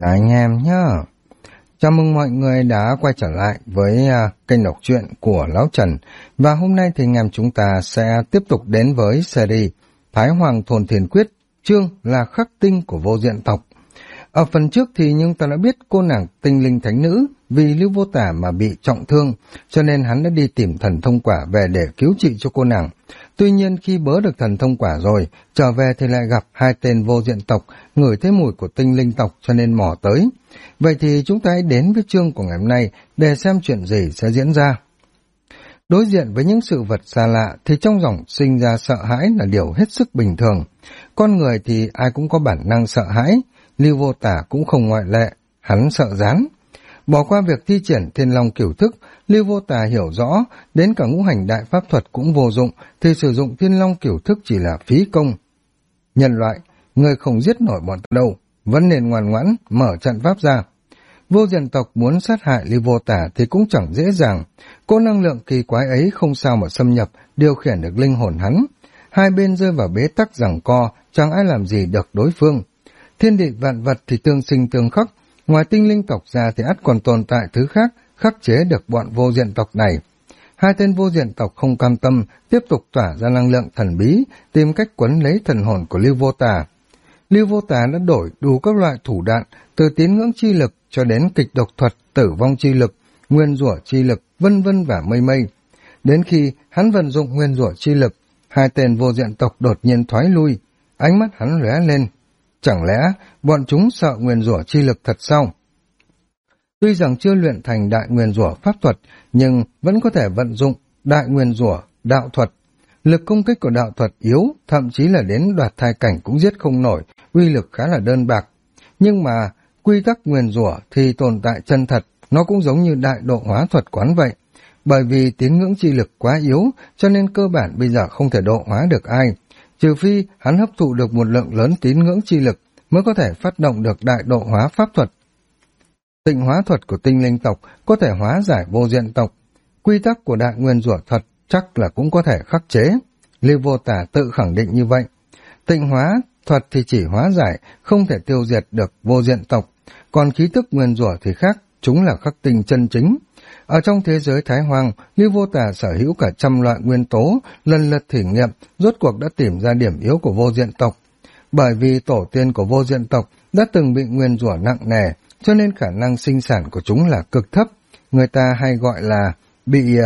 Anh em nhá. Chào mừng mọi người đã quay trở lại với kênh đọc truyện của Lão Trần. Và hôm nay thì anh em chúng ta sẽ tiếp tục đến với series Thái Hoàng Thôn Thiền Quyết, chương là khắc tinh của vô diện tộc. Ở phần trước thì chúng ta đã biết cô nàng tinh linh thánh nữ vì Lưu Vô Tả mà bị trọng thương, cho nên hắn đã đi tìm thần thông quả về để cứu trị cho cô nàng. Tuy nhiên khi bớ được thần thông quả rồi, trở về thì lại gặp hai tên vô diện tộc, ngửi thấy mùi của tinh linh tộc cho nên mò tới. Vậy thì chúng ta hãy đến với chương của ngày hôm nay để xem chuyện gì sẽ diễn ra. Đối diện với những sự vật xa lạ thì trong lòng sinh ra sợ hãi là điều hết sức bình thường. Con người thì ai cũng có bản năng sợ hãi, Lưu Vô Tả cũng không ngoại lệ, hắn sợ rán. Bỏ qua việc thi triển Thiên Long Cửu Thức, Lưu Vô Tả hiểu rõ, đến cả ngũ hành đại pháp thuật cũng vô dụng, thì sử dụng Thiên Long Cửu Thức chỉ là phí công. Nhân loại, người không giết nổi bọn ta đâu, vẫn nên ngoan ngoãn, mở trận pháp ra. Vô diện tộc muốn sát hại Lưu Vô Tả thì cũng chẳng dễ dàng, cô năng lượng kỳ quái ấy không sao mà xâm nhập, điều khiển được linh hồn hắn. Hai bên rơi vào bế tắc giằng co, chẳng ai làm gì được đối phương. Thiên địa vạn vật thì tương sinh tương khắc, ngoài tinh linh tộc ra thì ắt còn tồn tại thứ khác, khắc chế được bọn vô diện tộc này. Hai tên vô diện tộc không cam tâm, tiếp tục tỏa ra năng lượng thần bí, tìm cách quấn lấy thần hồn của Lưu Vô Tả. Lưu Vô Tả đã đổi đủ các loại thủ đoạn, từ tín ngưỡng chi lực cho đến kịch độc thuật, tử vong chi lực, nguyên rủa chi lực, vân vân và mây mây. Đến khi hắn vận dụng nguyên rủa chi lực, hai tên vô diện tộc đột nhiên thoái lui, ánh mắt hắn lóe lên. Chẳng lẽ bọn chúng sợ nguyên rủa chi lực thật sao? Tuy rằng chưa luyện thành đại nguyên rủa pháp thuật, nhưng vẫn có thể vận dụng đại nguyên rủa đạo thuật. Lực công kích của đạo thuật yếu, thậm chí là đến đoạt thai cảnh cũng giết không nổi, uy lực khá là đơn bạc. Nhưng mà quy tắc nguyên rủa thì tồn tại chân thật, nó cũng giống như đại độ hóa thuật quán vậy. Bởi vì tín ngưỡng chi lực quá yếu, cho nên cơ bản bây giờ không thể độ hóa được ai. Trừ phi hắn hấp thụ được một lượng lớn tín ngưỡng chi lực mới có thể phát động được đại độ hóa pháp thuật. Tịnh hóa thuật của tinh linh tộc có thể hóa giải vô diện tộc. Quy tắc của đại nguyên rủa thuật chắc là cũng có thể khắc chế. Lưu Vô Tả tự khẳng định như vậy. Tịnh hóa thuật thì chỉ hóa giải, không thể tiêu diệt được vô diện tộc. Còn khí tức nguyên rủa thì khác, chúng là khắc tinh chân chính. Ở trong thế giới Thái Hoang, Lưu Vô Tả sở hữu cả trăm loại nguyên tố, lần lượt thử nghiệm, rốt cuộc đã tìm ra điểm yếu của vô diện tộc. Bởi vì tổ tiên của vô diện tộc đã từng bị nguyên rủa nặng nề, cho nên khả năng sinh sản của chúng là cực thấp. Người ta hay gọi là bị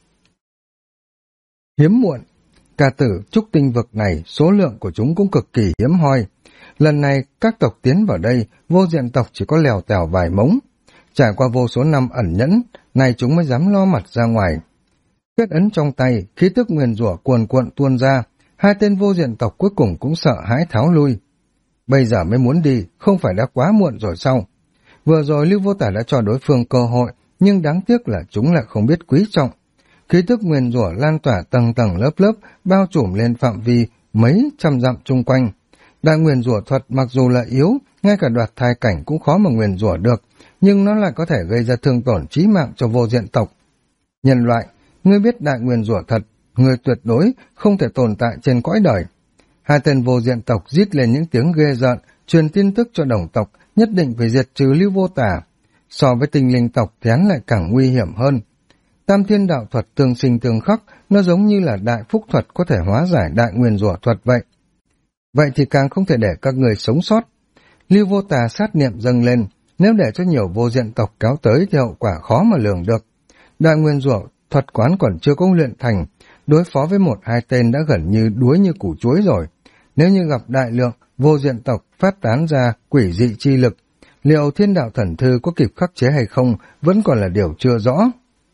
hiếm muộn. Cả tử trúc tinh vực này, số lượng của chúng cũng cực kỳ hiếm hoi. Lần này, các tộc tiến vào đây, vô diện tộc chỉ có lèo tèo vài mống. Trải qua vô số năm ẩn nhẫn, này chúng mới dám lo mặt ra ngoài. Kết ấn trong tay, khí tức nguyên rủa cuồn cuộn tuôn ra, hai tên vô diện tộc cuối cùng cũng sợ hãi tháo lui. Bây giờ mới muốn đi, không phải đã quá muộn rồi sao? Vừa rồi Lưu Vô Tả đã cho đối phương cơ hội, nhưng đáng tiếc là chúng lại không biết quý trọng. Khí tức nguyên rủa lan tỏa tầng tầng lớp lớp, bao trùm lên phạm vi mấy trăm dặm chung quanh. Đại nguyên rủa thuật mặc dù là yếu, ngay cả đoạt thai cảnh cũng khó mà nguyên rủa được, nhưng nó lại có thể gây ra thương tổn chí mạng cho vô diện tộc. Nhân loại, ngươi biết đại nguyên rủa thật, ngươi tuyệt đối không thể tồn tại trên cõi đời. Hai tên vô diện tộc rít lên những tiếng ghê rợn, truyền tin tức cho đồng tộc, nhất định phải diệt trừ Lưu Vô Tả. So với tinh linh tộc thì hắn lại càng nguy hiểm hơn. Tam thiên đạo thuật tương sinh tương khắc, nó giống như là đại phúc thuật có thể hóa giải đại nguyên rủa thuật vậy. Vậy thì càng không thể để các người sống sót. Lưu Vô Tả sát niệm dâng lên, nếu để cho nhiều vô diện tộc kéo tới thì hậu quả khó mà lường được. Đại nguyên rủa thuật quán còn chưa có luyện thành, đối phó với một hai tên đã gần như đuối như củ chuối rồi. Nếu như gặp đại lượng vô diện tộc phát tán ra quỷ dị chi lực, liệu thiên đạo thần thư có kịp khắc chế hay không vẫn còn là điều chưa rõ.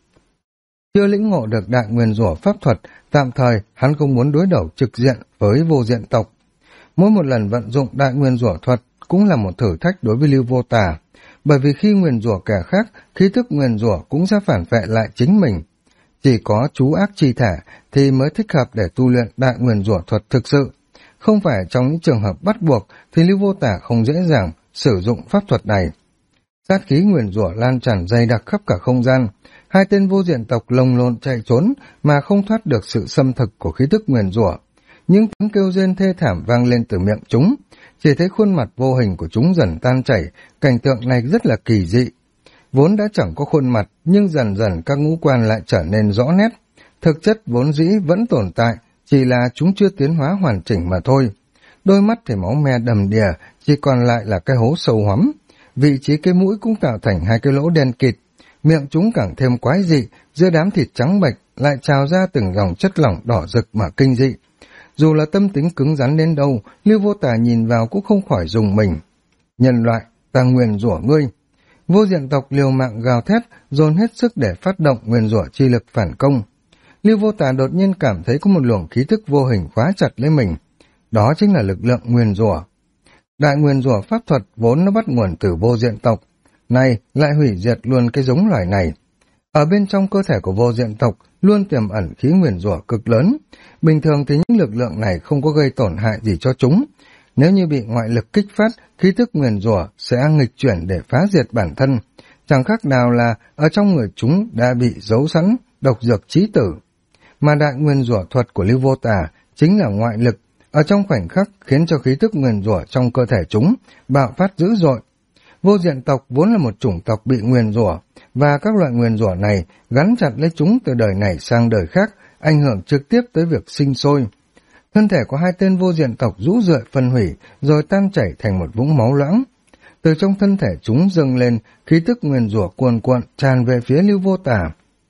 Chưa lĩnh ngộ được đại nguyên rủa pháp thuật, tạm thời hắn không muốn đối đầu trực diện với vô diện tộc. Mỗi một lần vận dụng đại nguyên rủa thuật cũng là một thử thách đối với Lưu Vô Tả, bởi vì khi nguyên rủa kẻ khác, khí thức nguyên rủa cũng sẽ phản vệ lại chính mình. Chỉ có chú ác chi thể thì mới thích hợp để tu luyện đại nguyên rủa thuật thực sự. Không phải trong những trường hợp bắt buộc thì Lưu Vô Tả không dễ dàng sử dụng pháp thuật này. Sát khí nguyền rủa lan tràn dày đặc khắp cả không gian, hai tên vô diện tộc lồng lộn chạy trốn mà không thoát được sự xâm thực của khí tức nguyền rủa. Những tiếng kêu rên thê thảm vang lên từ miệng chúng, chỉ thấy khuôn mặt vô hình của chúng dần tan chảy, cảnh tượng này rất là kỳ dị. Vốn đã chẳng có khuôn mặt, nhưng dần dần các ngũ quan lại trở nên rõ nét. Thực chất vốn dĩ vẫn tồn tại, chỉ là chúng chưa tiến hóa hoàn chỉnh mà thôi. Đôi mắt thì máu me đầm đìa, chỉ còn lại là cái hố sâu hoắm. Vị trí cái mũi cũng tạo thành hai cái lỗ đen kịt. Miệng chúng càng thêm quái dị, giữa đám thịt trắng bệch lại trào ra từng dòng chất lỏng đỏ rực mà kinh dị. Dù là tâm tính cứng rắn đến đâu, Lưu Vô Tà nhìn vào cũng không khỏi rùng mình. Nhân loại, ta nguyền rủa ngươi. Vô Diện tộc liều mạng gào thét, dồn hết sức để phát động nguyền rủa chi lực phản công. Lưu Vô Tà đột nhiên cảm thấy có một luồng khí thức vô hình khóa chặt lấy mình. Đó chính là lực lượng nguyền rủa. Đại nguyền rủa pháp thuật vốn nó bắt nguồn từ Vô Diện tộc, nay lại hủy diệt luôn cái giống loài này. Ở bên trong cơ thể của Vô Diện tộc luôn tiềm ẩn khí nguyền rủa cực lớn. Bình thường thì những lực lượng này không có gây tổn hại gì cho chúng. Nếu như bị ngoại lực kích phát, khí thức nguyền rủa sẽ nghịch chuyển để phá diệt bản thân. Chẳng khác nào là ở trong người chúng đã bị giấu sẵn độc dược chí tử. Mà đại nguyền rủa thuật của Lưu Vô Tà chính là ngoại lực, ở trong khoảnh khắc khiến cho khí thức nguyền rủa trong cơ thể chúng bạo phát dữ dội. Vô Diện tộc vốn là một chủng tộc bị nguyền rủa, và các loại nguyền rủa này gắn chặt lấy chúng từ đời này sang đời khác, ảnh hưởng trực tiếp tới việc sinh sôi. Thân thể của hai tên Vô Diện tộc rũ rượi phân hủy, rồi tan chảy thành một vũng máu loãng. Từ trong thân thể chúng dâng lên, khí tức nguyền rủa cuồn cuộn tràn về phía Lưu Vô Tà.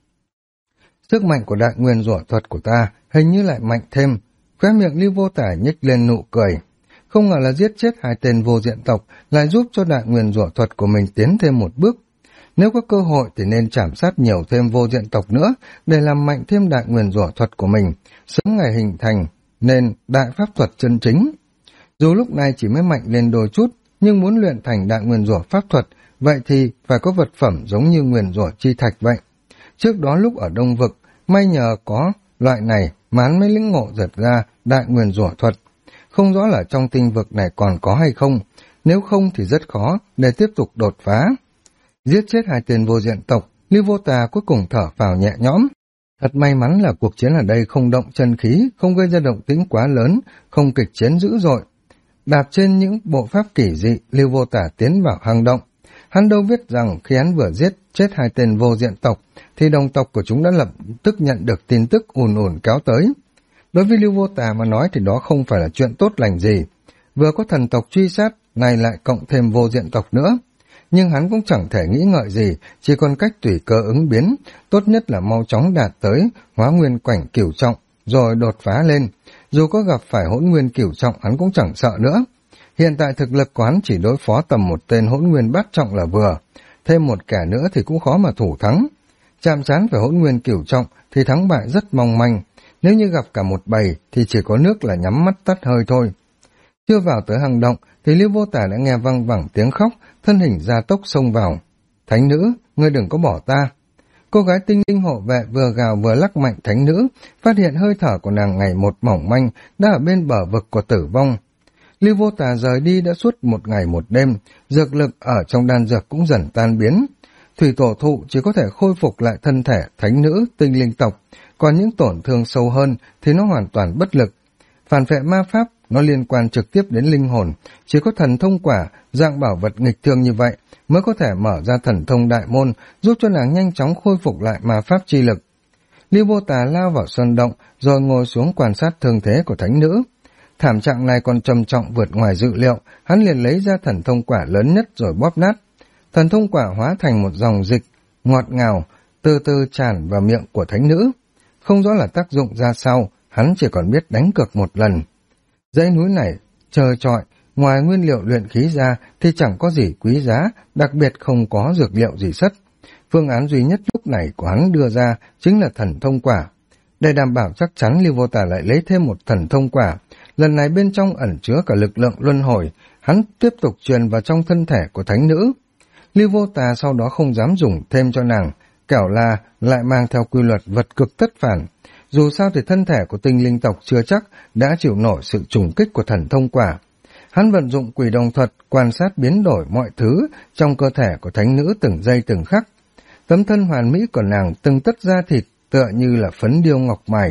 Sức mạnh của đại nguyền rủa thuật của ta hình như lại mạnh thêm. Khóe miệng Lưu Vô Tà nhếch lên nụ cười. Không ngờ là giết chết hai tên Vô Diện tộc lại giúp cho đại nguyền rủa thuật của mình tiến thêm một bước. Nếu có cơ hội thì nên trảm sát nhiều thêm Vô Diện tộc nữa để làm mạnh thêm đại nguyền rủa thuật của mình, sớm ngày hình thành nên đại pháp thuật chân chính. Dù lúc này chỉ mới mạnh lên đôi chút, nhưng muốn luyện thành đại nguyền rủa pháp thuật, vậy thì phải có vật phẩm giống như nguyền rủa chi thạch vậy. Trước đó lúc ở Đông Vực, may nhờ có loại này mà hắn mới lĩnh ngộ giật ra đại nguyền rủa thuật. Không rõ là trong tinh vực này còn có hay không, nếu không thì rất khó để tiếp tục đột phá. Giết chết hai tên Vô Diện tộc, Lưu Vô Tà cuối cùng thở phào nhẹ nhõm. Thật may mắn là cuộc chiến ở đây không động chân khí, không gây ra động tĩnh quá lớn, không kịch chiến dữ dội. Đạp trên những bộ pháp kỳ dị, Lưu Vô Tà tiến vào hang động. Hắn đâu biết rằng khi hắn vừa giết chết hai tên Vô Diện tộc, thì đồng tộc của chúng đã lập tức nhận được tin tức ùn ùn kéo tới. Đối với Lưu Vô Tà mà nói thì đó không phải là chuyện tốt lành gì. Vừa có thần tộc truy sát, này lại cộng thêm Vô Diện tộc nữa. Nhưng hắn cũng chẳng thể nghĩ ngợi gì, chỉ còn cách tùy cơ ứng biến, tốt nhất là mau chóng đạt tới Hóa Nguyên Cảnh Cửu Trọng, rồi đột phá lên. Dù có gặp phải Hỗn Nguyên Cửu Trọng hắn cũng chẳng sợ nữa. Hiện tại thực lực của hắn chỉ đối phó tầm một tên Hỗn Nguyên Bát Trọng là vừa, thêm một kẻ nữa thì cũng khó mà thủ thắng. Chạm trán phải Hỗn Nguyên Cửu Trọng thì thắng bại rất mong manh, nếu như gặp cả một bầy thì chỉ có nước là nhắm mắt tắt hơi thôi. Chưa vào tới hang động thì Lưu Vô Tà đã nghe văng vẳng tiếng khóc, thân hình gia tốc xông vào. Thánh nữ, ngươi đừng có bỏ ta. Cô gái tinh linh hộ vệ vừa gào vừa lắc mạnh thánh nữ, phát hiện hơi thở của nàng ngày một mỏng manh, đã ở bên bờ vực của tử vong. Lưu Vô Tà rời đi đã suốt một ngày một đêm, dược lực ở trong đan dược cũng dần tan biến. Thủy tổ thụ chỉ có thể khôi phục lại thân thể thánh nữ tinh linh tộc, còn những tổn thương sâu hơn thì nó hoàn toàn bất lực. Phản vệ ma pháp nó liên quan trực tiếp đến linh hồn, chỉ có thần thông quả, dạng bảo vật nghịch thương như vậy mới có thể mở ra thần thông đại môn, giúp cho nàng nhanh chóng khôi phục lại ma pháp chi lực. Lưu Vô Tà lao vào sân động, rồi ngồi xuống quan sát thương thế của thánh nữ. Thảm trạng này còn trầm trọng vượt ngoài dự liệu, hắn liền lấy ra thần thông quả lớn nhất rồi bóp nát. Thần thông quả hóa thành một dòng dịch ngọt ngào, từ từ tràn vào miệng của thánh nữ. Không rõ là tác dụng ra sao, hắn chỉ còn biết đánh cược một lần. Dãy núi này trơ trọi, ngoài nguyên liệu luyện khí ra thì chẳng có gì quý giá, đặc biệt không có dược liệu gì sất. Phương án duy nhất lúc này của hắn đưa ra chính là thần thông quả. Để đảm bảo chắc chắn, Lưu Vô Tà lại lấy thêm một thần thông quả. Lần này bên trong ẩn chứa cả lực lượng luân hồi, hắn tiếp tục truyền vào trong thân thể của thánh nữ. Lưu Vô Tà sau đó không dám dùng thêm cho nàng, kẻo là lại mang theo quy luật vật cực tất phản. Dù sao thì thân thể của tinh linh tộc chưa chắc đã chịu nổi sự trùng kích của thần thông quả. Hắn vận dụng quỷ đồng thuật quan sát biến đổi mọi thứ trong cơ thể của thánh nữ từng giây từng khắc. Tấm thân hoàn mỹ của nàng từng tất da thịt tựa như là phấn điêu ngọc mài,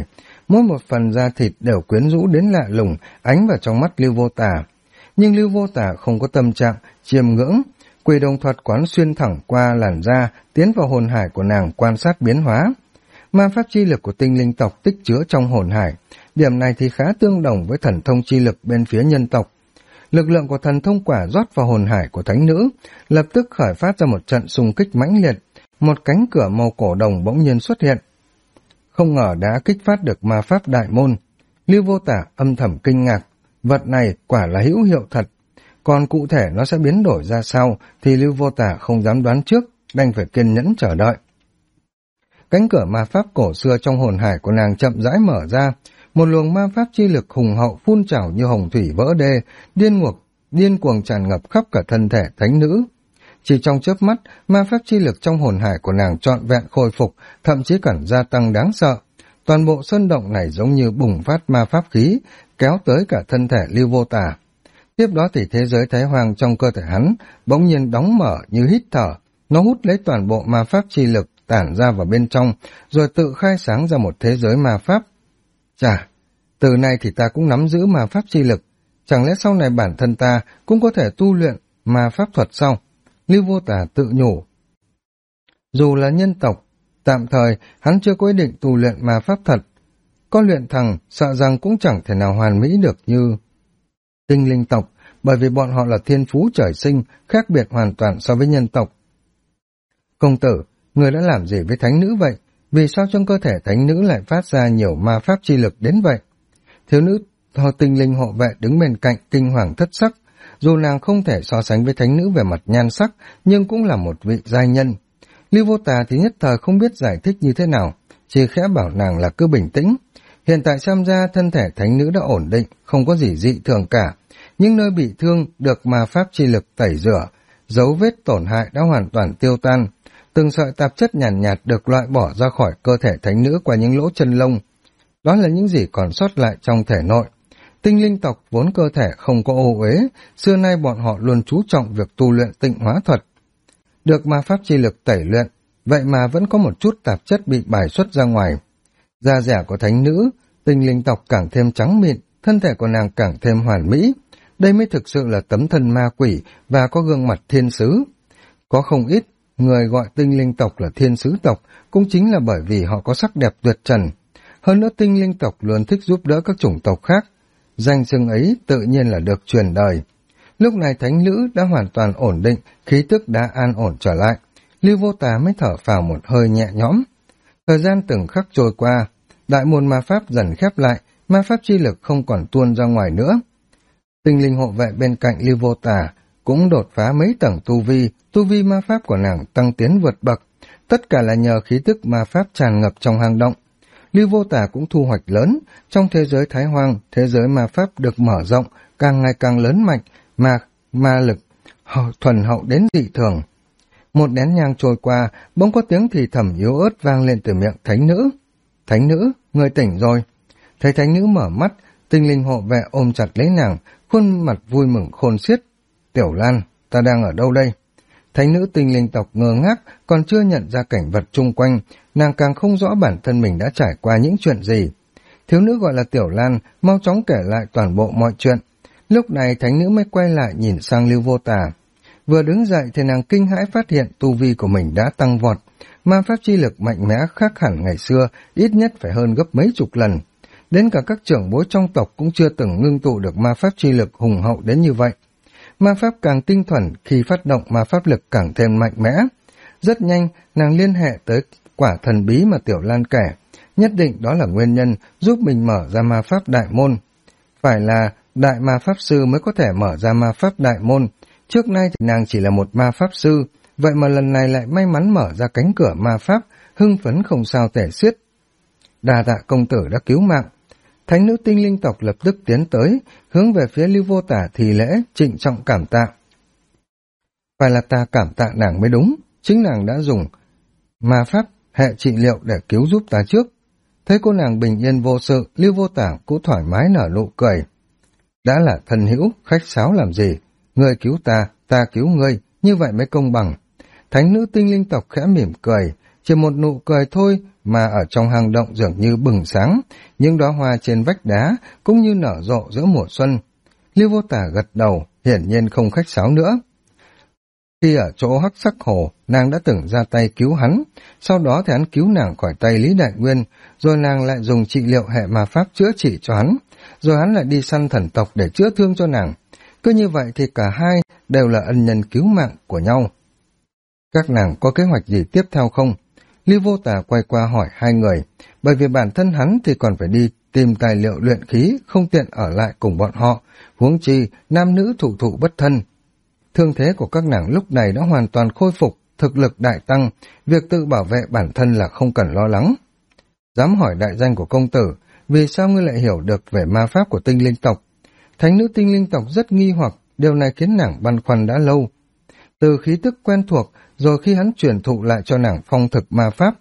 mỗi một phần da thịt đều quyến rũ đến lạ lùng, ánh vào trong mắt Lưu Vô Tà. Nhưng Lưu Vô Tà không có tâm trạng chiêm ngưỡng, quỷ đồng thuật quán xuyên thẳng qua làn da, tiến vào hồn hải của nàng quan sát biến hóa. Ma pháp chi lực của tinh linh tộc tích chứa trong hồn hải, điểm này thì khá tương đồng với thần thông chi lực bên phía nhân tộc. Lực lượng của thần thông quả rót vào hồn hải của thánh nữ, lập tức khởi phát ra một trận xung kích mãnh liệt, một cánh cửa màu cổ đồng bỗng nhiên xuất hiện. Không ngờ đã kích phát được ma pháp đại môn. Lưu Vô Tà âm thầm kinh ngạc, vật này quả là hữu hiệu thật. Còn cụ thể nó sẽ biến đổi ra sao thì Lưu Vô Tà không dám đoán trước, đành phải kiên nhẫn chờ đợi. Cánh cửa ma pháp cổ xưa trong hồn hải của nàng chậm rãi mở ra, một luồng ma pháp chi lực hùng hậu phun trào như hồng thủy vỡ đê, điên cuồng tràn ngập khắp cả thân thể thánh nữ. Chỉ trong chớp mắt, ma pháp chi lực trong hồn hải của nàng trọn vẹn khôi phục, thậm chí còn gia tăng đáng sợ. Toàn bộ sơn động này giống như bùng phát ma pháp khí, kéo tới cả thân thể Lưu Vô Tà. Tiếp đó thì thế giới thái hoàng trong cơ thể hắn bỗng nhiên đóng mở như hít thở, nó hút lấy toàn bộ ma pháp chi lực tản ra vào bên trong, rồi tự khai sáng ra một thế giới ma pháp. Chà, từ nay thì ta cũng nắm giữ ma pháp chi lực, chẳng lẽ sau này bản thân ta cũng có thể tu luyện ma pháp thuật sao? Lưu Vô Tà tự nhủ. Dù là nhân tộc, tạm thời hắn chưa có ý định tu luyện ma pháp thật. Có luyện thằng, sợ rằng cũng chẳng thể nào hoàn mỹ được như tinh linh tộc, bởi vì bọn họ là thiên phú trời sinh, khác biệt hoàn toàn so với nhân tộc. Công tử, người đã làm gì với thánh nữ vậy? Vì sao trong cơ thể thánh nữ lại phát ra nhiều ma pháp chi lực đến vậy? Thiếu nữ tinh linh hộ vệ đứng bên cạnh kinh hoàng thất sắc. Dù nàng không thể so sánh với thánh nữ về mặt nhan sắc, nhưng cũng là một vị giai nhân. Lưu Vô Tà thì nhất thời không biết giải thích như thế nào, chỉ khẽ bảo nàng là cứ bình tĩnh. Hiện tại xem ra thân thể thánh nữ đã ổn định, không có gì dị thường cả. Nhưng nơi bị thương được ma pháp chi lực tẩy rửa, dấu vết tổn hại đã hoàn toàn tiêu tan. Từng sợi tạp chất nhàn nhạt được loại bỏ ra khỏi cơ thể thánh nữ qua những lỗ chân lông. Đó là những gì còn sót lại trong thể nội. Tinh linh tộc vốn cơ thể không có ô uế, xưa nay bọn họ luôn chú trọng việc tu luyện tịnh hóa thuật. Được ma pháp chi lực tẩy luyện, vậy mà vẫn có một chút tạp chất bị bài xuất ra ngoài. Da dẻ của thánh nữ, tinh linh tộc càng thêm trắng mịn, thân thể của nàng càng thêm hoàn mỹ. Đây mới thực sự là tấm thân ma quỷ và có gương mặt thiên sứ. Có không ít người gọi tinh linh tộc là thiên sứ tộc, cũng chính là bởi vì họ có sắc đẹp tuyệt trần. Hơn nữa tinh linh tộc luôn thích giúp đỡ các chủng tộc khác. Danh xưng ấy tự nhiên là được truyền đời. Lúc này thánh nữ đã hoàn toàn ổn định, khí tức đã an ổn trở lại. Lưu Vô Tà mới thở phào một hơi nhẹ nhõm. Thời gian từng khắc trôi qua, đại môn ma pháp dần khép lại, ma pháp chi lực không còn tuôn ra ngoài nữa. Tinh linh hộ vệ bên cạnh Lưu Vô Tà cũng đột phá mấy tầng tu vi ma pháp của nàng tăng tiến vượt bậc. Tất cả là nhờ khí tức ma pháp tràn ngập trong hang động. Lưu Vô Tà cũng thu hoạch lớn, trong thế giới thái hoang, thế giới ma pháp được mở rộng, càng ngày càng lớn mạnh, ma lực thuần hậu đến dị thường. Một nén nhang trôi qua, bỗng có tiếng thì thầm yếu ớt vang lên từ miệng thánh nữ. Thánh nữ, người tỉnh rồi. Thấy thánh nữ mở mắt, tinh linh hộ vệ ôm chặt lấy nàng, khuôn mặt vui mừng khôn xiết. Tiểu Lan, ta đang ở đâu đây? Thánh nữ tinh linh tộc ngơ ngác, còn chưa nhận ra cảnh vật chung quanh, nàng càng không rõ bản thân mình đã trải qua những chuyện gì. Thiếu nữ gọi là Tiểu Lan, mau chóng kể lại toàn bộ mọi chuyện. Lúc này thánh nữ mới quay lại nhìn sang Lưu Vô Tà. Vừa đứng dậy thì nàng kinh hãi phát hiện tu vi của mình đã tăng vọt. Ma pháp chi lực mạnh mẽ khác hẳn ngày xưa, ít nhất phải hơn gấp mấy chục lần. Đến cả các trưởng bối trong tộc cũng chưa từng ngưng tụ được ma pháp chi lực hùng hậu đến như vậy. Ma pháp càng tinh thuần, khi phát động ma pháp lực càng thêm mạnh mẽ. Rất nhanh, nàng liên hệ tới quả thần bí mà Tiểu Lan kể. Nhất định đó là nguyên nhân giúp mình mở ra ma pháp đại môn. Phải là đại ma pháp sư mới có thể mở ra ma pháp đại môn. Trước nay thì nàng chỉ là một ma pháp sư, vậy mà lần này lại may mắn mở ra cánh cửa ma pháp, hưng phấn không sao tể xiết. Đà tạ công tử đã cứu mạng. Thánh nữ tinh linh tộc lập tức tiến tới, hướng về phía Lưu Vô Tà thì lễ, trịnh trọng cảm tạ. Phải là ta cảm tạ nàng mới đúng, chính nàng đã dùng ma pháp hệ trị liệu để cứu giúp ta trước. Thấy cô nàng bình yên vô sự, Lưu Vô Tà cũng thoải mái nở nụ cười. Đã là thân hữu, khách sáo làm gì? Ngươi cứu ta, ta cứu ngươi, như vậy mới công bằng. Thánh nữ tinh linh tộc khẽ mỉm cười, chỉ một nụ cười thôi mà ở trong hang động dường như bừng sáng, những đóa hoa trên vách đá cũng như nở rộ giữa mùa xuân. Lưu Vô Tà gật đầu, hiển nhiên không khách sáo nữa. Khi ở chỗ hắc sắc hồ, nàng đã từng ra tay cứu hắn, sau đó thì hắn cứu nàng khỏi tay Lý Đại Nguyên, rồi nàng lại dùng trị liệu hệ ma pháp chữa trị cho hắn, rồi hắn lại đi săn thần tộc để chữa thương cho nàng. Cứ như vậy thì cả hai đều là ân nhân cứu mạng của nhau. Các nàng có kế hoạch gì tiếp theo không? Lưu Vô Tà quay qua hỏi hai người, bởi vì bản thân hắn thì còn phải đi tìm tài liệu luyện khí, không tiện ở lại cùng bọn họ, huống chi nam nữ thủ thụ bất thân. Thương thế của các nàng lúc này đã hoàn toàn khôi phục, thực lực đại tăng, việc tự bảo vệ bản thân là không cần lo lắng. Dám hỏi đại danh của công tử, vì sao ngươi lại hiểu được về ma pháp của tinh linh tộc? Thánh nữ tinh linh tộc rất nghi hoặc, điều này khiến nàng băn khoăn đã lâu. Từ khí tức quen thuộc, rồi khi hắn truyền thụ lại cho nàng phong thực ma pháp,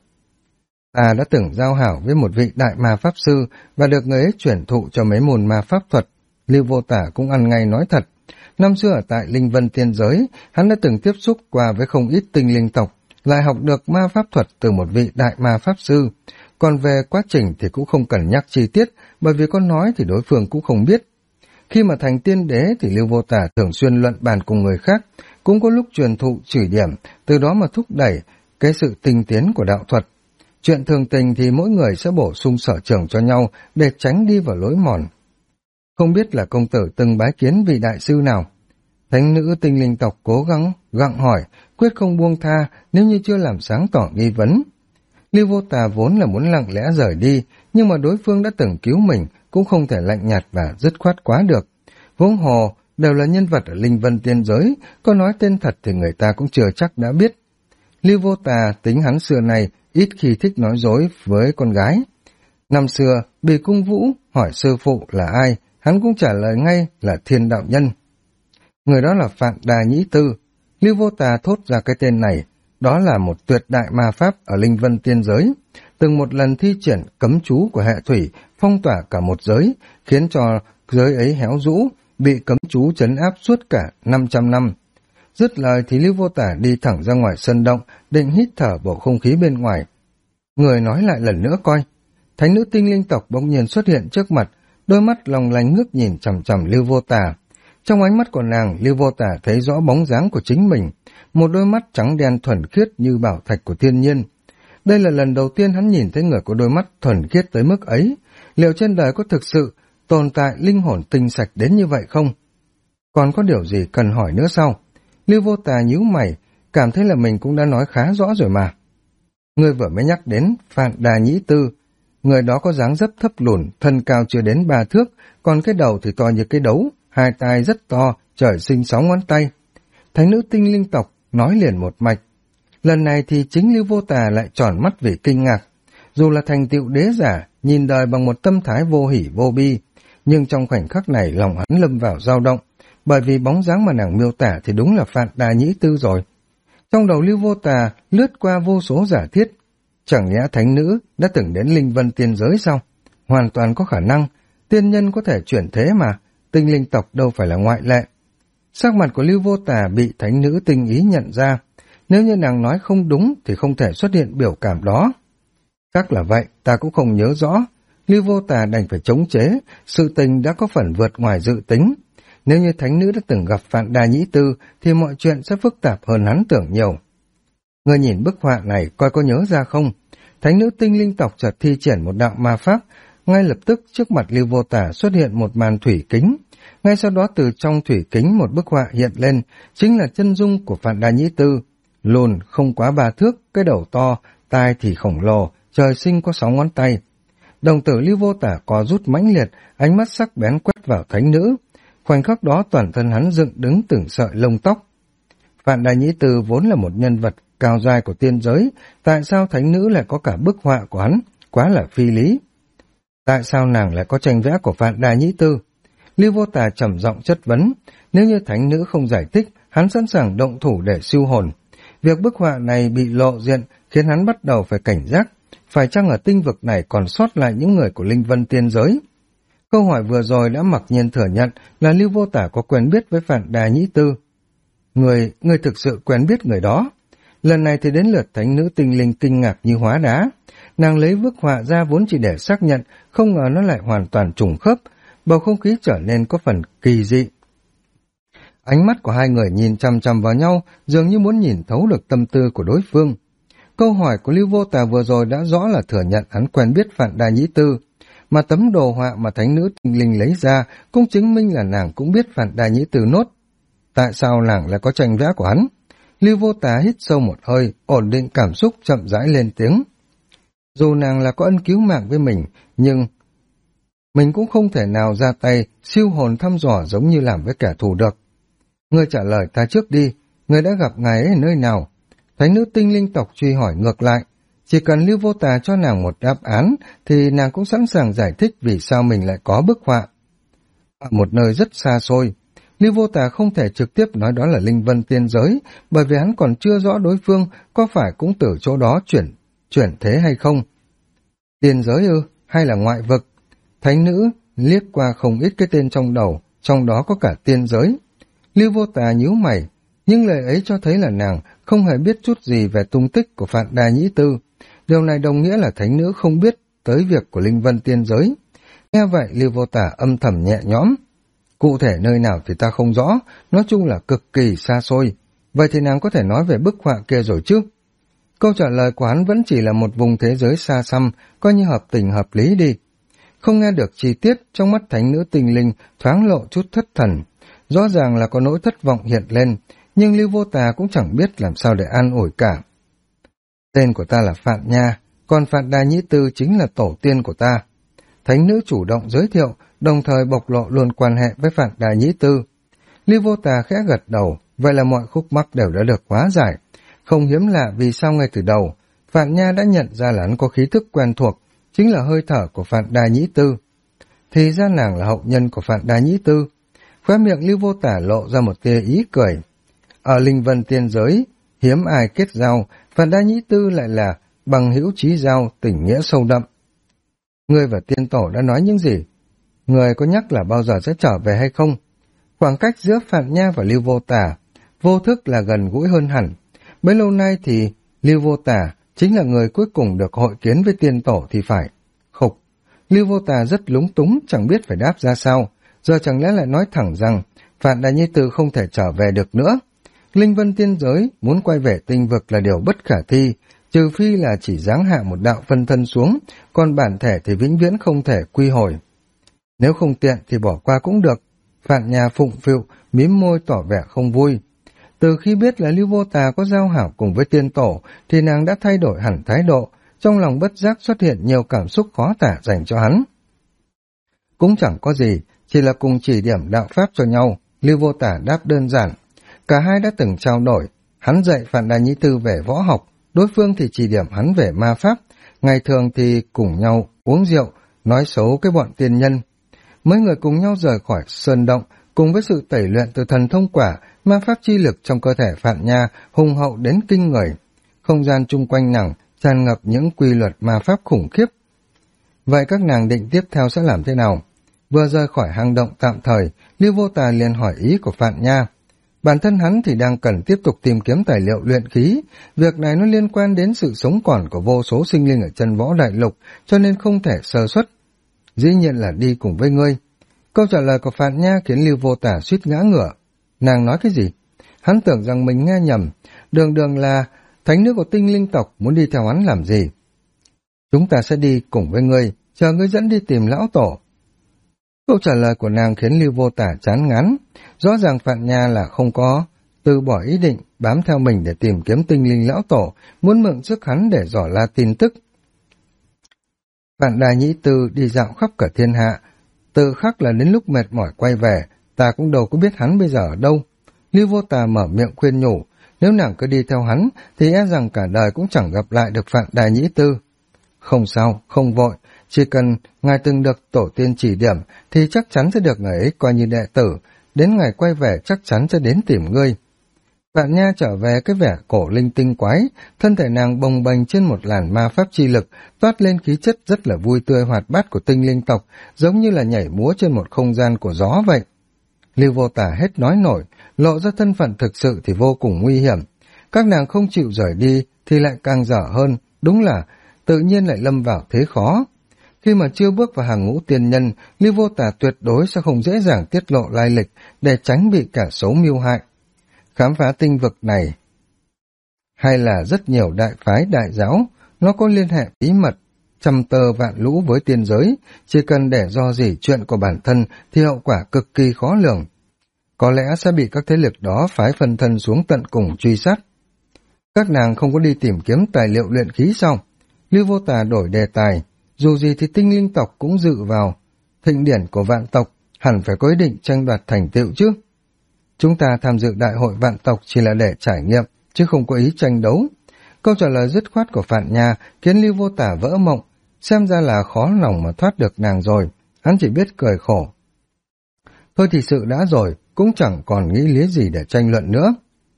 ta đã từng giao hảo với một vị đại ma pháp sư và được người ấy truyền thụ cho mấy môn ma pháp thuật. Lưu Vô Tà cũng ăn ngay nói thật. Năm xưa ở tại Linh Vân Tiên Giới, hắn đã từng tiếp xúc qua với không ít tinh linh tộc, lại học được ma pháp thuật từ một vị đại ma pháp sư. Còn về quá trình thì cũng không cần nhắc chi tiết, bởi vì có nói thì đối phương cũng không biết. Khi mà thành tiên đế thì Lưu Vô Tà thường xuyên luận bàn cùng người khác, cũng có lúc truyền thụ chỉ điểm, từ đó mà thúc đẩy cái sự tinh tiến của đạo thuật. Chuyện thường tình thì mỗi người sẽ bổ sung sở trường cho nhau để tránh đi vào lối mòn. Không biết là công tử từng bái kiến vị đại sư nào? Thánh nữ tinh linh tộc cố gắng gặng hỏi, quyết không buông tha nếu như chưa làm sáng tỏ nghi vấn. Lưu Vô Tà vốn là muốn lặng lẽ rời đi, nhưng mà đối phương đã từng cứu mình, cũng không thể lạnh nhạt và dứt khoát quá được. Huống hồ đều là nhân vật ở Linh Vân Tiên Giới, có nói tên thật thì người ta cũng chưa chắc đã biết. Lưu Vô Tà tính hắn xưa này ít khi thích nói dối với con gái. Năm xưa, Bì Cung Vũ hỏi sư phụ là ai, hắn cũng trả lời ngay là Thiên Đạo Nhân. Người đó là Phạn Đà Nhĩ Tư. Lưu Vô Tà thốt ra cái tên này, đó là một tuyệt đại ma pháp ở Linh Vân Tiên Giới, từng một lần thi triển cấm chú của hệ thủy, phong tỏa cả một giới, khiến cho giới ấy héo rũ, bị cấm chú trấn áp suốt cả 500 năm. Dứt lời thì Lưu Vô Tà đi thẳng ra ngoài sân động, định hít thở bầu không khí bên ngoài. Người nói lại lần nữa coi. Thánh nữ tinh linh tộc bỗng nhiên xuất hiện trước mặt, đôi mắt long lanh ngước nhìn chằm chằm Lưu Vô Tà. Trong ánh mắt của nàng, Lưu Vô Tà thấy rõ bóng dáng của chính mình, một đôi mắt trắng đen thuần khiết như bảo thạch của thiên nhiên. Đây là lần đầu tiên hắn nhìn thấy người có đôi mắt thuần khiết tới mức ấy. Liệu trên đời có thực sự tồn tại linh hồn tinh sạch đến như vậy không? Còn có điều gì cần hỏi nữa sao? Lưu Vô Tà nhíu mày, cảm thấy là mình cũng đã nói khá rõ rồi mà. Người vừa mới nhắc đến Phạn Đà Nhĩ Tư, người đó có dáng dấp thấp lùn, thân cao chưa đến 3 thước, còn cái đầu thì to như cái đấu, hai tai rất to, trời sinh 6 ngón tay. Thánh nữ tinh linh tộc nói liền một mạch. Lần này thì chính Lưu Vô Tà lại tròn mắt vì kinh ngạc. Dù là thành tựu đế giả, nhìn đời bằng một tâm thái vô hỉ vô bi, nhưng trong khoảnh khắc này lòng hắn lâm vào dao động, bởi vì bóng dáng mà nàng miêu tả thì đúng là Phạn Đà Nhĩ Tư rồi. Trong đầu Lưu Vô Tà lướt qua vô số giả thiết. Chẳng lẽ thánh nữ đã từng đến Linh Vân Tiên Giới sao? Hoàn toàn có khả năng, tiên nhân có thể chuyển thế mà, tinh linh tộc đâu phải là ngoại lệ. Sắc mặt của Lưu Vô Tà bị thánh nữ tinh ý nhận ra, nếu như nàng nói không đúng thì không thể xuất hiện biểu cảm đó. Chắc là vậy, ta cũng không nhớ rõ. Lưu Vô Tà đành phải chống chế, sự tình đã có phần vượt ngoài dự tính. Nếu như thánh nữ đã từng gặp Phạn Đà Nhĩ Tư thì mọi chuyện sẽ phức tạp hơn hắn tưởng nhiều. Người nhìn bức họa này coi có nhớ ra không? Thánh nữ tinh linh tộc chợt thi triển một đạo ma pháp, ngay lập tức trước mặt Lưu Vô Tà xuất hiện một màn thủy kính. Ngay sau đó từ trong thủy kính một bức họa hiện lên, chính là chân dung của Phạn Đà Nhĩ Tư. Lùn không quá 3 thước, cái đầu to, tai thì khổng lồ, trời sinh có 6 ngón tay. Đồng tử Lưu Vô Tà co rút mãnh liệt, ánh mắt sắc bén quét vào thánh nữ. Khoảnh khắc đó toàn thân hắn dựng đứng từng sợi lông tóc. Phạn Đà Nhĩ Tư vốn là một nhân vật cao giai của tiên giới, tại sao thánh nữ lại có cả bức họa của hắn? Quá là phi lý. Tại sao nàng lại có tranh vẽ của Phạn Đà Nhĩ Tư? Lưu Vô Tà trầm giọng chất vấn, nếu như thánh nữ không giải thích, hắn sẵn sàng động thủ để siêu hồn. Việc bức họa này bị lộ diện khiến hắn bắt đầu phải cảnh giác, phải chăng ở tinh vực này còn sót lại những người của Linh Vân Tiên Giới? Câu hỏi vừa rồi đã mặc nhiên thừa nhận là Lưu Vô Tà có quen biết với Phạn Đà Nhĩ Tư. Người thực sự quen biết người đó. Lần này thì đến lượt thánh nữ tinh linh kinh ngạc như hóa đá. Nàng lấy bức họa ra vốn chỉ để xác nhận, không ngờ nó lại hoàn toàn trùng khớp, bầu không khí trở nên có phần kỳ dị. Ánh mắt của hai người nhìn chằm chằm vào nhau, dường như muốn nhìn thấu được tâm tư của đối phương. Câu hỏi của Lưu Vô Tà vừa rồi đã rõ là thừa nhận hắn quen biết Phạn Đa Nhĩ Tư, mà tấm đồ họa mà thánh nữ tinh linh lấy ra cũng chứng minh là nàng cũng biết Phạn Đa Nhĩ Tư nốt. Tại sao nàng lại có tranh vẽ của hắn? Lưu Vô Tà hít sâu một hơi, ổn định cảm xúc, chậm rãi lên tiếng. Dù nàng là có ân cứu mạng với mình, nhưng mình cũng không thể nào ra tay siêu hồn thăm dò giống như làm với kẻ thù được. Ngươi trả lời ta trước đi, ngươi đã gặp ngài ấy ở nơi nào? Thánh nữ tinh linh tộc truy hỏi ngược lại. Chỉ cần Lưu Vô Tà cho nàng một đáp án, thì nàng cũng sẵn sàng giải thích vì sao mình lại có bức họa. Ở một nơi rất xa xôi, Lưu Vô Tà không thể trực tiếp nói đó là Linh Vân Tiên Giới, bởi vì hắn còn chưa rõ đối phương có phải cũng từ chỗ đó chuyển thế hay không. Tiên giới ư, hay là ngoại vực? Thánh nữ liếc qua không ít cái tên trong đầu, trong đó có cả tiên giới. Lưu Vô Tà nhíu mày, nhưng lời ấy cho thấy là nàng không hề biết chút gì về tung tích của Phạn Đa Nhĩ Tư. Điều này đồng nghĩa là thánh nữ không biết tới việc của Linh Vân Tiên Giới. Nghe vậy Lưu Vô Tà âm thầm nhẹ nhõm. Cụ thể nơi nào thì ta không rõ, nói chung là cực kỳ xa xôi. Vậy thì nàng có thể nói về bức họa kia rồi chứ? Câu trả lời của hắn vẫn chỉ là một vùng thế giới xa xăm, coi như hợp tình hợp lý đi. Không nghe được chi tiết, trong mắt thánh nữ tinh linh thoáng lộ chút thất thần. Rõ ràng là có nỗi thất vọng hiện lên, nhưng Lưu Vô Tà cũng chẳng biết làm sao để an ủi cả. Tên của ta là Phạn Nha, còn Phạn Đa Nhĩ Tư chính là tổ tiên của ta. Thánh nữ chủ động giới thiệu, đồng thời bộc lộ luôn quan hệ với Phạn Đa Nhĩ Tư. Lưu Vô Tà khẽ gật đầu, vậy là mọi khúc mắc đều đã được hóa giải. Không hiếm lạ vì sao ngay từ đầu, Phạn Nha đã nhận ra là hắn có khí thức quen thuộc, chính là hơi thở của Phạn Đa Nhĩ Tư. Thì ra nàng là hậu nhân của Phạn Đa Nhĩ Tư. Khóe miệng Lưu Vô Tà lộ ra một tia ý cười. Ở Linh Vân Tiên Giới, hiếm ai kết giao, Phạn Đa Nhĩ Tư lại là bằng hữu chí giao, tình nghĩa sâu đậm. Ngươi và tiên tổ đã nói những gì? Ngươi có nhắc là bao giờ sẽ trở về hay không? Khoảng cách giữa Phạn Nha và Lưu Vô Tà vô thức là gần gũi hơn hẳn. Bấy lâu nay thì Lưu Vô Tà chính là người cuối cùng được hội kiến với tiên tổ thì phải. Khục, Lưu Vô Tà rất lúng túng, chẳng biết phải đáp ra sao. Giờ chẳng lẽ lại nói thẳng rằng Phạn Đa Nhĩ Tư không thể trở về được nữa. Linh Vân Tiên Giới muốn quay về tinh vực là điều bất khả thi, trừ phi là chỉ giáng hạ một đạo phân thân xuống, còn bản thể thì vĩnh viễn không thể quy hồi. Nếu không tiện thì bỏ qua cũng được. Phạn Nha phụng phịu, mím môi tỏ vẻ không vui. Từ khi biết là Lưu Vô Tà có giao hảo cùng với tiên tổ, thì nàng đã thay đổi hẳn thái độ, trong lòng bất giác xuất hiện nhiều cảm xúc khó tả dành cho hắn. Cũng chẳng có gì, chỉ là cùng chỉ điểm đạo pháp cho nhau, Lưu Vô Tà đáp đơn giản. Cả hai đã từng trao đổi, hắn dạy Phạn Đa Nhĩ Tư về võ học, đối phương thì chỉ điểm hắn về ma pháp, ngày thường thì cùng nhau uống rượu, nói xấu cái bọn tiên nhân. Mấy người cùng nhau rời khỏi sơn động, cùng với sự tẩy luyện từ thần thông quả, ma pháp chi lực trong cơ thể Phạn Nha hùng hậu đến kinh người. Không gian chung quanh nàng tràn ngập những quy luật ma pháp khủng khiếp. Vậy các nàng định tiếp theo sẽ làm thế nào? Vừa rời khỏi hang động tạm thời, Lưu Vô Tà liền hỏi ý của Phạn Nha. Bản thân hắn thì đang cần tiếp tục tìm kiếm tài liệu luyện khí, việc này nó liên quan đến sự sống còn của vô số sinh linh ở chân võ đại lục, cho nên không thể sơ suất. Dĩ nhiên là đi cùng với ngươi. Câu trả lời của Phạn Nha khiến Lưu Vô Tà suýt ngã ngửa. Nàng nói cái gì? Hắn tưởng rằng mình nghe nhầm, đường đường là thánh nữ của tinh linh tộc muốn đi theo hắn làm gì? Chúng ta sẽ đi cùng với ngươi, chờ ngươi dẫn đi tìm lão tổ. Câu trả lời của nàng khiến Lưu Vô Tà chán ngán. Rõ ràng Phạn Nha là không có từ bỏ ý định bám theo mình để tìm kiếm tinh linh lão tổ, muốn mượn sức hắn để dò la tin tức. Phạn Đa Nhĩ Tư đi dạo khắp cả thiên hạ, tự khắc là đến lúc mệt mỏi quay về, ta cũng đâu có biết hắn bây giờ ở đâu. Lưu Vô Tà mở miệng khuyên nhủ, nếu nàng cứ đi theo hắn thì e rằng cả đời cũng chẳng gặp lại được Phạn Đa Nhĩ Tư. Không sao, không vội, chỉ cần ngài từng được tổ tiên chỉ điểm thì chắc chắn sẽ được ngài ấy coi như đệ tử, đến ngày quay về chắc chắn sẽ đến tìm ngươi. Phạn Nha trở về cái vẻ cổ linh tinh quái, thân thể nàng bồng bềnh trên một làn ma pháp chi lực, toát lên khí chất rất là vui tươi hoạt bát của tinh linh tộc, giống như là nhảy múa trên một không gian của gió vậy. Lưu Vô Tà hết nói nổi, lộ ra thân phận thực sự thì vô cùng nguy hiểm. Các nàng không chịu rời đi thì lại càng dở hơn, đúng là tự nhiên lại lâm vào thế khó. Khi mà chưa bước vào hàng ngũ tiên nhân, Lưu Vô Tà tuyệt đối sẽ không dễ dàng tiết lộ lai lịch để tránh bị kẻ xấu mưu hại. Khám phá tinh vực này hay là rất nhiều đại phái đại giáo, nó có liên hệ bí mật trăm tơ vạn lũ với tiên giới, chỉ cần để do dỉ chuyện của bản thân thì hậu quả cực kỳ khó lường. Có lẽ sẽ bị các thế lực đó phái phân thân xuống tận cùng truy sát. Các nàng không có đi tìm kiếm tài liệu luyện khí sao? Lưu Vô Tà đổi đề tài, dù gì thì tinh linh tộc cũng dự vào thịnh điển của vạn tộc, hẳn phải có ý định tranh đoạt thành tựu chứ. Chúng ta tham dự đại hội vạn tộc chỉ là để trải nghiệm, chứ không có ý tranh đấu. Câu trả lời dứt khoát của Phạn Nha khiến Lưu Vô Tà vỡ mộng, xem ra là khó lòng mà thoát được nàng rồi, hắn chỉ biết cười khổ. Thôi thì sự đã rồi, cũng chẳng còn nghĩ lý gì để tranh luận nữa.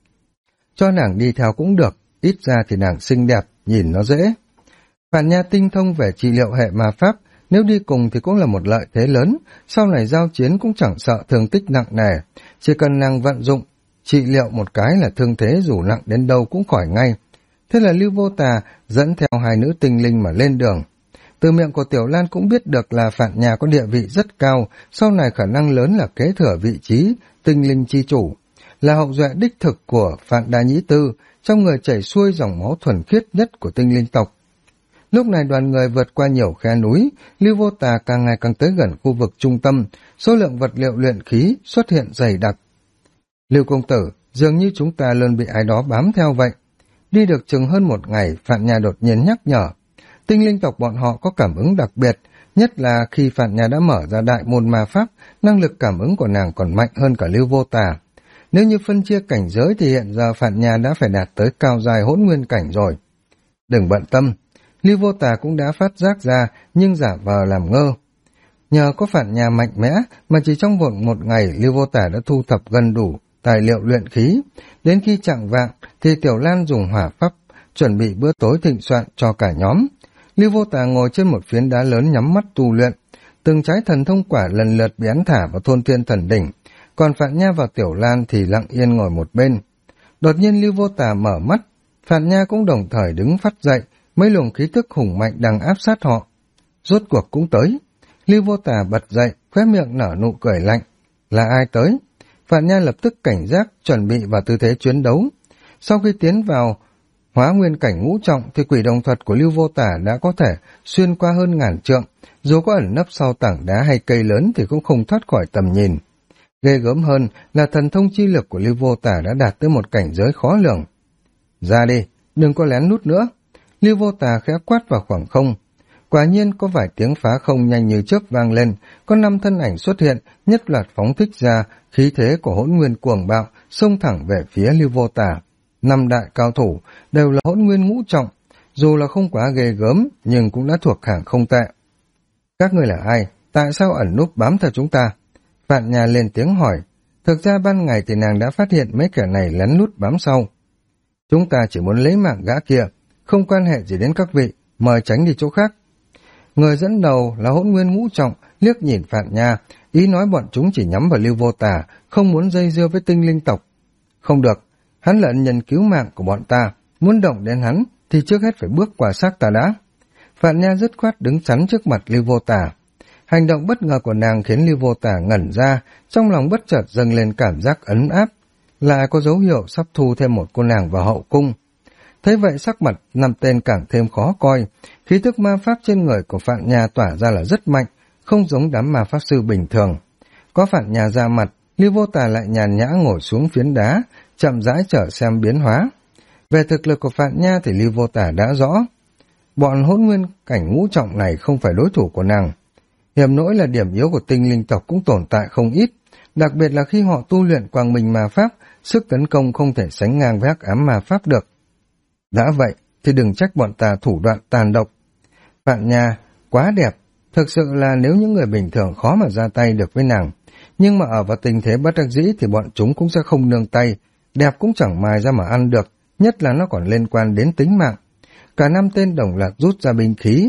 Cho nàng đi theo cũng được, ít ra thì nàng xinh đẹp, nhìn nó dễ. Phạn Nha tinh thông về trị liệu hệ ma pháp, nếu đi cùng thì cũng là một lợi thế lớn, sau này giao chiến cũng chẳng sợ thương tích nặng nề, chỉ cần nàng vận dụng, trị liệu một cái là thương thế dù nặng đến đâu cũng khỏi ngay. Thế là Lưu Vô Tà dẫn theo hai nữ tinh linh mà lên đường. Từ miệng của Tiểu Lan cũng biết được là Phạn Nha có địa vị rất cao, sau này khả năng lớn là kế thừa vị trí tinh linh chi chủ, là hậu duệ đích thực của Phạn Đa Nhĩ Tư, trong người chảy xuôi dòng máu thuần khiết nhất của tinh linh tộc. Lúc này đoàn người vượt qua nhiều khe núi, Lưu Vô Tà càng ngày càng tới gần khu vực trung tâm, số lượng vật liệu luyện khí xuất hiện dày đặc. Lưu công tử, dường như chúng ta luôn bị ai đó bám theo vậy. Đi được chừng hơn một ngày, Phạn Nha đột nhiên nhắc nhở. Tinh linh tộc bọn họ có cảm ứng đặc biệt, nhất là khi Phạn Nha đã mở ra đại môn ma pháp, năng lực cảm ứng của nàng còn mạnh hơn cả Lưu Vô Tà. Nếu như phân chia cảnh giới thì hiện giờ Phạn Nha đã phải đạt tới cao dài hỗn nguyên cảnh rồi. Đừng bận tâm, Lưu Vô Tà cũng đã phát giác ra, nhưng giả vờ làm ngơ. Nhờ có Phạn Nha mạnh mẽ mà chỉ trong vòng một ngày Lưu Vô Tà đã thu thập gần đủ tài liệu luyện khí. Đến khi chạng vạng thì Tiểu Lan dùng hỏa pháp chuẩn bị bữa tối thịnh soạn cho cả nhóm. Lưu Vô Tà ngồi trên một phiến đá lớn nhắm mắt tu luyện, từng trái thần thông quả lần lượt bị hắn thả vào thôn thiên thần đỉnh, còn Phạn Nha và Tiểu Lan thì lặng yên ngồi một bên. Đột nhiên Lưu Vô Tà mở mắt, Phạn Nha cũng đồng thời đứng phắt dậy, mấy luồng khí tức hùng mạnh đang áp sát họ. Rốt cuộc cũng tới. Lưu Vô Tà bật dậy, khóe miệng nở nụ cười lạnh. Là ai tới? Phạn Nha lập tức cảnh giác, chuẩn bị vào tư thế chiến đấu. Sau khi tiến vào hóa nguyên cảnh ngũ trọng thì quỷ đồng thuật của Lưu Vô Tà đã có thể xuyên qua hơn 1000 trượng, dù có ẩn nấp sau tảng đá hay cây lớn thì cũng không thoát khỏi tầm nhìn. Ghê gớm hơn là thần thông chi lực của Lưu Vô Tà đã đạt tới một cảnh giới khó lường. Ra đi, đừng có lén nút nữa. Lưu Vô Tà khẽ quát vào khoảng không. Quả nhiên có vài tiếng phá không nhanh như chớp vang lên, có 5 thân ảnh xuất hiện, nhất loạt phóng thích ra khí thế của hỗn nguyên cuồng bạo, xông thẳng về phía Lưu Vô Tà. 5 đại cao thủ đều là hỗn nguyên ngũ trọng, dù là không quá ghê gớm nhưng cũng đã thuộc hàng không tệ. Các ngươi là ai? Tại sao ẩn núp bám theo chúng ta? Phạn Nha lên tiếng hỏi. Thực ra ban ngày thì nàng đã phát hiện mấy kẻ này lén lút bám sau. Chúng ta chỉ muốn lấy mạng gã kia, không quan hệ gì đến các vị, mời tránh đi chỗ khác. Người dẫn đầu là hỗn nguyên ngũ trọng, liếc nhìn Phạn Nha, ý nói bọn chúng chỉ nhắm vào Lưu Vô Tà, không muốn dây dưa với tinh linh tộc. Không được, hắn là ân nhân cứu mạng của bọn ta, muốn động đến hắn thì trước hết phải bước qua xác ta đã. Phạn Nha dứt khoát đứng chắn trước mặt Lưu Vô Tà. Hành động bất ngờ của nàng khiến Lưu Vô Tà ngẩn ra, trong lòng bất chợt dâng lên cảm giác ấn áp, lại có dấu hiệu sắp thu thêm một cô nàng vào hậu cung. Thấy vậy sắc mặt 5 tên càng thêm khó coi, khí tức ma pháp trên người của Phạn Nha tỏa ra là rất mạnh, không giống đám ma pháp sư bình thường. Có Phạn Nha ra mặt, Lưu Vô Tà lại nhàn nhã ngồi xuống phiến đá, chậm rãi chờ xem biến hóa. Về thực lực của Phạn Nha thì Lưu Vô Tà đã rõ, bọn hỗn nguyên cảnh ngũ trọng này không phải đối thủ của nàng. Hiểm nỗi là điểm yếu của tinh linh tộc cũng tồn tại không ít, đặc biệt là khi họ tu luyện quang minh ma pháp, sức tấn công không thể sánh ngang với hắc ám ma pháp được. Đã vậy thì đừng trách bọn ta thủ đoạn tàn độc. Phạn Nha quá đẹp, thực sự là nếu những người bình thường khó mà ra tay được với nàng, nhưng mà ở vào tình thế bất đắc dĩ thì bọn chúng cũng sẽ không nương tay, đẹp cũng chẳng mài ra mà ăn được, nhất là nó còn liên quan đến tính mạng. Cả 5 tên đồng loạt rút ra binh khí,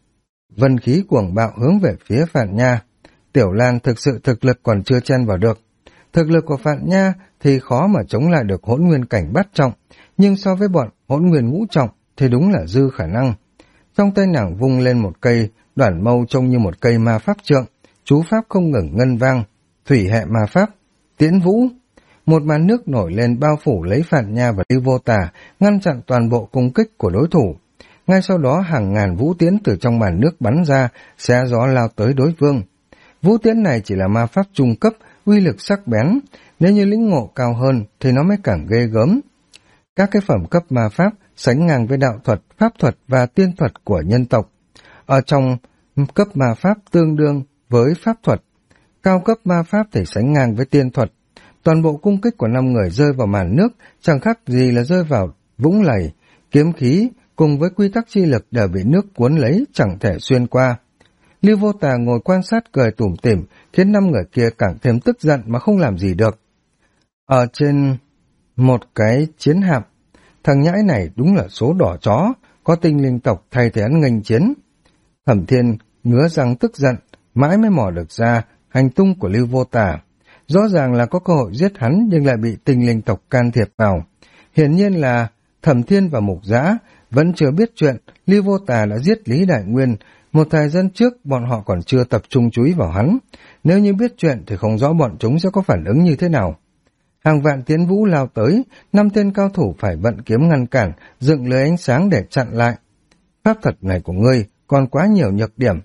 vân khí cuồng bạo hướng về phía Phạn Nha. Tiểu Lan thực sự thực lực còn chưa chen vào được. Thực lực của Phạn Nha thì khó mà chống lại được hỗn nguyên cảnh bát trọng, nhưng so với bọn hỗn nguyên ngũ trọng thì đúng là dư khả năng. Trong tay nàng vung lên một cây đoản mâu trông như một cây ma pháp trượng, chú pháp không ngừng ngân vang, thủy hệ ma pháp, tiễn vũ. Một màn nước nổi lên bao phủ lấy Phạn Nha và Lưu Vô Tà, ngăn chặn toàn bộ công kích của đối thủ. Ngay sau đó hàng ngàn vũ tiễn từ trong màn nước bắn ra, xé gió lao tới đối phương. Vũ tiễn này chỉ là ma pháp trung cấp, uy lực sắc bén, nếu như lĩnh ngộ cao hơn thì nó mới càng ghê gớm. Các cái phẩm cấp ma pháp sánh ngang với đạo thuật, pháp thuật và tiên thuật của nhân tộc. Ở trong cấp ma pháp tương đương với pháp thuật, cao cấp ma pháp thì sánh ngang với tiên thuật. Toàn bộ cung kích của 5 người rơi vào màn nước, chẳng khác gì là rơi vào vũng lầy, kiếm khí cùng với quy tắc chi lực đều bị nước cuốn lấy, chẳng thể xuyên qua. Lưu Vô Tà ngồi quan sát cười tủm tỉm, khiến 5 người kia càng thêm tức giận mà không làm gì được. Ở trên một cái chiến hạm, thằng nhãi này đúng là số đỏ chó, có tinh linh tộc thay thế hắn nghênh chiến. Thẩm Thiên ngứa răng tức giận, mãi mới mò được ra hành tung của Lưu Vô Tà. Rõ ràng là có cơ hội giết hắn nhưng lại bị tinh linh tộc can thiệp vào. Hiển nhiên là Thẩm Thiên và Mục Dã vẫn chưa biết chuyện Lưu Vô Tà đã giết Lý Đại Nguyên. Một thời gian trước bọn họ còn chưa tập trung chú ý vào hắn. Nếu như biết chuyện thì không rõ bọn chúng sẽ có phản ứng như thế nào. Hàng vạn tiến vũ lao tới, 5 tên cao thủ phải vận kiếm ngăn cản, dựng lưới ánh sáng để chặn lại. Pháp thuật này của ngươi còn quá nhiều nhược điểm,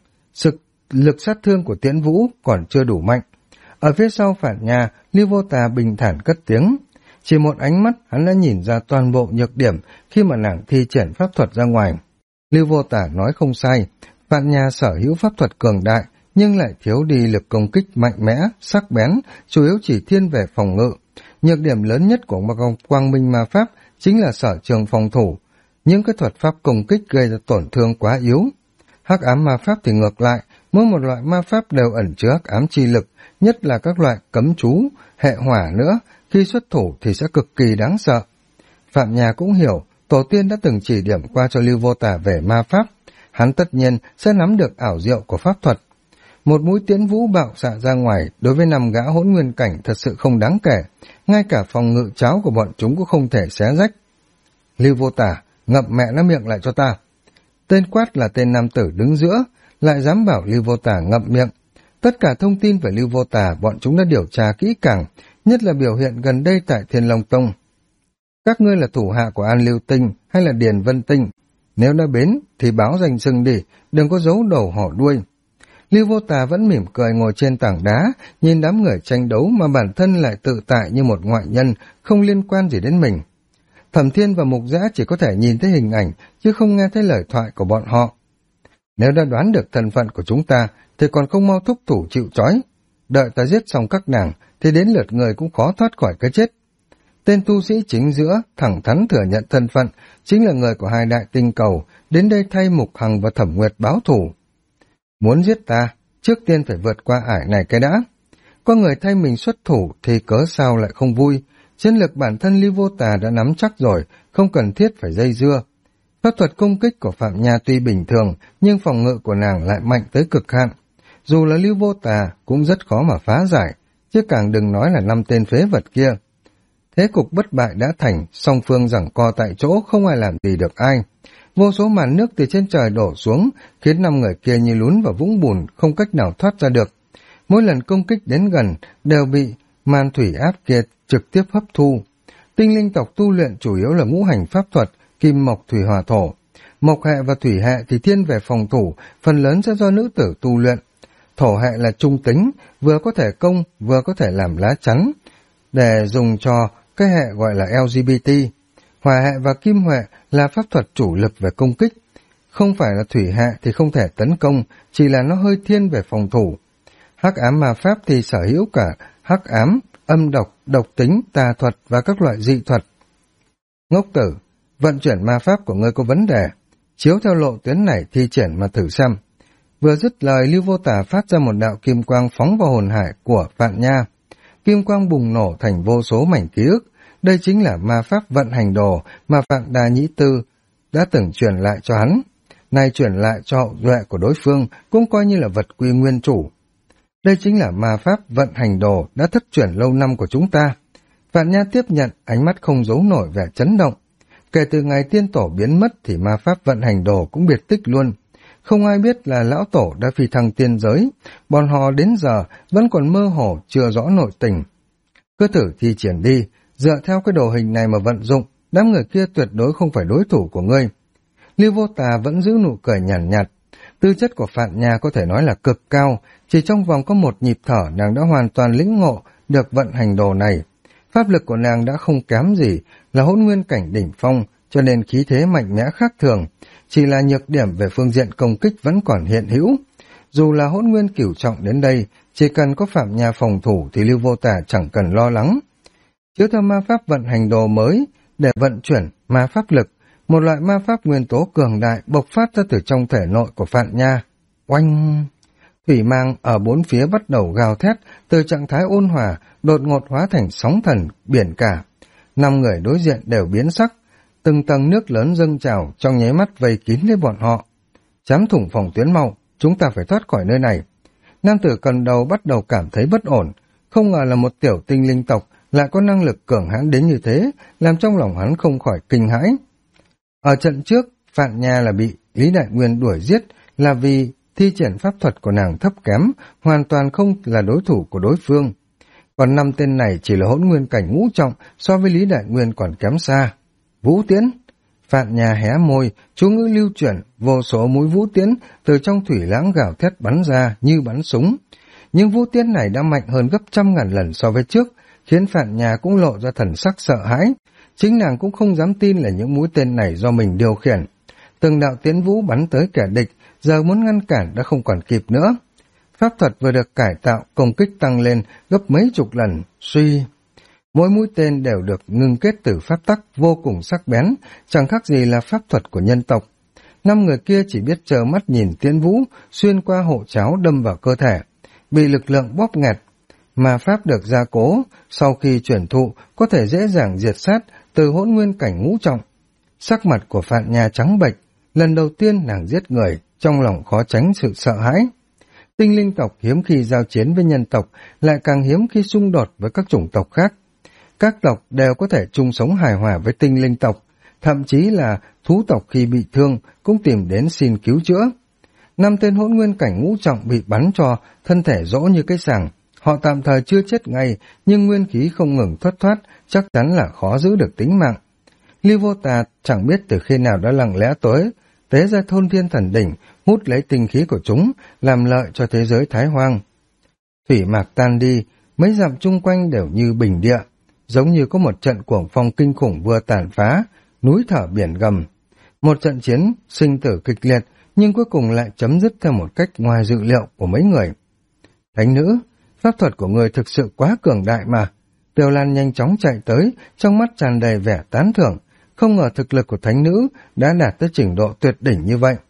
lực sát thương của Tiễn Vũ còn chưa đủ mạnh. Ở phía sau Phạn Nha, Lưu Vô Tà bình thản cất tiếng. Chỉ một ánh mắt hắn đã nhìn ra toàn bộ nhược điểm khi mà nàng thi triển pháp thuật ra ngoài. Lưu Vô Tà nói không sai, Phạn Nha sở hữu pháp thuật cường đại nhưng lại thiếu đi lực công kích mạnh mẽ, sắc bén, chủ yếu chỉ thiên về phòng ngự. Nhược điểm lớn nhất của Quang Minh ma pháp chính là sở trường phòng thủ. Những cái thuật pháp công kích gây ra tổn thương quá yếu. Hắc ám ma pháp thì ngược lại, mỗi một loại ma pháp đều ẩn chứa hắc ám chi lực, nhất là các loại cấm chú, hệ hỏa nữa, khi xuất thủ thì sẽ cực kỳ đáng sợ. Phạm Nhà cũng hiểu, tổ tiên đã từng chỉ điểm qua cho Lưu Vô Tà về ma pháp, hắn tất nhiên sẽ nắm được ảo diệu của pháp thuật. Một mũi tiễn vũ bạo xạ ra ngoài đối với 5 gã hỗn nguyên cảnh thật sự không đáng kể, ngay cả phòng ngự cháo của bọn chúng cũng không thể xé rách. Lưu Vô Tà, ngậm mẹ nó miệng lại cho ta. Tên quát là tên nam tử đứng giữa, lại dám bảo Lưu Vô Tà ngậm miệng. Tất cả thông tin về Lưu Vô Tà bọn chúng đã điều tra kỹ càng, nhất là biểu hiện gần đây tại Thiên Long Tông. Các ngươi là thủ hạ của An Lưu Tinh hay là Điền Vân Tinh? Nếu đã đến thì báo danh xưng đi, đừng có giấu đầu hỏ đuôi. Lưu Vô Tà vẫn mỉm cười ngồi trên tảng đá, nhìn đám người tranh đấu mà bản thân lại tự tại như một ngoại nhân, không liên quan gì đến mình. Thẩm Thiên và Mục Dã chỉ có thể nhìn thấy hình ảnh, chứ không nghe thấy lời thoại của bọn họ. Nếu đã đoán được thân phận của chúng ta, thì còn không mau thúc thủ chịu trói. Đợi ta giết xong các nàng, thì đến lượt người cũng khó thoát khỏi cái chết. Tên tu sĩ chính giữa, thẳng thắn thừa nhận thân phận, chính là người của 2 đại tinh cầu, đến đây thay Mục Hằng và Thẩm Nguyệt báo thù. Muốn giết ta, trước tiên phải vượt qua ải này cái đã. Có người thay mình xuất thủ thì cớ sao lại không vui. Chiến lực bản thân Lưu Vô Tà đã nắm chắc rồi, không cần thiết phải dây dưa. Pháp thuật công kích của Phạm Nha tuy bình thường, nhưng phòng ngự của nàng lại mạnh tới cực hạn. Dù là Lưu Vô Tà cũng rất khó mà phá giải, chứ càng đừng nói là 5 tên phế vật kia. Thế cục bất bại đã thành, song phương giằng co tại chỗ, không ai làm gì được ai. Vô số màn nước từ trên trời đổ xuống, khiến 5 người kia như lún vào vũng bùn, không cách nào thoát ra được. Mỗi lần công kích đến gần, đều bị màn thủy áp kia trực tiếp hấp thu. Tinh linh tộc tu luyện chủ yếu là ngũ hành pháp thuật, kim mộc thủy hỏa thổ. Mộc hệ và thủy hệ thì thiên về phòng thủ, phần lớn sẽ do nữ tử tu luyện. Thổ hệ là trung tính, vừa có thể công, vừa có thể làm lá chắn, để dùng cho cái hệ gọi là LGBT. Hỏa hệ và kim hệ là pháp thuật chủ lực về công kích. Không phải là thủy hệ thì không thể tấn công, chỉ là nó hơi thiên về phòng thủ. Hắc ám ma pháp thì sở hữu cả hắc ám, âm độc, độc tính, tà thuật và các loại dị thuật. Ngốc tử, vận chuyển ma pháp của ngươi có vấn đề. Chiếu theo lộ tuyến này thi triển mà thử xem. Vừa dứt lời, Lưu Vô Tà phát ra một đạo kim quang phóng vào hồn hải của Phạn Nha. Kim quang bùng nổ thành vô số mảnh ký ức. Đây chính là ma pháp vận hành đồ mà Phạn Đà Nhĩ Tư đã từng truyền lại cho hắn. Nay truyền lại cho hậu duệ của đối phương cũng coi như là vật quy nguyên chủ. Đây chính là ma pháp vận hành đồ đã thất truyền lâu năm của chúng ta. Vạn Nha tiếp nhận, ánh mắt không giấu nổi vẻ chấn động. Kể từ ngày tiên tổ biến mất thì ma pháp vận hành đồ cũng biệt tích luôn. Không ai biết là lão tổ đã phi thăng tiên giới, bọn họ đến giờ vẫn còn mơ hồ chưa rõ nội tình. Cứ thử thi triển đi, dựa theo cái đồ hình này mà vận dụng, đám người kia tuyệt đối không phải đối thủ của ngươi. Lưu Vô Tà vẫn giữ nụ cười nhàn nhạt. Tư chất của Phạn Nha có thể nói là cực cao, chỉ trong vòng có một nhịp thở nàng đã hoàn toàn lĩnh ngộ được vận hành đồ này. Pháp lực của nàng đã không kém gì, là hỗn nguyên cảnh đỉnh phong, cho nên khí thế mạnh mẽ khác thường, chỉ là nhược điểm về phương diện công kích vẫn còn hiện hữu. Dù là hỗn nguyên cửu trọng đến đây, chỉ cần có Phạm Nha phòng thủ thì Lưu Vô Tà chẳng cần lo lắng. Chiếu theo ma pháp vận hành đồ mới, để vận chuyển ma pháp lực, một loại ma pháp nguyên tố cường đại bộc phát ra từ trong thể nội của Phạm Nha. Oanh! Thủy mang ở bốn phía bắt đầu gào thét, từ trạng thái ôn hòa, đột ngột hóa thành sóng thần, biển cả. 5 người đối diện đều biến sắc, từng tầng nước lớn dâng trào trong nháy mắt vây kín lấy bọn họ. Chám thủng phòng tuyến mau, chúng ta phải thoát khỏi nơi này. Nam tử cầm đầu bắt đầu cảm thấy bất ổn, không ngờ là một tiểu tinh linh tộc lại có năng lực cường hãn đến như thế, làm trong lòng hắn không khỏi kinh hãi. Ở trận trước, Phạn Nha là bị Lý Đại Nguyên đuổi giết là vì thi triển pháp thuật của nàng thấp kém, hoàn toàn không là đối thủ của đối phương. Còn 5 tên này chỉ là hỗn nguyên cảnh ngũ trọng, so với Lý Đại Nguyên còn kém xa. Vũ Tiễn! Phạn Nha hé môi, chú ngữ lưu chuyển, vô số mũi vũ tiễn từ trong thủy lãng gào thét bắn ra như bắn súng. Nhưng vũ tiễn này đã mạnh hơn gấp 100.000 lần so với trước, khiến Phạn Nha cũng lộ ra thần sắc sợ hãi. Chính nàng cũng không dám tin là những mũi tên này do mình điều khiển. Từng đạo tiến vũ bắn tới kẻ địch, giờ muốn ngăn cản đã không còn kịp nữa. Pháp thuật vừa được cải tạo, công kích tăng lên gấp mấy chục lần, suy. Mỗi mũi tên đều được ngưng kết từ pháp tắc vô cùng sắc bén, chẳng khác gì là pháp thuật của nhân tộc. 5 người kia chỉ biết trơ mắt nhìn tiến vũ xuyên qua hộ cháo đâm vào cơ thể, bị lực lượng bóp nghẹt. Mà pháp được gia cố, sau khi chuyển thụ có thể dễ dàng diệt sát từ hỗn nguyên cảnh ngũ trọng. Sắc mặt của Phạn Nha trắng bệch, lần đầu tiên nàng giết người, trong lòng khó tránh sự sợ hãi. Tinh linh tộc hiếm khi giao chiến với nhân tộc, lại càng hiếm khi xung đột với các chủng tộc khác. Các tộc đều có thể chung sống hài hòa với tinh linh tộc, thậm chí là thú tộc khi bị thương cũng tìm đến xin cứu chữa. 5 tên hỗn nguyên cảnh ngũ trọng bị bắn cho thân thể rỗ như cái sàng, họ tạm thời chưa chết ngay, nhưng nguyên khí không ngừng thoát, chắc chắn là khó giữ được tính mạng. Lưu Vô Tà chẳng biết từ khi nào đã lặng lẽ tế ra thôn thiên thần đỉnh, hút lấy tinh khí của chúng, làm lợi cho thế giới Thái Hoang. Thủy mạc tan đi, mấy dặm chung quanh đều như bình địa, giống như có một trận cuồng phong kinh khủng vừa tàn phá, núi thở biển gầm. Một trận chiến sinh tử kịch liệt, nhưng cuối cùng lại chấm dứt theo một cách ngoài dự liệu của mấy người. Thánh nữ, pháp thuật của người thực sự quá cường đại mà. Tiêu Lan nhanh chóng chạy tới, trong mắt tràn đầy vẻ tán thưởng, không ngờ thực lực của thánh nữ đã đạt tới trình độ tuyệt đỉnh như vậy.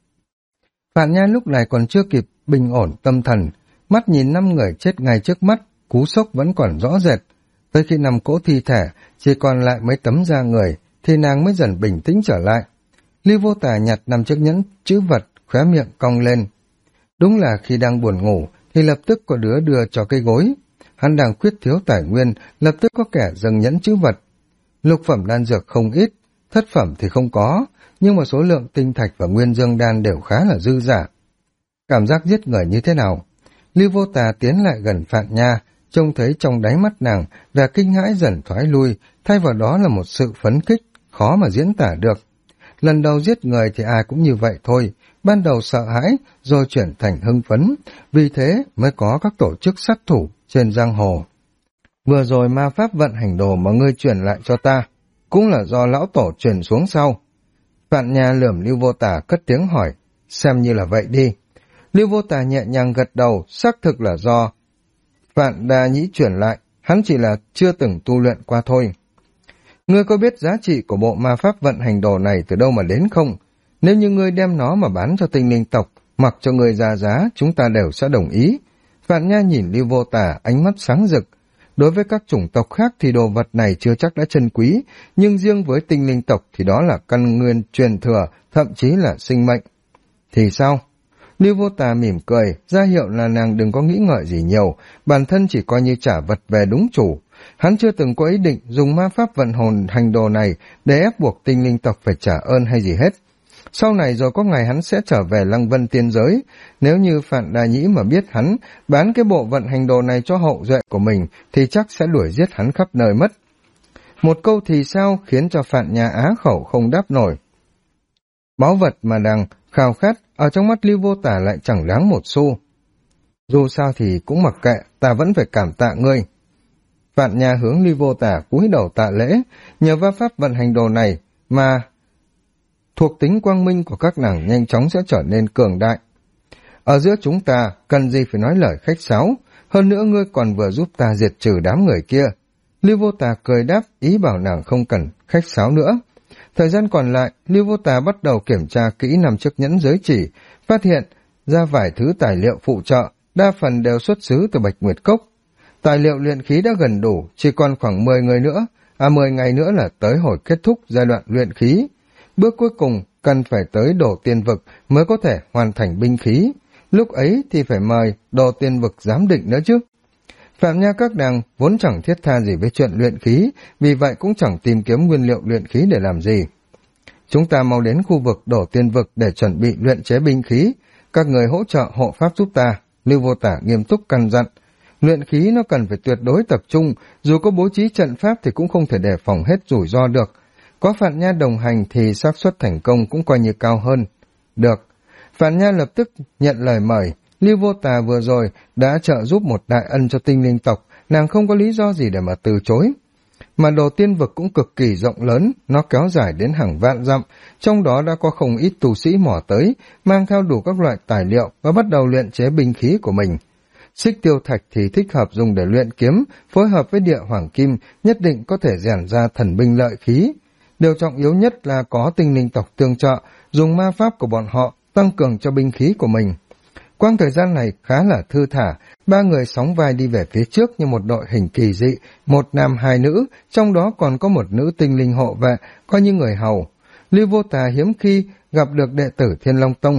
Phạn Nha lúc này còn chưa kịp bình ổn tâm thần, mắt nhìn 5 người chết ngay trước mắt, cú sốc vẫn còn rõ rệt. Tới khi 5 cỗ thi thể chỉ còn lại mấy tấm da người, thì nàng mới dần bình tĩnh trở lại. Lưu Vô Tà nhặt 5 chiếc nhẫn chữ vật, khóe miệng cong lên. Đúng là khi đang buồn ngủ thì lập tức có đứa đưa cho cây gối. Hắn đang khuyết thiếu tài nguyên, lập tức có kẻ dâng nhẫn chữ vật. Lục phẩm đan dược không ít, thất phẩm thì không có, nhưng mà số lượng tinh thạch và nguyên dương đan đều khá là dư dả. Cảm giác giết người như thế nào? Lưu Vô Tà tiến lại gần Phạn Nha, trông thấy trong đáy mắt nàng vẻ kinh hãi dần thoái lui, thay vào đó là một sự phấn khích, khó mà diễn tả được. Lần đầu giết người thì ai cũng như vậy thôi, ban đầu sợ hãi, rồi chuyển thành hưng phấn, vì thế mới có các tổ chức sát thủ trên giang hồ. Vừa rồi ma pháp vận hành đồ mà ngươi truyền lại cho ta, cũng là do lão tổ truyền xuống sau. Phạn Nha lườm Lưu Vô Tà cất tiếng hỏi, xem như là vậy đi. Lưu Vô Tà nhẹ nhàng gật đầu, xác thực là do Phạn Đa Nhĩ truyền lại, hắn chỉ là chưa từng tu luyện qua thôi. Ngươi có biết giá trị của bộ ma pháp vận hành đồ này từ đâu mà đến không? Nếu như ngươi đem nó mà bán cho tinh linh tộc, mặc cho ngươi ra giá, chúng ta đều sẽ đồng ý. Phạn Nha nhìn Lưu Vô Tà, ánh mắt sáng rực. Đối với các chủng tộc khác thì đồ vật này chưa chắc đã chân quý, nhưng riêng với tinh linh tộc thì đó là căn nguyên truyền thừa, thậm chí là sinh mệnh. Thì sao? Lưu Vô Tà mỉm cười, ra hiệu là nàng đừng có nghĩ ngợi gì nhiều, bản thân chỉ coi như trả vật về đúng chủ. Hắn chưa từng có ý định dùng ma pháp vận hồn hành đồ này để ép buộc tinh linh tộc phải trả ơn hay gì hết. Sau này rồi có ngày hắn sẽ trở về Lăng Vân tiên giới, nếu như Phạn Đà Nhĩ mà biết hắn bán cái bộ vận hành đồ này cho hậu duệ của mình thì chắc sẽ đuổi giết hắn khắp nơi mất. Một câu thì sao khiến cho Phạn Nha á khẩu không đáp nổi. Báu vật mà đang khao khát ở trong mắt Lưu Vô Tà lại chẳng đáng một xu. Dù sao thì cũng mặc kệ, ta vẫn phải cảm tạ ngươi. Phạn Nha hướng Lưu Vô Tà cúi đầu tạ lễ, nhờ va pháp vận hành đồ này mà thuộc tính quang minh của các nàng nhanh chóng sẽ trở nên cường đại. Ở giữa chúng ta, cần gì phải nói lời khách sáo, hơn nữa ngươi còn vừa giúp ta diệt trừ đám người kia. Lưu Vô Tà cười đáp, ý bảo nàng không cần khách sáo nữa. Thời gian còn lại, Lưu Vô Tà bắt đầu kiểm tra kỹ 5 chiếc nhẫn giới chỉ, phát hiện ra vài thứ tài liệu phụ trợ, đa phần đều xuất xứ từ Bạch Nguyệt Cốc. Tài liệu luyện khí đã gần đủ, chỉ còn khoảng 10 ngày nữa là tới hồi kết thúc giai đoạn luyện khí. Bước cuối cùng cần phải tới Đồ Tiên Vực mới có thể hoàn thành binh khí, lúc ấy thì phải mời Đồ Tiên Vực giám định nữa chứ. Phạm Nha các nàng vốn chẳng thiết tha gì với chuyện luyện khí, vì vậy cũng chẳng tìm kiếm nguyên liệu luyện khí để làm gì. Chúng ta mau đến khu vực Đồ Tiên Vực để chuẩn bị luyện chế binh khí, các người hỗ trợ hộ pháp giúp ta. Lưu Vô Tả nghiêm túc căn dặn. Luyện khí nó cần phải tuyệt đối tập trung, dù có bố trí trận pháp thì cũng không thể đề phòng hết rủi ro được. Có Phạn Nha đồng hành thì xác suất thành công cũng coi như cao hơn. Được. Phạn Nha lập tức nhận lời mời. Lưu Vô Tà vừa rồi đã trợ giúp một đại ân cho tinh linh tộc, nàng không có lý do gì để mà từ chối. Mà Đồ Tiên Vực cũng cực kỳ rộng lớn, nó kéo dài đến hàng vạn dặm, trong đó đã có không ít tu sĩ mò tới, mang theo đủ các loại tài liệu và bắt đầu luyện chế binh khí của mình. Xích tiêu thạch thì thích hợp dùng để luyện kiếm, phối hợp với địa hoàng kim, nhất định có thể rèn ra thần binh lợi khí. Điều trọng yếu nhất là có tinh linh tộc tương trợ, dùng ma pháp của bọn họ tăng cường cho binh khí của mình. Quang thời gian này khá là thư thả, 3 người sóng vai đi về phía trước như một đội hình kỳ dị, 1 nam 2 nữ, trong đó còn có một nữ tinh linh hộ vệ, coi như người hầu. Lưu Vô Tà hiếm khi gặp được đệ tử Thiên Long Tông.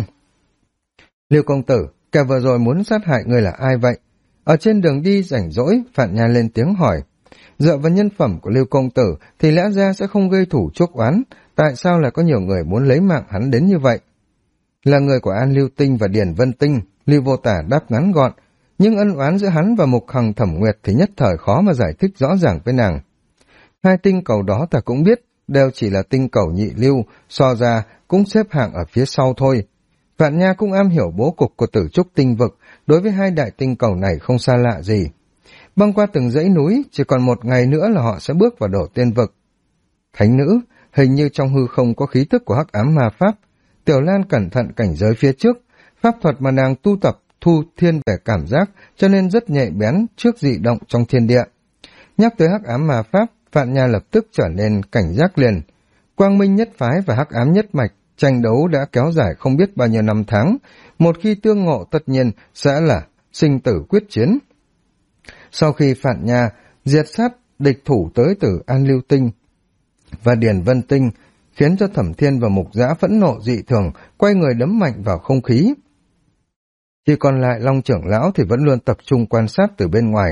Lưu công tử, kẻ vừa rồi muốn sát hại người là ai vậy? Ở trên đường đi rảnh rỗi, Phạn Nha lên tiếng hỏi. Dựa vào nhân phẩm của Lưu công tử thì lẽ ra sẽ không gây thủ chuốc oán, tại sao lại có nhiều người muốn lấy mạng hắn đến như vậy? Là người của An Lưu Tinh và Điền Vân Tinh, Lưu Vô Tả đáp ngắn gọn, nhưng ân oán giữa hắn và Mục Hằng Thẩm Nguyệt thì nhất thời khó mà giải thích rõ ràng với nàng. 2 tinh cầu đó ta cũng biết, đều chỉ là tinh cầu nhị lưu, so ra cũng xếp hạng ở phía sau thôi. Vạn Nha cũng am hiểu bố cục của Tử Trúc tinh vực, đối với 2 đại tinh cầu này không xa lạ gì. Băng qua từng dãy núi, chỉ còn 1 ngày nữa là họ sẽ bước vào Đồ Tiên Vực. Thánh nữ, hình như trong hư không có khí tức của hắc ám ma pháp. Tiểu Lan cẩn thận cảnh giới phía trước, pháp thuật mà nàng tu tập thu thiên về cảm giác, cho nên rất nhạy bén trước dị động trong thiên địa. Nhắc tới hắc ám ma pháp, Phạn Nha lập tức trở nên cảnh giác liền. Quang Minh nhất phái và hắc ám nhất mạch, tranh đấu đã kéo dài không biết bao nhiêu năm tháng, một khi tương ngộ tất nhiên sẽ là sinh tử quyết chiến. Sau khi Phạn Nha diệt sát địch thủ tới từ An Lưu Tinh và Điền Vân Tinh, khiến cho Thẩm Thiên và Mục Dã phẫn nộ dị thường, quay người đấm mạnh vào không khí. Chỉ còn lại Long trưởng lão thì vẫn luôn tập trung quan sát từ bên ngoài.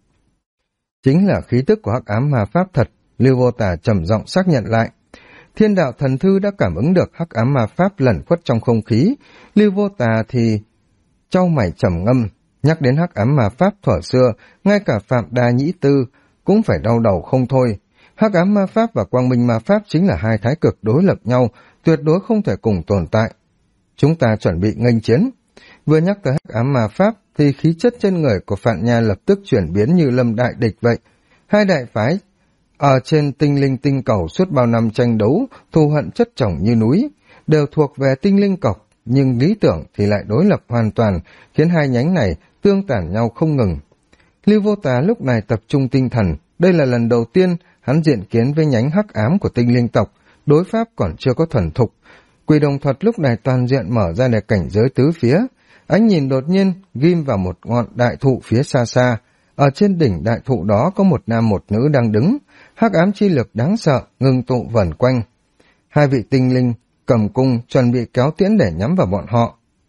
Chính là khí tức của hắc ám ma pháp thật, Lưu Vô Tà trầm giọng xác nhận lại. Thiên đạo thần thư đã cảm ứng được hắc ám ma pháp lẩn khuất trong không khí, Lưu Vô Tà thì chau mày trầm ngâm, nhắc đến hắc ám ma pháp thuở xưa, ngay cả Phạm Đa Nhĩ Tư cũng phải đau đầu không thôi. Hắc ám ma pháp và quang minh ma pháp chính là 2 thái cực đối lập nhau, tuyệt đối không thể cùng tồn tại. Chúng ta chuẩn bị nghênh chiến. Vừa nhắc tới hắc ám ma pháp thì khí chất trên người của Phạn Nha lập tức chuyển biến như lâm đại địch vậy. 2 đại phái ở trên tinh linh tinh cầu suốt bao năm tranh đấu, thù hận chất chồng như núi, đều thuộc về tinh linh cọc, nhưng lý tưởng thì lại đối lập hoàn toàn, khiến 2 nhánh này tương tản nhau không ngừng. Lưu Vô Tà lúc này tập trung tinh thần, đây là lần đầu tiên hắn diện kiến với nhánh hắc ám của tinh linh tộc, đối pháp còn chưa có thuần thục. Quỷ đồng thuật lúc này toàn diện mở ra để cảnh giới tứ phía, ánh nhìn đột nhiên ghim vào một ngọn đại thụ phía xa xa. Ở trên đỉnh đại thụ đó có một nam một nữ đang đứng, hắc ám chi lực đáng sợ ngưng tụ vẩn quanh. 2 vị tinh linh cầm cung chuẩn bị kéo tiễn để nhắm vào bọn họ.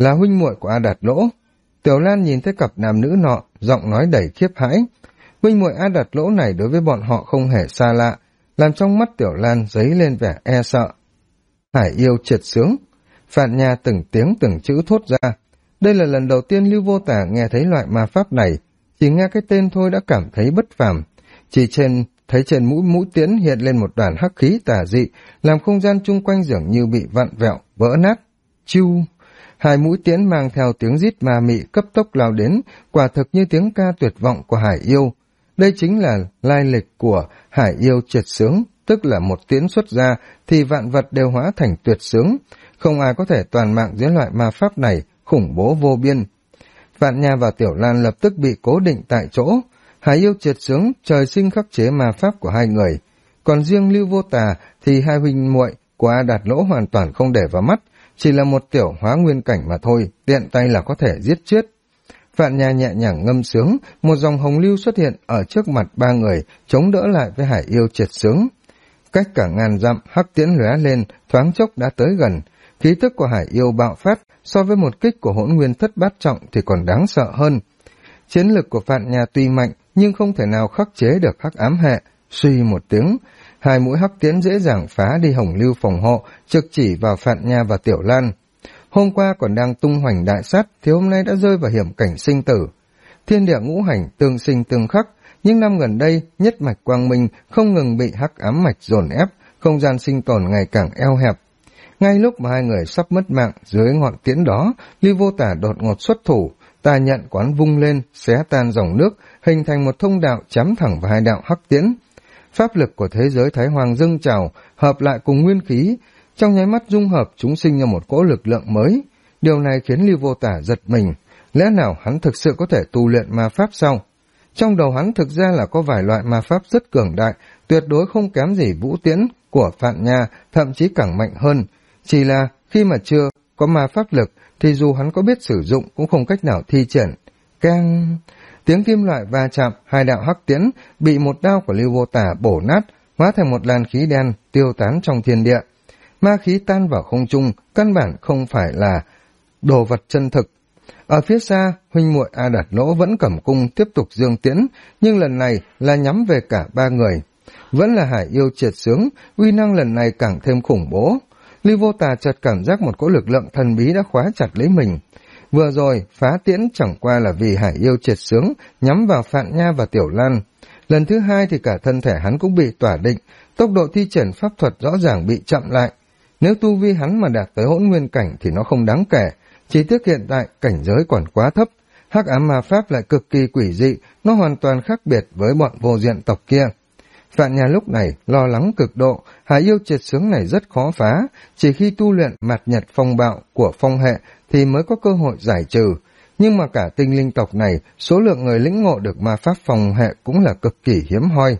là huynh muội của A Đạt Lỗ. Tiểu Lan nhìn thấy cặp nam nữ nọ, giọng nói đầy khiếp hãi. Huynh muội A Đạt Lỗ này đối với bọn họ không hề xa lạ, làm trong mắt Tiểu Lan dấy lên vẻ e sợ. Hải yêu triệt xướng. Phạn Nha từng tiếng từng chữ thốt ra. Đây là lần đầu tiên Lưu Vô Tà nghe thấy loại ma pháp này, chỉ nghe cái tên thôi đã cảm thấy bất phàm. Chỉ thấy trên mũi tiễn hiện lên một đoàn hắc khí tà dị, làm không gian chung quanh dường như bị vặn vẹo, vỡ nát. Chiu! Hai mũi tiễn mang theo tiếng rít ma mị cấp tốc lao đến, quả thực như tiếng ca tuyệt vọng của hải yêu. Đây chính là lai lịch của hải yêu triệt xướng, tức là một tiễn xuất ra thì vạn vật đều hóa thành tuyệt xướng. Không ai có thể toàn mạng dưới loại ma pháp này, khủng bố vô biên. Phạn Nha và Tiểu Lan lập tức bị cố định tại chỗ. Hải yêu triệt xướng trời sinh khắc chế ma pháp của hai người. Còn riêng Lưu Vô Tà thì hai huynh muội của A Đạt Lỗ hoàn toàn không để vào mắt, chỉ là một tiểu hóa nguyên cảnh mà thôi, tiện tay là có thể giết chết. Phạn Nha nhẹ nhàng ngâm sướng, một dòng hồng lưu xuất hiện ở trước mặt ba người, chống đỡ lại với hải yêu triệt xướng. Cách cả ngàn dặm, hắc tiễn lóe lên, thoáng chốc đã tới gần. Khí tức của hải yêu bạo phát, so với một kích của Hỗn Nguyên Thất Bát Trọng thì còn đáng sợ hơn. Chiến lực của Phạn Nha tuy mạnh, nhưng không thể nào khắc chế được hắc ám hệ. Suy một tiếng, hai mũi hắc tiễn dễ dàng phá đi hồng lưu phòng hộ, trực chỉ vào Phạn Nha và Tiểu Lan. Hôm qua còn đang tung hoành đại sát, thì hôm nay đã rơi vào hiểm cảnh sinh tử. Thiên địa ngũ hành tương sinh tương khắc, nhưng năm gần đây nhất mạch quang minh không ngừng bị hắc ám mạch dồn ép, không gian sinh tồn ngày càng eo hẹp. Ngay lúc mà hai người sắp mất mạng, dưới ngọn tiễn đó, Lưu Vô Tà đột ngột xuất thủ, tà nhận quán vung lên, xé tan dòng nước, hình thành một thông đạo chém thẳng vào hai đạo hắc tiễn. Pháp lực của thế giới Thái Hoàng dâng trào, hợp lại cùng nguyên khí, trong nháy mắt dung hợp chúng sinh ra một cỗ lực lượng mới. Điều này khiến Lưu Vô Tà giật mình, lẽ nào hắn thực sự có thể tu luyện ma pháp sao? Trong đầu hắn thực ra là có vài loại ma pháp rất cường đại, tuyệt đối không kém gì vũ tiễn của Phạn Nha, thậm chí càng mạnh hơn. Chỉ là khi mà chưa có ma pháp lực thì dù hắn có biết sử dụng cũng không cách nào thi triển. Keng! Tiếng kim loại va chạm, hai đạo hắc tiễn bị một đao của Lưu Vô Tà bổ nát, hóa thành một làn khí đen tiêu tán trong thiên địa. Ma khí tan vào không trung, căn bản không phải là đồ vật chân thực. Ở phía xa, huynh muội A Đạt Lỗ vẫn cầm cung tiếp tục dương tiễn, nhưng lần này là nhắm về cả ba người. Vẫn là hải yêu triệt xướng, uy năng lần này càng thêm khủng bố. Lưu Vô Tà chợt cảm giác một cỗ lực lượng thần bí đã khóa chặt lấy mình. Vừa rồi, phá tiễn chẳng qua là vì hải yêu triệt xướng, nhắm vào Phạn Nha và Tiểu Lan. Lần thứ hai thì cả thân thể hắn cũng bị tỏa định, tốc độ thi triển pháp thuật rõ ràng bị chậm lại. Nếu tu vi hắn mà đạt tới hỗn nguyên cảnh thì nó không đáng kể, chỉ tiếc hiện tại cảnh giới còn quá thấp. Hắc ám ma pháp lại cực kỳ quỷ dị, nó hoàn toàn khác biệt với bọn vô diện tộc kia. Phạn Nha lúc này lo lắng cực độ, hải yêu triệt xướng này rất khó phá, chỉ khi tu luyện mạt nhật phong bạo của phong hệ thì mới có cơ hội giải trừ. Nhưng mà cả tinh linh tộc này, số lượng người lĩnh ngộ được ma pháp phong hệ cũng là cực kỳ hiếm hoi.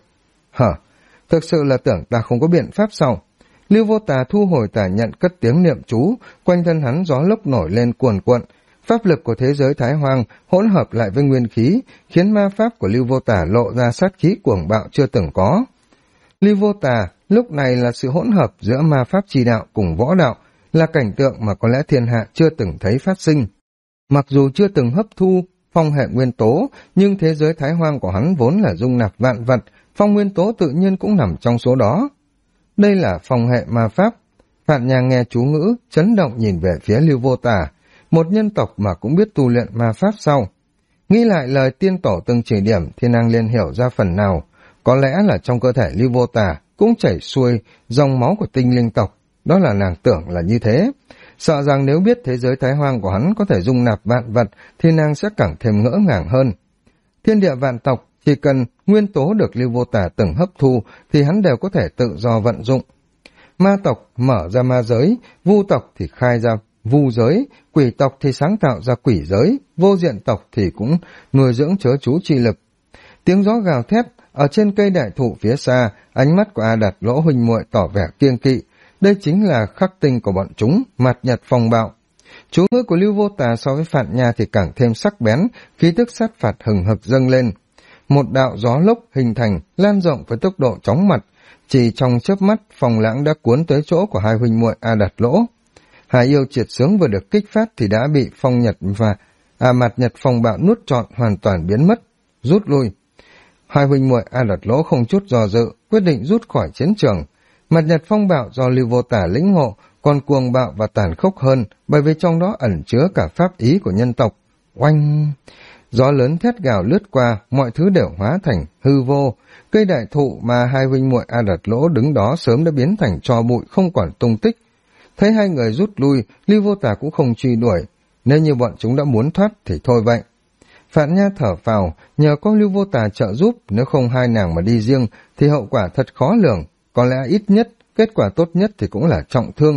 Thực sự là tưởng ta không có biện pháp sao? Lưu Vô Tà thu hồi tà nhận, cất tiếng niệm chú, quanh thân hắn gió lốc nổi lên cuồn cuộn. Pháp lực của thế giới Thái Hoang hỗn hợp lại với nguyên khí, khiến ma pháp của Lưu Vô Tà lộ ra sát khí cuồng bạo chưa từng có. Lưu Vô Tà lúc này là sự hỗn hợp giữa ma pháp chi đạo cùng võ đạo, là cảnh tượng mà có lẽ thiên hạ chưa từng thấy phát sinh. Mặc dù chưa từng hấp thu phong hệ nguyên tố, nhưng thế giới Thái Hoang của hắn vốn là dung nạp vạn vật, phong nguyên tố tự nhiên cũng nằm trong số đó. Đây là phong hệ ma pháp. Phạn Nha nghe chú ngữ, chấn động nhìn về phía Lưu Vô Tà, một nhân tộc mà cũng biết tu luyện ma pháp sau. Nghĩ lại lời tiên tổ từng chỉ điểm thì nàng liền hiểu ra phần nào, có lẽ là trong cơ thể Lưu Vô Tà cũng chảy xuôi dòng máu của tinh linh tộc, đó là nàng tưởng là như thế. Sợ rằng nếu biết thế giới Thái Hoang của hắn có thể dung nạp vạn vật thì nàng sẽ càng thêm ngỡ ngàng hơn. Thiên địa vạn tộc, chỉ cần nguyên tố được Lưu Vô Tà từng hấp thu thì hắn đều có thể tự do vận dụng. Ma tộc mở ra ma giới, vu tộc thì khai ra vu giới, quỷ tộc thì sáng tạo ra quỷ giới, vô diện tộc thì cũng nuôi dưỡng chớ chú chi lực. Tiếng gió gào thét, ở trên cây đại thụ phía xa, ánh mắt của A Đạt Lỗ huynh muội tỏ vẻ kiêng kỵ. Đây chính là khắc tinh của bọn chúng, mạt nhật phong bạo. Chú ngữ của Lưu Vô Tà so với Phạn Nha thì càng thêm sắc bén, khí tức sát phạt hừng hực dâng lên. Một đạo gió lốc hình thành, lan rộng với tốc độ chóng mặt, chỉ trong chớp mắt, phong lãng đã cuốn tới chỗ của hai huynh muội A Đạt Lỗ. Hải yêu triệt sướng vừa được kích phát thì đã bị phong nhật và mặt nhật phong bạo nuốt trọn, hoàn toàn biến mất, rút lui. Hai huynh muội A Lật Lỗ không chút do dự, quyết định rút khỏi chiến trường. Mặt nhật phong bạo do Lưu Vô Tả lĩnh ngộ còn cuồng bạo và tàn khốc hơn, bởi vì trong đó ẩn chứa cả pháp ý của nhân tộc. Oanh! Gió lớn thét gào lướt qua, mọi thứ đều hóa thành hư vô. Cây đại thụ mà hai huynh muội A Lật Lỗ đứng đó sớm đã biến thành tro bụi, không còn tung tích. Thấy hai người rút lui, Lưu Vô Tả cũng không truy đuổi. Nếu như bọn chúng đã muốn thoát thì thôi vậy. Phạn Nha thở phào, nhờ có Lưu Vô Tà trợ giúp, nếu không hai nàng mà đi riêng thì hậu quả thật khó lường, có lẽ ít nhất, kết quả tốt nhất thì cũng là trọng thương.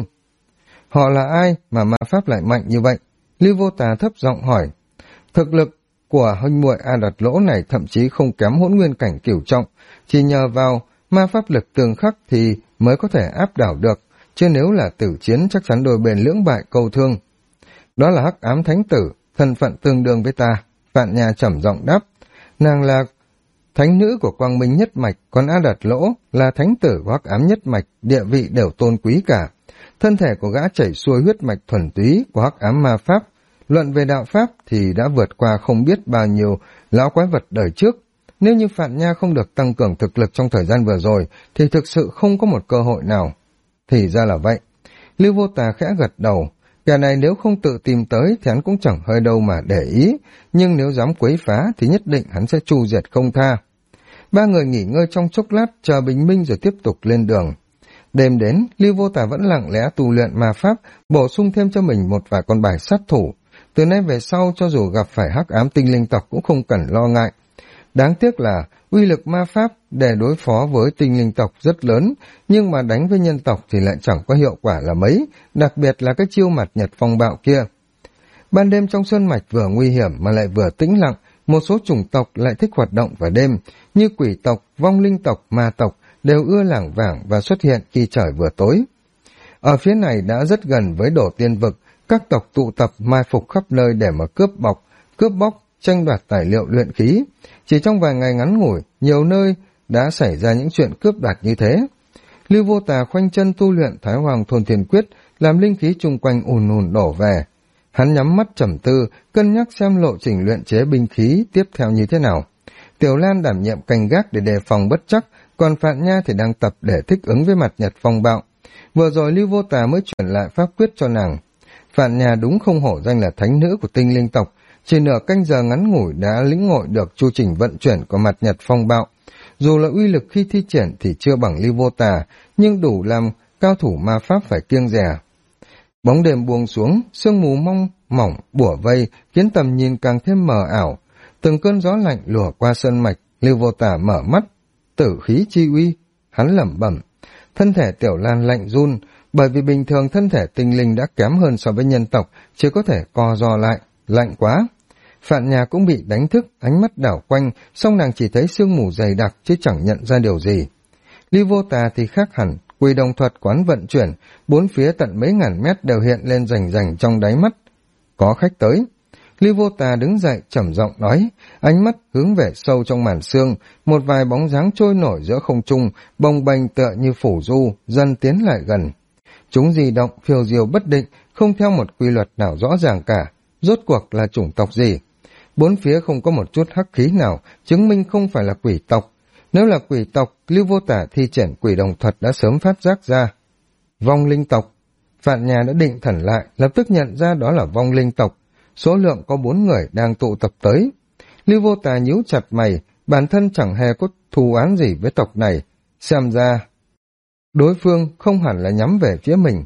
Họ là ai mà ma pháp lại mạnh như vậy? Lưu Vô Tà thấp giọng hỏi. Thực lực của huynh muội A Lật Lỗ này thậm chí không kém Hỗn Nguyên cảnh cửu trọng, chỉ nhờ vào ma pháp lực tương khắc thì mới có thể áp đảo được, chứ nếu là tử chiến chắc chắn đôi bên lưỡng bại câu thương. Đó là Hắc Ám Thánh Tử, thân phận tương đương với ta. Phạn Nha trầm giọng đáp. Nàng là thánh nữ của Quang Minh nhất mạch, còn A Lật Lỗ là thánh tử của Hắc Ám nhất mạch, địa vị đều tôn quý cả. Thân thể của gã chảy xuôi huyết mạch thuần túy của Hắc Ám ma pháp. Luận về đạo pháp thì đã vượt qua không biết bao nhiêu lão quái vật đời trước. Nếu như Phạn Nha không được tăng cường thực lực trong thời gian vừa rồi thì thực sự không có một cơ hội nào. Thì ra là vậy. Lưu Vô Tà khẽ gật đầu. Kẻ này nếu không tự tìm tới thì hắn cũng chẳng hơi đâu mà để ý, nhưng nếu dám quấy phá thì nhất định hắn sẽ tru diệt không tha. Ba người nghỉ ngơi trong chốc lát, chờ bình minh rồi tiếp tục lên đường. Đêm đến, Lưu Vô Tà vẫn lặng lẽ tu luyện ma pháp, bổ sung thêm cho mình một vài con bài sát thủ. Từ nay về sau, cho dù gặp phải hắc ám tinh linh tộc cũng không cần lo ngại. Đáng tiếc là uy lực ma pháp để đối phó với tinh linh tộc rất lớn, nhưng mà đánh với nhân tộc thì lại chẳng có hiệu quả là mấy, đặc biệt là cái chiêu mặt nhật phong bạo kia. Ban đêm trong sơn mạch vừa nguy hiểm mà lại vừa tĩnh lặng, một số chủng tộc lại thích hoạt động vào đêm, như quỷ tộc, vong linh tộc, ma tộc đều ưa lảng vảng và xuất hiện khi trời vừa tối. Ở phía này đã rất gần với Đổ Tiên Vực, các tộc tụ tập mai phục khắp nơi để mà cướp bóc, tranh đoạt tài liệu luyện khí. Chỉ trong vài ngày ngắn ngủi, nhiều nơi đã xảy ra những chuyện cướp đoạt như thế. Lưu Vô Tà khoanh chân tu luyện Thái Hoàng Thôn Thiên Quyết, làm linh khí chung quanh ùn ùn đổ về. Hắn nhắm mắt trầm tư, cân nhắc xem lộ trình luyện chế binh khí tiếp theo như thế nào. Tiểu Lan đảm nhiệm canh gác để đề phòng bất trắc, còn Phạn Nha thì đang tập để thích ứng với mặt nhật phong bạo. Vừa rồi Lưu Vô Tà mới chuyển lại pháp quyết cho nàng. Phạn Nha đúng không hổ danh là thánh nữ của tinh linh tộc, chỉ nửa canh giờ ngắn ngủi đã lĩnh ngộ được chu trình vận chuyển của mặt nhật phong bạo. Dù là uy lực khi thi triển thì chưa bằng Lưu Vô Tà, nhưng đủ làm cao thủ ma pháp phải kiêng dè. Bóng đêm buông xuống, sương mù mỏng bủa vây khiến tầm nhìn càng thêm mờ ảo. Từng cơn gió lạnh lùa qua sơn mạch, Lưu Vô Tà mở mắt. Tử khí chi uy, hắn lẩm bẩm. Thân thể Tiểu Lan lạnh run, bởi vì bình thường thân thể tinh linh đã kém hơn so với nhân tộc, chỉ có thể co ro lại, lạnh quá. Phạn Nha cũng bị đánh thức, ánh mắt đảo quanh, song nàng chỉ thấy sương mù dày đặc chứ chẳng nhận ra điều gì. Lưu Vô Tà thì khác hẳn, Quỷ Đồng thuật quán vận chuyển, bốn phía tận mấy ngàn mét đều hiện lên rành rành trong đáy mắt. Có khách tới. Lưu Vô Tà đứng dậy trầm giọng nói, ánh mắt hướng về sâu trong màn sương, một vài bóng dáng trôi nổi giữa không trung, bồng bềnh tựa như phủ du, dần tiến lại gần. Chúng di động phiêu diêu bất định, không theo một quy luật nào rõ ràng cả. Rốt cuộc là chủng tộc gì? Bốn phía không có một chút hắc khí nào, chứng minh không phải là quỷ tộc. Nếu là quỷ tộc, Lưu Vô Tả thi triển Quỷ Đồng thuật đã sớm phát giác ra. Vong linh tộc. Phạn Nha đã định thần lại, lập tức nhận ra đó là vong linh tộc. Số lượng có 4 người đang tụ tập tới. Lưu Vô Tà nhíu chặt mày, bản thân chẳng hề có thù oán gì với tộc này. Xem ra, đối phương không hẳn là nhắm về phía mình.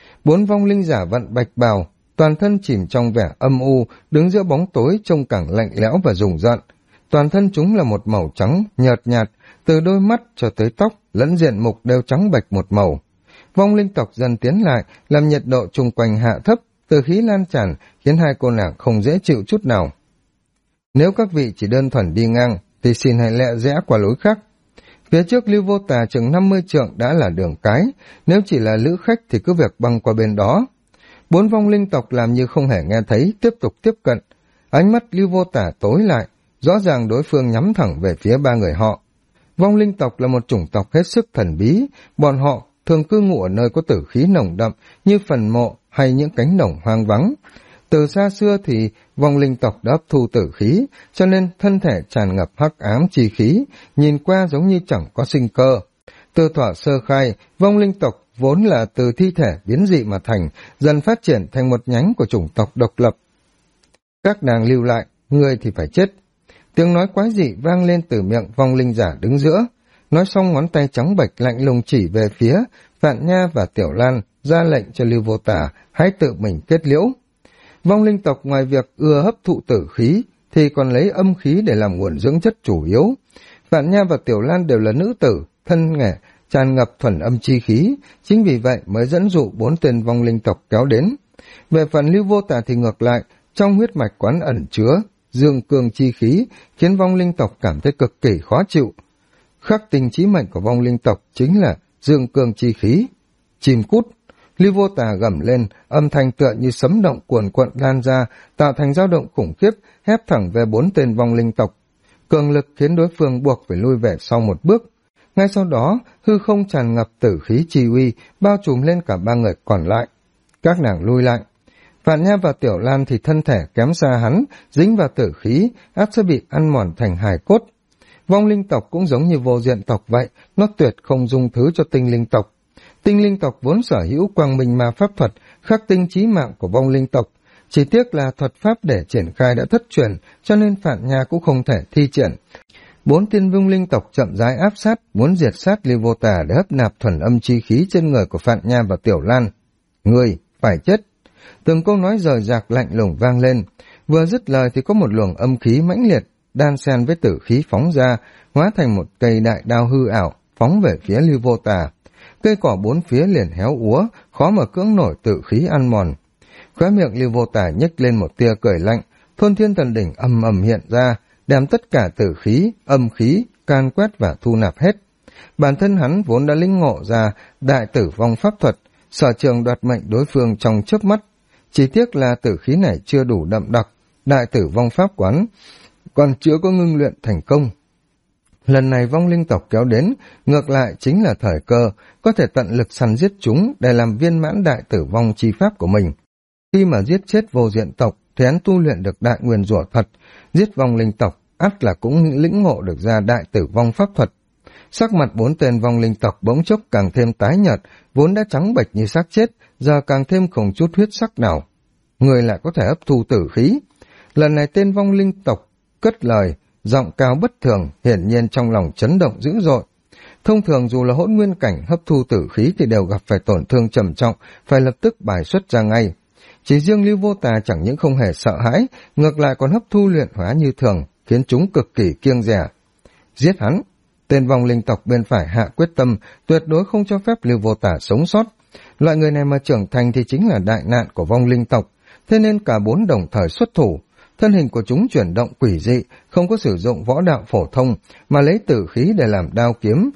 4 vong linh giả vận bạch bào, toàn thân chìm trong vẻ âm u, đứng giữa bóng tối trông càng lạnh lẽo và rùng rợn. Toàn thân chúng là một màu trắng, nhợt nhạt, từ đôi mắt cho tới tóc, lẫn diện mục đều trắng bạch một màu. Vong linh tộc dần tiến lại, làm nhiệt độ chung quanh hạ thấp, từ khí lan tràn, khiến hai cô nàng không dễ chịu chút nào. Nếu các vị chỉ đơn thuần đi ngang, thì xin hãy lẹ rẽ qua lối khác. Phía trước Lưu Vô Tà chừng 50 trượng đã là đường cái, nếu chỉ là lữ khách thì cứ việc băng qua bên đó. 4 vong linh tộc làm như không hề nghe thấy, tiếp tục tiếp cận. Ánh mắt Lưu Vô Tà tối lại, rõ ràng đối phương nhắm thẳng về phía 3 người họ. Vong linh tộc là một chủng tộc hết sức thần bí, bọn họ thường cư ngụ ở nơi có tử khí nồng đậm như phần mộ hay những cánh đồng hoang vắng. Từ xa xưa thì vong linh tộc đã hấp thu tử khí, cho nên thân thể tràn ngập hắc ám chi khí, nhìn qua giống như chẳng có sinh cơ. Từ thuở sơ khai, vong linh tộc vốn là từ thi thể biến dị mà thành, dần phát triển thành một nhánh của chủng tộc độc lập. Các nàng lưu lại, ngươi thì phải chết. Tiếng nói quái dị vang lên từ miệng vong linh giả đứng giữa. Nói xong ngón tay trắng bệch lạnh lùng chỉ về phía Vạn Nha và Tiểu Lan, ra lệnh cho Lưu Vô Tả hãy tự mình kết liễu. Vong linh tộc ngoài việc ưa hấp thụ tử khí thì còn lấy âm khí để làm nguồn dưỡng chất chủ yếu. Vạn Nha và Tiểu Lan đều là nữ tử, thân nghệ tràn ngập thuần âm chi khí, chính vì vậy mới dẫn dụ 4 tên vong linh tộc kéo đến. Về phần Lưu Vô Tả thì ngược lại, trong huyết mạch quán ẩn chứa dương cương chi khí, khiến vong linh tộc cảm thấy cực kỳ khó chịu. Khắc tinh chí mệnh của vong linh tộc chính là dương cương chi khí. Chìm cút! Lưu Vô Tà gầm lên, âm thanh tựa như sấm động cuồn cuộn lan ra, tạo thành dao động khủng khiếp, hét thẳng về 4 tên vong linh tộc. Cường lực khiến đối phương buộc phải lui về sau một bước. Ngay sau đó, hư không tràn ngập tử khí chi uy, bao trùm lên cả 3 người còn lại. Các nàng lui lại. Vạn Nha và Tiểu Lan thì thân thể kém xa hắn, dính vào tử khí, ắt sẽ bị ăn mòn thành hài cốt. Vong linh tộc cũng giống như vô diện tộc vậy, nó tuyệt không dung thứ cho tinh linh tộc. Tinh linh tộc vốn sở hữu quang minh ma pháp thuật, khắc tinh chí mạng của vong linh tộc. Chỉ tiếc là thuật pháp để triển khai đã thất truyền, cho nên Vạn Nha cũng không thể thi triển. 4 tiên vong linh tộc chậm rãi áp sát, muốn diệt sát Lưu Vô Tà để hấp nạp thuần âm chi khí trên người của Vạn Nha và Tiểu Lan. Người phải chết! Từng câu nói rời rạc lạnh lùng vang lên. Vừa dứt lời thì có một luồng âm khí mãnh liệt, đan xen với tử khí phóng ra, hóa thành một cây đại đao hư ảo, phóng về phía Lưu Vô Tà. Cây cỏ 4 phía liền héo úa, khó mà cưỡng nổi tử khí ăn mòn. Khóe miệng Lưu Vô Tà nhếch lên một tia cười lạnh, Thôn Thiên Thần Đỉnh ầm ầm hiện ra, đem tất cả tử khí, âm khí, can quét và thu nạp hết. Bản thân hắn vốn đã lĩnh ngộ ra đại tử vong pháp thuật, sở trường đoạt mệnh đối phương trong chớp mắt. Chỉ tiếc là tử khí này chưa đủ đậm đặc, đại tử vong pháp quán còn chưa có ngưng luyện thành công. Lần này vong linh tộc kéo đến, ngược lại chính là thời cơ, có thể tận lực săn giết chúng để làm viên mãn đại tử vong chi pháp của mình. Khi mà giết chết vô diện tộc, thì hắn tu luyện được đại nguyên rủa thuật, giết vong linh tộc, ắt là cũng lĩnh ngộ được ra đại tử vong pháp thuật. Sắc mặt 4 tên vong linh tộc bỗng chốc càng thêm tái nhợt, vốn đã trắng bệch như xác chết, giờ càng thêm không chút huyết sắc nào. Người lại có thể hấp thu tử khí. Lần này tên vong linh tộc cất lời, giọng cao bất thường, hiển nhiên trong lòng chấn động dữ dội. Thông thường dù là hỗn nguyên cảnh hấp thu tử khí thì đều gặp phải tổn thương trầm trọng, phải lập tức bài xuất ra ngay. Chỉ riêng Lưu Vô Tà chẳng những không hề sợ hãi, ngược lại còn hấp thu luyện hóa như thường, khiến chúng cực kỳ kiêng dè. Giết hắn! Tên vong linh tộc bên phải hạ quyết tâm, tuyệt đối không cho phép Lưu Vô Tà sống sót. Loại người này mà trưởng thành thì chính là đại nạn của vong linh tộc, thế nên cả 4 đồng thời xuất thủ. Thân hình của chúng chuyển động quỷ dị, không có sử dụng võ đạo phổ thông, mà lấy tử khí để làm đao kiếm,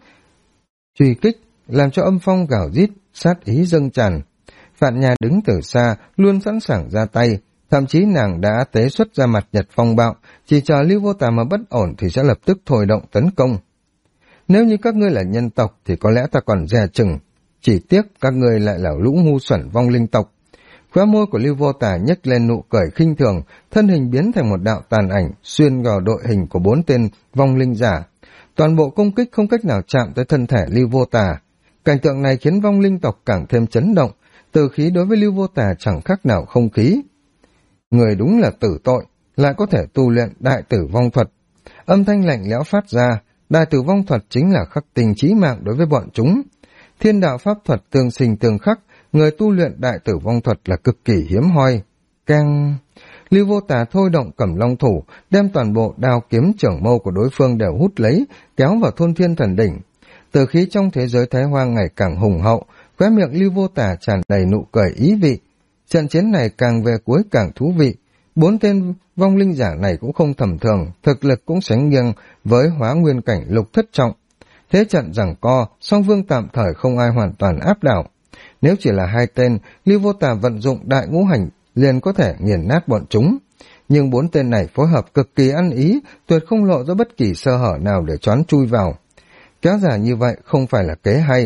truy kích, làm cho âm phong gào rít, sát ý dâng tràn. Vạn Nha đứng từ xa, luôn sẵn sàng ra tay, thậm chí nàng đã tế xuất ra mặt nhật phong bạo, chỉ chờ Lưu Vô Tà mà bất ổn thì sẽ lập tức thôi động tấn công. Nếu như các ngươi là nhân tộc thì có lẽ ta còn dè chừng, chỉ tiếc các ngươi lại là lũ ngu xuẩn vong linh tộc. Khóe môi của Lưu Vô Tà nhếch lên nụ cười khinh thường, thân hình biến thành một đạo tàn ảnh xuyên vào đội hình của 4 tên vong linh giả. Toàn bộ công kích không cách nào chạm tới thân thể Lưu Vô Tà. Cảnh tượng này khiến vong linh tộc càng thêm chấn động, tử khí đối với Lưu Vô Tà chẳng khác nào không khí. Người đúng là tử tội, lại có thể tu luyện đại tử vong thuật. Âm thanh lạnh lẽo phát ra, đại tử vong thuật chính là khắc tinh chí mạng đối với bọn chúng. Thiên đạo pháp thuật tương sinh tương khắc, người tu luyện đại tử vong thuật là cực kỳ hiếm hoi. Keng! Lưu Vô Tà thôi động Cẩm Long thủ, đem toàn bộ đao kiếm trưởng mâu của đối phương đều hút lấy, kéo vào Thôn Thiên Thần Đỉnh. Tử khí trong thế giới Thái Hoang ngày càng hùng hậu, khóe miệng Lưu Vô Tà tràn đầy nụ cười ý vị. Trận chiến này càng về cuối càng thú vị. 4 tên vong linh giả này cũng không tầm thường, thực lực cũng sánh ngang với hóa nguyên cảnh lục thất trọng. Thế trận giằng co, song phương tạm thời không ai hoàn toàn áp đảo. Nếu chỉ là 2 tên, Lưu Vô Tà vận dụng đại ngũ hành liền có thể nghiền nát bọn chúng. Nhưng 4 tên này phối hợp cực kỳ ăn ý, tuyệt không lộ ra bất kỳ sơ hở nào để choán chui vào. Kéo dài như vậy không phải là kế hay.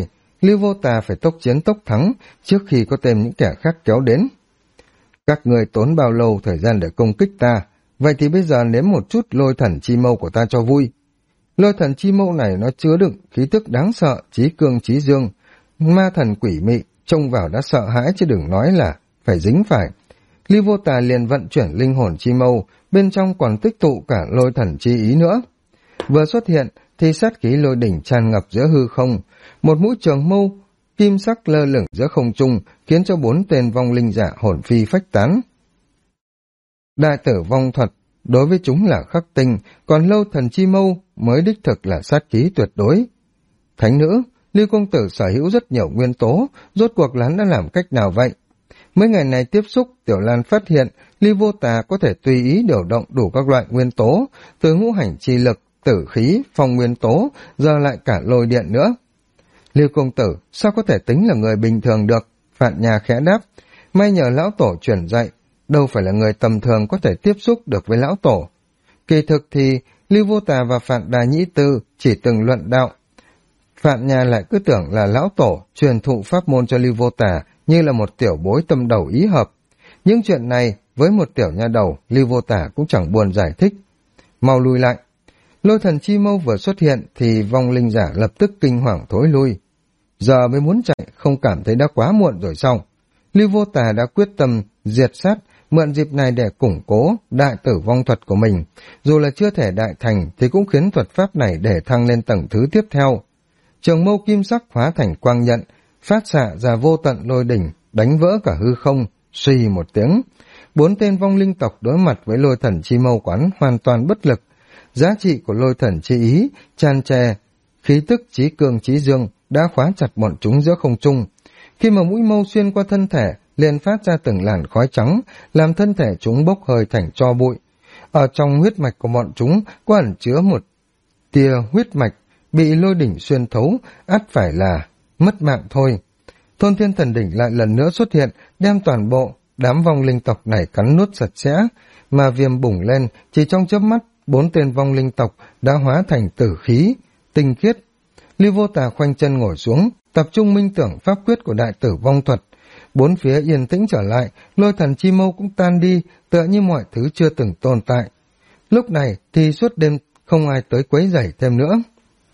Lưu Vô Tà phải tốc chiến tốc thắng trước khi có thêm những kẻ khác kéo đến. Các người tốn bao lâu thời gian để công kích ta, vậy thì bây giờ nếm một chút lôi thần chi mâu của ta cho vui. Lôi thần chi mâu này nó chứa đựng khí tức đáng sợ, chí cương chí dương, ma thần quỷ mị, trông vào đã sợ hãi chứ đừng nói là phải dính phải. Lưu Vô Tà liền vận chuyển linh hồn chi mâu, bên trong còn tích tụ cả lôi thần chi ý nữa. Vừa xuất hiện thì sát khí lôi đỉnh tràn ngập giữa hư không, một mũi trường mâu kim sắc lơ lửng giữa không trung, khiến cho 4 tên vong linh giả hồn phi phách tán. Đại tử vong thuật đối với chúng là khắc tinh, còn lâu thần chi mâu mới đích thực là sát khí tuyệt đối. Thánh nữ, Lưu công tử sở hữu rất nhiều nguyên tố, rốt cuộc là hắn đã làm cách nào vậy? Mấy ngày này tiếp xúc, Tiểu Lan phát hiện Lưu Vô Tà có thể tùy ý điều động đủ các loại nguyên tố, từ ngũ hành chi lực, tử khí, phong nguyên tố, giờ lại cả lôi điện nữa. Lưu công tử, sao có thể tính là người bình thường được? Phạn Nha khẽ đáp, may nhờ lão tổ truyền dạy, đâu phải là người tầm thường có thể tiếp xúc được với lão tổ. Kỳ thực thì Lưu Vô Tà và Phạn Đà Nhĩ Tư chỉ từng luận đạo. Phạn Nha lại cứ tưởng là lão tổ truyền thụ pháp môn cho Lưu Vô Tà như là một tiểu bối tâm đầu ý hợp. Những chuyện này với một tiểu nha đầu, Lưu Vô Tà cũng chẳng buồn giải thích. Mau lui lại. Lôi thần chi mâu vừa xuất hiện thì vong linh giả lập tức kinh hoàng thối lui. Giờ mới muốn chạy, không cảm thấy đã quá muộn rồi sao? Lưu Vô Tà đã quyết tâm diệt sát, mượn dịp này để củng cố đại tử vong thuật của mình. Dù là chưa thể đại thành thì cũng khiến thuật pháp này để thăng lên tầng thứ tiếp theo. Trường mâu kim sắc hóa thành quang nhận, phát xạ ra vô tận lôi đỉnh, đánh vỡ cả hư không, suy một tiếng. 4 tên vong linh tộc đối mặt với lôi thần chi mâu quán hoàn toàn bất lực. Giá trị của lôi thần chi ý, tràn trề, khí tức chí cương chí dương đã khóa chặt bọn chúng giữa không trung. Khi mà mũi mâu xuyên qua thân thể, liền phát ra từng làn khói trắng, làm thân thể chúng bốc hơi thành tro bụi. Ở trong huyết mạch của bọn chúng có ẩn chứa một tia huyết mạch, bị lôi đỉnh xuyên thấu, ắt phải là mất mạng thôi. Thôn Thiên Thần Đỉnh lại lần nữa xuất hiện, đem toàn bộ đám vong linh tộc này cắn nuốt sạch sẽ, mà viêm bùng lên, chỉ trong chớp mắt, 4 tên vong linh tộc đã hóa thành tử khí, tinh khiết. Lưu Vô Tà khoanh chân ngồi xuống, tập trung minh tưởng pháp quyết của đại tử vong thuật. 4 phía yên tĩnh trở lại, lôi thần chi mâu cũng tan đi, tựa như mọi thứ chưa từng tồn tại. Lúc này thì suốt đêm không ai tới quấy rầy thêm nữa.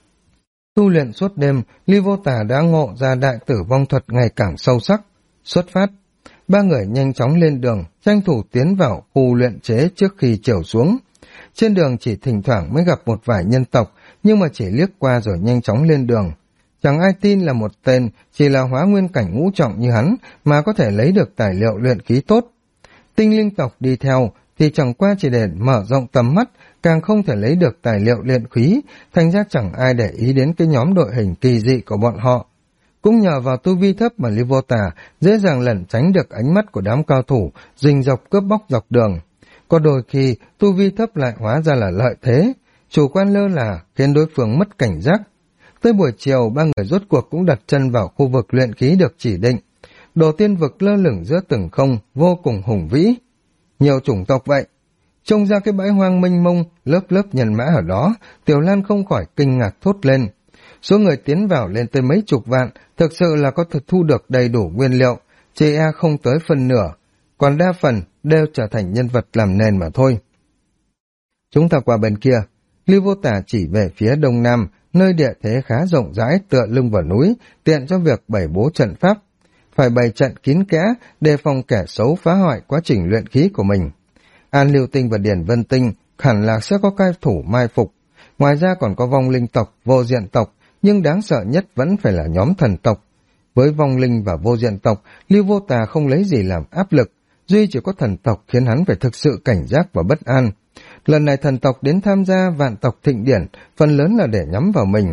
Tu luyện suốt đêm, Lưu Vô Tà đã ngộ ra đại tử vong thuật ngày càng sâu sắc. Xuất phát, 3 người nhanh chóng lên đường, tranh thủ tiến vào khu luyện chế trước khi chiều xuống. Trên đường chỉ thỉnh thoảng mới gặp một vài nhân tộc, nhưng mà chỉ liếc qua rồi nhanh chóng lên đường. Chẳng ai tin là một tên chỉ là hóa nguyên cảnh ngũ trọng như hắn mà có thể lấy được tài liệu luyện khí tốt. Tinh linh tộc đi theo thì chẳng qua chỉ để mở rộng tầm mắt, càng không thể lấy được tài liệu luyện khí, thành ra chẳng ai để ý đến cái nhóm đội hình kỳ dị của bọn họ. Cũng nhờ vào tu vi thấp mà Lưu Vô Tà dễ dàng lẩn tránh được ánh mắt của đám cao thủ rình rập cướp bóc dọc đường. Có đôi khi tu vi thấp lại hóa ra là lợi thế, chủ quan lơ là khiến đối phương mất cảnh giác. Tới buổi chiều, 3 người rốt cuộc cũng đặt chân vào khu vực luyện khí được chỉ định. Đồ tiên vực lơ lửng giữa từng không, vô cùng hùng vĩ. Nhiều chủng tộc vậy. Trông ra cái bãi hoang mênh mông, lớp lớp nhân mã ở đó, Tiểu Lan không khỏi kinh ngạc thốt lên. Số người tiến vào lên tới mấy chục vạn, thực sự là có thể thu được đầy đủ nguyên liệu, chỉ không tới phần nửa, còn đa phần đều trở thành nhân vật làm nền mà thôi. Chúng ta qua bên kia, Lưu Vô Tà chỉ về phía đông nam, nơi địa thế khá rộng rãi tựa lưng vào núi, tiện cho việc bày bố trận pháp. Phải bày trận kín kẽ, đề phòng kẻ xấu phá hoại quá trình luyện khí của mình. An Lưu Tinh và Điển Vân Tinh hẳn là sẽ có cao thủ mai phục. Ngoài ra còn có vong linh tộc, vô diện tộc, nhưng đáng sợ nhất vẫn phải là nhóm thần tộc. Với vong linh và vô diện tộc, Lưu Vô Tà không lấy gì làm áp lực, duy chỉ có thần tộc khiến hắn phải thực sự cảnh giác và bất an. Lần này thần tộc đến tham gia vạn tộc thịnh điển, phần lớn là để nhắm vào mình.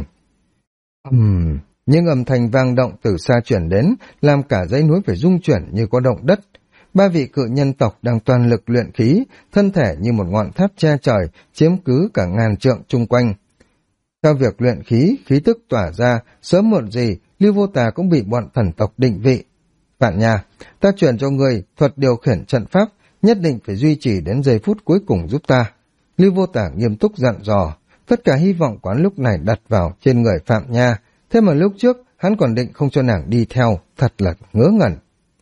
Nhưng âm thanh vang động từ xa chuyển đến, làm cả dãy núi phải rung chuyển như có động đất. 3 vị cự nhân tộc đang toàn lực luyện khí, thân thể như một ngọn tháp che trời, chiếm cứ cả ngàn trượng chung quanh. Theo việc luyện khí, khí tức tỏa ra, sớm muộn gì, Lưu Vô Tà cũng bị bọn thần tộc định vị. Bạn nhà, ta truyền cho người thuật điều khiển trận pháp, nhất định phải duy trì đến giây phút cuối cùng giúp ta. Lưu Vô Tà nghiêm túc dặn dò, tất cả hy vọng quán lúc này đặt vào trên người Phạm Nha. Thế mà lúc trước, hắn còn định không cho nàng đi theo, thật là ngớ ngẩn.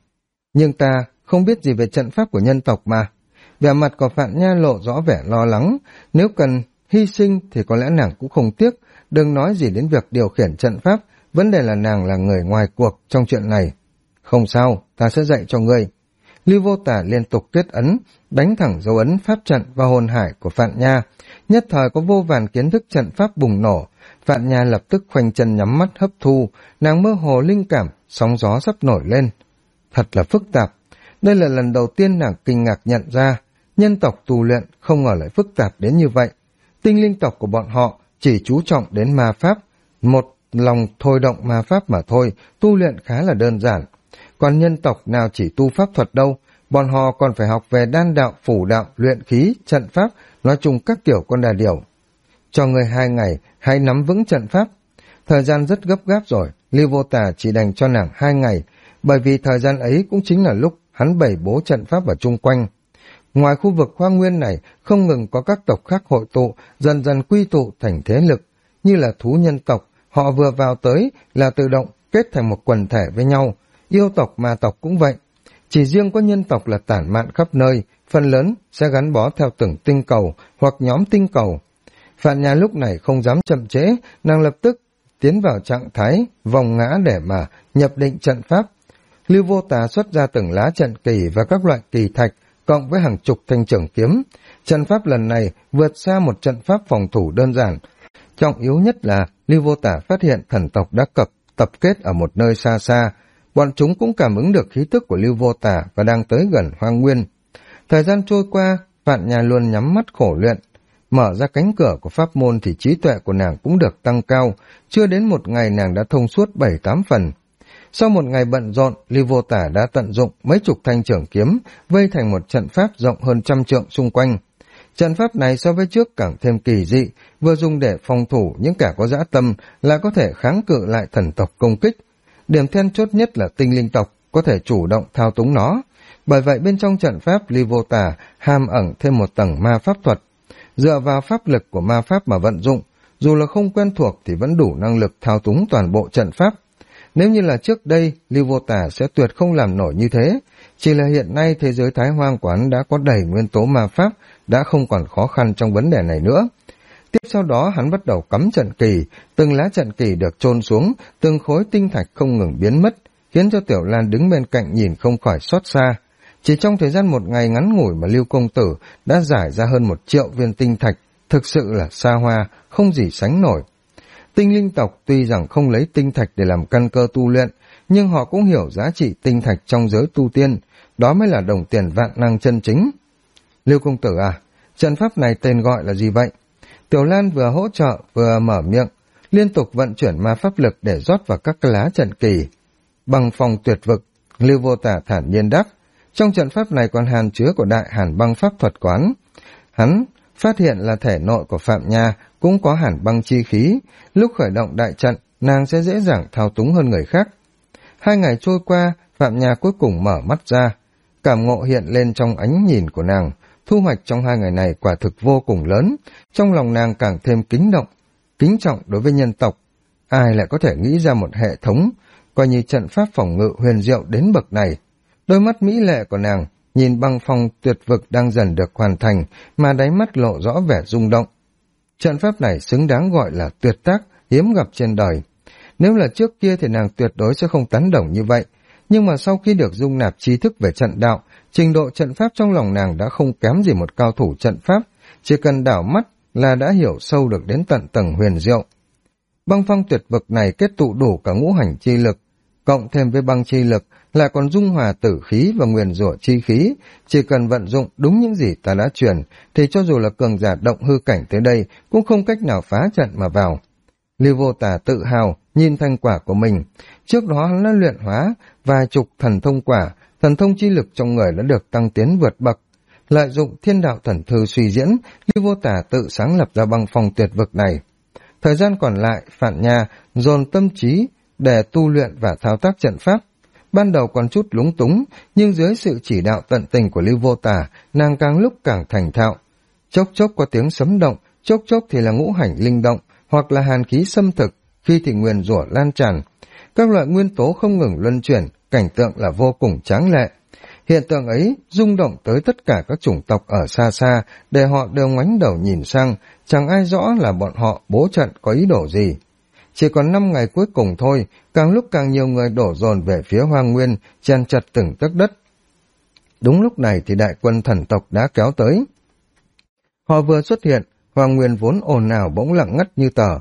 Nhưng ta không biết gì về trận pháp của nhân tộc mà. Vẻ mặt của Phạn Nha lộ rõ vẻ lo lắng, nếu cần hy sinh thì có lẽ nàng cũng không tiếc, đừng nói gì đến việc điều khiển trận pháp, vấn đề là nàng là người ngoài cuộc trong chuyện này. Không sao, ta sẽ dạy cho ngươi. Lưu Vô Tả liên tục kết ấn, đánh thẳng dấu ấn pháp trận vào hồn hải của Phạn Nha, nhất thời có vô vàn kiến thức trận pháp bùng nổ. Phạn Nha lập tức khoanh chân nhắm mắt hấp thu, nàng mơ hồ linh cảm, sóng gió sắp nổi lên. Thật là phức tạp, đây là lần đầu tiên nàng kinh ngạc nhận ra, nhân tộc tu luyện không ngờ lại phức tạp đến như vậy. Tinh linh tộc của bọn họ chỉ chú trọng đến ma pháp, một lòng thôi động ma pháp mà thôi, tu luyện khá là đơn giản. Còn nhân tộc nào chỉ tu pháp thuật đâu, bọn họ còn phải học về đan đạo, phủ đạo, luyện khí, trận pháp, nói chung các kiểu con đà điểu. Cho người 2 ngày, hãy nắm vững trận pháp. Thời gian rất gấp gáp rồi, Lưu Vô Tả chỉ dành cho nàng 2 ngày, bởi vì thời gian ấy cũng chính là lúc hắn bày bố trận pháp ở chung quanh. Ngoài khu vực hoang nguyên này, không ngừng có các tộc khác hội tụ, dần dần quy tụ thành thế lực, như là thú nhân tộc, họ vừa vào tới là tự động kết thành một quần thể với nhau, yêu tộc ma tộc cũng vậy. Chỉ riêng có nhân tộc là tản mạn khắp nơi, phần lớn sẽ gắn bó theo từng tinh cầu hoặc nhóm tinh cầu. Phạn Nha lúc này không dám chậm trễ, nàng lập tức tiến vào trạng thái vòng ngã để mà nhập định trận pháp. Lưu Vô Tà xuất ra từng lá trận kỳ và các loại kỳ thạch, cộng với hàng chục thanh trường kiếm. Trận pháp lần này vượt xa một trận pháp phòng thủ đơn giản. Trọng yếu nhất là Lưu Vô Tả phát hiện thần tộc đã tập kết ở một nơi xa xa. Bọn chúng cũng cảm ứng được khí tức của Lưu Vô Tả và đang tới gần hoang nguyên. Thời gian trôi qua, Phạn Nha luôn nhắm mắt khổ luyện. Mở ra cánh cửa của pháp môn thì trí tuệ của nàng cũng được tăng cao. Chưa đến một ngày nàng đã thông suốt 7-8 phần. Sau một ngày bận rộn, Lưu Vô Tả đã tận dụng mấy chục thanh trưởng kiếm, vây thành một trận pháp rộng hơn 100 trượng xung quanh. Trận pháp này so với trước càng thêm kỳ dị, vừa dùng để phòng thủ những kẻ có dã tâm, lại có thể kháng cự lại thần tộc công kích. Điểm then chốt nhất là tinh linh tộc có thể chủ động thao túng nó. Bởi vậy bên trong trận pháp, Lưu Vô Tả hàm ẩn thêm một tầng ma pháp thuật. Dựa vào pháp lực của ma pháp mà vận dụng, dù là không quen thuộc thì vẫn đủ năng lực thao túng toàn bộ trận pháp. Nếu như là trước đây, Lưu Vô Tả sẽ tuyệt không làm nổi như thế. Chỉ là hiện nay thế giới Thái Hoang của hắn đã có đầy nguyên tố ma pháp, đã không còn khó khăn trong vấn đề này nữa. Tiếp sau đó hắn bắt đầu cắm trận kỳ, từng lá trận kỳ được chôn xuống, từng khối tinh thạch không ngừng biến mất, khiến cho Tiểu Lan đứng bên cạnh nhìn không khỏi xót xa. Chỉ trong thời gian một ngày ngắn ngủi mà Lưu công tử đã giải ra hơn 1 triệu viên tinh thạch, thực sự là xa hoa, không gì sánh nổi. Tinh linh tộc tuy rằng không lấy tinh thạch để làm căn cơ tu luyện, nhưng họ cũng hiểu giá trị tinh thạch trong giới tu tiên, đó mới là đồng tiền vạn năng chân chính. Lưu công tử à, trận pháp này tên gọi là gì vậy? Tiểu Lan vừa hỗ trợ vừa mở miệng, liên tục vận chuyển ma pháp lực để rót vào các lá trận kỳ. Băng phong tuyệt vực, Lưu Vô Tả thản nhiên đáp, trong trận pháp này còn hàn chứa của đại hàn băng pháp thuật quán. Hắn phát hiện là thể nội của Phạm Nha cũng có hàn băng chi khí, lúc khởi động đại trận, nàng sẽ dễ dàng thao túng hơn người khác. 2 ngày trôi qua, Phạm Nha cuối cùng mở mắt ra, cảm ngộ hiện lên trong ánh nhìn của nàng. Thu hoạch trong 2 ngày này quả thực vô cùng lớn, trong lòng nàng càng thêm kính trọng đối với nhân tộc. Ai lại có thể nghĩ ra một hệ thống, coi như trận pháp phòng ngự huyền diệu đến bậc này. Đôi mắt mỹ lệ của nàng nhìn băng phong tuyệt vực đang dần được hoàn thành, mà đáy mắt lộ rõ vẻ rung động. Trận pháp này xứng đáng gọi là tuyệt tác, hiếm gặp trên đời. Nếu là trước kia thì nàng tuyệt đối sẽ không tán đồng như vậy, nhưng mà sau khi được dung nạp tri thức về trận đạo, trình độ trận pháp trong lòng nàng đã không kém gì một cao thủ trận pháp, chỉ cần đảo mắt là đã hiểu sâu được đến tận tầng huyền diệu. Băng phong tuyệt vực này kết tụ đủ cả ngũ hành chi lực, cộng thêm với băng chi lực lại còn dung hòa tử khí và nguyền rủa chi khí, chỉ cần vận dụng đúng những gì ta đã truyền, thì cho dù là cường giả động hư cảnh tới đây cũng không cách nào phá trận mà vào. Lưu Vô Tả tự hào nhìn thành quả của mình, trước đó hắn đã luyện hóa vài chục thần thông quả, thần thông chi lực trong người đã được tăng tiến vượt bậc. Lợi dụng thiên đạo thần thư suy diễn, Lưu Vô Tả tự sáng lập ra băng phong tuyệt vực này. Thời gian còn lại, Phạn Nha dồn tâm trí để tu luyện và thao tác trận pháp. Ban đầu còn chút lúng túng, nhưng dưới sự chỉ đạo tận tình của Lưu Vô Tả, nàng càng lúc càng thành thạo. Chốc chốc có tiếng sấm động, chốc chốc thì là ngũ hành linh động, hoặc là hàn khí xâm thực, khi thì nguyền rủa lan tràn. các loại nguyên tố không ngừng luân chuyển, cảnh tượng là vô cùng tráng lệ. Hiện tượng ấy rung động tới tất cả các chủng tộc ở xa xa, để họ đều ngoảnh đầu nhìn sang, chẳng ai rõ là bọn họ bố trận có ý đồ gì. Chỉ còn 5 ngày cuối cùng thôi, càng lúc càng nhiều người đổ dồn về phía Hoang Nguyên, chen chặt từng tấc đất. Đúng lúc này thì đại quân thần tộc đã kéo tới. Họ vừa xuất hiện, Hoang Nguyên vốn ồn ào bỗng lặng ngắt như tờ.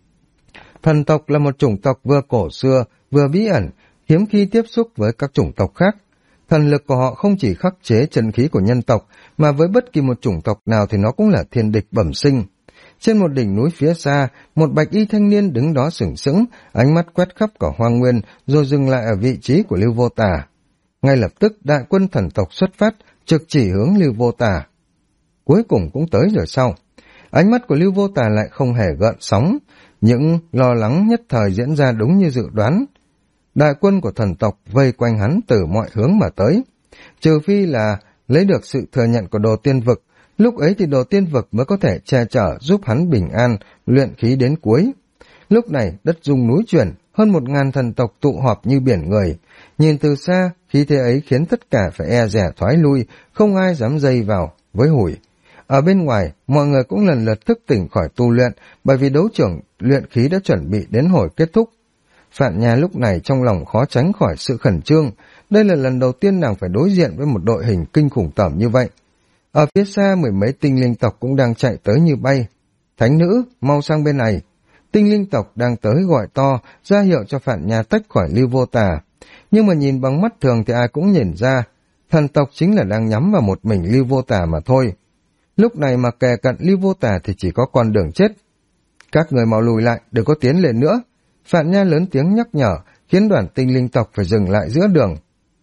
Thần tộc là một chủng tộc vừa cổ xưa, vừa bí ẩn, hiếm khi tiếp xúc với các chủng tộc khác. Thần lực của họ không chỉ khắc chế chân khí của nhân tộc, mà với bất kỳ một chủng tộc nào thì nó cũng là thiên địch bẩm sinh. Trên một đỉnh núi phía xa, một bạch y thanh niên đứng đó sừng sững, ánh mắt quét khắp cả Hoang Nguyên, rồi dừng lại ở vị trí của Lưu Vô Tà. Ngay lập tức đại quân thần tộc xuất phát, trực chỉ hướng Lưu Vô Tà. Cuối cùng cũng tới rồi sau. Ánh mắt của Lưu Vô Tà lại không hề gợn sóng, những lo lắng nhất thời diễn ra đúng như dự đoán. Đại quân của thần tộc vây quanh hắn từ mọi hướng mà tới. Trừ phi là lấy được sự thừa nhận của Đồ Tiên Vực, lúc ấy thì Đồ Tiên Vực mới có thể che chở giúp hắn bình an, luyện khí đến cuối. Lúc này đất rung núi chuyển, hơn 1000 thần tộc tụ họp như biển người. Nhìn từ xa, khí thế ấy khiến tất cả phải e dè thoái lui, không ai dám dây vào với hủi. Ở bên ngoài, mọi người cũng lần lượt thức tỉnh khỏi tu luyện, bởi vì đấu trưởng luyện khí đã chuẩn bị đến hồi kết thúc. Phạn Nha lúc này trong lòng khó tránh khỏi sự khẩn trương, đây là lần đầu tiên nàng phải đối diện với một đội hình kinh khủng tởm như vậy. Ở phía xa 10 mấy tinh linh tộc cũng đang chạy tới như bay. Thánh nữ, mau sang bên này. Tinh linh tộc đang tới gọi to, ra hiệu cho Phạn Nha tách khỏi Lưu Vô Tà. Nhưng mà nhìn bằng mắt thường thì ai cũng nhìn ra, thần tộc chính là đang nhắm vào một mình Lưu Vô Tà mà thôi. Lúc này mà kề cận Lưu Vô Tà thì chỉ có con đường chết. Các người mau lùi lại, đừng có tiến lên nữa. Phạn Nha lớn tiếng nhắc nhở, khiến đoàn tinh linh tộc phải dừng lại giữa đường.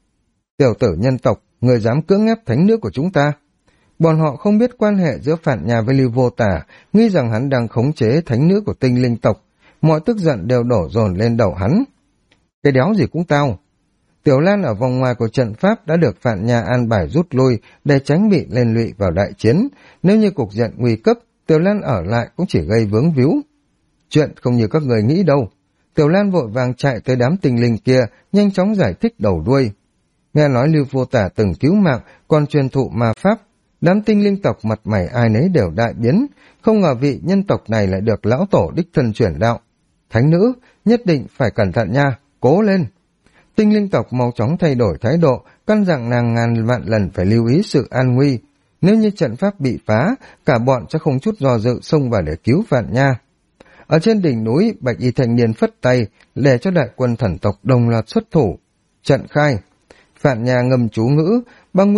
Tiểu tử nhân tộc, người dám cưỡng ép thánh nữ của chúng ta. Bọn họ không biết quan hệ giữa Phạn Nha với Lưu Vô Tà, nghĩ rằng hắn đang khống chế thánh nữ của tinh linh tộc. Mọi tức giận đều đổ dồn lên đầu hắn. Cái đéo gì cũng tao. Tiểu Lan ở vòng ngoài của trận pháp đã được Phạn Nha an bài rút lui để tránh bị liên lụy vào đại chiến. Nếu như cục diện nguy cấp, Tiểu Lan ở lại cũng chỉ gây vướng víu. Chuyện không như các người nghĩ đâu. Tiểu Lan vội vàng chạy tới đám tinh linh kia, nhanh chóng giải thích đầu đuôi. Nghe nói Lưu Vô Tà từng cứu mạng, còn truyền thụ ma pháp. Đám tinh linh tộc mặt mày ai nấy đều đại biến, không ngờ vị nhân tộc này lại được lão tổ đích thân truyền đạo. Thánh nữ, nhất định phải cẩn thận nha, cố lên. Tinh linh tộc mau chóng thay đổi thái độ, căn dặn nàng ngàn vạn lần phải lưu ý sự an nguy. Nếu như trận pháp bị phá, cả bọn sẽ không chút do dự xông vào để cứu Phạn Nha. Ở trên đỉnh núi, bạch y thanh niên phất tay để cho đại quân thần tộc đồng loạt xuất thủ. Trận khai. Phạn Nha ngâm chú ngữ, băng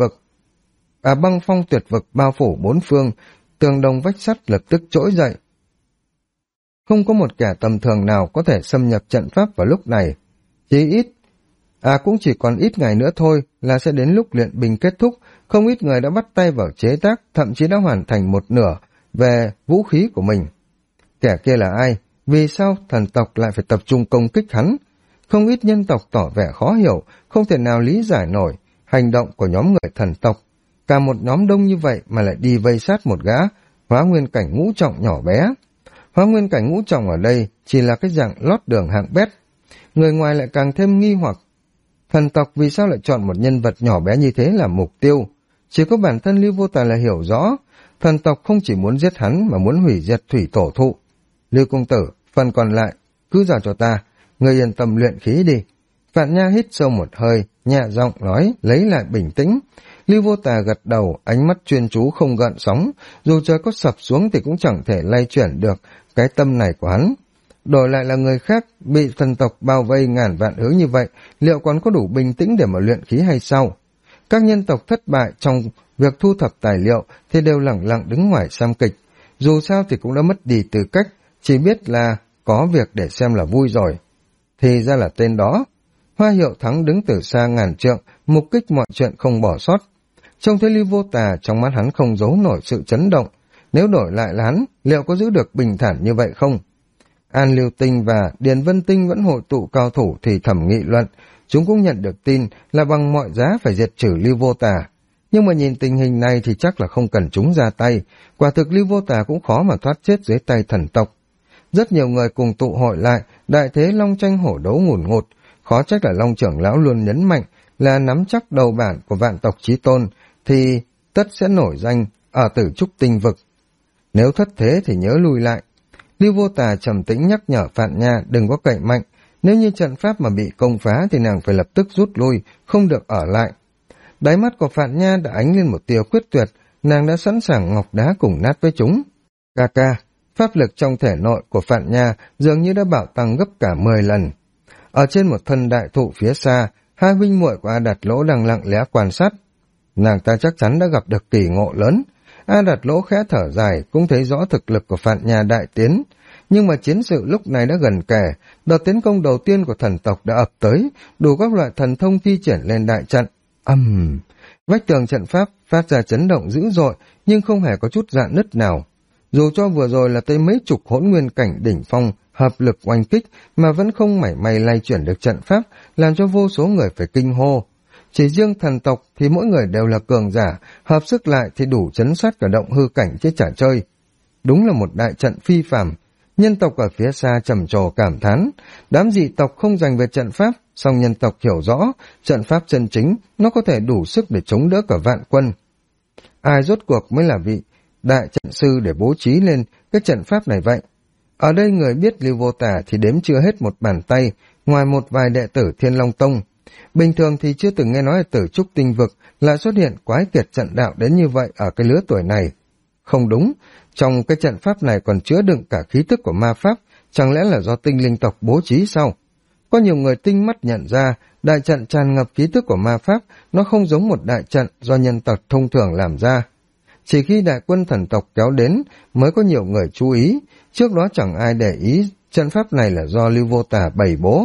phong tuyệt vực bao phủ bốn phương, tường đồng vách sắt lập tức trỗi dậy. Không có một kẻ tầm thường nào có thể xâm nhập trận pháp vào lúc này. Cũng chỉ còn ít ngày nữa thôi là sẽ đến lúc luyện binh kết thúc, không ít người đã bắt tay vào chế tác, thậm chí đã hoàn thành một nửa về vũ khí của mình. Kẻ kia là ai? Vì sao thần tộc lại phải tập trung công kích hắn? Không ít nhân tộc tỏ vẻ khó hiểu, không thể nào lý giải nổi hành động của nhóm người thần tộc. Cả một nhóm đông như vậy mà lại đi vây sát một gã hóa nguyên cảnh ngũ trọng nhỏ bé. Hóa nguyên cảnh ngũ trọng ở đây chỉ là cái dạng lót đường hạng bét. Người ngoài lại càng thêm nghi hoặc. Thần tộc vì sao lại chọn một nhân vật nhỏ bé như thế làm mục tiêu? Chỉ có bản thân Lưu Vô Tà là hiểu rõ, thần tộc không chỉ muốn giết hắn mà muốn hủy diệt thủy tổ thụ. Lưu công tử, phần còn lại cứ giao cho ta, người yên tâm luyện khí đi. Phạn Nha hít sâu một hơi, nhẹ giọng nói, lấy lại bình tĩnh. Lưu Vô Tà gật đầu, ánh mắt chuyên chú không gợn sóng, dù trời có sập xuống thì cũng chẳng thể lay chuyển được cái tâm này của hắn. Đổi lại là người khác, bị thần tộc bao vây ngàn vạn hướng như vậy, liệu còn có đủ bình tĩnh để mà luyện khí hay sao? Các nhân tộc thất bại trong việc thu thập tài liệu thì đều lẳng lặng đứng ngoài xem kịch. Dù sao thì cũng đã mất đi tư cách, chỉ biết là có việc để xem là vui rồi. Thì ra là tên đó. Hoa Hiệu Thắng đứng từ xa ngàn trượng, mục kích mọi chuyện không bỏ sót. Trông thấy Lưu Vô Tà, trong mắt hắn không giấu nổi sự chấn động. Nếu đổi lại là hắn, liệu có giữ được bình thản như vậy không? An Lưu Tinh và Điền Vân Tinh vẫn hội tụ cao thủ thì thầm nghị luận. Chúng cũng nhận được tin là bằng mọi giá phải diệt trừ Lưu Vô Tà. Nhưng mà nhìn tình hình này thì chắc là không cần chúng ra tay. Quả thực Lưu Vô Tà cũng khó mà thoát chết dưới tay thần tộc. Rất nhiều người cùng tụ hội lại, đại thế long tranh hổ đấu ngùn ngụt. Khó trách là Long trưởng lão luôn nhấn mạnh là nắm chắc đầu bản của vạn tộc chí tôn thì tất sẽ nổi danh ở Tử Trúc Tinh Vực. Nếu thất thế thì nhớ lùi lại. Lưu Vô Tà trầm tĩnh nhắc nhở Phạn Nha đừng có cậy mạnh, nếu như trận pháp mà bị công phá thì nàng phải lập tức rút lui, không được ở lại. Đáy mắt của Phạn Nha đã ánh lên một tia quyết tuyệt, nàng đã sẵn sàng ngọc đá cùng nát với chúng. Ca ca, pháp lực trong thể nội của Phạn Nha dường như đã bạo tăng gấp cả 10 lần. Ở trên một thân đại thụ phía xa, hai huynh muội của A Đạt Lỗ đang lặng lẽ quan sát. Nàng ta chắc chắn đã gặp được kỳ ngộ lớn. A Đạt Lỗ khẽ thở dài, cũng thấy rõ thực lực của Phạn Nha đại tiến. Nhưng mà chiến sự lúc này đã gần kề, đợt tiến công đầu tiên của thần tộc đã ập tới, đủ các loại thần thông thi triển lên đại trận. Vách tường trận pháp phát ra chấn động dữ dội, nhưng không hề có chút rạn nứt nào. Dù cho vừa rồi là tới mấy chục hỗn nguyên cảnh đỉnh phong, hợp lực oanh kích mà vẫn không mảy may lay chuyển được trận pháp, làm cho vô số người phải kinh hô. Chỉ riêng thần tộc thì mỗi người đều là cường giả, hợp sức lại thì đủ chấn sát cả động hư cảnh chứ chả chơi. Đúng là một đại trận phi phàm. Nhân tộc ở phía xa trầm trồ cảm thán, đám dị tộc không giành về trận pháp, song nhân tộc hiểu rõ, trận pháp chân chính, nó có thể đủ sức để chống đỡ cả vạn quân. Ai rốt cuộc mới là vị đại trận sư để bố trí lên cái trận pháp này vậy? Ở đây người biết Lưu Vô Tà thì đếm chưa hết một bàn tay, ngoài một vài đệ tử Thiên Long Tông. Bình thường thì chưa từng nghe nói ở Tử Trúc Tinh Vực lại xuất hiện quái kiệt trận đạo đến như vậy ở cái lứa tuổi này. Không đúng, trong cái trận pháp này còn chứa đựng cả khí tức của ma pháp, chẳng lẽ là do tinh linh tộc bố trí sao? Có nhiều người tinh mắt nhận ra, đại trận tràn ngập khí tức của ma pháp, nó không giống một đại trận do nhân tộc thông thường làm ra. Chỉ khi đại quân thần tộc kéo đến mới có nhiều người chú ý, trước đó chẳng ai để ý trận pháp này là do Lưu Vô Tà bày bố.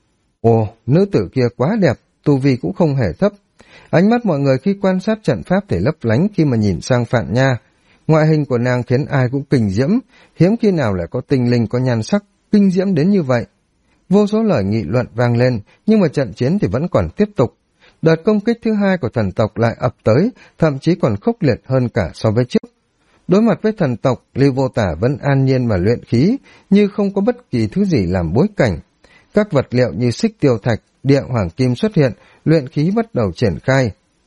Ồ, nữ tử kia quá đẹp, tu vi cũng không hề thấp. Ánh mắt mọi người khi quan sát trận pháp thì lấp lánh khi mà nhìn sang Phạn Nha. Ngoại hình của nàng khiến ai cũng kinh diễm, hiếm khi nào lại có tinh linh có nhan sắc kinh diễm đến như vậy. Vô số lời nghị luận vang lên, nhưng mà trận chiến thì vẫn còn tiếp tục. Đợt công kích thứ hai của thần tộc lại ập tới, thậm chí còn khốc liệt hơn cả so với trước. Đối mặt với thần tộc, Lưu Vô Tả vẫn an nhiên mà luyện khí, như không có bất kỳ thứ gì làm bối cảnh. Các vật liệu như xích tiêu thạch, địa hoàng kim xuất hiện, luyện khí bắt đầu triển khai.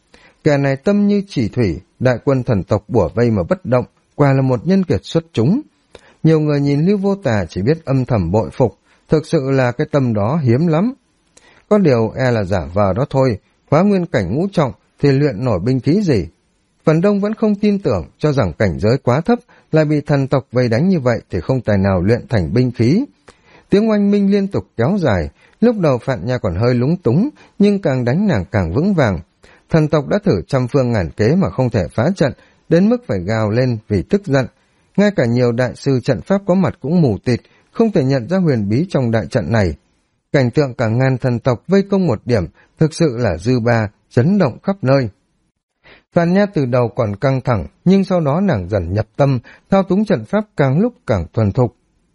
Kẻ này tâm như chỉ thủy, đại quân thần tộc bủa vây mà bất động, quả là một nhân kiệt xuất chúng. Nhiều người nhìn Lưu Vô Tà chỉ biết âm thầm bội phục, thực sự là cái tâm đó hiếm lắm. Có điều e là giả vờ đó thôi, hóa nguyên cảnh ngũ trọng thì luyện nổi binh khí gì. Phần đông vẫn không tin tưởng, cho rằng cảnh giới quá thấp, lại bị thần tộc vây đánh như vậy thì không tài nào luyện thành binh khí. Tiếng oanh minh liên tục kéo dài, lúc đầu Phạn Nha còn hơi lúng túng, nhưng càng đánh nàng càng vững vàng. Thần tộc đã thử trăm phương ngàn kế mà không thể phá trận, đến mức phải gào lên vì tức giận. Ngay cả nhiều đại sư trận pháp có mặt cũng mù tịt, không thể nhận ra huyền bí trong đại trận này. Cảnh tượng cả ngàn thần tộc vây công một điểm, thực sự là dư ba, chấn động khắp nơi. Phạn Nha từ đầu còn căng thẳng, nhưng sau đó nàng dần nhập tâm, thao túng trận pháp càng lúc càng thuần thục.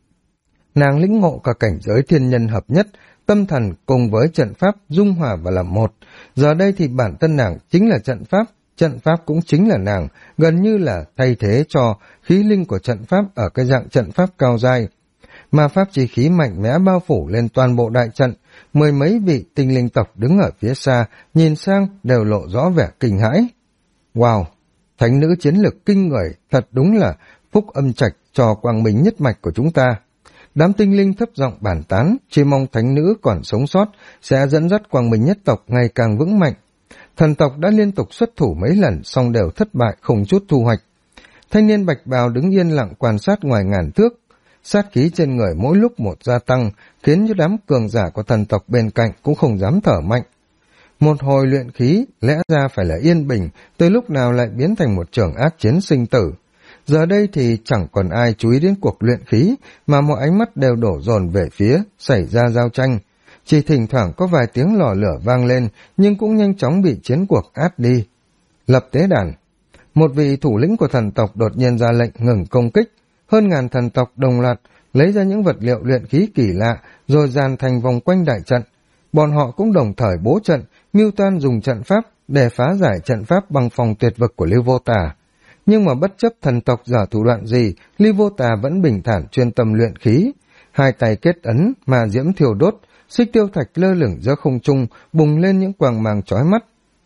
Nàng lĩnh ngộ cả cảnh giới thiên nhân hợp nhất, tâm thần cùng với trận pháp dung hòa và làm một. Giờ đây thì bản thân nàng chính là trận pháp cũng chính là nàng, gần như là thay thế cho khí linh của trận pháp ở cái dạng trận pháp cao dai. Ma pháp chi khí mạnh mẽ bao phủ lên toàn bộ đại trận, mười mấy vị tinh linh tộc đứng ở phía xa, nhìn sang đều lộ rõ vẻ kinh hãi. Wow, thánh nữ chiến lực kinh người, thật đúng là phúc âm trạch cho quang minh nhất mạch của chúng ta. Đám tinh linh thấp giọng bàn tán, chỉ mong thánh nữ còn sống sót sẽ dẫn dắt quang minh nhất tộc ngày càng vững mạnh. Thần tộc đã liên tục xuất thủ mấy lần, song đều thất bại không chút thu hoạch. Thanh niên bạch bào đứng yên lặng quan sát ngoài ngàn thước, sát khí trên người mỗi lúc một gia tăng, khiến cho đám cường giả của thần tộc bên cạnh cũng không dám thở mạnh. Một hồi luyện khí, lẽ ra phải là yên bình, từ lúc nào lại biến thành một trường ác chiến sinh tử. Giờ đây thì chẳng còn ai chú ý đến cuộc luyện khí, mà mọi ánh mắt đều đổ dồn về phía, xảy ra giao tranh. Chỉ thỉnh thoảng có vài tiếng lò lửa vang lên, nhưng cũng nhanh chóng bị chiến cuộc át đi. Lập tế đàn. Một vị thủ lĩnh của thần tộc đột nhiên ra lệnh ngừng công kích. Hơn ngàn thần tộc đồng loạt lấy ra những vật liệu luyện khí kỳ lạ, rồi dàn thành vòng quanh đại trận. Bọn họ cũng đồng thời bố trận, mưu toan dùng trận pháp để phá giải trận pháp băng phòng tuyệt vực của Lưu Vô Tà. Nhưng mà bất chấp thần tộc giở thủ đoạn gì, Ly Vô Tà vẫn bình thản chuyên tâm luyện khí. Hai tay kết ấn, mà diễm thiêu đốt, xích tiêu thạch lơ lửng giữa không trung, bùng lên những quầng màng chói mắt.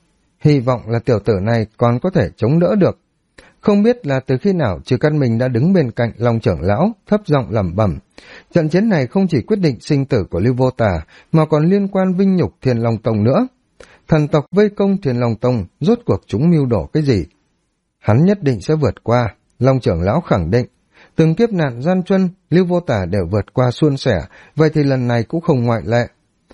Hy vọng là tiểu tử này còn có thể chống đỡ được. Không biết là từ khi nào Trừ Căn Minh đã đứng bên cạnh Long trưởng lão, thấp giọng lẩm bẩm. Trận chiến này không chỉ quyết định sinh tử của Lưu Vô Tà, mà còn liên quan vinh nhục Thiên Long Tông nữa. Thần tộc vây công Thiên Long Tông, rốt cuộc chúng mưu đổ cái gì? Hắn nhất định sẽ vượt qua, Long trưởng lão khẳng định. Từng kiếp nạn gian truân, Lưu Vô Tà đều vượt qua suôn sẻ, vậy thì lần này cũng không ngoại lệ.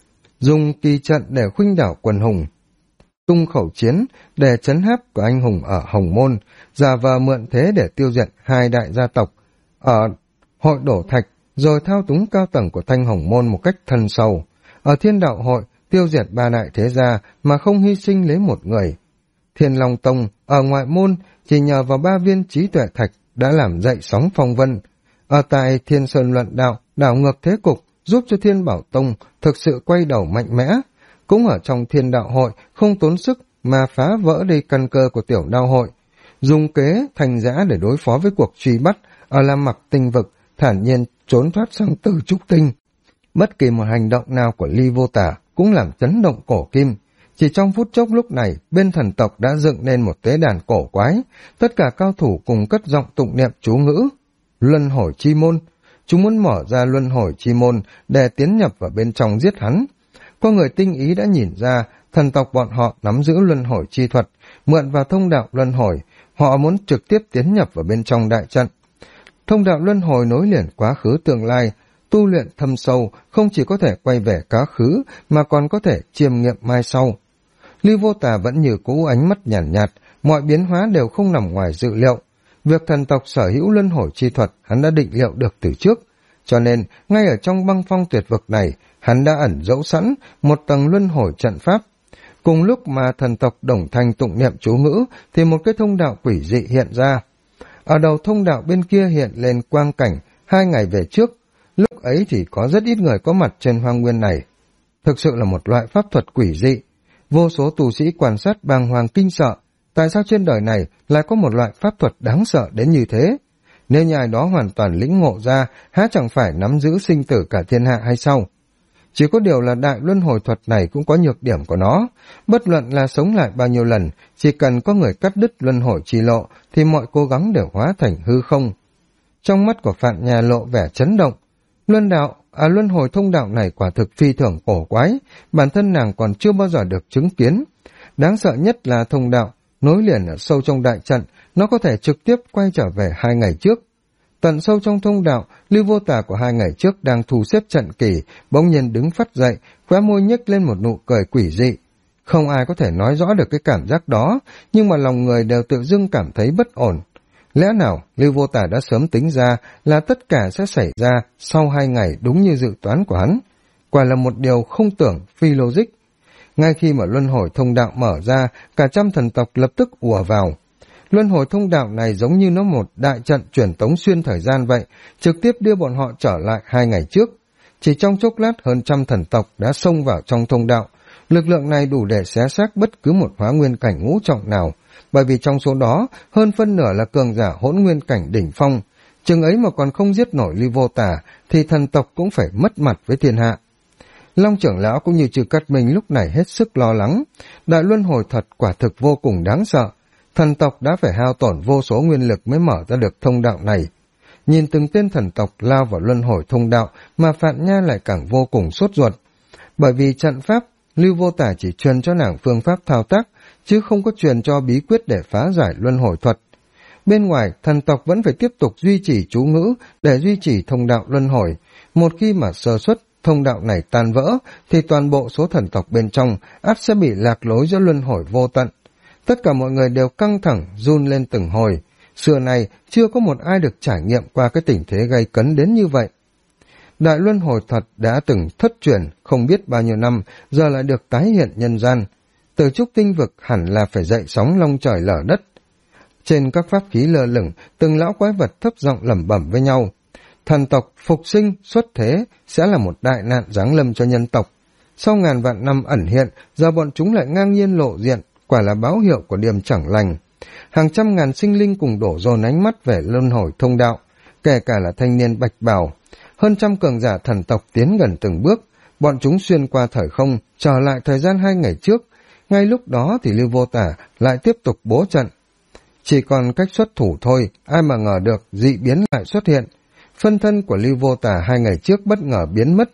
Dùng kỳ trận để khuynh đảo quần hùng, tung khẩu chiến để trấn áp của anh hùng ở Hồng Môn, giả vờ mượn thế để tiêu diệt hai đại gia tộc ở hội Đổ Thạch, rồi thao túng cao tầng của Thanh Hồng Môn một cách thần sầu. Ở Thiên Đạo Hội, tiêu diệt ba đại thế gia mà không hy sinh lấy một người. Thiên Long Tông, ở ngoại môn, chỉ nhờ vào 3 viên trí tuệ thạch đã làm dậy sóng phong vân. Ở tại Thiên Sơn Luận Đạo, đảo ngược thế cục, giúp cho Thiên Bảo Tông thực sự quay đầu mạnh mẽ. Cũng ở trong Thiên Đạo Hội, không tốn sức mà phá vỡ đi căn cơ của Tiểu Đạo Hội, dùng kế thành giã để đối phó với cuộc truy bắt ở Lam Mặc Tinh Vực, thản nhiên trốn thoát sang Tử Trúc Tinh. Bất kỳ một hành động nào của Ly Vô Tà cũng làm chấn động cổ kim. Chỉ trong phút chốc lúc này, bên thần tộc đã dựng nên một tế đàn cổ quái, tất cả cao thủ cùng cất giọng tụng niệm chú ngữ. Luân Hồi Chi Môn, chúng muốn mở ra Luân Hồi Chi Môn để tiến nhập vào bên trong giết hắn. Có người tinh ý đã nhìn ra, thần tộc bọn họ nắm giữ Luân Hồi Chi thuật, mượn vào thông đạo Luân Hồi, họ muốn trực tiếp tiến nhập vào bên trong đại trận. Thông đạo Luân Hồi nối liền quá khứ tương lai, tu luyện thâm sâu, không chỉ có thể quay về quá khứ, mà còn có thể chiêm nghiệm mai sau. Lưu Vô Tà vẫn như cũ ánh mắt nhàn nhạt, mọi biến hóa đều không nằm ngoài dự liệu. Việc thần tộc sở hữu Luân Hồi Chi thuật hắn đã định liệu được từ trước, cho nên ngay ở trong băng phong tuyệt vực này, hắn đã ẩn giấu sẵn một tầng luân hồi trận pháp. Cùng lúc mà thần tộc đồng thanh tụng niệm chú ngữ, thì một cái thông đạo quỷ dị hiện ra. Ở đầu thông đạo bên kia hiện lên quang cảnh 2 ngày về trước, lúc ấy thì có rất ít người có mặt trên hoang nguyên này. Thực sự là một loại pháp thuật quỷ dị. Vô số tù sĩ quan sát bàng hoàng kinh sợ, tại sao trên đời này lại có một loại pháp thuật đáng sợ đến như thế? Nếu nhà ai đó hoàn toàn lĩnh ngộ ra, há chẳng phải nắm giữ sinh tử cả thiên hạ hay sao? Chỉ có điều là đại luân hồi thuật này cũng có nhược điểm của nó. Bất luận là sống lại bao nhiêu lần, chỉ cần có người cắt đứt luân hồi chi lộ, thì mọi cố gắng đều hóa thành hư không. Trong mắt của Phạn Nha lộ vẻ chấn động. Luân hồi thông đạo này quả thực phi thường cổ quái, bản thân nàng còn chưa bao giờ được chứng kiến. Đáng sợ nhất là thông đạo, nối liền ở sâu trong đại trận, nó có thể trực tiếp quay trở về 2 ngày trước. Tận sâu trong thông đạo, Lưu Vô Tà của 2 ngày trước đang thu xếp trận kỳ, bỗng nhiên đứng phắt dậy, khóe môi nhếch lên một nụ cười quỷ dị. Không ai có thể nói rõ được cái cảm giác đó, nhưng mà lòng người đều tự dưng cảm thấy bất ổn. Lẽ nào Lưu Vô Tà đã sớm tính ra là tất cả sẽ xảy ra sau 2 ngày đúng như dự toán của hắn? Quả là một điều không tưởng, phi logic. Ngay khi mà luân hồi thông đạo mở ra, cả trăm thần tộc lập tức ùa vào. Luân hồi thông đạo này giống như nó một đại trận truyền tống xuyên thời gian vậy, trực tiếp đưa bọn họ trở lại 2 ngày trước. Chỉ trong chốc lát hơn 100 thần tộc đã xông vào trong thông đạo. Lực lượng này đủ để xé xác bất cứ một hóa nguyên cảnh ngũ trọng nào, bởi vì trong số đó hơn phân nửa là cường giả hỗn nguyên cảnh đỉnh phong. Chừng ấy mà còn không giết nổi Ly Vô Tà, thì thần tộc cũng phải mất mặt với thiên hạ. Long trưởng lão cũng như Trừ Cát Minh lúc này hết sức lo lắng. Đại luân hồi thuật quả thực vô cùng đáng sợ. Thần tộc đã phải hao tổn vô số nguyên lực mới mở ra được thông đạo này. Nhìn từng tên thần tộc lao vào luân hồi thông đạo mà Phạn Nha lại càng vô cùng sốt ruột. Bởi vì trận pháp, Lưu Vô Tà chỉ truyền cho nàng phương pháp thao tác, chứ không có truyền cho bí quyết để phá giải luân hồi thuật. Bên ngoài, thần tộc vẫn phải tiếp tục duy trì chú ngữ để duy trì thông đạo luân hồi. Một khi mà sơ suất, thông đạo này tan vỡ, thì toàn bộ số thần tộc bên trong ắt sẽ bị lạc lối giữa luân hồi vô tận. Tất cả mọi người đều căng thẳng, run lên từng hồi. Xưa này, chưa có một ai được trải nghiệm qua cái tình thế gay cấn đến như vậy. Đại luân hồi thuật đã từng thất truyền không biết bao nhiêu năm, giờ lại được tái hiện nhân gian. Từ Trúc Tinh Vực hẳn là phải dậy sóng long trời lở đất. Trên các pháp khí lơ lửng, từng lão quái vật thấp giọng lẩm bẩm với nhau. Thần tộc phục sinh, xuất thế sẽ là một đại nạn giáng lâm cho nhân tộc. Sau ngàn vạn năm ẩn hiện, giờ bọn chúng lại ngang nhiên lộ diện, quả là báo hiệu của điểm chẳng lành. Hàng trăm ngàn sinh linh cùng đổ dồn ánh mắt về luân hồi thông đạo, kể cả là thanh niên bạch bào. Hơn trăm cường giả thần tộc tiến gần từng bước, bọn chúng xuyên qua thời không, trở lại thời gian 2 ngày trước. Ngay lúc đó thì Lưu Vô Tả lại tiếp tục bố trận. Chỉ còn cách xuất thủ thôi, ai mà ngờ được dị biến lại xuất hiện. Phân thân của Lưu Vô Tả 2 ngày trước bất ngờ biến mất.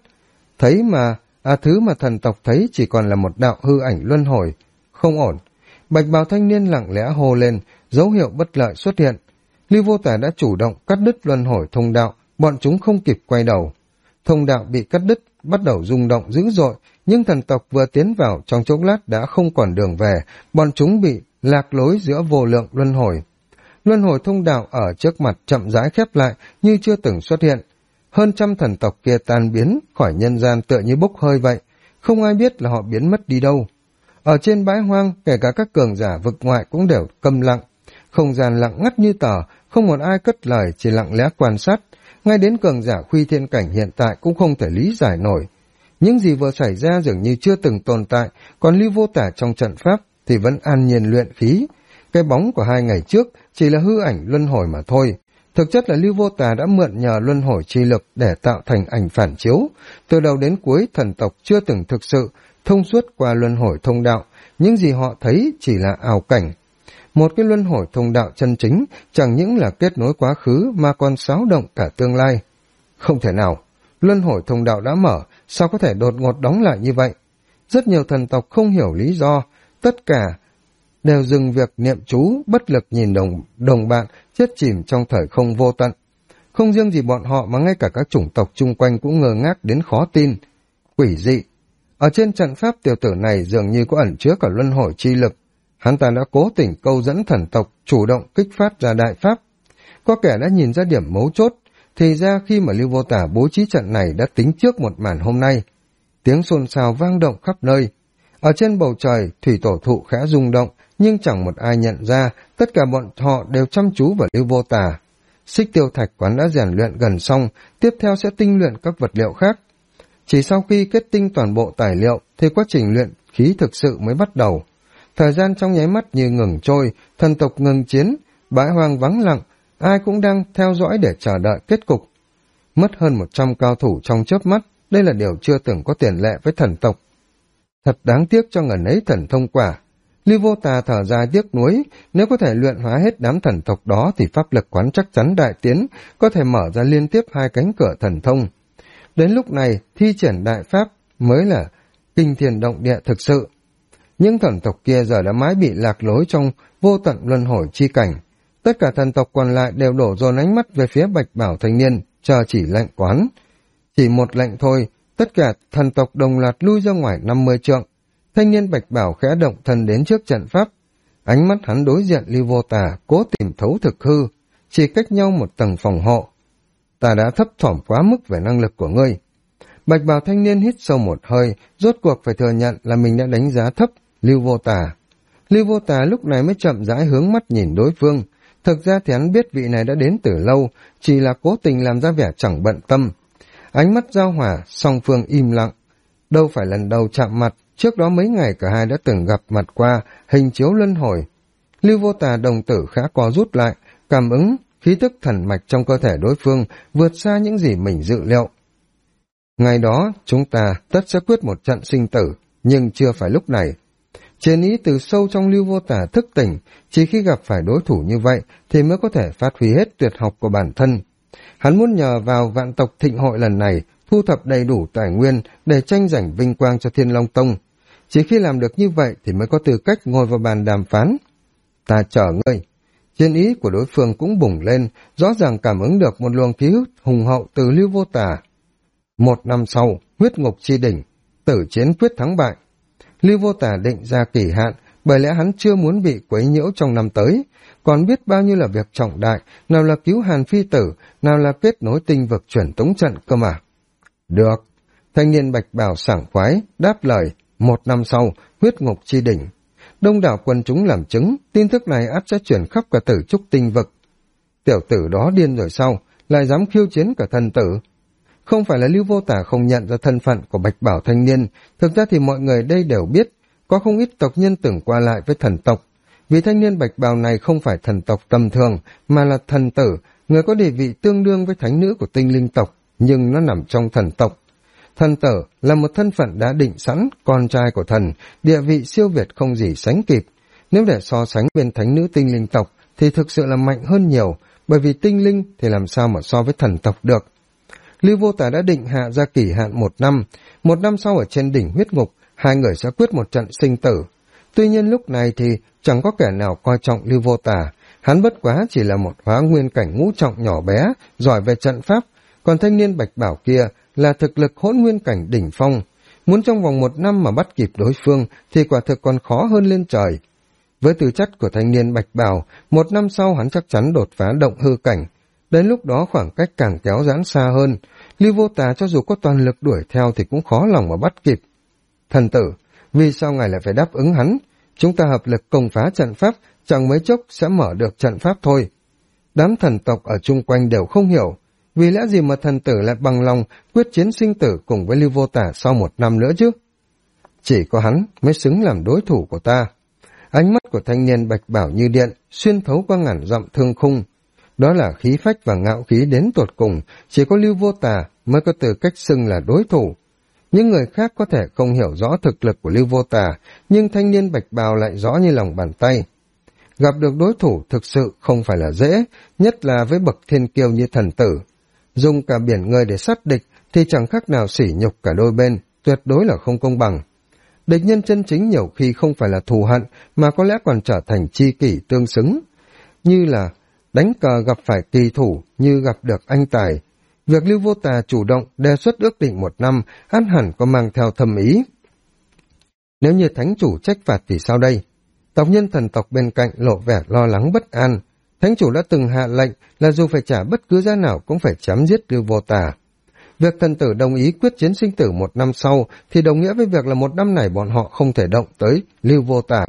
Thứ mà thần tộc thấy chỉ còn là một đạo hư ảnh luân hồi. Không ổn. Bạch bào thanh niên lặng lẽ hô lên, dấu hiệu bất lợi xuất hiện. Lưu Vô Tả đã chủ động cắt đứt luân hồi thông đạo, bọn chúng không kịp quay đầu. Thông đạo bị cắt đứt, bắt đầu rung động dữ dội, nhưng thần tộc vừa tiến vào trong chốc lát đã không còn đường về, bọn chúng bị lạc lối giữa vô lượng luân hồi. Luân hồi thông đạo ở trước mặt chậm rãi khép lại như chưa từng xuất hiện. Hơn trăm thần tộc kia tan biến khỏi nhân gian tựa như bốc hơi vậy, không ai biết là họ biến mất đi đâu. Ở trên bãi hoang, kể cả các cường giả vực ngoại cũng đều câm lặng. Không gian lặng ngắt như tờ, không một ai cất lời, chỉ lặng lẽ quan sát. Ngay đến cường giả Khuy Thiên Cảnh hiện tại cũng không thể lý giải nổi. Những gì vừa xảy ra dường như chưa từng tồn tại, còn Lưu Vô Tả trong trận pháp thì vẫn an nhiên luyện khí. Cái bóng của 2 ngày trước chỉ là hư ảnh luân hồi mà thôi. Thực chất là Lưu Vô Tả đã mượn nhờ luân hồi chi lực để tạo thành ảnh phản chiếu. Từ đầu đến cuối thần tộc chưa từng thực sự thông suốt qua luân hồi thông đạo, những gì họ thấy chỉ là ảo cảnh. Một cái luân hồi thông đạo chân chính chẳng những là kết nối quá khứ mà còn xáo động cả tương lai. Không thể nào, luân hồi thông đạo đã mở, sao có thể đột ngột đóng lại như vậy? Rất nhiều thần tộc không hiểu lý do, tất cả đều dừng việc niệm chú, bất lực nhìn đồng bạn chết chìm trong thời không vô tận. Không riêng gì bọn họ mà ngay cả các chủng tộc chung quanh cũng ngơ ngác đến khó tin. Quỷ dị. Ở trên trận pháp tiểu tử này dường như có ẩn chứa cả luân hồi chi lực. Hắn ta đã cố tình câu dẫn thần tộc chủ động kích phát ra đại pháp. Có kẻ đã nhìn ra điểm mấu chốt, thì ra khi mà Lưu Vô Tả bố trí trận này đã tính trước một màn hôm nay. Tiếng xôn xao vang động khắp nơi. Ở trên bầu trời, thủy tổ thụ khẽ rung động, nhưng chẳng một ai nhận ra, tất cả bọn họ đều chăm chú vào Lưu Vô Tả. Xích tiêu thạch quán đã rèn luyện gần xong, tiếp theo sẽ tinh luyện các vật liệu khác. Chỉ sau khi kết tinh toàn bộ tài liệu, thì quá trình luyện khí thực sự mới bắt đầu. Thời gian trong nháy mắt như ngừng trôi, thần tộc ngừng chiến, bãi hoang vắng lặng, ai cũng đang theo dõi để chờ đợi kết cục. Mất hơn 100 cao thủ trong chớp mắt, đây là điều chưa từng có tiền lệ với thần tộc. Thật đáng tiếc cho ngần ấy thần thông quả. Lưu Vô Tà thở dài tiếc nuối, nếu có thể luyện hóa hết đám thần tộc đó thì pháp lực quán chắc chắn đại tiến, có thể mở ra liên tiếp 2 cánh cửa thần thông. Đến lúc này, thi triển đại pháp mới là kinh thiên động địa thực sự. Những thần tộc kia giờ đã mãi bị lạc lối trong vô tận luân hồi chi cảnh. Tất cả thần tộc còn lại đều đổ dồn ánh mắt về phía Bạch Bảo thanh niên, chờ chỉ lệnh quán. Chỉ một lệnh thôi, tất cả thần tộc đồng loạt lui ra ngoài 50 trượng. Thanh niên Bạch Bảo khẽ động thân đến trước trận pháp. Ánh mắt hắn đối diện Lưu Vô Tà, cố tìm thấu thực hư, chỉ cách nhau một tầng phòng hộ. Ta đã thấp thỏm quá mức về năng lực của ngươi. Bạch Bào thanh niên hít sâu một hơi, rốt cuộc phải thừa nhận là mình đã đánh giá thấp Lưu Vô Tà. Lưu Vô Tà lúc này mới chậm rãi hướng mắt nhìn đối phương. Thực ra thì hắn biết vị này đã đến từ lâu, chỉ là cố tình làm ra vẻ chẳng bận tâm. Ánh mắt giao hòa, song phương im lặng. Đâu phải lần đầu chạm mặt, trước đó mấy ngày cả hai đã từng gặp mặt qua, hình chiếu luân hồi. Lưu Vô Tà đồng tử khá co rút lại, cảm ứng khí tức thần mạch trong cơ thể đối phương vượt xa những gì mình dự liệu. Ngày đó, chúng ta tất sẽ quyết một trận sinh tử, nhưng chưa phải lúc này. Chiến ý từ sâu trong Lưu Vô Tà thức tỉnh, chỉ khi gặp phải đối thủ như vậy thì mới có thể phát huy hết tuyệt học của bản thân. Hắn muốn nhờ vào vạn tộc thịnh hội lần này thu thập đầy đủ tài nguyên để tranh giành vinh quang cho Thiên Long Tông. Chỉ khi làm được như vậy thì mới có tư cách ngồi vào bàn đàm phán. Ta chờ ngươi. Chiến ý của đối phương cũng bùng lên, rõ ràng cảm ứng được một luồng khí hùng hậu từ Lưu Vô Tà. 1 năm sau, huyết ngục chi đỉnh, tử chiến quyết thắng bại. Lưu Vô Tà định ra kỳ hạn, bởi lẽ hắn chưa muốn bị quấy nhiễu trong năm tới, còn biết bao nhiêu là việc trọng đại, nào là cứu Hàn Phi Tử, nào là kết nối tinh vực chuyển tống trận cơ mà. Được, thanh niên Bạch Bào sảng khoái, đáp lời, 1 năm sau, huyết ngục chi đỉnh. Đông đảo quần chúng làm chứng, tin tức này ắt sẽ chuyển khắp cả Tử Trúc tinh vực. Tiểu tử đó điên rồi sao, lại dám khiêu chiến cả thần tử. Không phải là Lưu Vô Tà không nhận ra thân phận của Bạch Bảo thanh niên, thực ra thì mọi người đây đều biết, có không ít tộc nhân từng qua lại với thần tộc. Vì thanh niên bạch bào này không phải thần tộc tầm thường, mà là thần tử, người có địa vị tương đương với thánh nữ của tinh linh tộc, nhưng nó nằm trong thần tộc. Thần tử là một thân phận đã định sẵn, con trai của thần, địa vị siêu việt không gì sánh kịp. Nếu để so sánh bên thánh nữ tinh linh tộc thì thực sự là mạnh hơn nhiều, bởi vì tinh linh thì làm sao mà so với thần tộc được. Lưu Vô Tà đã định hạ ra kỷ hạn 1 năm, 1 năm sau ở trên đỉnh huyết ngục, hai người sẽ quyết một trận sinh tử. Tuy nhiên lúc này thì chẳng có kẻ nào coi trọng Lưu Vô Tà, hắn bất quá chỉ là một hóa nguyên cảnh ngũ trọng nhỏ bé, giỏi về trận pháp, còn thanh niên bạch bảo kia là thực lực hỗn nguyên cảnh đỉnh phong. Muốn trong vòng 1 năm mà bắt kịp đối phương thì quả thực còn khó hơn lên trời. Với tư chất của thanh niên bạch bào, 1 năm sau hắn chắc chắn đột phá động hư cảnh. Đến lúc đó khoảng cách càng kéo giãn xa hơn, Lưu Vô Tà cho dù có toàn lực đuổi theo thì cũng khó lòng mà bắt kịp. Thần tử, vì sao ngài lại phải đáp ứng hắn? Chúng ta hợp lực công phá trận pháp, chẳng mấy chốc sẽ mở được trận pháp thôi. Đám thần tộc ở chung quanh đều không hiểu, vì lẽ gì mà thần tử lại bằng lòng quyết chiến sinh tử cùng với Lưu Vô Tà sau 1 năm nữa chứ? Chỉ có hắn mới xứng làm đối thủ của ta. Ánh mắt của thanh niên bạch bảo như điện, xuyên thấu qua ngàn dặm thương khung. Đó là khí phách và ngạo khí đến tột cùng, chỉ có Lưu Vô Tà mới có tư cách xưng là đối thủ. Những người khác có thể không hiểu rõ thực lực của Lưu Vô Tà, nhưng thanh niên bạch bào lại rõ như lòng bàn tay. Gặp được đối thủ thực sự không phải là dễ, nhất là với bậc thiên kiêu như thần tử. Dùng cả biển người để sát địch thì chẳng khác nào sỉ nhục cả đôi bên, tuyệt đối là không công bằng. Địch nhân chân chính nhiều khi không phải là thù hận, mà có lẽ còn trở thành tri kỷ tương xứng. Như là đánh cờ gặp phải kỳ thủ, như gặp được anh tài. Việc Lưu Vô Tà chủ động đề xuất ước định 1 năm, ắt hẳn có mang theo thâm ý. Nếu như thánh chủ trách phạt thì sao đây? Tộc nhân thần tộc bên cạnh lộ vẻ lo lắng bất an. Thánh chủ đã từng hạ lệnh là dù phải trả bất cứ giá nào cũng phải chém giết Lưu Vô Tà. Việc thần tử đồng ý quyết chiến sinh tử 1 năm sau thì đồng nghĩa với việc là 1 năm này bọn họ không thể động tới Lưu Vô Tà.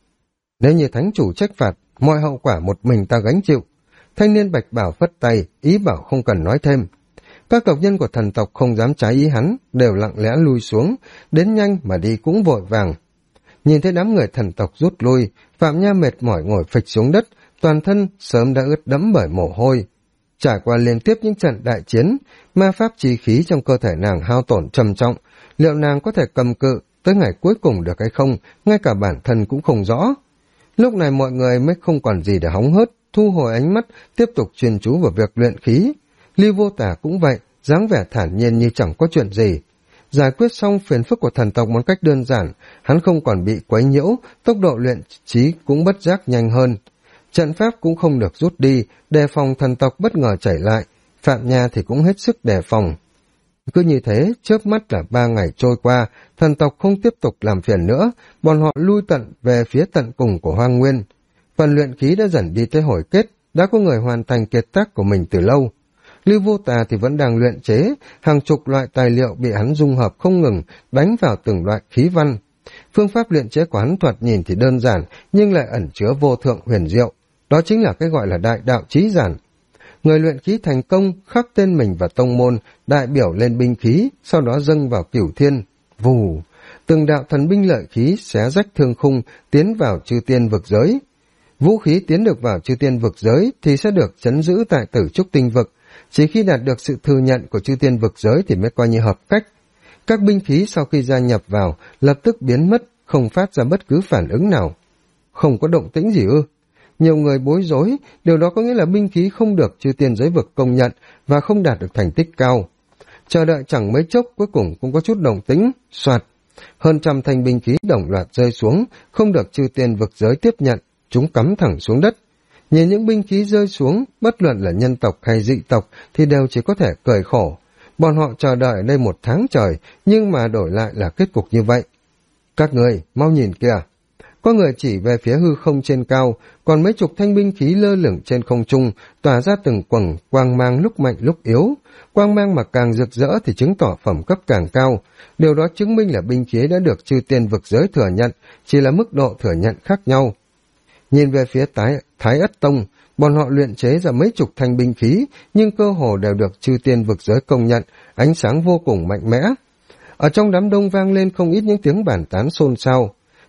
Nếu như thánh chủ trách phạt, mọi hậu quả một mình ta gánh chịu. Thanh niên bạch bảo phất tay, ý bảo không cần nói thêm. Các tộc nhân của thần tộc không dám trái ý hắn, đều lặng lẽ lui xuống, đến nhanh mà đi cũng vội vàng. Nhìn thấy đám người thần tộc rút lui, Phạm Nha mệt mỏi ngồi phịch xuống đất, toàn thân sớm đã ướt đẫm bởi mồ hôi. Trải qua liên tiếp những trận đại chiến, ma pháp chi khí trong cơ thể nàng hao tổn trầm trọng, liệu nàng có thể cầm cự tới ngày cuối cùng được hay không, ngay cả bản thân cũng không rõ. Lúc này mọi người mới không còn gì để hóng hớt, thu hồi ánh mắt, tiếp tục chuyên chú vào việc luyện khí. Lưu Vô Tà cũng vậy, dáng vẻ thản nhiên như chẳng có chuyện gì. Giải quyết xong phiền phức của thần tộc một cách đơn giản, hắn không còn bị quấy nhiễu, tốc độ luyện trí cũng bất giác nhanh hơn. Trận pháp cũng không được rút đi, đề phòng thần tộc bất ngờ chảy lại, Phạm Nha thì cũng hết sức đề phòng. Cứ như thế, chớp mắt là 3 ngày trôi qua, thần tộc không tiếp tục làm phiền nữa, bọn họ lui tận về phía tận cùng của hoang nguyên. Phần luyện khí đã dần đi tới hồi kết, đã có người hoàn thành kiệt tác của mình từ lâu. Lưu Vô Tà thì vẫn đang luyện chế, hàng chục loại tài liệu bị hắn dung hợp không ngừng, đánh vào từng loại khí văn. Phương pháp luyện chế của hắn thoạt nhìn thì đơn giản, nhưng lại ẩn chứa vô thượng huyền diệu. Đó chính là cái gọi là đại đạo chí giản. Người luyện khí thành công khắc tên mình và tông môn, đại biểu lên binh khí, sau đó dâng vào cửu thiên. Vù! Từng đạo thần binh lợi khí xé rách thương khung, tiến vào chư tiên vực giới. Vũ khí tiến được vào chư tiên vực giới thì sẽ được trấn giữ tại Tử Trúc Tinh vực. Chỉ khi đạt được sự thừa nhận của chư tiên vực giới thì mới coi như hợp cách. Các binh khí sau khi gia nhập vào lập tức biến mất, không phát ra bất cứ phản ứng nào. Không có động tĩnh gì ư? Nhiều người bối rối, điều đó có nghĩa là binh khí không được chư tiên giới vực công nhận và không đạt được thành tích cao. Chờ đợi chẳng mấy chốc cuối cùng cũng có chút động tĩnh, soạt. Hơn trăm thanh binh khí đồng loạt rơi xuống, không được chư tiên vực giới tiếp nhận, chúng cắm thẳng xuống đất. Nhìn những binh khí rơi xuống, bất luận là nhân tộc hay dị tộc thì đều chỉ có thể cười khổ. Bọn họ chờ đợi đây 1 tháng trời, nhưng mà đổi lại là kết cục như vậy. Các người, mau nhìn kìa. Có người chỉ về phía hư không trên cao, còn mấy chục thanh binh khí lơ lửng trên không trung, tỏa ra từng quầng, quang mang lúc mạnh lúc yếu. Quang mang mà càng rực rỡ thì chứng tỏ phẩm cấp càng cao. Điều đó chứng minh là binh khí đã được chư tiên vực giới thừa nhận, chỉ là mức độ thừa nhận khác nhau. Nhìn về phía Thái Ất Tông, bọn họ luyện chế ra mấy chục thanh binh khí, nhưng cơ hồ đều được chư tiên vực giới công nhận, ánh sáng vô cùng mạnh mẽ. Ở trong đám đông vang lên không ít những tiếng bàn tán xôn xao.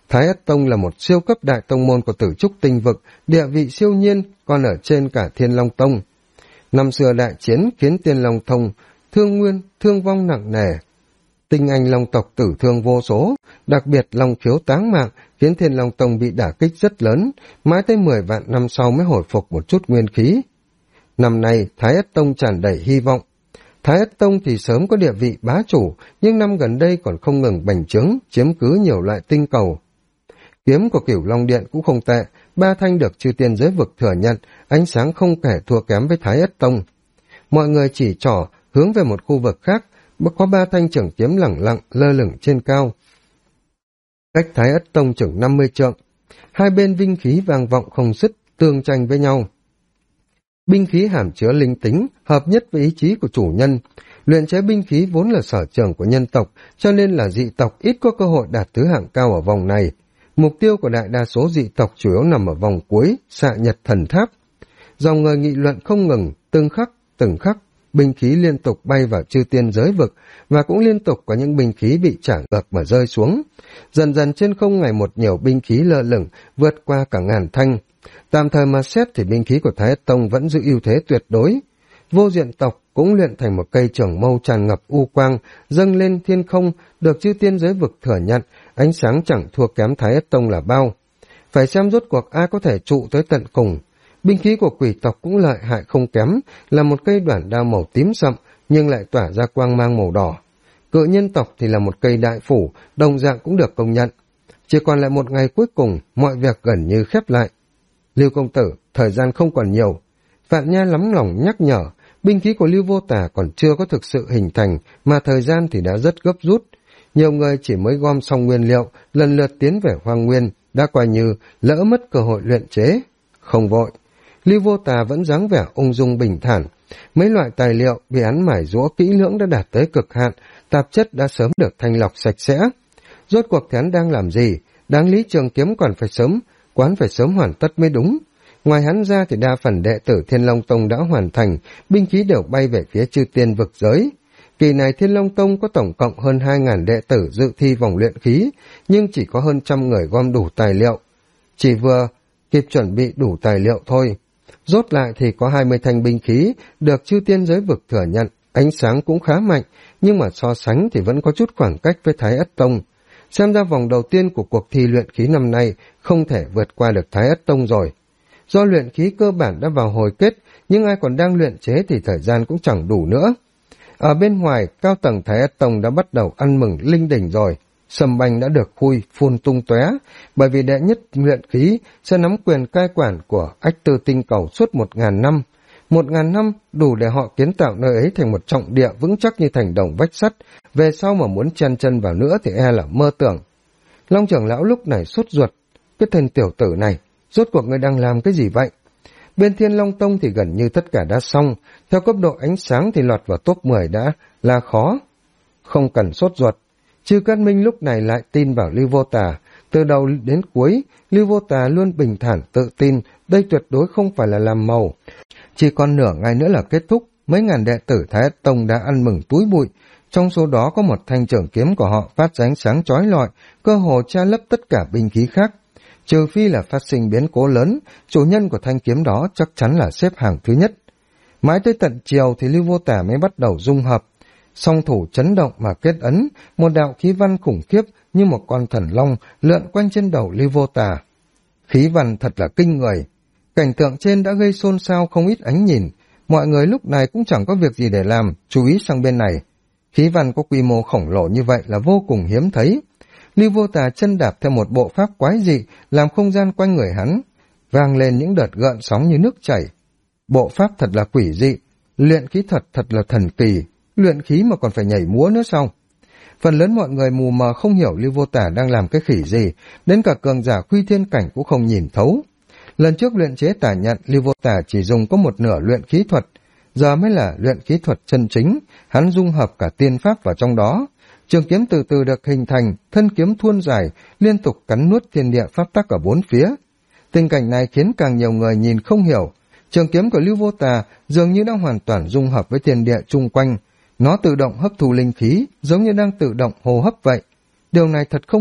Thái Ất Tông là một siêu cấp đại tông môn của Tử Trúc Tinh Vực, địa vị siêu nhiên, còn ở trên cả Thiên Long Tông. Năm xưa đại chiến khiến Thiên Long Tông thương vong nặng nề. Tinh anh long tộc tử thương vô số, đặc biệt long khiếu táng mạng khiến Thiên Long Tông bị đả kích rất lớn, mãi tới 10 vạn năm sau mới hồi phục một chút nguyên khí. Năm nay, Thái Ất Tông tràn đầy hy vọng. Thái Ất Tông thì sớm có địa vị bá chủ, nhưng năm gần đây còn không ngừng bành trướng, chiếm cứ nhiều loại tinh cầu. Kiếm của Cửu Long Điện cũng không tệ, 3 thanh được chư tiên giới vực thừa nhận, ánh sáng không kể thua kém với Thái Ất Tông. Mọi người chỉ trỏ hướng về một khu vực khác, có 3 thanh trưởng kiếm lẳng lặng lơ lửng trên cao. Cách Thái Ất Tông chừng 50 trượng, hai bên binh khí vang vọng không dứt, tương tranh với nhau. Binh khí hàm chứa linh tính, hợp nhất với ý chí của chủ nhân. Luyện chế binh khí vốn là sở trường của nhân tộc, cho nên là dị tộc ít có cơ hội đạt thứ hạng cao ở vòng này. Mục tiêu của đại đa số dị tộc chủ yếu nằm ở vòng cuối, xạ nhật thần tháp. Dòng người nghị luận không ngừng, từng khắc, binh khí liên tục bay vào chư tiên giới vực, và cũng liên tục có những binh khí bị trả ngược mà rơi xuống. Dần dần trên không ngày một nhiều binh khí lơ lửng, vượt qua cả ngàn thanh. Tạm thời mà xét thì binh khí của Thái Ất Tông vẫn giữ ưu thế tuyệt đối. Vô diện tộc cũng luyện thành một cây trường mâu tràn ngập u quang, dâng lên thiên không, được chư tiên giới vực thừa nhận, ánh sáng chẳng thua kém Thái Ất Tông là bao. Phải xem rốt cuộc ai có thể trụ tới tận cùng. Binh khí của quỷ tộc cũng lợi hại không kém, là một cây đoản đao màu tím sậm, nhưng lại tỏa ra quang mang màu đỏ. Cự nhân tộc thì là một cây đại phủ, đồng dạng cũng được công nhận. Chỉ còn lại một ngày cuối cùng, mọi việc gần như khép lại. Lưu công tử, thời gian không còn nhiều. Vạn Nha lắm lòng nhắc nhở, binh khí của Lưu Vô Tà còn chưa có thực sự hình thành, mà thời gian thì đã rất gấp rút. Nhiều người chỉ mới gom xong nguyên liệu, lần lượt tiến về Hoang Nguyên, đã coi như lỡ mất cơ hội luyện chế. Không vội, Lưu Vô Tà vẫn dáng vẻ ung dung bình thản. Mấy loại tài liệu bị hắn mài giũa kỹ lưỡng đã đạt tới cực hạn, tạp chất đã sớm được thanh lọc sạch sẽ. Rốt cuộc thì hắn đang làm gì? Đáng lý trường kiếm quán phải sớm hoàn tất mới đúng. Ngoài hắn ra thì đa phần đệ tử Thiên Long Tông đã hoàn thành, binh khí đều bay về phía chư tiên vực giới. Kỳ này Thiên Long Tông có tổng cộng hơn 2.000 đệ tử dự thi vòng luyện khí, nhưng chỉ có hơn 100 người gom đủ tài liệu. Chỉ vừa kịp chuẩn bị đủ tài liệu thôi. Rốt lại thì có 20 thanh binh khí được chư tiên giới vực thừa nhận, ánh sáng cũng khá mạnh, nhưng mà so sánh thì vẫn có chút khoảng cách với Thái Ất Tông. Xem ra vòng đầu tiên của cuộc thi luyện khí năm nay không thể vượt qua được Thái Ất Tông rồi. Do luyện khí cơ bản đã vào hồi kết, nhưng ai còn đang luyện chế thì thời gian cũng chẳng đủ nữa. Ở bên ngoài, cao tầng Thái Ất Tông đã bắt đầu ăn mừng linh đỉnh rồi. Sầm banh đã được khui phun tung tóe, bởi vì đệ nhất luyện khí sẽ nắm quyền cai quản của Ách Tư Tinh Cầu suốt 1.000 năm. 1.000 năm đủ để họ kiến tạo nơi ấy thành một trọng địa vững chắc như thành đồng vách sắt, về sau mà muốn chen chân vào nữa thì e là mơ tưởng. Long trưởng lão lúc này sốt ruột, cái tên tiểu tử này, rốt cuộc ngươi đang làm cái gì vậy? Bên Thiên Long Tông thì gần như tất cả đã xong, theo cấp độ ánh sáng thì lọt vào top 10 đã là khó. Không cần sốt ruột. Chư Cát Minh lúc này lại tin vào Lưu Vô Tà. Từ đầu đến cuối, Lưu Vô Tà luôn bình thản tự tin, đây tuyệt đối không phải là làm màu. Chỉ còn nửa ngày nữa là kết thúc, mấy ngàn đệ tử Thái Ất Tông đã ăn mừng túi bụi. Trong số đó có một thanh trường kiếm của họ phát ra ánh sáng chói lọi, cơ hồ che lấp tất cả binh khí khác. Trừ phi là phát sinh biến cố lớn, chủ nhân của thanh kiếm đó chắc chắn là xếp hàng thứ nhất. Mãi tới tận chiều thì Lưu Vô Tà mới bắt đầu dung hợp. Song thủ chấn động mà kết ấn, một đạo khí văn khủng khiếp như một con thần long lượn quanh trên đầu Lưu Vô Tà. Khí văn thật là kinh người. Cảnh tượng trên đã gây xôn xao không ít ánh nhìn. Mọi người lúc này cũng chẳng có việc gì để làm, chú ý sang bên này. Khí văn có quy mô khổng lồ như vậy là vô cùng hiếm thấy. Lưu Vô Tà chân đạp theo một bộ pháp quái dị, làm không gian quanh người hắn vang lên những đợt gợn sóng như nước chảy. Bộ pháp thật là quỷ dị, luyện khí thuật thật là thần kỳ, luyện khí mà còn phải nhảy múa nữa sao? Phần lớn mọi người mù mờ không hiểu Lưu Vô Tà đang làm cái khỉ gì, đến cả cường giả Khuy Thiên Cảnh cũng không nhìn thấu. Lần trước luyện chế tả nhận, Lưu Vô Tà chỉ dùng có một nửa luyện khí thuật, giờ mới là luyện khí thuật chân chính, hắn dung hợp cả tiên pháp vào trong đó. Trường kiếm từ từ được hình thành, thân kiếm thuôn dài, liên tục cắn nuốt thiên địa pháp tắc ở bốn phía. Tình cảnh này khiến càng nhiều người nhìn không hiểu. Trường kiếm của Lưu Vô Tà dường như đã hoàn toàn dung hợp với thiên địa chung quanh. Nó tự động hấp thu linh khí, giống như đang tự động hô hấp vậy. Điều này thật không tưởng.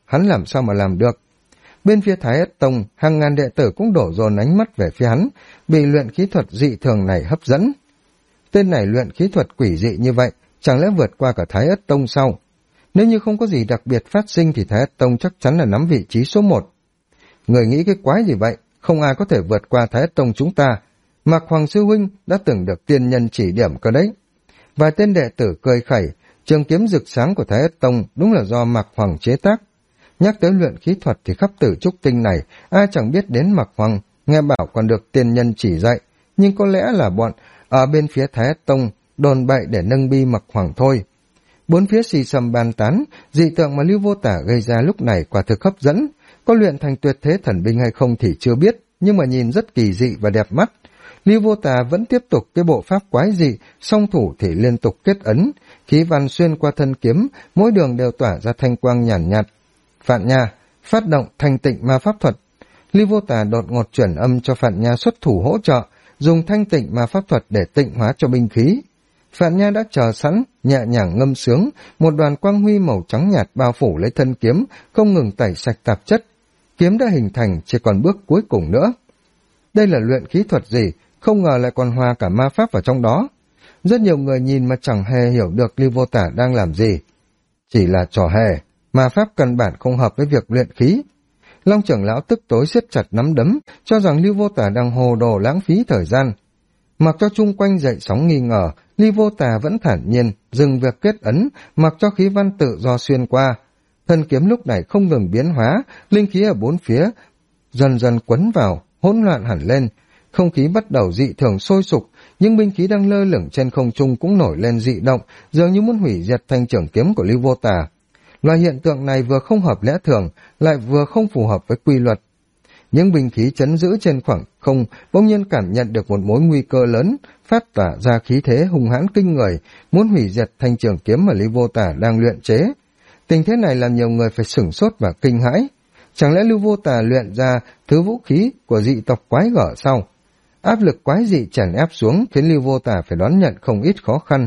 hắn làm sao mà làm được. Bên phía Thái Ất Tông, hàng ngàn đệ tử cũng đổ dồn ánh mắt về phía hắn, bị luyện khí thuật dị thường này hấp dẫn. Tên này luyện khí thuật quỷ dị như vậy, chẳng lẽ vượt qua cả Thái Ất Tông sao? Nếu như không có gì đặc biệt phát sinh thì Thái Ất Tông chắc chắn là nắm vị trí số 1. Người nghĩ cái quái gì vậy? Không ai có thể vượt qua Thái Ất Tông chúng ta. Mạc Hoàng sư huynh đã từng được tiên nhân chỉ điểm cơ đấy. Vài tên đệ tử cười khẩy, trường kiếm rực sáng của Thái Ất Tông đúng là do Mạc Hoàng chế tác. Nhắc tới luyện khí thuật thì khắp Tử Trúc Tinh này, ai chẳng biết đến Mạc Hoàng, nghe bảo còn được tiên nhân chỉ dạy, nhưng có lẽ là bọn ở bên phía Thái Ất Tông đồn bậy để nâng bi Mạc Hoàng thôi. Bốn phía xì xầm bàn tán, dị tượng mà Lưu Vô Tả gây ra lúc này quả thực hấp dẫn, có luyện thành tuyệt thế thần binh hay không thì chưa biết, nhưng mà nhìn rất kỳ dị và đẹp mắt. Lưu Vô Tà vẫn tiếp tục cái bộ pháp quái dị, song thủ thì liên tục kết ấn, khí văn xuyên qua thân kiếm, mỗi đường đều tỏa ra thanh quang nhàn nhạt. Phạn Nha, phát động thanh tịnh ma pháp thuật. Lưu Vô Tà đột ngột chuyển âm cho Phạn Nha xuất thủ hỗ trợ, dùng thanh tịnh ma pháp thuật để tịnh hóa cho binh khí. Phạn Nha đã chờ sẵn, nhẹ nhàng ngâm sướng, một đoàn quang huy màu trắng nhạt bao phủ lấy thân kiếm, không ngừng tẩy sạch tạp chất. Kiếm đã hình thành, chỉ còn bước cuối cùng nữa. Đây là luyện khí thuật gì? Không ngờ lại còn hòa cả ma pháp vào trong đó. Rất nhiều người nhìn mà chẳng hề hiểu được Lưu Vô Tả đang làm gì. Chỉ là trò hề, ma pháp căn bản không hợp với việc luyện khí. Long trưởng lão tức tối siết chặt nắm đấm, cho rằng Lưu Vô Tả đang hồ đồ lãng phí thời gian. Mặc cho chung quanh dậy sóng nghi ngờ, Lưu Vô Tả vẫn thản nhiên, dừng việc kết ấn, mặc cho khí văn tự do xuyên qua. Thân kiếm lúc này không ngừng biến hóa, linh khí ở bốn phía dần dần quấn vào, hỗn loạn hẳn lên. Không khí bắt đầu dị thường sôi sục, những binh khí đang lơ lửng trên không trung cũng nổi lên dị động, dường như muốn hủy diệt thanh trưởng kiếm của Lưu Vô Tả. Loại hiện tượng này vừa không hợp lẽ thường, lại vừa không phù hợp với quy luật. Những binh khí chấn giữ trên khoảng không bỗng nhiên cảm nhận được một mối nguy cơ lớn, phát tỏa ra khí thế hung hãn kinh người, muốn hủy diệt thanh trường kiếm mà Lưu Vô Tả đang luyện chế. Tình thế này làm nhiều người phải sửng sốt và kinh hãi. Chẳng lẽ Lưu Vô Tả luyện ra thứ vũ khí của dị tộc quái gở sao? Áp lực quái dị chèn ép xuống khiến Lưu Vô Tả phải đón nhận không ít khó khăn.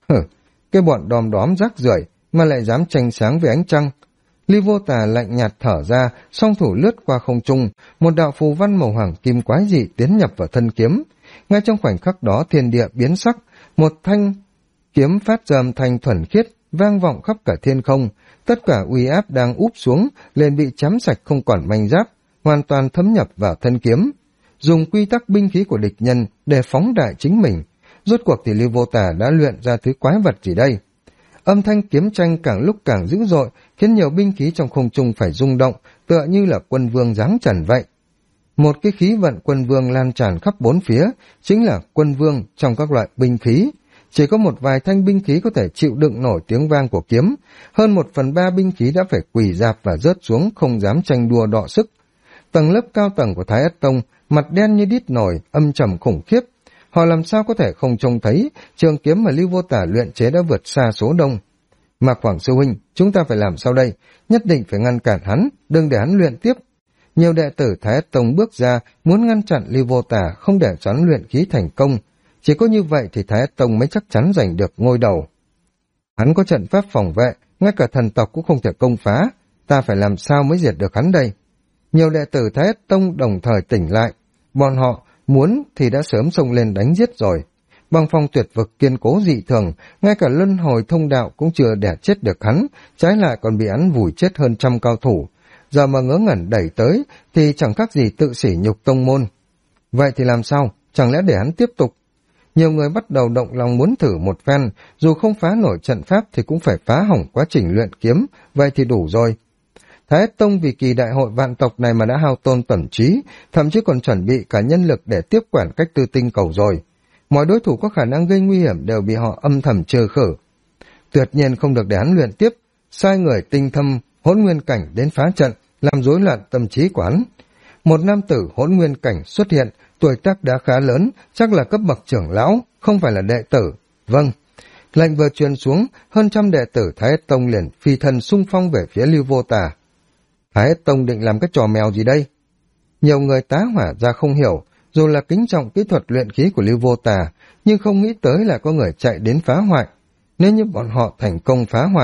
Cái bọn đom đóm rác rưởi mà lại dám tranh sáng với ánh trăng. Lưu Vô Tả lạnh nhạt thở ra, song thủ lướt qua không trung, một đạo phù văn màu hoàng kim quái dị tiến nhập vào thân kiếm. Ngay trong khoảnh khắc đó thiên địa biến sắc, một thanh kiếm phát ra âm thanh thuần khiết, vang vọng khắp cả thiên không. Tất cả uy áp đang úp xuống, liền bị chém sạch không còn manh giáp, hoàn toàn thấm nhập vào thân kiếm. Dùng quy tắc binh khí của địch nhân để phóng đại chính mình. Rốt cuộc thì Lưu Vô Tả đã luyện ra thứ quái vật gì đây? Âm thanh kiếm tranh càng lúc càng dữ dội, khiến nhiều binh khí trong không trung phải rung động, tựa như là quân vương giáng trần vậy. Một cái khí vận quân vương lan tràn khắp bốn phía, chính là quân vương trong các loại binh khí. Chỉ có một vài thanh binh khí có thể chịu đựng nổi tiếng vang của kiếm, hơn 1/3 binh khí đã phải quỳ rạp và rớt xuống, không dám tranh đua đọ sức. Tầng lớp cao tầng của Thái Ất Tông, mặt đen như đít nổi, âm trầm khủng khiếp. Họ làm sao có thể không trông thấy trường kiếm mà Lưu Vô Tả luyện chế đã vượt xa số đông. Mạc Hoàng sư huynh, chúng ta phải làm sao đây? Nhất định phải ngăn cản hắn, đừng để hắn luyện tiếp. Nhiều đệ tử Thái Ất Tông bước ra, muốn ngăn chặn Lưu Vô Tả không để cho hắn luyện khí thành công. Chỉ có như vậy thì Thái Ất Tông mới chắc chắn giành được ngôi đầu. Hắn có trận pháp phòng vệ, ngay cả thần tộc cũng không thể công phá. Ta phải làm sao mới diệt được hắn đây? Nhiều đệ tử Thái Ất Tông đồng thời tỉnh lại. Bọn họ muốn thì đã sớm xông lên đánh giết rồi. Băng phong tuyệt vực kiên cố dị thường, ngay cả luân hồi thông đạo cũng chưa đẻ chết được hắn, trái lại còn bị hắn vùi chết hơn 100 cao thủ. Giờ mà ngớ ngẩn đẩy tới thì chẳng khác gì tự sỉ nhục tông môn. Vậy thì làm sao? Chẳng lẽ để hắn tiếp tục? Nhiều người bắt đầu động lòng muốn thử một phen, dù không phá nổi trận pháp thì cũng phải phá hỏng quá trình luyện kiếm, vậy thì đủ rồi. Thái Ất Tông vì kỳ đại hội vạn tộc này mà đã hao tôn tẩm trí, thậm chí còn chuẩn bị cả nhân lực để tiếp quản cách tư tinh cầu rồi. Mọi đối thủ có khả năng gây nguy hiểm đều bị họ âm thầm trừ khử. Tuyệt nhiên không được để hắn luyện tiếp, sai người tinh thâm hỗn nguyên cảnh đến phá trận, làm rối loạn tâm trí của hắn. Một nam tử hỗn nguyên cảnh xuất hiện, tuổi tác đã khá lớn, chắc là cấp bậc trưởng lão, không phải là đệ tử. Vâng. Lệnh vừa truyền xuống, hơn 100 đệ tử Thái Ất Tông liền phi thân xung phong về phía Lưu Vô Tả. Thái Ất Tông định làm cái trò mèo gì đây? Nhiều người tá hỏa ra không hiểu, dù là kính trọng kỹ thuật luyện khí của Lưu Vô Tả, nhưng không nghĩ tới là có người chạy đến phá hoại. Nếu như bọn họ thành công phá hoại,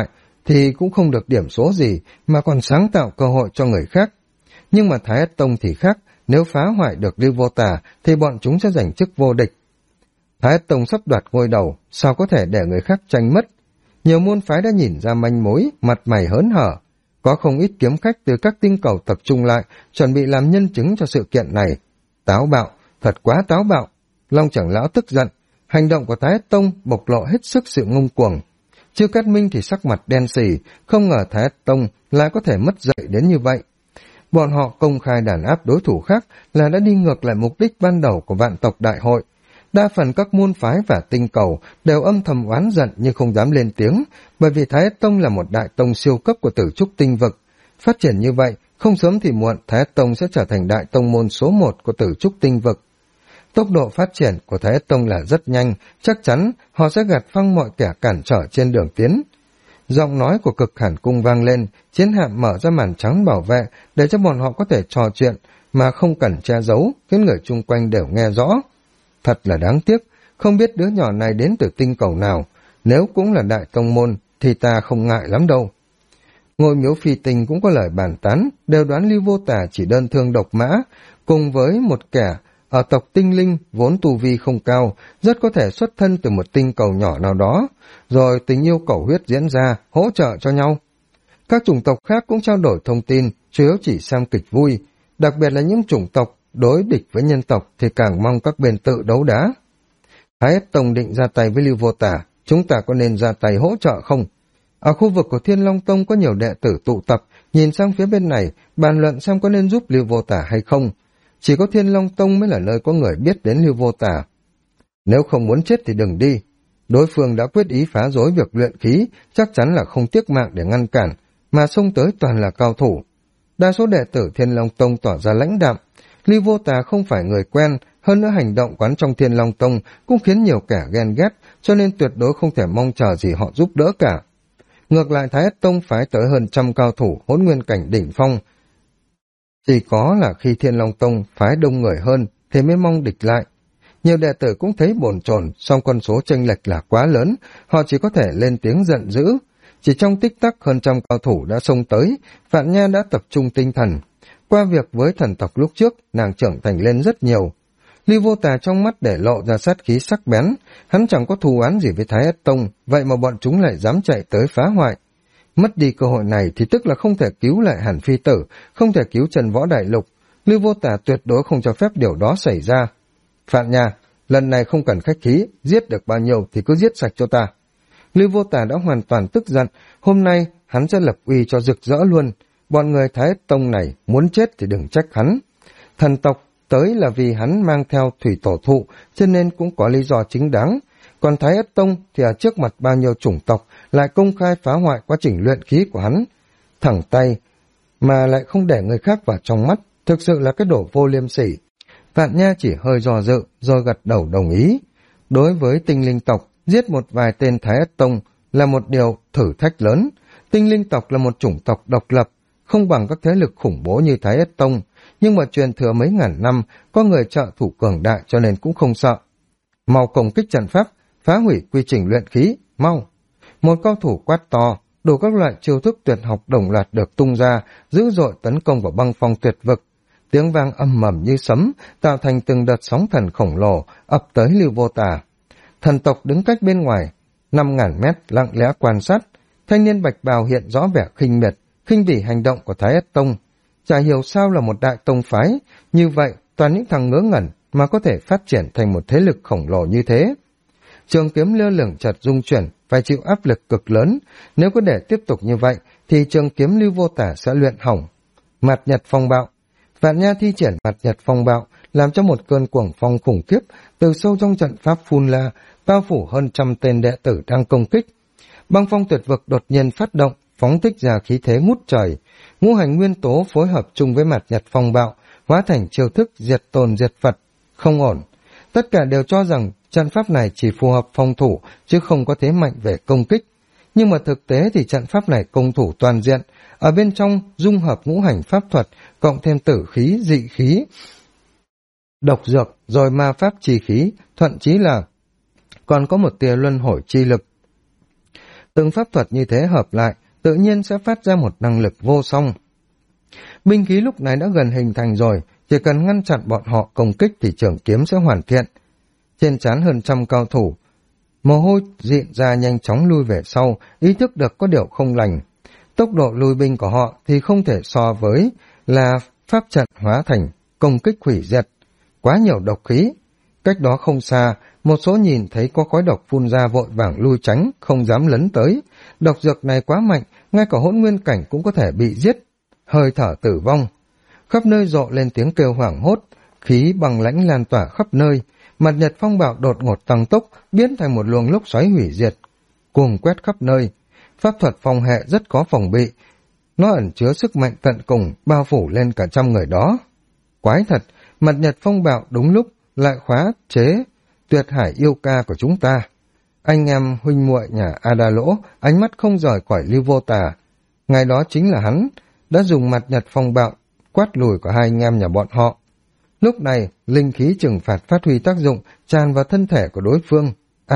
thì cũng không được điểm số gì mà còn sáng tạo cơ hội cho người khác. Nhưng mà Thái Ất Tông thì khác, nếu phá hoại được Lưu Vô Tà thì bọn chúng sẽ giành chức vô địch. Thái Ất Tông sắp đoạt ngôi đầu, sao có thể để người khác tranh mất? Nhiều môn phái đã nhìn ra manh mối, mặt mày hớn hở. Có không ít kiếm khách từ các tinh cầu tập trung lại, chuẩn bị làm nhân chứng cho sự kiện này. Táo bạo, thật quá táo bạo. Long trưởng lão tức giận, hành động của Thái Ất Tông bộc lộ hết sức sự ngông cuồng. Chư Cát Minh thì sắc mặt đen sì, không ngờ Thái Ất Tông lại có thể mất dạy đến như vậy. Bọn họ công khai đàn áp đối thủ khác là đã đi ngược lại mục đích ban đầu của vạn tộc đại hội. Đa phần các môn phái và tinh cầu đều âm thầm oán giận nhưng không dám lên tiếng, bởi vì Thái Ất Tông là một đại tông siêu cấp của Tử Trúc tinh vực. Phát triển như vậy, không sớm thì muộn Thái Ất Tông sẽ trở thành đại tông môn số 1 của Tử Trúc tinh vực. Tốc độ phát triển của Thái Ất Tông là rất nhanh, chắc chắn họ sẽ gạt phăng mọi kẻ cản trở trên đường tiến. Giọng nói của Cực Hàn Cung vang lên, chiến hạm mở ra màn trắng bảo vệ để cho bọn họ có thể trò chuyện mà không cần che giấu, khiến người chung quanh đều nghe rõ. Thật là đáng tiếc, không biết đứa nhỏ này đến từ tinh cầu nào, nếu cũng là đại tông môn thì ta không ngại lắm đâu. Ngôi Miếu Phi Tinh cũng có lời bàn tán, đều đoán Lưu Vô Tà chỉ đơn thương độc mã, cùng với một kẻ ở tộc tinh linh vốn tu vi không cao, rất có thể xuất thân từ một tinh cầu nhỏ nào đó, rồi tình yêu cầu huyết diễn ra, hỗ trợ cho nhau. Các chủng tộc khác cũng trao đổi thông tin, chủ yếu chỉ xem kịch vui, đặc biệt là những chủng tộc đối địch với nhân tộc thì càng mong các bên tự đấu đá. Thái Ất Tông định ra tay với Lưu Vô Tà, chúng ta có nên ra tay hỗ trợ không? Ở khu vực của Thiên Long Tông có nhiều đệ tử tụ tập, nhìn sang phía bên này, bàn luận xem có nên giúp Lưu Vô Tà hay không. Chỉ có Thiên Long Tông mới là nơi có người biết đến Lưu Vô Tà. Nếu không muốn chết thì đừng đi. Đối phương đã quyết ý phá rối việc luyện khí, chắc chắn là không tiếc mạng để ngăn cản, mà xông tới toàn là cao thủ. Đa số đệ tử Thiên Long Tông tỏ ra lãnh đạm. Lưu Vô Tà không phải người quen, hơn nữa hành động quán trong Thiên Long Tông cũng khiến nhiều kẻ ghen ghét, cho nên tuyệt đối không thể mong chờ gì họ giúp đỡ cả. Ngược lại Thái Ất Tông phái tới hơn 100 cao thủ hỗn nguyên cảnh đỉnh phong. Chỉ có là khi Thiên Long Tông phái đông người hơn thì mới mong địch lại. Nhiều đệ tử cũng thấy bồn chồn, song con số chênh lệch là quá lớn, họ chỉ có thể lên tiếng giận dữ. Chỉ trong tích tắc hơn 100 cao thủ đã xông tới, Vạn Nha đã tập trung tinh thần. Qua việc với thần tộc lúc trước, nàng trưởng thành lên rất nhiều. Lưu Vô Tà trong mắt để lộ ra sát khí sắc bén, hắn chẳng có thù oán gì với Thái Ất Tông, vậy mà bọn chúng lại dám chạy tới phá hoại. Mất đi cơ hội này thì tức là không thể cứu lại Hàn Phi Tử, không thể cứu Trần Võ Đại Lục. Lưu Vô Tà tuyệt đối không cho phép điều đó xảy ra. Phạn Nha, lần này không cần khách khí, giết được bao nhiêu thì cứ giết sạch cho ta. Lưu Vô Tà đã hoàn toàn tức giận, hôm nay hắn sẽ lập uy cho rực rỡ luôn. Bọn người Thái Ất Tông này muốn chết thì đừng trách hắn. Thần tộc tới là vì hắn mang theo thủy tổ thụ, cho nên cũng có lý do chính đáng. Còn Thái Ất Tông thì ở trước mặt bao nhiêu chủng tộc lại công khai phá hoại quá trình luyện khí của hắn. Thẳng tay mà lại không để người khác vào trong mắt, thực sự là cái đồ vô liêm sỉ. Vạn Nha chỉ hơi do dự rồi gật đầu đồng ý. Đối với tinh linh tộc, giết một vài tên Thái Ất Tông là một điều thử thách lớn. Tinh linh tộc là một chủng tộc độc lập, không bằng các thế lực khủng bố như Thái Ất Tông, nhưng mà truyền thừa mấy ngàn năm, có người trợ thủ cường đại cho nên cũng không sợ. Mau công kích trận pháp, phá hủy quy trình luyện khí, mau. Một cao thủ quát to, đủ các loại chiêu thức tuyệt học đồng loạt được tung ra, dữ dội tấn công vào băng phong tuyệt vực. Tiếng vang âm mầm như sấm, tạo thành từng đợt sóng thần khổng lồ, ập tới Lưu Vô Tà. Thần tộc đứng cách bên ngoài, 5.000 mét lặng lẽ quan sát. Thanh niên bạch bào hiện rõ vẻ khinh miệt, khinh bỉ hành động của Thái Ất Tông. Chả hiểu sao là một đại tông phái, như vậy toàn những thằng ngớ ngẩn mà có thể phát triển thành một thế lực khổng lồ như thế. Trường kiếm lơ lửng chợt rung chuyển, phải chịu áp lực cực lớn. Nếu có để tiếp tục như vậy, thì trường kiếm Lưu Vô Tà sẽ luyện hỏng. Mạt Nhật Phong Bạo. Vạn Nha thi triển Mạt Nhật Phong Bạo, làm cho một cơn cuồng phong khủng khiếp từ sâu trong trận pháp phun ra, bao phủ hơn 100 tên đệ tử đang công kích. Băng phong tuyệt vực đột nhiên phát động, phóng thích ra khí thế ngút trời. Ngũ hành nguyên tố phối hợp chung với Mạt Nhật Phong Bạo, hóa thành chiêu thức diệt tồn diệt Phật. Không ổn. Tất cả đều cho rằng trận pháp này chỉ phù hợp phòng thủ, chứ không có thế mạnh về công kích. Nhưng mà thực tế thì trận pháp này công thủ toàn diện, ở bên trong dung hợp ngũ hành pháp thuật, cộng thêm tử khí, dị khí, độc dược, rồi ma pháp chi khí, thậm chí là còn có một tia luân hồi chi lực. Từng pháp thuật như thế hợp lại, tự nhiên sẽ phát ra một năng lực vô song. Binh khí lúc này đã gần hình thành rồi, chỉ cần ngăn chặn bọn họ công kích thì trường kiếm sẽ hoàn thiện. Trên trán hơn trăm cao thủ, mồ hôi diện ra nhanh chóng lui về sau, ý thức được có điều không lành. Tốc độ lui binh của họ thì không thể so với là pháp trận hóa thành công kích hủy diệt. Quá nhiều độc khí. Cách đó không xa, một số nhìn thấy có khói độc phun ra vội vàng lui tránh, không dám lấn tới. Độc dược này quá mạnh, ngay cả hỗn nguyên cảnh cũng có thể bị giết. Hơi thở tử vong. Khắp nơi rộ lên tiếng kêu hoảng hốt, khí bằng lãnh lan tỏa khắp nơi. Mặt nhật phong bạo đột ngột tăng tốc, biến thành một luồng lốc xoáy hủy diệt, cuồng quét khắp nơi. Pháp thuật phòng hệ rất có phòng bị, nó ẩn chứa sức mạnh tận cùng, bao phủ lên cả trăm người đó. Quái thật, mặt nhật phong bạo đúng lúc lại khóa chế tuyệt hải yêu ca của chúng ta. Anh em huynh muội nhà Ada Lỗ, ánh mắt không rời khỏi Lưu Vô Tà. Ngày đó chính là hắn đã dùng mặt nhật phong bạo quát lùi của hai anh em nhà bọn họ. Lúc này, linh khí trừng phạt phát huy tác dụng, tràn vào thân thể của đối phương.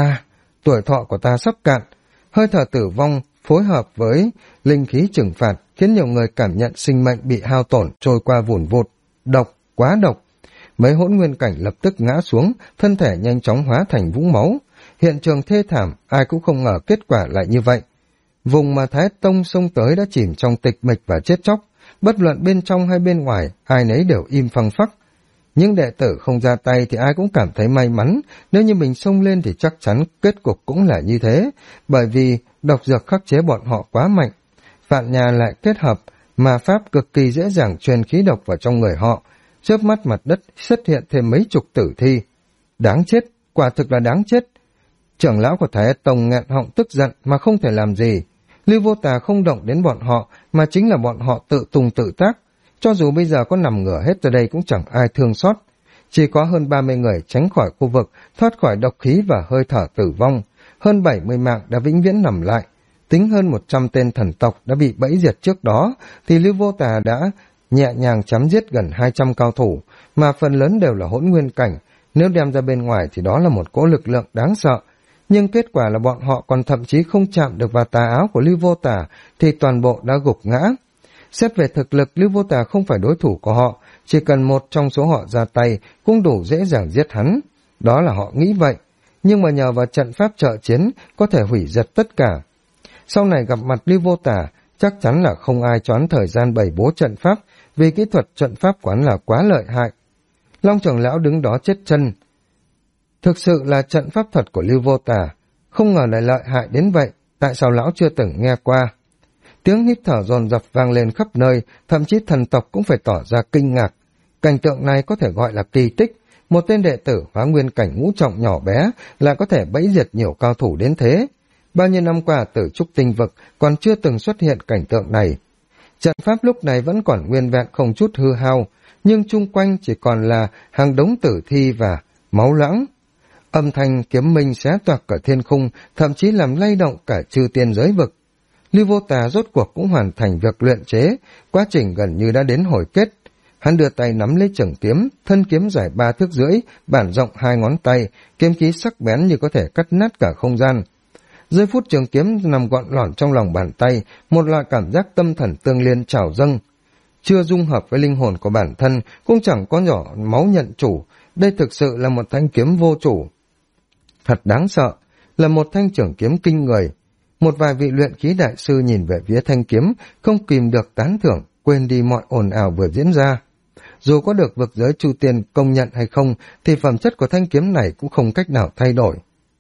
Tuổi thọ của ta sắp cạn. Hơi thở tử vong phối hợp với linh khí trừng phạt khiến nhiều người cảm nhận sinh mệnh bị hao tổn trôi qua vùn vụt. Độc, quá độc. Mấy hỗn nguyên cảnh lập tức ngã xuống, thân thể nhanh chóng hóa thành vũng máu. Hiện trường thê thảm, ai cũng không ngờ kết quả lại như vậy. Vùng mà Thái Tông xông tới đã chìm trong tịch mịch và chết chóc. Bất luận bên trong hay bên ngoài, ai nấy đều im phăng phắc. Những đệ tử không ra tay thì ai cũng cảm thấy may mắn, nếu như mình xông lên thì chắc chắn kết cục cũng là như thế, bởi vì độc dược khắc chế bọn họ quá mạnh. Vạn nhà lại kết hợp, mà pháp cực kỳ dễ dàng truyền khí độc vào trong người họ, chớp mắt mặt đất xuất hiện thêm mấy chục tử thi. Đáng chết, quả thực là đáng chết. Trưởng lão của Thái Tông nghẹn họng tức giận mà không thể làm gì. Lưu Vô Tà không động đến bọn họ, mà chính là bọn họ tự tung tự tác. Cho dù bây giờ có nằm ngửa hết ở đây cũng chẳng ai thương xót. Chỉ có hơn 30 người tránh khỏi khu vực, thoát khỏi độc khí và hơi thở tử vong. Hơn 70 mạng đã vĩnh viễn nằm lại. Tính hơn 100 tên thần tộc đã bị bẫy diệt trước đó, thì Lưu Vô Tà đã nhẹ nhàng chém giết gần 200 cao thủ, mà phần lớn đều là hỗn nguyên cảnh. Nếu đem ra bên ngoài thì đó là một cỗ lực lượng đáng sợ. Nhưng kết quả là bọn họ còn thậm chí không chạm được vào tà áo của Lưu Vô Tà, thì toàn bộ đã gục ngã. Xét về thực lực, Lưu Vô Tà không phải đối thủ của họ, chỉ cần một trong số họ ra tay cũng đủ dễ dàng giết hắn. Đó là họ nghĩ vậy, nhưng mà nhờ vào trận pháp trợ chiến có thể hủy diệt tất cả. Sau này gặp mặt Lưu Vô Tà, chắc chắn là không ai choán thời gian bày bố trận pháp, vì kỹ thuật trận pháp quán là quá lợi hại. Long trưởng lão đứng đó chết chân. Thực sự là trận pháp thuật của Lưu Vô Tà, không ngờ lại lợi hại đến vậy, tại sao lão chưa từng nghe qua. Tiếng hít thở dồn dập vang lên khắp nơi, thậm chí thần tộc cũng phải tỏ ra kinh ngạc. Cảnh tượng này có thể gọi là kỳ tích, một tên đệ tử hóa nguyên cảnh ngũ trọng nhỏ bé lại có thể bẫy diệt nhiều cao thủ đến thế. Bao nhiêu năm qua Tử Trúc Tinh Vực còn chưa từng xuất hiện cảnh tượng này. Trận pháp lúc này vẫn còn nguyên vẹn không chút hư hao, nhưng chung quanh chỉ còn là hàng đống tử thi và máu loãng. Âm thanh kiếm minh xé toạc cả thiên khung, thậm chí làm lay động cả chư tiên giới vực. Lưu Vô Tà rốt cuộc cũng hoàn thành việc luyện chế, quá trình gần như đã đến hồi kết. Hắn đưa tay nắm lấy trường kiếm, thân kiếm dài 3 thước rưỡi, bản rộng 2 ngón tay, kiếm khí sắc bén như có thể cắt nát cả không gian. Giây phút trường kiếm nằm gọn lỏn trong lòng bàn tay, một loại cảm giác tâm thần tương liên trào dâng. Chưa dung hợp với linh hồn của bản thân, cũng chẳng có nhỏ máu nhận chủ, đây thực sự là một thanh kiếm vô chủ. Thật đáng sợ, là một thanh trường kiếm kinh người. Một vài vị luyện khí đại sư nhìn về phía thanh kiếm, không kìm được tán thưởng, quên đi mọi ồn ào vừa diễn ra. Dù có được vực giới Chu Tiên công nhận hay không, thì phẩm chất của thanh kiếm này cũng không cách nào thay đổi.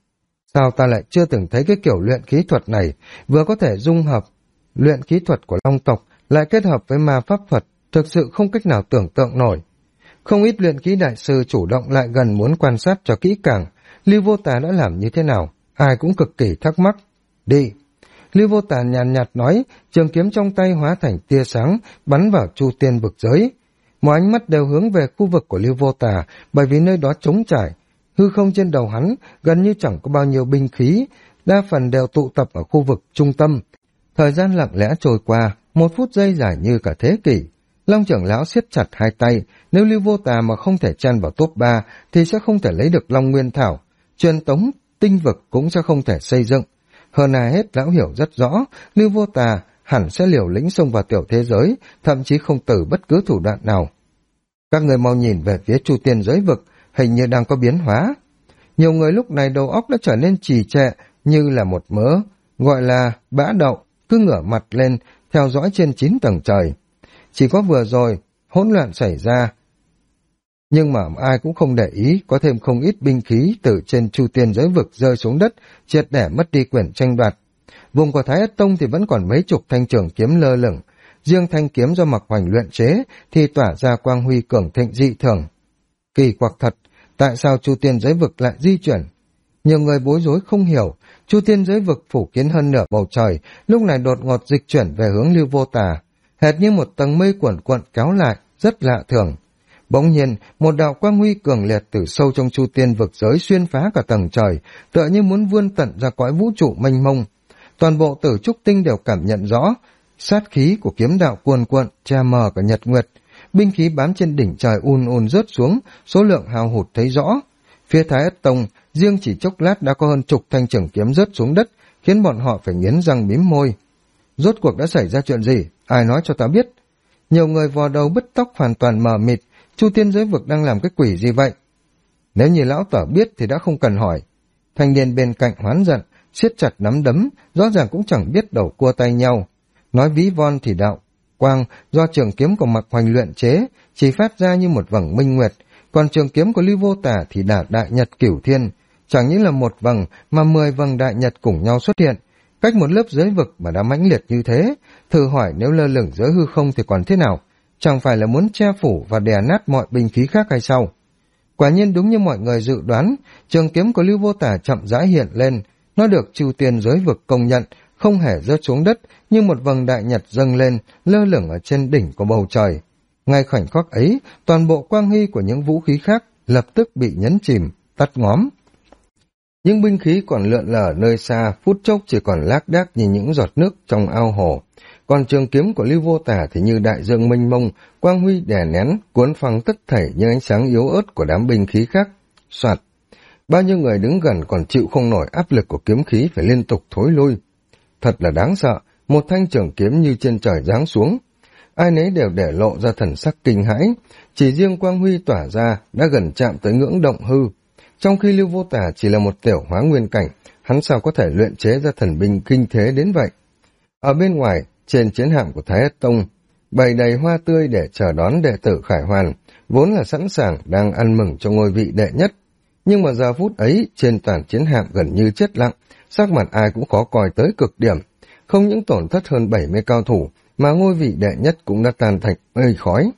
Sao ta lại chưa từng thấy cái kiểu luyện khí thuật này, vừa có thể dung hợp luyện khí thuật của Long tộc, lại kết hợp với ma pháp thuật, thực sự không cách nào tưởng tượng nổi. Không ít luyện khí đại sư chủ động lại gần muốn quan sát cho kỹ càng, Lưu Vô Tà đã làm như thế nào, ai cũng cực kỳ thắc mắc. Đi! Lưu Vô Tà nhàn nhạt nói, trường kiếm trong tay hóa thành tia sáng, bắn vào Chu Tiên vực giới. Mọi ánh mắt đều hướng về khu vực của Lưu Vô Tà, bởi vì nơi đó trống trải. Hư không trên đầu hắn gần như chẳng có bao nhiêu binh khí, đa phần đều tụ tập ở khu vực trung tâm. Thời gian lặng lẽ trôi qua, 1 phút giây dài như cả thế kỷ. Long trưởng lão siết chặt hai tay, nếu Lưu Vô Tà mà không thể chen vào top 3 thì sẽ không thể lấy được Long Nguyên Thảo, truyền tống tinh vực cũng sẽ không thể xây dựng. Hơn ai hết lão hiểu rất rõ, Lưu Vô Tà hẳn sẽ liều lĩnh xông vào tiểu thế giới, thậm chí không từ bất cứ thủ đoạn nào. Các người mau nhìn về phía Chu Tiên giới vực, hình như đang có biến hóa. Nhiều người lúc này đầu óc đã trở nên trì trệ như là một mớ, gọi là bã đậu, cứ ngửa mặt lên, theo dõi trên 9 tầng trời. Chỉ có vừa rồi, hỗn loạn xảy ra, nhưng mà ai cũng không để ý, có thêm không ít binh khí từ trên Chu Tiên giới vực rơi xuống đất, triệt để mất đi quyền tranh đoạt. Vùng của Thái Ất Tông thì vẫn còn mấy chục thanh trường kiếm lơ lửng, riêng thanh kiếm do Mạc Hoành luyện chế thì tỏa ra quang huy cường thịnh dị thường. Kỳ quặc thật, tại sao Chu Tiên giới vực lại di chuyển? Nhiều người bối rối không hiểu, Chu Tiên giới vực phủ kín hơn nửa bầu trời, lúc này đột ngột dịch chuyển về hướng Lưu Vô Tà, hệt như một tầng mây cuộn cuộn kéo lại, rất lạ thường. Bỗng nhiên, một đạo quang huy cường liệt từ sâu trong Chu Tiên vực giới xuyên phá cả tầng trời, tựa như muốn vươn tận ra cõi vũ trụ mênh mông. Toàn bộ Tử Trúc Tinh đều cảm nhận rõ, sát khí của kiếm đạo cuồn cuộn che mờ cả nhật nguyệt, binh khí bám trên đỉnh trời ùn rớt xuống, số lượng hao hụt thấy rõ. Phía Thái Ất Tông, riêng chỉ chốc lát đã có hơn chục thanh trường kiếm rớt xuống đất, khiến bọn họ phải nghiến răng mím môi. Rốt cuộc đã xảy ra chuyện gì? Ai nói cho ta biết? Nhiều người vò đầu bứt tóc hoàn toàn mờ mịt, Chu Tiên giới vực đang làm cái quỷ gì vậy? Nếu như lão tở biết thì đã không cần hỏi. Thanh niên bên cạnh hoán giận, siết chặt nắm đấm, rõ ràng cũng chẳng biết đầu cua tay nhau. Nói ví von thì đạo quang do trường kiếm của Mạc Hoành luyện chế chỉ phát ra như một vầng minh nguyệt, còn trường kiếm của Lưu Vô Tà thì là đại nhật cửu thiên, chẳng những là một vầng mà 10 vầng đại nhật cùng nhau xuất hiện, cách một lớp giới vực mà đã mãnh liệt như thế. Thử hỏi nếu lơ lửng giữa hư không thì còn thế nào? Chẳng phải là muốn che phủ và đè nát mọi binh khí khác hay sao? Quả nhiên đúng như mọi người dự đoán, trường kiếm của Lưu Vô Tà chậm rãi hiện lên, nó được Chu Tiên giới vực công nhận, không hề rớt xuống đất, như một vầng đại nhật dâng lên, lơ lửng ở trên đỉnh của bầu trời. Ngay khoảnh khắc ấy, toàn bộ quang huy của những vũ khí khác lập tức bị nhấn chìm, tắt ngóm. Những binh khí còn lượn lờ nơi xa, phút chốc chỉ còn lác đác như những giọt nước trong ao hồ. Còn trường kiếm của Lưu Vô Tà thì như đại dương mênh mông, quang huy đè nén, cuốn phăng tất thảy những ánh sáng yếu ớt của đám binh khí khác. Soạt! Bao nhiêu người đứng gần còn chịu không nổi áp lực của kiếm khí phải liên tục thối lui. Thật là đáng sợ, một thanh trường kiếm như trên trời giáng xuống. Ai nấy đều để lộ ra thần sắc kinh hãi, chỉ riêng quang huy tỏa ra đã gần chạm tới ngưỡng động hư. Trong khi Lưu Vô Tà chỉ là một tiểu hóa nguyên cảnh, hắn sao có thể luyện chế ra thần binh kinh thế đến vậy? Ở bên ngoài, trên chiến hạm của Thái Ất Tông, bày đầy hoa tươi để chờ đón đệ tử Khải Hoàn, vốn là sẵn sàng đang ăn mừng cho ngôi vị đệ nhất. Nhưng mà giờ phút ấy, trên toàn chiến hạm gần như chết lặng, sắc mặt ai cũng khó coi tới cực điểm. Không những tổn thất hơn 70 cao thủ, mà ngôi vị đệ nhất cũng đã tan thành mây khói.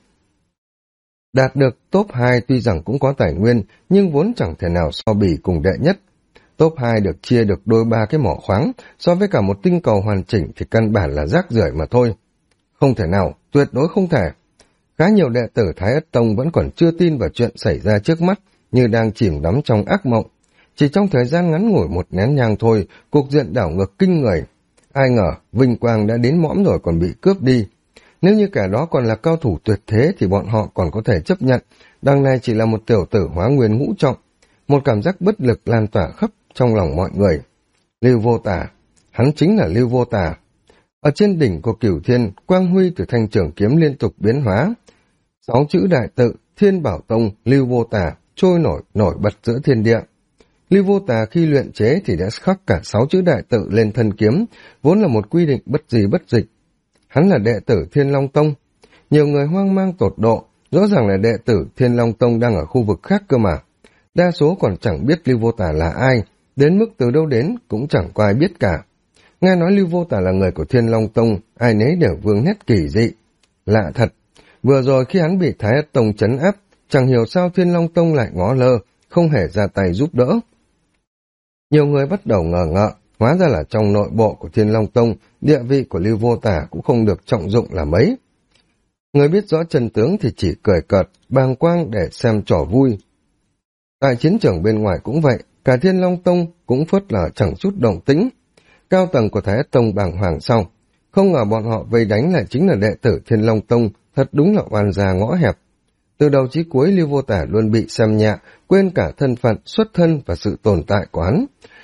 Đạt được top 2 tuy rằng cũng có tài nguyên, nhưng vốn chẳng thể nào so bì cùng đệ nhất. Top 2 được chia được đôi 3 cái mỏ khoáng, so với cả một tinh cầu hoàn chỉnh thì căn bản là rác rưởi mà thôi. Không thể nào, tuyệt đối không thể. Khá nhiều đệ tử Thái Ất Tông vẫn còn chưa tin vào chuyện xảy ra trước mắt, như đang chìm đắm trong ác mộng. Chỉ trong thời gian ngắn ngủi một nén nhang thôi, cục diện đảo ngược kinh người. Ai ngờ, vinh quang đã đến mõm rồi còn bị cướp đi. Nếu như cả đó còn là cao thủ tuyệt thế thì bọn họ còn có thể chấp nhận, đằng này chỉ là một tiểu tử hóa nguyên ngũ trọng. Một cảm giác bất lực lan tỏa khắp trong lòng mọi người. Lưu Vô Tà, hắn chính là Lưu Vô Tà. Ở trên đỉnh của Cửu Thiên, quang huy từ thanh trường kiếm liên tục biến hóa. 6 chữ đại tự, Thiên Bảo Tông, Lưu Vô Tà, trôi nổi bật giữa thiên địa. Lưu Vô Tà khi luyện chế thì đã khắc cả 6 chữ đại tự lên thân kiếm, vốn là một quy định bất di bất dịch. Hắn là đệ tử Thiên Long Tông. Nhiều người hoang mang tột độ, rõ ràng là đệ tử Thiên Long Tông đang ở khu vực khác cơ mà. Đa số còn chẳng biết Lưu Vô Tà là ai, đến mức từ đâu đến cũng chẳng có ai biết cả. Nghe nói Lưu Vô Tà là người của Thiên Long Tông, ai nấy đều vương nét kỳ dị. Lạ thật, vừa rồi khi hắn bị Thái Ất Tông trấn áp, chẳng hiểu sao Thiên Long Tông lại ngó lơ, không hề ra tay giúp đỡ. Nhiều người bắt đầu ngờ ngợ, hóa ra là trong nội bộ của Thiên Long Tông, địa vị của Lưu Vô Tà cũng không được trọng dụng là mấy. Người biết rõ chân tướng thì chỉ cười cợt, bàng quang để xem trò vui. Tại chiến trường bên ngoài cũng vậy, cả Thiên Long Tông cũng phớt lờ chẳng chút động tĩnh. Cao tầng của Thái Ất Tông bàng hoàng sau, không ngờ bọn họ vây đánh lại chính là đệ tử Thiên Long Tông, thật đúng là oan gia ngõ hẹp. Từ đầu chí cuối Lưu Vô Tà luôn bị xem nhẹ, quên cả thân phận, xuất thân và sự tồn tại của hắn.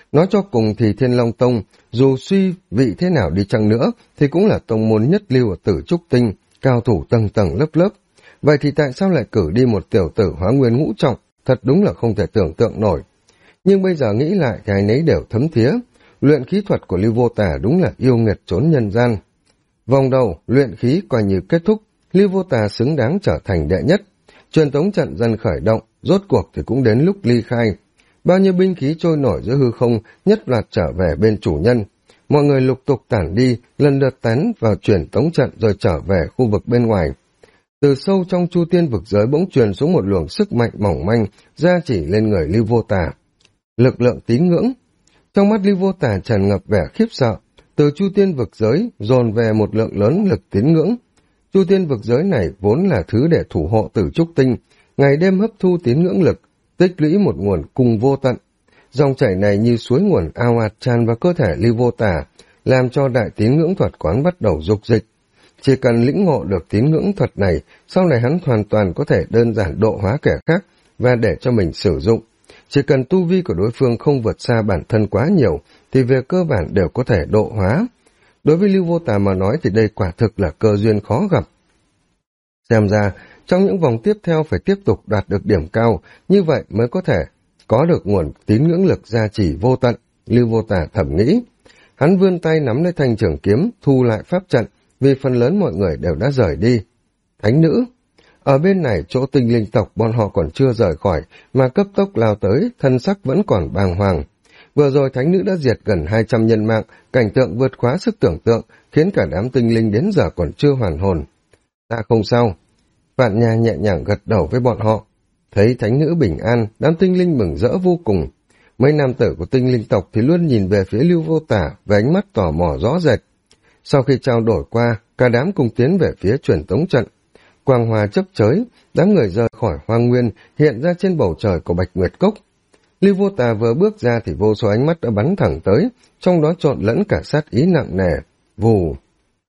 Nói cho cùng thì Thiên Long Tông, dù suy vị thế nào đi chăng nữa, thì cũng là tông môn nhất lưu ở Tử Trúc Tinh, cao thủ tầng tầng lớp lớp. Vậy thì tại sao lại cử đi một tiểu tử Hóa Nguyên ngũ trọng, thật đúng là không thể tưởng tượng nổi. Nhưng bây giờ nghĩ lại thì ai nấy đều thấm thía, luyện khí thuật của Lưu Vô Tà đúng là yêu nghiệt trốn nhân gian. Vòng đầu, luyện khí coi như kết thúc, Lưu Vô Tà xứng đáng trở thành đệ nhất. Truyền tống trận dần khởi động, rốt cuộc thì cũng đến lúc ly khai. Bao nhiêu binh khí trôi nổi giữa hư không, nhất loạt trở về bên chủ nhân. Mọi người lục tục tản đi, lần lượt tán vào truyền tống trận rồi trở về khu vực bên ngoài. Từ sâu trong Chu Tiên vực giới bỗng truyền xuống một luồng sức mạnh mỏng manh, gia chỉ lên người Lưu Vô Tà. Lực lượng tín ngưỡng. Trong mắt Lưu Vô Tà tràn ngập vẻ khiếp sợ, từ Chu Tiên vực giới dồn về một lượng lớn lực tín ngưỡng. Chu Tiên vực giới này vốn là thứ để thủ hộ Tử Trúc Tinh, ngày đêm hấp thu tín ngưỡng lực, tích lũy một nguồn cung vô tận. Dòng chảy này như suối nguồn ao ạt tràn vào cơ thể Lưu Vô Tà, làm cho đại tín ngưỡng thuật quán bắt đầu dục dịch. Chỉ cần lĩnh ngộ được tín ngưỡng thuật này, sau này hắn hoàn toàn có thể đơn giản độ hóa kẻ khác và để cho mình sử dụng. Chỉ cần tu vi của đối phương không vượt xa bản thân quá nhiều, thì về cơ bản đều có thể độ hóa. Đối với Lưu Vô Tà mà nói thì đây quả thực là cơ duyên khó gặp. Xem ra, trong những vòng tiếp theo phải tiếp tục đạt được điểm cao, như vậy mới có thể có được nguồn tín ngưỡng lực gia trì vô tận, Lưu Vô Tà thầm nghĩ. Hắn vươn tay nắm lấy thanh trường kiếm, thu lại pháp trận, vì phần lớn mọi người đều đã rời đi. Thánh nữ. Ở bên này chỗ tinh linh tộc bọn họ còn chưa rời khỏi, mà cấp tốc lao tới, thân sắc vẫn còn bàng hoàng. Vừa rồi thánh nữ đã diệt gần 200 nhân mạng, cảnh tượng vượt quá sức tưởng tượng, khiến cả đám tinh linh đến giờ còn chưa hoàn hồn. Ta không sao. Vạn Nha nhẹ nhàng gật đầu với bọn họ. Thấy thánh nữ bình an, đám tinh linh mừng rỡ vô cùng. Mấy nam tử của tinh linh tộc thì luôn nhìn về phía Lưu Vô Tà với ánh mắt tò mò rõ rệt. Sau khi trao đổi qua, cả đám cùng tiến về phía truyền tống trận. Quang hòa chớp chới, đám người rời khỏi hoang nguyên, hiện ra trên bầu trời của Bạch Nguyệt Cốc. Lưu Vô Tà vừa bước ra thì vô số ánh mắt đã bắn thẳng tới, trong đó trộn lẫn cả sát ý nặng nề. Vù!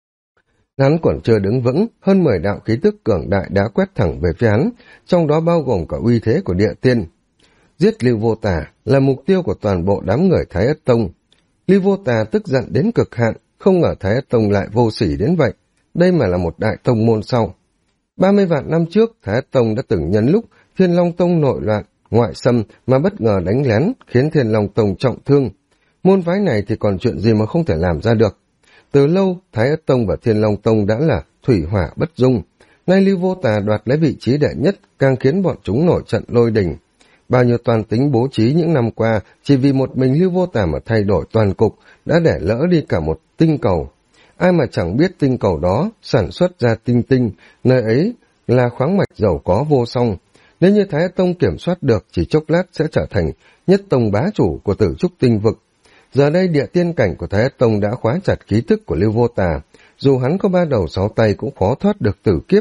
Hắn còn chưa đứng vững, hơn 10 đạo khí tức cường đại đã quét thẳng về phía hắn, trong đó bao gồm cả uy thế của địa tiên. Giết Lưu Vô Tà là mục tiêu của toàn bộ đám người Thái Ất Tông. Lưu Vô Tà tức giận đến cực hạn, không ngờ Thái Ất Tông lại vô sỉ đến vậy. Đây mà là một đại tông môn sau. 30 vạn năm trước, Thái Ất Tông đã từng nhân lúc Thiên Long Tông nội loạn, ngoại xâm mà bất ngờ đánh lén, khiến Thiên Long Tông trọng thương. Môn phái này thì còn chuyện gì mà không thể làm ra được. Từ lâu, Thái Ất Tông và Thiên Long Tông đã là thủy hỏa bất dung. Nay Lưu Vô Tà đoạt lấy vị trí đệ nhất, càng khiến bọn chúng nổi trận lôi đình. Bao nhiêu toàn tính bố trí những năm qua, chỉ vì một mình Lưu Vô Tà mà thay đổi toàn cục, đã để lỡ đi cả một tinh cầu. Ai mà chẳng biết tinh cầu đó sản xuất ra tinh tinh, nơi ấy là khoáng mạch giàu có vô song. Nếu như Thái Tông kiểm soát được, chỉ chốc lát sẽ trở thành nhất tông bá chủ của Tử Trúc Tinh vực. Giờ đây địa tiên cảnh của Thái Tông đã khóa chặt khí thức của Lưu Vô Tà, dù hắn có 3 đầu 6 tay cũng khó thoát được tử kiếp.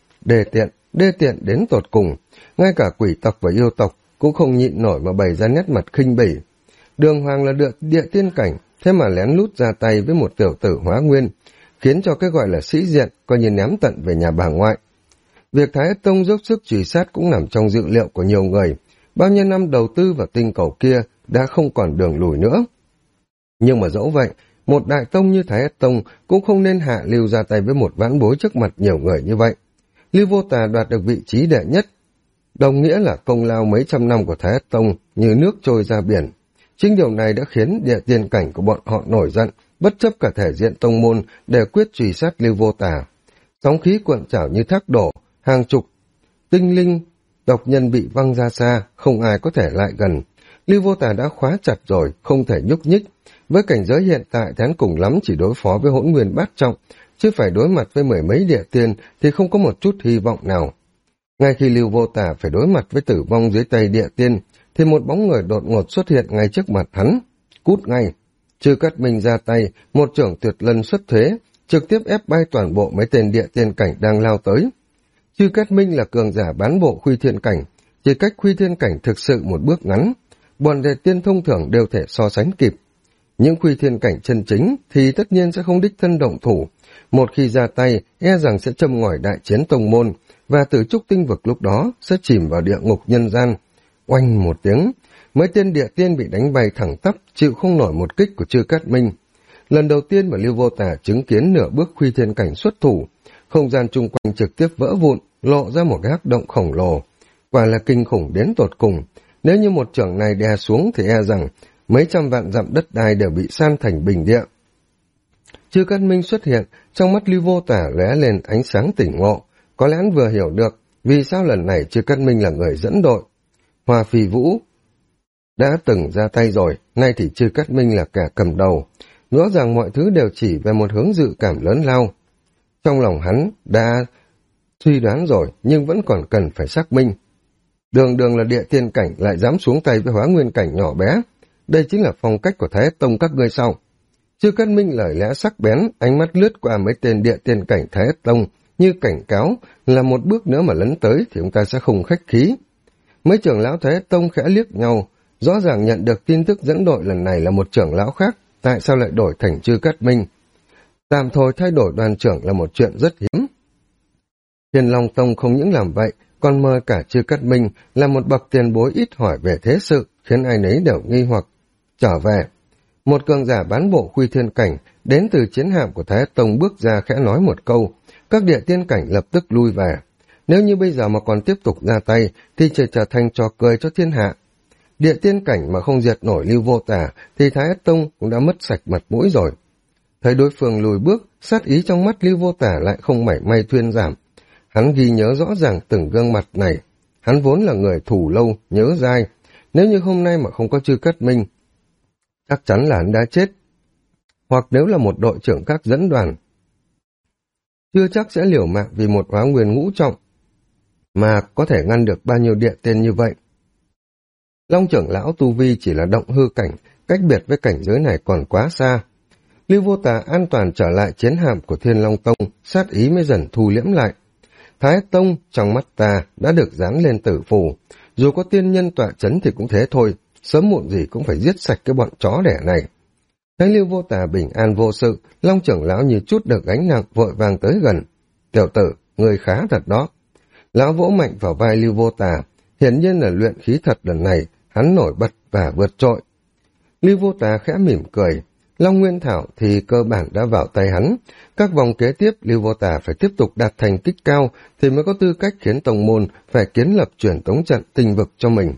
Đê tiện đến tột cùng, ngay cả quỷ tộc và yêu tộc cũng không nhịn nổi mà bày ra nét mặt khinh bỉ. Đường Hoàng là địa tiên cảnh, thế mà lén lút ra tay với một tiểu tử Hóa Nguyên, khiến cho cái gọi là sĩ diện coi như ném tận về nhà bà ngoại. Việc Thái Tông dốc sức truy sát cũng nằm trong dự liệu của nhiều người. Bao nhiêu năm đầu tư vào tinh cầu kia đã không còn đường lùi nữa. Nhưng mà dẫu vậy, một đại tông như Thái Tông cũng không nên hạ Lưu ra tay với một vãn bối trước mặt nhiều người như vậy. Lưu Vô Tà đoạt được vị trí đệ nhất, đồng nghĩa là công lao mấy trăm năm của Thái Tông như nước trôi ra biển. Chính điều này đã khiến địa tiên cảnh của bọn họ nổi giận, bất chấp cả thể diện tông môn để quyết truy sát Lưu Vô Tà. Sóng khí cuộn trào như thác đổ, hàng chục tinh linh tộc nhân bị văng ra xa, không ai có thể lại gần. Lưu Vô Tà đã khóa chặt rồi, không thể nhúc nhích. Với cảnh giới hiện tại thì hắn cùng lắm chỉ đối phó với Hỗn Nguyên bát trọng, chứ phải đối mặt với 10 mấy địa tiên thì không có một chút hy vọng nào. Ngay khi Lưu Vô Tà phải đối mặt với tử vong dưới tay địa tiên, thì một bóng người đột ngột xuất hiện ngay trước mặt hắn. Cút ngay! Trừ Cát Minh ra tay, một chưởng tuyệt lân xuất thế, trực tiếp ép bay toàn bộ mấy tên địa tiên cảnh đang lao tới. Trừ Cát Minh là cường giả bán bộ Khuy Thiên cảnh, chỉ cách Khuy Thiên cảnh thực sự một bước ngắn. Bọn địa tiên thông thường đều thể so sánh kịp. Những Khuy Thiên cảnh chân chính thì tất nhiên sẽ không đích thân động thủ. Một khi ra tay, e rằng sẽ châm ngòi đại chiến tông môn, và Tử Trúc Tinh vực lúc đó sẽ chìm vào địa ngục nhân gian. oanh một tiếng, mấy tên địa tiên bị đánh bay thẳng tắp, chịu không nổi một kích của Chư Cát Minh. Lần đầu tiên mà Lưu Vô Tà chứng kiến nửa bước Khuy Thiên Cảnh xuất thủ, không gian chung quanh trực tiếp vỡ vụn, lộ ra một cái hắc động khổng lồ. Quả là kinh khủng đến tột cùng, nếu như một chưởng này đè xuống thì e rằng mấy trăm vạn dặm đất đai đều bị san thành bình địa. Chư Cát Minh xuất hiện, trong mắt Lưu Vô Tà lóe lên ánh sáng tỉnh ngộ, có lẽ hắn vừa hiểu được vì sao lần này Chư Cát Minh là người dẫn đội. Hoa Phi Vũ đã từng ra tay rồi, nay thì Chư Cát Minh là kẻ cầm đầu. Rõ ràng mọi thứ đều chỉ về một hướng dự cảm lớn lao. Trong lòng hắn đã suy đoán rồi, nhưng vẫn còn cần phải xác minh. Đường đường là địa tiên cảnh lại dám xuống tay với Hóa Nguyên cảnh nhỏ bé. Đây chính là phong cách của Thái Tông các ngươi sau. Chư Cát Minh lời lẽ sắc bén, ánh mắt lướt qua mấy tên địa tiên cảnh Thái Tông, như cảnh cáo là một bước nữa mà lấn tới thì chúng ta sẽ không khách khí. Mấy trưởng lão Thái Tông khẽ liếc nhau, rõ ràng nhận được tin tức dẫn đội lần này là một trưởng lão khác, tại sao lại đổi thành Chư Cát Minh? Tạm thời thay đổi đoàn trưởng là một chuyện rất hiếm. Thiên Long Tông không những làm vậy, còn mời cả Chư Cát Minh là một bậc tiền bối ít hỏi về thế sự, khiến ai nấy đều nghi hoặc. Trở về, một cường giả bán bộ Khuy Thiên Cảnh đến từ chiến hạm của Thái Tông bước ra khẽ nói một câu, các địa tiên cảnh lập tức lui về. Nếu như bây giờ mà còn tiếp tục ra tay thì chỉ trở thành trò cười cho thiên hạ. Địa tiên cảnh mà không diệt nổi Lưu Vô Tà thì Thái Tông cũng đã mất sạch mặt mũi rồi. Thấy đối phương lùi bước, sát ý trong mắt Lưu Vô Tà lại không mảy may thuyên giảm. Hắn ghi nhớ rõ ràng từng gương mặt này. Hắn vốn là người thủ lâu, nhớ dai. Nếu như hôm nay mà không có Chư Cát Minh, chắc chắn là hắn đã chết. Hoặc nếu là một đội trưởng khác dẫn đoàn, chưa chắc sẽ liều mạng vì một Hóa Nguyên ngũ trọng, mà có thể ngăn được bao nhiêu địa tiên như vậy. Long trưởng lão tu vi chỉ là động hư cảnh, cách biệt với cảnh giới này còn quá xa. Lưu Vô Tà an toàn trở lại chiến hạm của Thiên Long Tông, sát ý mới dần thu liễm lại. Thái Tông trong mắt ta đã được dán lên tử phù, dù có tiên nhân tọa chấn thì cũng thế thôi, sớm muộn gì cũng phải giết sạch cái bọn chó đẻ này. Thấy Lưu Vô Tà bình an vô sự, Long trưởng lão như chút được gánh nặng vội vàng tới gần. Tiểu tử, người khá thật đó. Lão vỗ mạnh vào vai Lưu Vô Tà, hiển nhiên là luyện khí thật lần này, hắn nổi bật và vượt trội. Lưu Vô Tà khẽ mỉm cười, Long Nguyên Thảo thì cơ bản đã vào tay hắn. Các vòng kế tiếp, Lưu Vô Tà phải tiếp tục đạt thành tích cao thì mới có tư cách khiến tông môn phải kiến lập truyền tống trận tinh vực cho mình.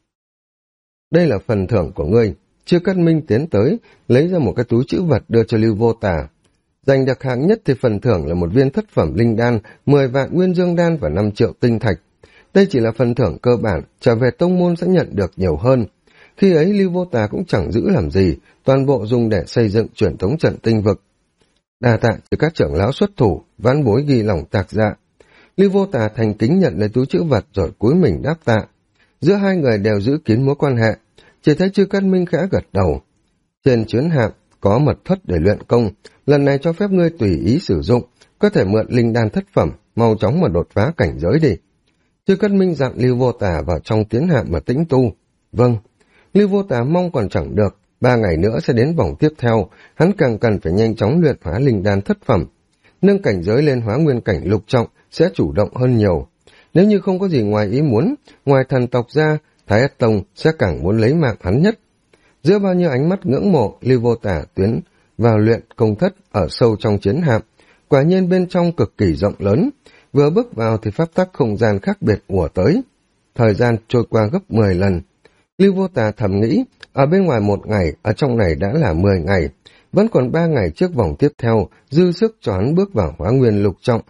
Đây là phần thưởng của ngươi. Chư Cát Minh tiến tới, lấy ra một cái túi trữ vật đưa cho Lưu Vô Tà. Giành được hạng nhất thì phần thưởng là một viên thất phẩm linh đan, 10 vạn nguyên dương đan và 5 triệu tinh thạch. Đây chỉ là phần thưởng cơ bản, trở về tông môn sẽ nhận được nhiều hơn. Khi ấy Lưu Vô Tà cũng chẳng giữ làm gì, toàn bộ dùng để xây dựng truyền tống trận tinh vực. Đa tạ từ các trưởng lão xuất thủ, vãn bối ghi lòng tạc dạ. Lưu Vô Tà thành kính nhận lấy túi trữ vật rồi cúi mình đáp tạ. Giữa hai người đều giữ kín mối quan hệ, chỉ thấy Chư Cát Minh khẽ gật đầu. Trên chuyến hạm có mật thất để luyện công, lần này cho phép ngươi tùy ý sử dụng, có thể mượn linh đan thất phẩm, mau chóng mà đột phá cảnh giới đi. Chư Cát Minh dặn Lưu Vô Tà vào trong tiến hạm mà tĩnh tu. Vâng. Lưu Vô Tà mong còn chẳng được, 3 ngày nữa sẽ đến vòng tiếp theo, hắn càng cần phải nhanh chóng luyện hóa linh đan thất phẩm. Nâng cảnh giới lên Hóa Nguyên cảnh lục trọng sẽ chủ động hơn nhiều. Nếu như không có gì ngoài ý muốn, ngoài thần tộc ra, Thái Ất Tông sẽ càng muốn lấy mạng hắn nhất. Giữa bao nhiêu ánh mắt ngưỡng mộ, Lưu Vô Tà tiến vào luyện công thất ở sâu trong chiến hạm. Quả nhiên bên trong cực kỳ rộng lớn, vừa bước vào thì pháp tắc không gian khác biệt ùa tới. Thời gian trôi qua gấp 10 lần. Lưu Vô Tà thầm nghĩ, ở bên ngoài 1 ngày, ở trong này đã là 10 ngày, vẫn còn 3 ngày trước vòng tiếp theo, dư sức cho hắn bước vào Hóa Nguyên lục trọng.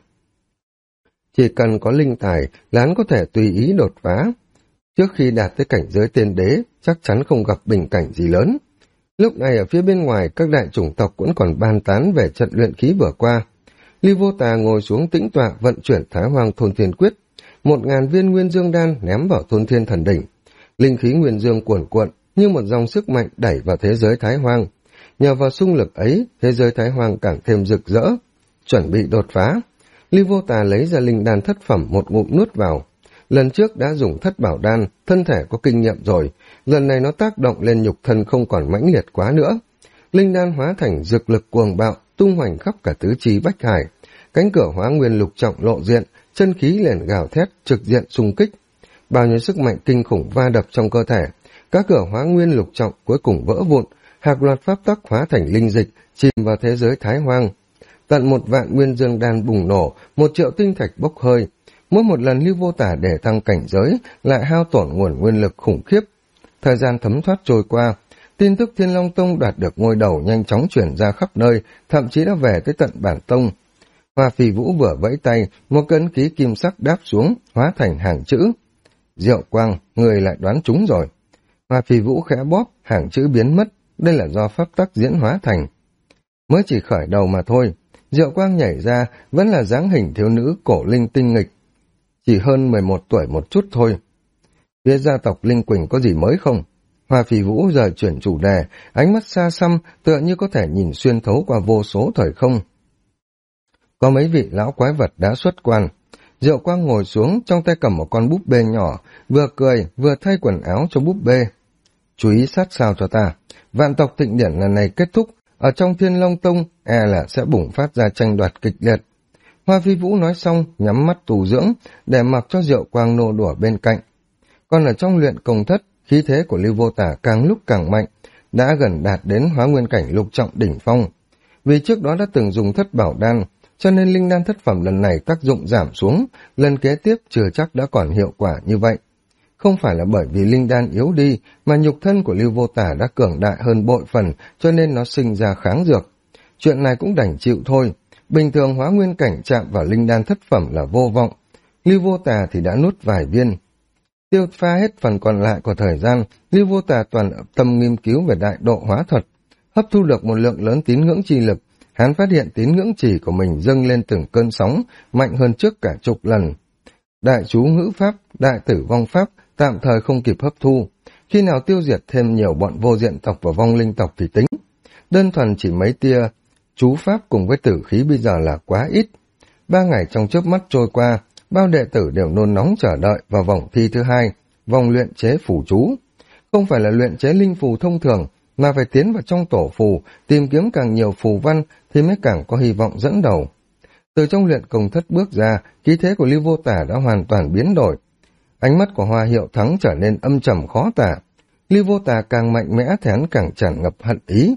Chỉ cần có linh tài là hắn có thể tùy ý đột phá. Trước khi đạt tới cảnh giới tiên đế, chắc chắn không gặp bình cảnh gì lớn. Lúc này ở phía bên ngoài, các đại chủng tộc cũng còn bàn tán về trận luyện khí vừa qua. Lưu Vô Tà ngồi xuống tĩnh tọa vận chuyển Thái Hoang Thôn Thiên Quyết, 1000 viên nguyên dương đan ném vào Thôn Thiên Thần Đỉnh. Linh khí nguyên dương cuồn cuộn như một dòng sức mạnh đẩy vào thế giới Thái Hoang. Nhờ vào xung lực ấy, thế giới Thái Hoang càng thêm rực rỡ. Chuẩn bị đột phá, Lưu Vô Tà lấy ra linh đan thất phẩm một ngụm nuốt vào. Lần trước đã dùng thất bảo đan, thân thể có kinh nghiệm rồi, lần này nó tác động lên nhục thân không còn mãnh liệt quá nữa. Linh đan hóa thành dược lực cuồng bạo, tung hoành khắp cả tứ chi bách hải. Cánh cửa Hóa Nguyên lục trọng lộ diện, chân khí liền gào thét, trực diện xung kích. bao nhiêu sức mạnh kinh khủng va đập trong cơ thể, các cửa hóa nguyên lục trọng cuối cùng vỡ vụn, hạc loạt pháp tắc hóa thành linh dịch, chìm vào thế giới thái hoang. Tận 1.000.000 nguyên dương đan bùng nổ, 1.000.000 tinh thạch bốc hơi. Mỗi một lần Lưu Vô Tả để thăng cảnh giới lại hao tổn nguồn nguyên lực khủng khiếp. Thời gian thấm thoát trôi qua, tin tức Thiên Long Tông đạt được ngôi đầu nhanh chóng chuyển ra khắp nơi, thậm chí đã về tới tận bản tông. Hoa Phi Vũ vừa vẫy tay, một cân ký kim sắc đáp xuống, hóa thành hàng chữ. Diệu Quang, người lại đoán trúng rồi. Hoa Phi Vũ khẽ bóp, hàng chữ biến mất, đây là do pháp tắc diễn hóa thành. Mới chỉ khởi đầu mà thôi, Diệu Quang nhảy ra, vẫn là dáng hình thiếu nữ cổ linh tinh nghịch. Chỉ hơn 11 tuổi một chút thôi. Phía gia tộc Linh Quỳnh có gì mới không? Hoa Phi Vũ giờ chuyển chủ đề, ánh mắt xa xăm, tựa như có thể nhìn xuyên thấu qua vô số thời không. Có mấy vị lão quái vật đã xuất quan. Diệu Quang ngồi xuống, trong tay cầm một con búp bê nhỏ, vừa cười, vừa thay quần áo cho búp bê. Chú ý sát sao cho ta. Vạn tộc thịnh điển lần này kết thúc, ở trong Thiên Long Tông, là sẽ bùng phát ra tranh đoạt kịch liệt. Hoa Phi Vũ nói xong, nhắm mắt tu dưỡng, để mặc cho Diệu Quang nô đùa bên cạnh. Còn ở trong luyện công thất, khí thế của Lưu Vô Tả càng lúc càng mạnh, đã gần đạt đến hóa nguyên cảnh lục trọng đỉnh phong. Vì trước đó đã từng dùng thất bảo đan, cho nên linh đan thất phẩm lần này tác dụng giảm xuống, lần kế tiếp chưa chắc đã còn hiệu quả như vậy. Không phải là bởi vì linh đan yếu đi, mà nhục thân của Lưu Vô Tả đã cường đại hơn bội phần, cho nên nó sinh ra kháng dược. Chuyện này cũng đành chịu thôi. Bình thường hóa nguyên cảnh chạm vào linh đan thất phẩm là vô vọng. Lưu Vô Tả thì đã nuốt vài viên. Tiêu pha hết phần còn lại của thời gian, Lưu Vô Tả toàn tâm nghiên cứu về đại độ hóa thuật. Hấp thu được một lượng lớn tín ngưỡng chi lực, hắn phát hiện tín ngưỡng chỉ của mình dâng lên từng cơn sóng, mạnh hơn trước cả chục lần. Đại chú ngữ pháp, đại tử vong pháp, tạm thời không kịp hấp thu. Khi nào tiêu diệt thêm nhiều bọn vô diện tộc và vong linh tộc thì tính. Đơn thuần chỉ mấy tia chú pháp cùng với tử khí bây giờ là quá ít. 3 ngày trong chớp mắt trôi qua, bao đệ tử đều nôn nóng chờ đợi vào vòng thi thứ 2, vòng luyện chế phù chú. Không phải là luyện chế linh phù thông thường, mà phải tiến vào trong tổ phù, tìm kiếm càng nhiều phù văn thì mới càng có hy vọng dẫn đầu. Từ trong luyện công thất bước ra, khí thế của Lưu Vô Tả đã hoàn toàn biến đổi. Ánh mắt của Hoa Hiệu Thắng trở nên âm trầm khó tả. Lưu Vô Tả càng mạnh mẽ thì hắn càng tràn ngập hận ý.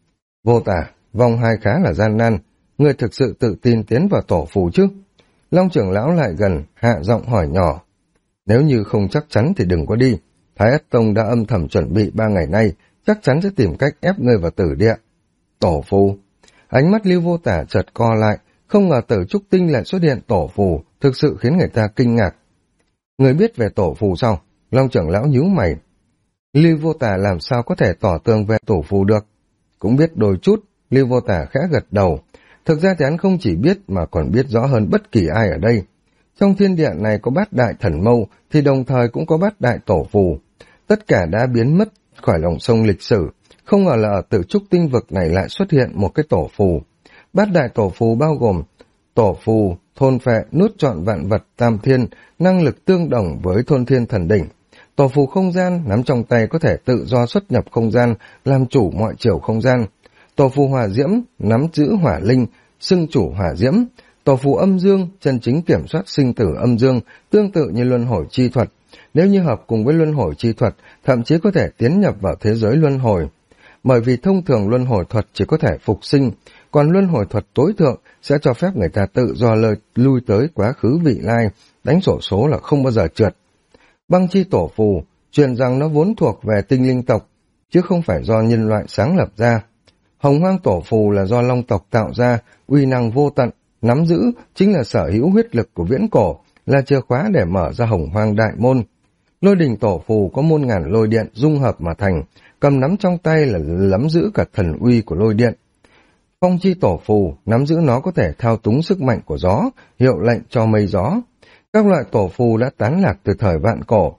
Vô Tả, vòng 2 khá là gian nan, người thực sự tự tin tiến vào tổ phù chứ? Long trưởng lão lại gần, hạ giọng hỏi nhỏ. Nếu như không chắc chắn thì đừng có đi. Thái Ất Tông đã âm thầm chuẩn bị 3 ngày nay, chắc chắn sẽ tìm cách ép ngươi vào tử địa. Tổ phù. Ánh mắt Lưu Vô Tả chợt co lại, không ngờ Tử Trúc Tinh lại xuất hiện tổ phù, thực sự khiến người ta kinh ngạc. Người biết về tổ phù sao? Long trưởng lão nhíu mày. Lưu Vô Tả làm sao có thể tỏ tường về tổ phù được? Cũng biết đôi chút, Lưu Vô Tả khẽ gật đầu. Thực ra thì hắn không chỉ biết mà còn biết rõ hơn bất kỳ ai ở đây. Trong thiên địa này có bát đại thần mâu, thì đồng thời cũng có bát đại tổ phù. Tất cả đã biến mất khỏi lòng sông lịch sử. Không ngờ là ở Tử Trúc Tinh vực này lại xuất hiện một cái tổ phù. Bát đại tổ phù bao gồm tổ phù, thôn phệ, nuốt trọn vạn vật tam thiên, năng lực tương đồng với thôn thiên thần đỉnh. Tổ phù không gian, nắm trong tay có thể tự do xuất nhập không gian, làm chủ mọi chiều không gian. Tổ phù hỏa diễm, nắm giữ hỏa linh, xưng chủ hỏa diễm. Tổ phù âm dương, chân chính kiểm soát sinh tử âm dương, tương tự như luân hồi chi thuật. Nếu như hợp cùng với luân hồi chi thuật, thậm chí có thể tiến nhập vào thế giới luân hồi. Bởi vì thông thường luân hồi thuật chỉ có thể phục sinh, còn luân hồi thuật tối thượng sẽ cho phép người ta tự do lui tới quá khứ vị lai, đánh xổ số là không bao giờ trượt. Băng chi tổ phù, truyền rằng nó vốn thuộc về tinh linh tộc, chứ không phải do nhân loại sáng lập ra. Hồng hoang tổ phù là do long tộc tạo ra, uy năng vô tận, nắm giữ chính là sở hữu huyết lực của viễn cổ, là chìa khóa để mở ra hồng hoang đại môn. Lôi đình tổ phù có muôn ngàn lôi điện dung hợp mà thành, cầm nắm trong tay là nắm giữ cả thần uy của lôi điện. Phong chi tổ phù, nắm giữ nó có thể thao túng sức mạnh của gió, hiệu lệnh cho mây gió. Các loại tổ phù đã tán lạc từ thời vạn cổ.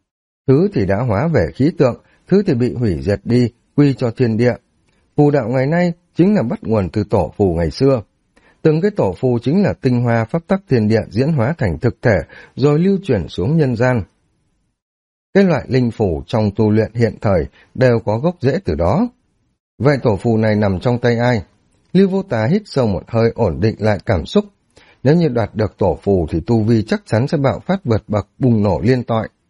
Thứ thì đã hóa về khí tượng, thứ thì bị hủy diệt đi, quy cho thiên địa. Phù đạo ngày nay chính là bắt nguồn từ tổ phù ngày xưa. Từng cái tổ phù chính là tinh hoa pháp tắc thiên địa diễn hóa thành thực thể, rồi lưu chuyển xuống nhân gian. Cái loại linh phù trong tu luyện hiện thời đều có gốc rễ từ đó. Vậy tổ phù này nằm trong tay ai? Lưu Vô Tả hít sâu một hơi ổn định lại cảm xúc. Nếu như đoạt được tổ phù thì tu vi chắc chắn sẽ bạo phát vượt bậc bùng nổ liên tội.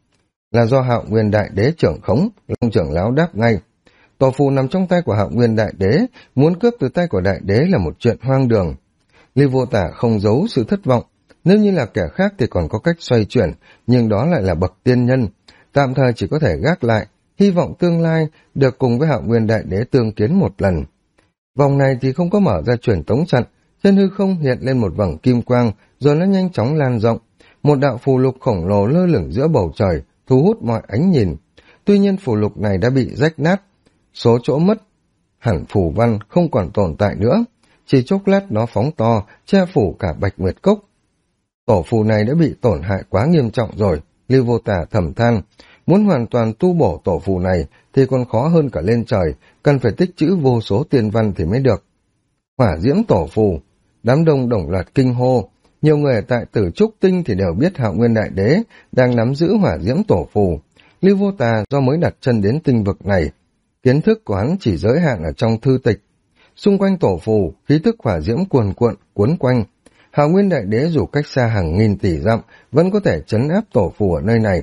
Là do Hạo Nguyên Đại Đế trưởng khống, Long trưởng lão đáp ngay. Tổ phù nằm trong tay của Hạo Nguyên Đại Đế, muốn cướp từ tay của Đại Đế là một chuyện hoang đường. Lưu Vô Tả không giấu sự thất vọng, nếu như là kẻ khác thì còn có cách xoay chuyển, nhưng đó lại là bậc tiên nhân, tạm thời chỉ có thể gác lại, hy vọng tương lai được cùng với Hạo Nguyên Đại Đế tương kiến một lần. Vòng này thì không có mở ra truyền tống trận, trên hư không hiện lên một vầng kim quang, rồi nó nhanh chóng lan rộng. Một đạo phù lục khổng lồ lơ lửng giữa bầu trời, thu hút mọi ánh nhìn. Tuy nhiên phù lục này đã bị rách nát, số chỗ mất hẳn phù văn không còn tồn tại nữa. Chỉ chốc lát nó phóng to, che phủ cả Bạch Nguyệt Cốc. Tổ phù này đã bị tổn hại quá nghiêm trọng rồi, Lưu Vô Tả thầm than. Muốn hoàn toàn tu bổ tổ phù này thì còn khó hơn cả lên trời, cần phải tích trữ vô số tiên văn thì mới được. Hỏa diễm tổ phù, đám đông đồng loạt kinh hô. Nhiều người ở tại Tử Trúc Tinh thì đều biết Hạo Nguyên Đại Đế đang nắm giữ hỏa diễm tổ phù. Lưu Vô Tà do mới đặt chân đến tinh vực này, kiến thức của hắn chỉ giới hạn ở trong thư tịch. Xung quanh tổ phù, khí tức hỏa diễm cuồn cuộn cuốn quanh. Hạo Nguyên Đại Đế dù cách xa hàng nghìn tỷ dặm vẫn có thể trấn áp tổ phù ở nơi này.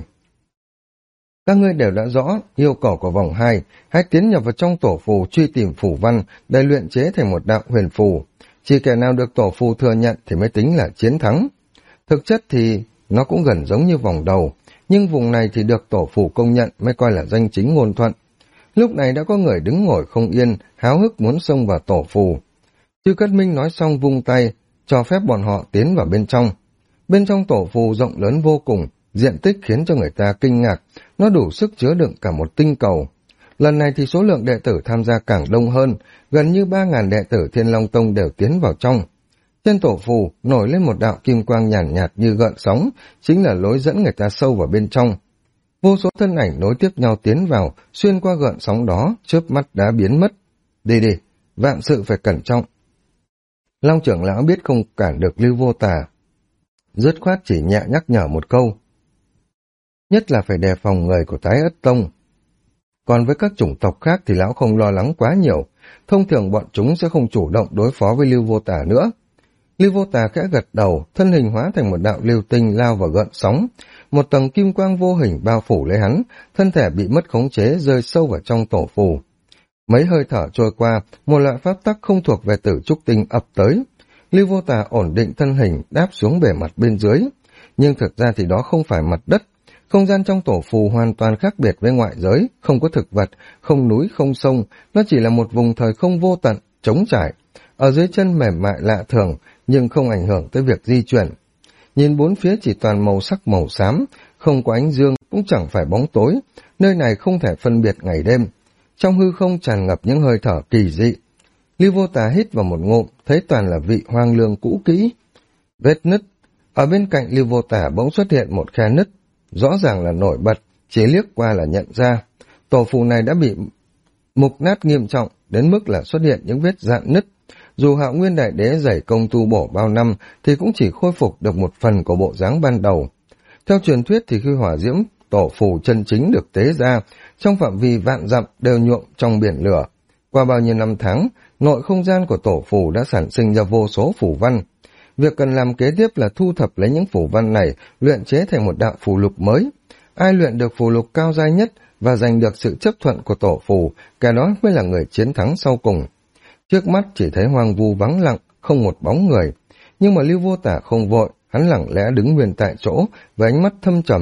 Các ngươi đều đã rõ yêu cầu của vòng 2, hãy tiến nhập vào trong tổ phù truy tìm phù văn để luyện chế thành một đạo huyền phù. Chỉ kẻ nào được tổ phù thừa nhận thì mới tính là chiến thắng. Thực chất thì nó cũng gần giống như vòng đầu, nhưng vùng này thì được tổ phù công nhận mới coi là danh chính ngôn thuận. Lúc này đã có người đứng ngồi không yên, háo hức muốn xông vào tổ phù. Chư Cát Minh nói xong vung tay, cho phép bọn họ tiến vào bên trong. Bên trong tổ phù rộng lớn vô cùng, diện tích khiến cho người ta kinh ngạc, nó đủ sức chứa đựng cả một tinh cầu. Lần này thì số lượng đệ tử tham gia càng đông hơn, gần như 3.000 đệ tử Thiên Long Tông đều tiến vào trong. Trên tổ phù nổi lên một đạo kim quang nhàn nhạt như gợn sóng, chính là lối dẫn người ta sâu vào bên trong. Vô số thân ảnh nối tiếp nhau tiến vào, xuyên qua gợn sóng đó, chớp mắt đã biến mất. Đi đi, vạn sự phải cẩn trọng. Long trưởng lão biết không cản được Lưu Vô Tà, dứt khoát chỉ nhẹ nhắc nhở một câu. Nhất là phải đề phòng người của Thái Ất Tông. Còn với các chủng tộc khác thì lão không lo lắng quá nhiều, thông thường bọn chúng sẽ không chủ động đối phó với Lưu Vô Tà nữa. Lưu Vô Tà khẽ gật đầu, thân hình hóa thành một đạo lưu tinh lao vào gợn sóng. Một tầng kim quang vô hình bao phủ lấy hắn, thân thể bị mất khống chế rơi sâu vào trong tổ phù. Mấy hơi thở trôi qua, một loại pháp tắc không thuộc về Tử Trúc Tinh ập tới. Lưu Vô Tà ổn định thân hình đáp xuống bề mặt bên dưới, nhưng thực ra thì đó không phải mặt đất. Không gian trong tổ phù hoàn toàn khác biệt với ngoại giới, không có thực vật, không núi, không sông, nó chỉ là một vùng thời không vô tận, trống trải. Ở dưới chân mềm mại lạ thường, nhưng không ảnh hưởng tới việc di chuyển. Nhìn bốn phía chỉ toàn màu sắc màu xám, không có ánh dương, cũng chẳng phải bóng tối, nơi này không thể phân biệt ngày đêm. Trong hư không tràn ngập những hơi thở kỳ dị. Lưu Vô Tà hít vào một ngụm, thấy toàn là vị hoang lương cũ kỹ. Vết nứt, ở bên cạnh Lưu Vô Tà bỗng xuất hiện một khe nứt, rõ ràng là nổi bật, chỉ liếc qua là nhận ra. Tổ phù này đã bị mục nát nghiêm trọng, đến mức là xuất hiện những vết rạn nứt. Dù Hạo Nguyên Đại Đế dày công tu bổ bao năm thì cũng chỉ khôi phục được một phần của bộ dáng ban đầu. Theo truyền thuyết thì khi hỏa diễm tổ phù chân chính được tế ra, trong phạm vi vạn dặm đều nhuộm trong biển lửa. Qua bao nhiêu năm tháng, nội không gian của tổ phù đã sản sinh ra vô số phù văn. Việc cần làm kế tiếp là thu thập lấy những phù văn này, luyện chế thành một đạo phù lục mới. Ai luyện được phù lục cao giai nhất và giành được sự chấp thuận của tổ phù, kẻ đó mới là người chiến thắng sau cùng. Trước mắt chỉ thấy hoang vu vắng lặng, không một bóng người. Nhưng mà Lưu Vô Tả không vội, hắn lặng lẽ đứng nguyên tại chỗ với ánh mắt thâm trầm.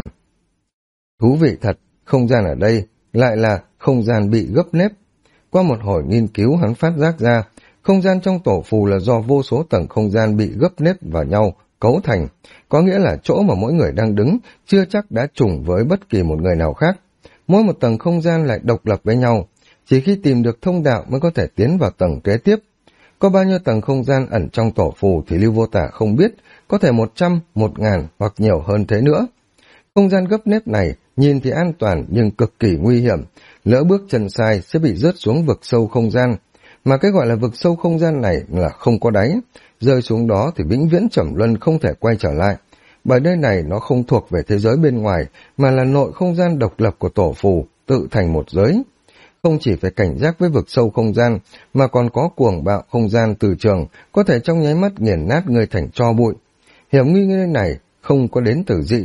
Thú vị thật, không gian ở đây lại là không gian bị gấp nếp. Qua một hồi nghiên cứu hắn phát giác ra, không gian trong tổ phù là do vô số tầng không gian bị gấp nếp vào nhau, cấu thành. Có nghĩa là chỗ mà mỗi người đang đứng chưa chắc đã trùng với bất kỳ một người nào khác. Mỗi một tầng không gian lại độc lập với nhau. Chỉ khi tìm được thông đạo mới có thể tiến vào tầng kế tiếp. Có bao nhiêu tầng không gian ẩn trong tổ phù thì Lưu Vô Tả không biết, có thể 100, 1000 hoặc nhiều hơn thế nữa. Không gian gấp nếp này nhìn thì an toàn nhưng cực kỳ nguy hiểm, lỡ bước chân sai sẽ bị rớt xuống vực sâu không gian. Mà cái gọi là vực sâu không gian này là không có đáy, rơi xuống đó thì vĩnh viễn trầm luân không thể quay trở lại. Bởi nơi này nó không thuộc về thế giới bên ngoài, mà là nội không gian độc lập của tổ phù, tự thành một giới. Không chỉ phải cảnh giác với vực sâu không gian, mà còn có cuồng bạo không gian từ trường, có thể trong nháy mắt nghiền nát người thành tro bụi. Hiểm nguy nơi này không có đến từ dị tộc,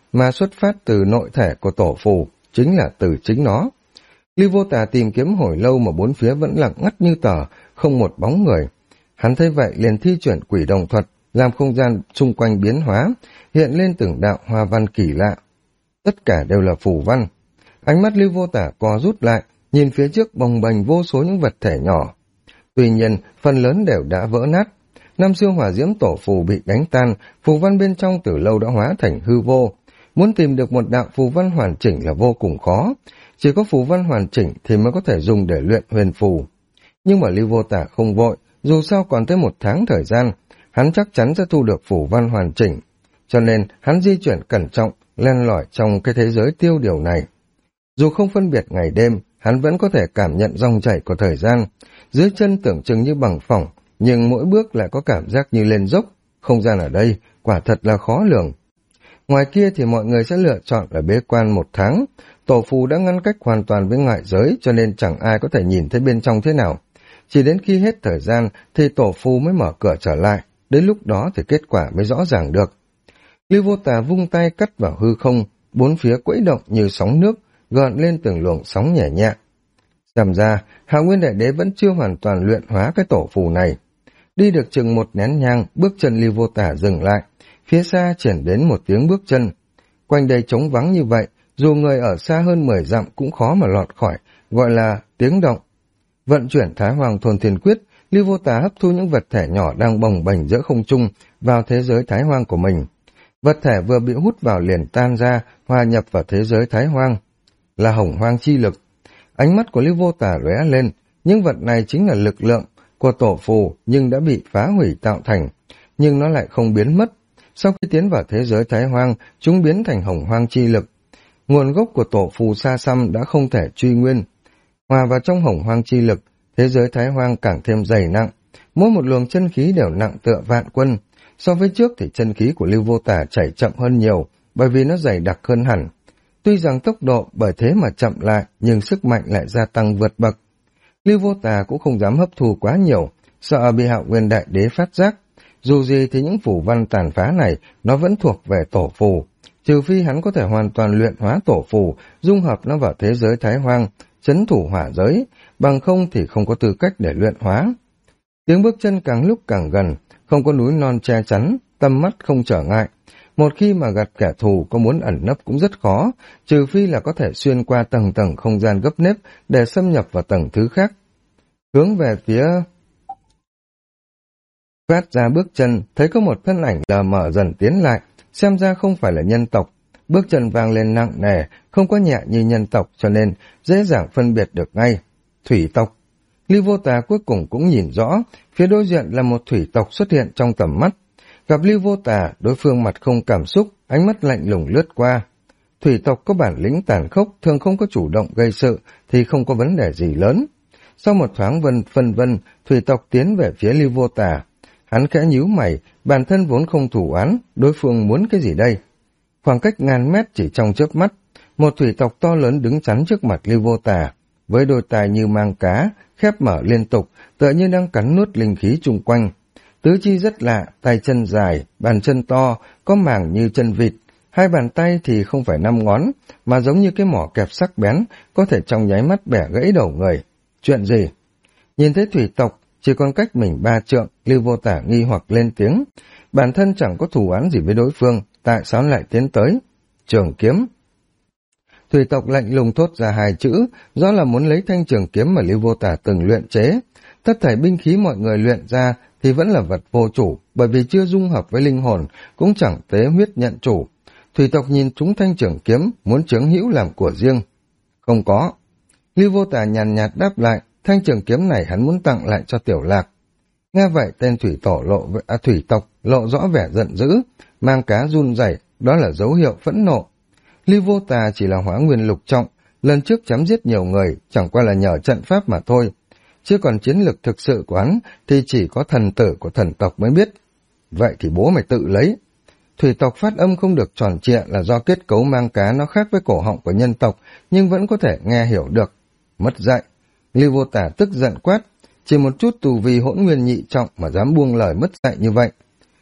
mà xuất phát từ nội thể của tổ phù, chính là từ chính nó. Lưu Vô Tà tìm kiếm hồi lâu mà bốn phía vẫn lặng ngắt như tờ, không một bóng người. Hắn thấy vậy liền thi chuyển quỷ đồng thuật, làm không gian xung quanh biến hóa, hiện lên từng đạo hoa văn kỳ lạ. Tất cả đều là phù văn. Ánh mắt Lưu Vô Tà co rút lại, nhìn phía trước bồng bềnh vô số những vật thể nhỏ. Tuy nhiên, phần lớn đều đã vỡ nát. Năm xưa hỏa diễm tổ phù bị đánh tan, phù văn bên trong từ lâu đã hóa thành hư vô. Muốn tìm được một đạo phù văn hoàn chỉnh là vô cùng khó. Chỉ có phù văn hoàn chỉnh thì mới có thể dùng để luyện huyền phù. Nhưng mà Lưu Vô Tà không vội, dù sao còn tới 1 tháng thời gian, hắn chắc chắn sẽ thu được phù văn hoàn chỉnh. Cho nên hắn di chuyển cẩn trọng, len lỏi trong cái thế giới tiêu điều này. Dù không phân biệt ngày đêm, hắn vẫn có thể cảm nhận dòng chảy của thời gian. Dưới chân tưởng chừng như bằng phẳng, nhưng mỗi bước lại có cảm giác như lên dốc. Không gian ở đây quả thật là khó lường. Ngoài kia thì mọi người sẽ lựa chọn là bế quan 1 tháng. Tổ phù đã ngăn cách hoàn toàn với ngoại giới, cho nên chẳng ai có thể nhìn thấy bên trong thế nào. Chỉ đến khi hết thời gian thì tổ phù mới mở cửa trở lại. Đến lúc đó thì kết quả mới rõ ràng được. Lưu Vô Tà vung tay cắt vào hư không, bốn phía quẫy động như sóng nước, gợn lên từng luồng sóng nhẹ nhẹ. Xem ra, Hạo Nguyên Đại Đế vẫn chưa hoàn toàn luyện hóa cái tổ phù này. Đi được chừng 1 nén nhang, bước chân Lưu Vô Tà dừng lại, phía xa chuyển đến một tiếng bước chân. Quanh đây trống vắng như vậy, dù người ở xa hơn 10 dặm cũng khó mà lọt khỏi, gọi là tiếng động. Vận chuyển Thái Hoàng Thôn Thiên Quyết, Lưu Vô Tà hấp thu những vật thể nhỏ đang bồng bềnh giữa không trung vào thế giới Thái Hoang của mình. Vật thể vừa bị hút vào liền tan ra, hòa nhập vào thế giới Thái Hoang. Là hồng hoang chi lực. Ánh mắt của Lưu Vô Tà lóe lên, những vật này chính là lực lượng của tổ phù nhưng đã bị phá hủy tạo thành, nhưng nó lại không biến mất. Sau khi tiến vào thế giới Thái Hoang, chúng biến thành hồng hoang chi lực. Nguồn gốc của tổ phù xa xăm đã không thể truy nguyên. Hòa vào trong hồng hoang chi lực, thế giới Thái Hoang càng thêm dày nặng. Mỗi một luồng chân khí đều nặng tựa vạn quân. So với trước thì chân khí của Lưu Vô Tà chảy chậm hơn nhiều, bởi vì nó dày đặc hơn hẳn. Tuy rằng tốc độ bởi thế mà chậm lại, nhưng sức mạnh lại gia tăng vượt bậc. Lưu Vô Tà cũng không dám hấp thu quá nhiều, sợ bị Hạo Nguyên Đại Đế phát giác. Dù gì thì những phù văn tàn phá này nó vẫn thuộc về tổ phù, trừ phi hắn có thể hoàn toàn luyện hóa tổ phù, dung hợp nó vào thế giới Thái Hoang, trấn thủ hỏa giới, bằng không thì không có tư cách để luyện hóa. Tiếng bước chân càng lúc càng gần, không có núi non che chắn, tầm mắt không trở ngại. Một khi mà gặp kẻ thù có muốn ẩn nấp cũng rất khó, trừ phi là có thể xuyên qua tầng tầng không gian gấp nếp để xâm nhập vào tầng thứ khác. Hướng về phía phát ra bước chân, thấy có một thân ảnh lờ mờ dần tiến lại, xem ra không phải là nhân tộc. Bước chân vang lên nặng nề, không có nhẹ như nhân tộc cho nên dễ dàng phân biệt được ngay. Thủy tộc. Lưu Vô Tà cuối cùng cũng nhìn rõ, phía đối diện là một thủy tộc xuất hiện trong tầm mắt. Gặp Lưu Vô Tà, đối phương mặt không cảm xúc, ánh mắt lạnh lùng lướt qua. Thủy tộc có bản lĩnh tàn khốc, thường không có chủ động gây sự, thì không có vấn đề gì lớn. Sau một thoáng phân vân, thủy tộc tiến về phía Lưu Vô Tà. Hắn khẽ nhíu mày, bản thân vốn không thủ oán, đối phương muốn cái gì đây? Khoảng cách ngàn mét chỉ trong chớp mắt, một thủy tộc to lớn đứng chắn trước mặt Lưu Vô Tà, với đôi tai như mang cá, khép mở liên tục, tựa như đang cắn nuốt linh khí chung quanh. Tứ chi rất lạ, tay chân dài, bàn chân to, có màng như chân vịt. 2 bàn tay thì không phải 5 ngón, mà giống như cái mỏ kẹp sắc bén, có thể trong nháy mắt bẻ gãy đầu người. Chuyện gì? Nhìn thấy thủy tộc, chỉ còn cách mình 3 trượng, Lưu Vô Tà nghi hoặc lên tiếng. Bản thân chẳng có thù oán gì với đối phương, tại sao lại tiến tới? Trường kiếm. Thủy tộc lạnh lùng thốt ra 2 chữ, rõ là muốn lấy thanh trường kiếm mà Lưu Vô Tà từng luyện chế. Tất thảy binh khí mọi người luyện ra thì vẫn là vật vô chủ, bởi vì chưa dung hợp với linh hồn, cũng chẳng tế huyết nhận chủ. Thủy tộc nhìn chúng thanh trường kiếm, muốn chướng hữu làm của riêng. Không có. Lưu Vô Tà nhàn nhạt đáp lại, thanh trường kiếm này hắn muốn tặng lại cho Tiểu Lạc. Nghe vậy tên thủy tộc lộ rõ vẻ giận dữ, mang cá run rẩy, đó là dấu hiệu phẫn nộ. Lưu Vô Tà chỉ là Hóa Nguyên lục trọng, lần trước chém giết nhiều người, chẳng qua là nhờ trận pháp mà thôi. Chứ còn chiến lực thực sự của hắn thì chỉ có thần tử của thần tộc mới biết. Vậy thì bố mày tự lấy. Thủy tộc phát âm không được tròn trịa là do kết cấu mang cá nó khác với cổ họng của nhân tộc, nhưng vẫn có thể nghe hiểu được. Mất dạy. Lưu Vô Tà tức giận quát, chỉ một chút tù vi hỗn nguyên nhị trọng mà dám buông lời mất dạy như vậy.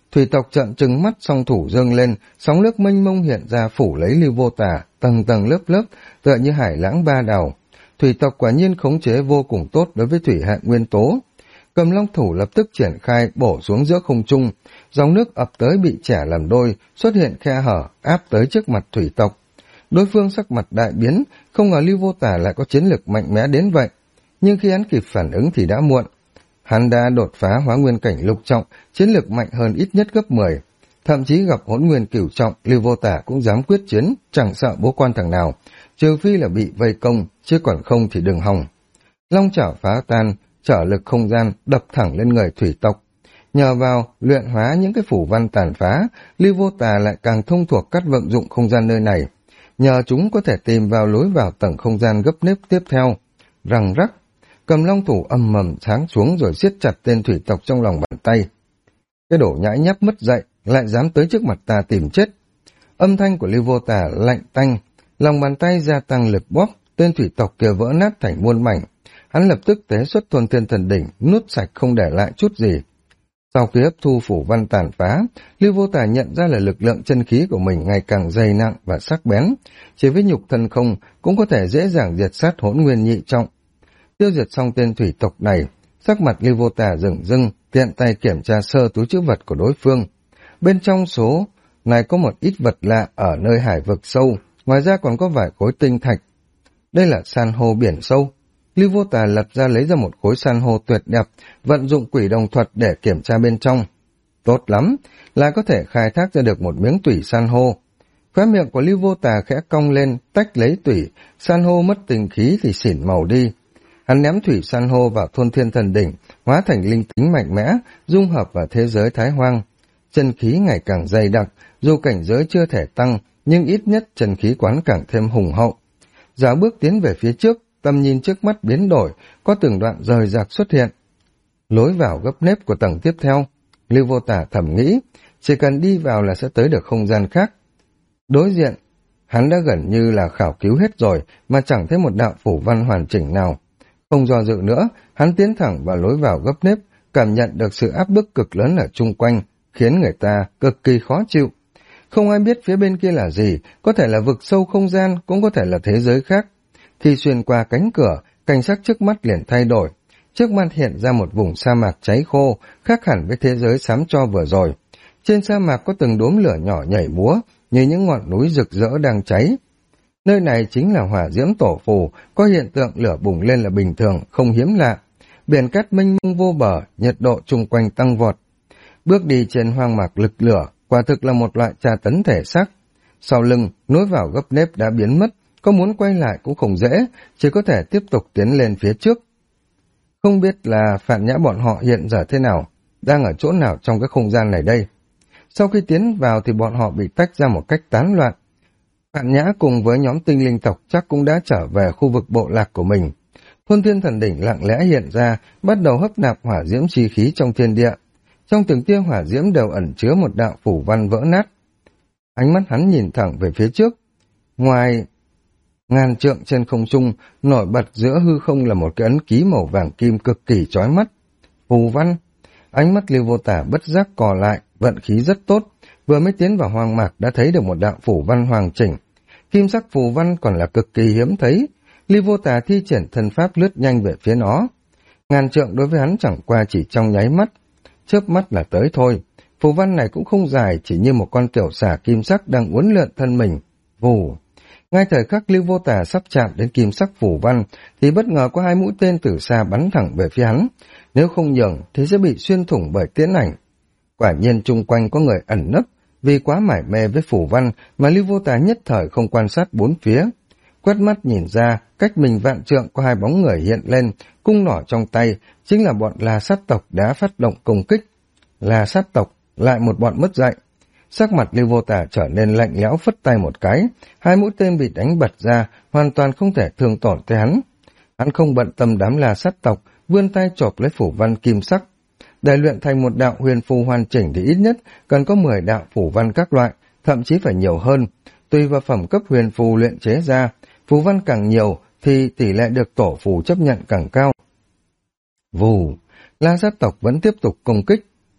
Thủy tộc trợn trừng mắt, song thủ dâng lên, sóng nước mênh mông hiện ra phủ lấy Lưu Vô Tà, tầng tầng lớp lớp, tựa như hải lãng ba đào. Thủy tộc quả nhiên khống chế vô cùng tốt đối với thủy hệ nguyên tố. Cầm long thủ lập tức triển khai bổ xuống giữa không trung, dòng nước ập tới bị chẻ làm đôi, xuất hiện khe hở, áp tới trước mặt thủy tộc. Đối phương sắc mặt đại biến, không ngờ Lưu Vô Tà lại có chiến lực mạnh mẽ đến vậy. Nhưng khi hắn kịp phản ứng thì đã muộn. Hắn đã đột phá hóa nguyên cảnh lục trọng, chiến lực mạnh hơn ít nhất gấp 10. Thậm chí gặp hỗn nguyên cửu trọng, Lưu Vô Tà cũng dám quyết chiến, chẳng sợ bố quan thằng nào, trừ phi là bị vây công, chứ còn không thì đừng hòng. Long chảo phá tan, trở lực không gian đập thẳng lên người thủy tộc. Nhờ vào luyện hóa những cái phủ văn tàn phá, Lưu Vô Tà lại càng thông thuộc cách vận dụng không gian nơi này. Nhờ chúng có thể tìm vào lối vào tầng không gian gấp nếp tiếp theo. Răng rắc, cầm long thủ âm mầm sáng xuống rồi siết chặt tên thủy tộc trong lòng bàn tay. Cái đổ nhãi nháp mất dậy, lại dám tới trước mặt ta tìm chết. Âm thanh của Lưu Vô Tà lạnh tanh, lòng bàn tay gia tăng lực bóp, tên thủy tộc kia vỡ nát thành muôn mảnh. Hắn lập tức tế xuất Thôn Thiên Thần Đỉnh, nuốt sạch không để lại chút gì. Sau khi hấp thu phủ văn tàn phá, Lưu Vô Tà nhận ra là lực lượng chân khí của mình ngày càng dày nặng và sắc bén, chỉ với nhục thân không cũng có thể dễ dàng diệt sát hỗn nguyên nhị trọng. Tiêu diệt xong tên thủy tộc này, sắc mặt Lưu Vô Tà rừng rưng, tiện tay kiểm tra sơ túi trữ vật của đối phương. Bên trong số này có một ít vật lạ ở nơi hải vực sâu, ngoài ra còn có vài khối tinh thạch. Đây là san hô biển sâu. Lưu Vô Tà lật ra lấy ra một khối san hô tuyệt đẹp, vận dụng quỷ đồng thuật để kiểm tra bên trong. Tốt lắm, là có thể khai thác ra được một miếng tủy san hô. Khóe miệng của Lưu Vô Tà khẽ cong lên, tách lấy tủy, san hô mất tình khí thì xỉn màu đi. Hắn ném thủy san hô vào Thôn Thiên Thần Đỉnh, hóa thành linh tính mạnh mẽ, dung hợp vào thế giới Thái Hoang. Chân khí ngày càng dày đặc, dù cảnh giới chưa thể tăng, nhưng ít nhất chân khí quán càng thêm hùng hậu. Dạo bước tiến về phía trước, tầm nhìn trước mắt biến đổi, có từng đoạn rời rạc xuất hiện. Lối vào gấp nếp của tầng tiếp theo, Lưu Vô Tà thầm nghĩ, chỉ cần đi vào là sẽ tới được không gian khác. Đối diện, hắn đã gần như là khảo cứu hết rồi, mà chẳng thấy một đạo phủ văn hoàn chỉnh nào. Không do dự nữa, hắn tiến thẳng vào lối vào gấp nếp, cảm nhận được sự áp bức cực lớn ở chung quanh, khiến người ta cực kỳ khó chịu. Không ai biết phía bên kia là gì, có thể là vực sâu không gian, cũng có thể là thế giới khác. Khi xuyên qua cánh cửa, cảnh sắc trước mắt liền thay đổi. Trước mắt hiện ra một vùng sa mạc cháy khô, khác hẳn với thế giới xám tro vừa rồi. Trên sa mạc có từng đốm lửa nhỏ nhảy múa, như những ngọn núi rực rỡ đang cháy. Nơi này chính là hỏa diễm tổ phù, có hiện tượng lửa bùng lên là bình thường, không hiếm lạ. Biển cát mênh mông vô bờ, nhiệt độ chung quanh tăng vọt. Bước đi trên hoang mạc lực lửa, quả thực là một loại tra tấn thể xác. Sau lưng, nối vào gấp nếp đã biến mất, có muốn quay lại cũng không dễ, chỉ có thể tiếp tục tiến lên phía trước. Không biết là Phạn Nhã bọn họ hiện giờ thế nào, đang ở chỗ nào trong cái không gian này đây. Sau khi tiến vào thì bọn họ bị tách ra một cách tán loạn. Phạn Nhã cùng với nhóm tinh linh tộc chắc cũng đã trở về khu vực bộ lạc của mình. Thôn Thiên Thần Đỉnh lặng lẽ hiện ra, bắt đầu hấp nạp hỏa diễm chi khí trong thiên địa. Trong từng tia hỏa diễm đều ẩn chứa một đạo phủ văn vỡ nát. Ánh mắt hắn nhìn thẳng về phía trước. Ngoài ngàn trượng trên không trung, nổi bật giữa hư không là một cái ấn ký màu vàng kim cực kỳ chói mắt. Phù văn. Ánh mắt Lưu Vô Tà bất giác cò lại, vận khí rất tốt. Vừa mới tiến vào hoang mạc đã thấy được một đạo phủ văn hoàn chỉnh. Kim sắc phù văn còn là cực kỳ hiếm thấy. Lưu Vô Tà thi triển thân pháp lướt nhanh về phía nó. Ngàn trượng đối với hắn chẳng qua chỉ trong nháy mắt. Chớp mắt là tới thôi. Phù văn này cũng không dài, chỉ như một con tiểu xà kim sắc đang uốn lượn thân mình. Vù. Ngay thời khắc Lưu Vô Tà sắp chạm đến kim sắc phù văn, thì bất ngờ có hai mũi tên từ xa bắn thẳng về phía hắn. Nếu không nhường thì sẽ bị xuyên thủng bởi tiễn ảnh. Quả nhiên chung quanh có người ẩn nấp, vì quá mải mê với phù văn mà Lưu Vô Tà nhất thời không quan sát bốn phía. Quét mắt nhìn ra, cách mình vạn trượng có hai bóng người hiện lên, cung nỏ trong tay, chính là bọn La Sát tộc đã phát động công kích. La Sát tộc, lại một bọn mất dạy. Sắc mặt Lưu Vô Tà trở nên lạnh lẽo, phất tay một cái, hai mũi tên bị đánh bật ra, hoàn toàn không thể thương tổn tới hắn. Hắn không bận tâm đám La Sát tộc, vươn tay chộp lấy phủ văn kim sắc. Để luyện thành một đạo huyền phù hoàn chỉnh thì ít nhất cần có 10 đạo phủ văn các loại, thậm chí phải nhiều hơn. Tùy vào phẩm cấp huyền phù luyện chế ra, phù văn càng nhiều thì tỷ lệ được tổ phù chấp nhận càng cao. Vù, La Sát tộc vẫn tiếp tục công kích.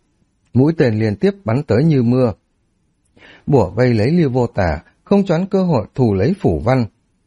Mũi tên liên tiếp bắn tới như mưa, bủa vây lấy Lưu Vô Tà, không choán cơ hội thù lấy phủ văn.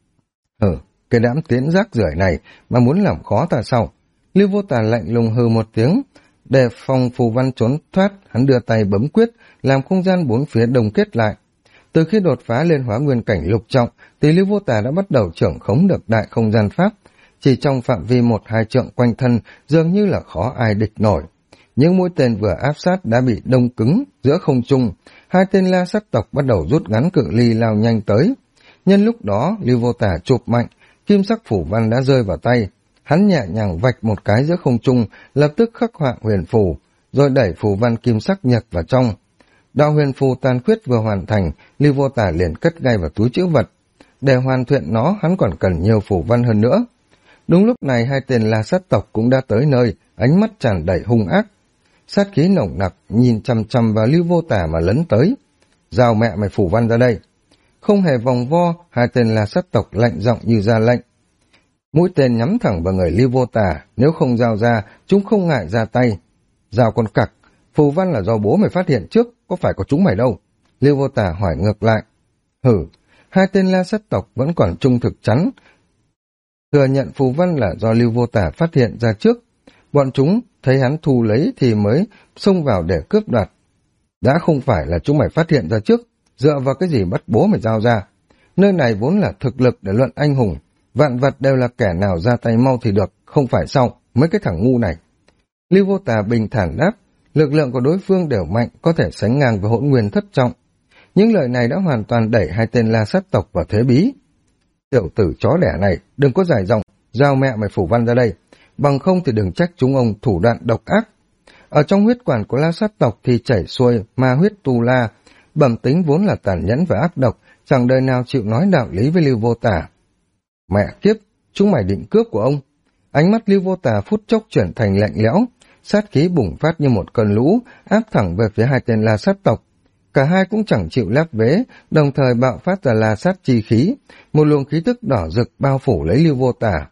Cái đám tiến rác rưởi này mà muốn làm khó ta sao? Lưu Vô Tà lạnh lùng hừ một tiếng, để phòng phù văn trốn thoát, hắn đưa tay bấm quyết, làm không gian bốn phía đồng kết lại. Từ khi đột phá lên hóa nguyên cảnh lục trọng, thì Lưu Vô Tà đã bắt đầu trưởng khống được đại không gian pháp. Chỉ trong phạm vi 1-2 trượng quanh thân, dường như là khó ai địch nổi. Những mũi tên vừa áp sát đã bị đông cứng giữa không trung, hai tên la sát tộc bắt đầu rút ngắn cự ly lao nhanh tới. Nhân lúc đó, Lưu Vô Tà chụp mạnh, kim sắc phủ văn đã rơi vào tay. Hắn nhẹ nhàng vạch một cái giữa không trung, lập tức khắc họa huyền phù, rồi đẩy phù văn kim sắc nhập vào trong. Đạo huyền phù tàn khuyết vừa hoàn thành, Lưu Vô Tà liền cất ngay vào túi trữ vật. Để hoàn thiện nó, hắn còn cần nhiều phù văn hơn nữa. Đúng lúc này hai tên la sát tộc cũng đã tới nơi, ánh mắt tràn đầy hung ác. Sát khí nồng nặc, nhìn chằm chằm vào Lưu Vô Tà mà lấn tới. Giao mẹ mày phù văn ra đây. Không hề vòng vo, hai tên la sát tộc lạnh giọng như ra lệnh. Mũi tên nhắm thẳng vào người Lưu Vô Tà, nếu không giao ra, chúng không ngại ra tay. Giao con cặc, phù văn là do bố mày phát hiện trước, có phải có chúng mày đâu? Lưu Vô Tà hỏi ngược lại. Hai tên la sát tộc vẫn còn trung thực chắn, thừa nhận phù văn là do Lưu Vô Tà phát hiện ra trước. Bọn chúng thấy hắn thu lấy thì mới xông vào để cướp đoạt. Đã không phải là chúng mày phát hiện ra trước, dựa vào cái gì bắt bố mày giao ra? Nơi này vốn là thực lực để luận anh hùng, vạn vật đều là kẻ nào ra tay mau thì được, không phải sao, mấy cái thằng ngu này. Lưu Vô Tà bình thản đáp, lực lượng của đối phương đều mạnh, có thể sánh ngang với Hỗn Nguyên thất trọng. Những lời này đã hoàn toàn đẩy hai tên la sát tộc vào thế bí. Tiểu tử chó đẻ này, đừng có dài dòng, giao mẹ mày phủ văn ra đây, bằng không thì đừng trách chúng ông thủ đoạn độc ác. Ở trong huyết quản của la sát tộc thì chảy xuôi ma huyết tu la, bẩm tính vốn là tàn nhẫn và ác độc, chẳng đời nào chịu nói đạo lý với Lưu Vô Tà. Mẹ kiếp, chúng mày định cướp của ông. Ánh mắt Lưu Vô Tà phút chốc chuyển thành lạnh lẽo, sát khí bùng phát như một cơn lũ, áp thẳng về phía hai tên la sát tộc. Cả hai cũng chẳng chịu lép vế, đồng thời bạo phát ra la sát chi khí, một luồng khí tức đỏ rực bao phủ lấy Lưu Vô Tà.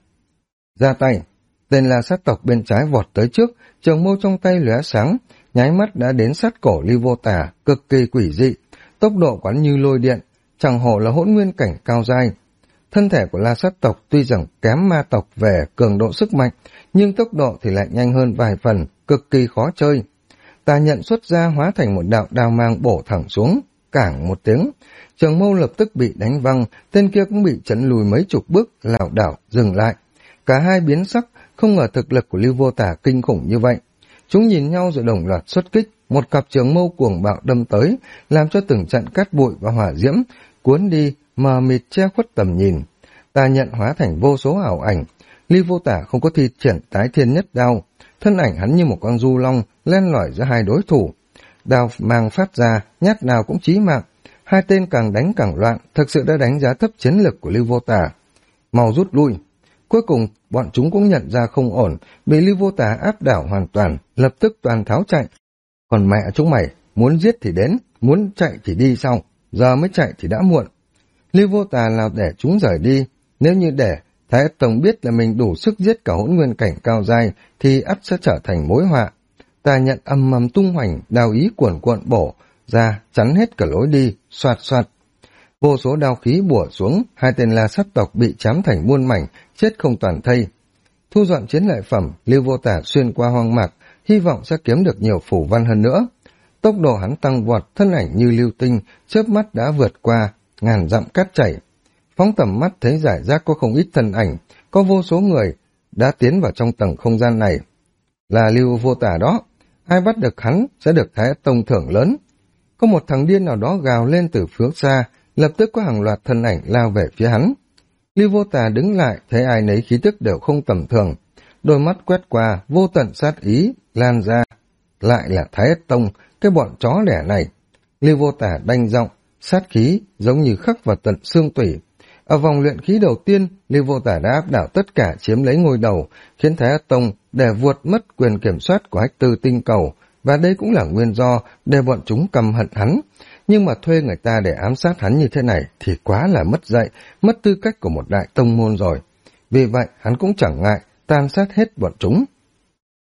Ra tay, tên la sát tộc bên trái vọt tới trước, trường mâu trong tay lóe sáng, nháy mắt đã đến sát cổ Lưu Vô Tà, cực kỳ quỷ dị, tốc độ quán như lôi điện, chẳng hổ là hỗn nguyên cảnh cao giai. Thân thể của la sát tộc tuy rằng kém ma tộc về cường độ sức mạnh, nhưng tốc độ thì lại nhanh hơn vài phần, cực kỳ khó chơi. Tà nhận xuất ra hóa thành một đạo đao mang bổ thẳng xuống, cảng một tiếng. Trường mâu lập tức bị đánh văng, tên kia cũng bị chấn lùi mấy chục bước, lảo đảo dừng lại. Cả hai biến sắc, không ngờ thực lực của Lưu Vô Tà kinh khủng như vậy. Chúng nhìn nhau rồi đồng loạt xuất kích, một cặp trường mâu cuồng bạo đâm tới, làm cho từng trận cát bụi và hỏa diễm cuốn đi, mờ mịt che khuất tầm nhìn. Tà nhận hóa thành vô số ảo ảnh. Lưu Vô Tà không có thi triển tái thiên nhất đao, thân ảnh hắn như một con du long len lỏi giữa hai đối thủ. Đao mang phát ra, nhát nào cũng chí mạng. Hai tên càng đánh càng loạn, thực sự đã đánh giá thấp chiến lực của Lưu Vô Tà. Mau rút lui. Cuối cùng, bọn chúng cũng nhận ra không ổn, bị Lưu Vô Tà áp đảo hoàn toàn, lập tức toàn tháo chạy. Còn mẹ chúng mày, muốn giết thì đến, muốn chạy thì đi sau, giờ mới chạy thì đã muộn. Lưu Vô Tà nào để chúng rời đi, nếu như để Thái Ất Tông biết là mình đủ sức giết cả hỗn nguyên cảnh cao giai thì ắt sẽ trở thành mối họa. Tà nhận âm mầm tung hoành, đao ý cuồn cuộn bổ ra, chắn hết cả lối đi, xoạt xoạt. Vô số đao khí bủa xuống, hai tên la sát tộc bị chém thành muôn mảnh, chết không toàn thây. Thu dọn chiến lợi phẩm, Lưu Vô Tà xuyên qua hoang mạc, hy vọng sẽ kiếm được nhiều phù văn hơn nữa. Tốc độ hắn tăng vọt, thân ảnh như lưu tinh, chớp mắt đã vượt qua ngàn dặm cát chảy. Phóng tầm mắt thấy giải rác có không ít thân ảnh, có vô số người đã tiến vào trong tầng không gian này. Là Lưu Vô Tà đó, ai bắt được hắn sẽ được Thái Ất Tông thưởng lớn. Có một thằng điên nào đó gào lên từ phía xa, lập tức có hàng loạt thân ảnh lao về phía hắn. Lưu Vô Tà đứng lại, thấy ai nấy khí tức đều không tầm thường, đôi mắt quét qua, vô tận sát ý lan ra. Lại là Thái Ất Tông, cái bọn chó đẻ này. Lưu Vô Tà đanh giọng, sát khí giống như khắc vào tận xương tủy. Ở vòng luyện khí đầu tiên, Lưu Vô Tà đã áp đảo tất cả, chiếm lấy ngôi đầu, khiến Thái Ất Tông để vuột mất quyền kiểm soát của Hách Tư tinh cầu, và đây cũng là nguyên do để bọn chúng căm hận hắn. Nhưng mà thuê người ta để ám sát hắn như thế này thì quá là mất dạy, mất tư cách của một đại tông môn rồi. Vì vậy, hắn cũng chẳng ngại tan sát hết bọn chúng.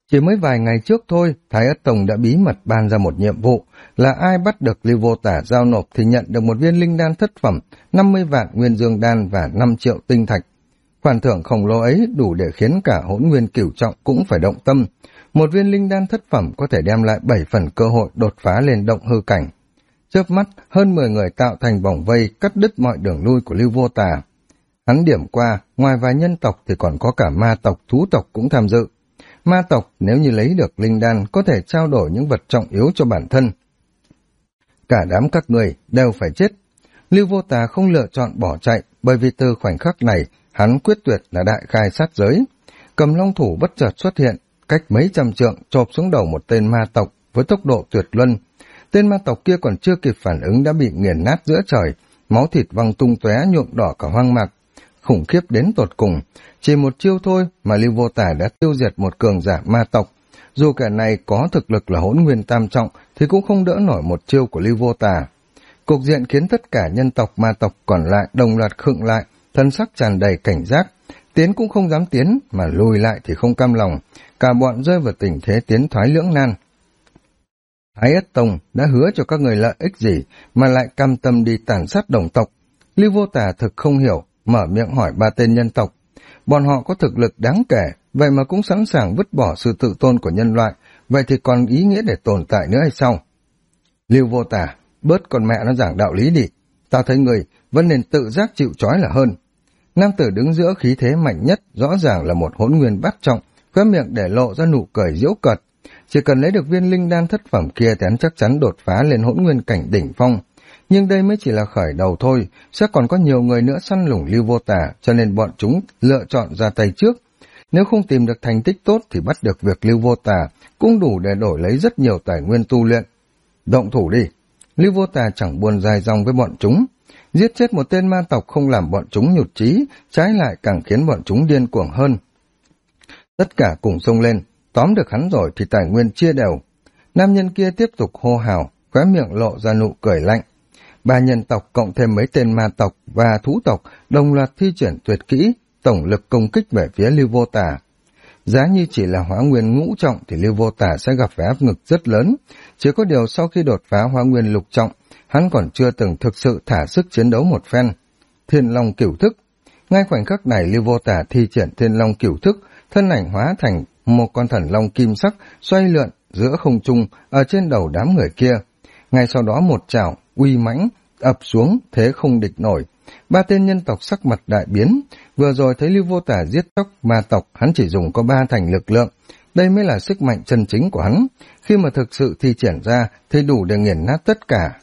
Chỉ mới vài ngày trước thôi, Thái Ất Tông đã bí mật ban ra một nhiệm vụ, là ai bắt được Lưu Vô Tả giao nộp thì nhận được một viên linh đan thất phẩm, 50 vạn nguyên dương đan và 5 triệu tinh thạch. Khoản thưởng khổng lồ ấy đủ để khiến cả Hỗn Nguyên Cửu Trọng cũng phải động tâm. Một viên linh đan thất phẩm có thể đem lại 7 phần cơ hội đột phá lên động hư cảnh. Chớp mắt, hơn 10 người tạo thành vòng vây cắt đứt mọi đường lui của Lưu Vô Tả. Hắn điểm qua, ngoài vài nhân tộc thì còn có cả ma tộc, thú tộc cũng tham dự. Ma tộc nếu như lấy được linh đan có thể trao đổi những vật trọng yếu cho bản thân. Cả đám các người đều phải chết. Lưu Vô Tà không lựa chọn bỏ chạy, bởi vì từ khoảnh khắc này hắn quyết tuyệt là đại khai sát giới. Cầm long thủ bất chợt xuất hiện, cách mấy trăm trượng chộp xuống đầu một tên ma tộc với tốc độ tuyệt luân. Tên ma tộc kia còn chưa kịp phản ứng đã bị nghiền nát giữa trời, máu thịt văng tung tóe nhuộm đỏ cả hoang mạc. Khủng khiếp đến tột cùng, chỉ một chiêu thôi mà Lưu Vô Tả đã tiêu diệt một cường giả ma tộc. Dù kẻ này có thực lực là Hỗn Nguyên tam trọng thì cũng không đỡ nổi một chiêu của Lưu Vô Tả. Cục diện khiến tất cả nhân tộc ma tộc còn lại đồng loạt khựng lại, thân sắc tràn đầy cảnh giác. Tiến cũng không dám tiến, mà lùi lại thì không cam lòng, cả bọn rơi vào tình thế tiến thoái lưỡng nan. Thái Ất Tông đã hứa cho các người lợi ích gì mà lại cam tâm đi tàn sát đồng tộc? Lưu Vô Tả thực không hiểu, mở miệng hỏi ba tên nhân tộc. Bọn họ có thực lực đáng kể, vậy mà cũng sẵn sàng vứt bỏ sự tự tôn của nhân loại, vậy thì còn ý nghĩa để tồn tại nữa hay sao? Lưu Vô Tả, bớt con mẹ nó giảng đạo lý đi, tao thấy người vẫn nên tự giác chịu trói là hơn. Nam tử đứng giữa khí thế mạnh nhất, rõ ràng là một Hỗn Nguyên bát trọng, khóe miệng để lộ ra nụ cười giễu cợt. Chỉ cần lấy được viên linh đan thất phẩm kia thì hắn chắc chắn đột phá lên Hỗn Nguyên cảnh đỉnh phong. Nhưng đây mới chỉ là khởi đầu thôi, sẽ còn có nhiều người nữa săn lùng Lưu Vô Tả, cho nên bọn chúng lựa chọn ra tay trước. Nếu không tìm được thành tích tốt thì bắt được việc Lưu Vô Tả cũng đủ để đổi lấy rất nhiều tài nguyên tu luyện. Động thủ đi! Lưu Vô Tả chẳng buồn dài dòng với bọn chúng. Giết chết một tên ma tộc không làm bọn chúng nhụt chí, trái lại càng khiến bọn chúng điên cuồng hơn. Tất cả cùng xông lên, tóm được hắn rồi thì tài nguyên chia đều. Nam nhân kia tiếp tục hô hào, khóe miệng lộ ra nụ cười lạnh. Ba nhân tộc cộng thêm mấy tên ma tộc và thú tộc đồng loạt thi triển tuyệt kỹ, tổng lực công kích về phía Lưu Vô Tả. Giá như chỉ là Hóa Nguyên ngũ trọng thì Lưu Vô Tả sẽ gặp phải áp lực rất lớn. Chỉ có điều sau khi đột phá Hóa Nguyên lục trọng, hắn còn chưa từng thực sự thả sức chiến đấu một phen. Thiên Long Cửu Thức. Ngay khoảnh khắc này Lưu Vô Tả thi triển Thiên Long Cửu Thức, thân ảnh hóa thành một con thần long kim sắc xoay lượn giữa không trung ở trên đầu đám người kia. Ngay sau đó một chảo uy mãnh ập xuống, thế không địch nổi. Ba tên nhân tộc sắc mặt đại biến. Vừa rồi thấy Lưu Vô Tả giết chóc ma tộc, hắn chỉ dùng có 3 thành lực lượng. Đây mới là sức mạnh chân chính của hắn. Khi mà thực sự thi triển ra thì đủ để nghiền nát tất cả.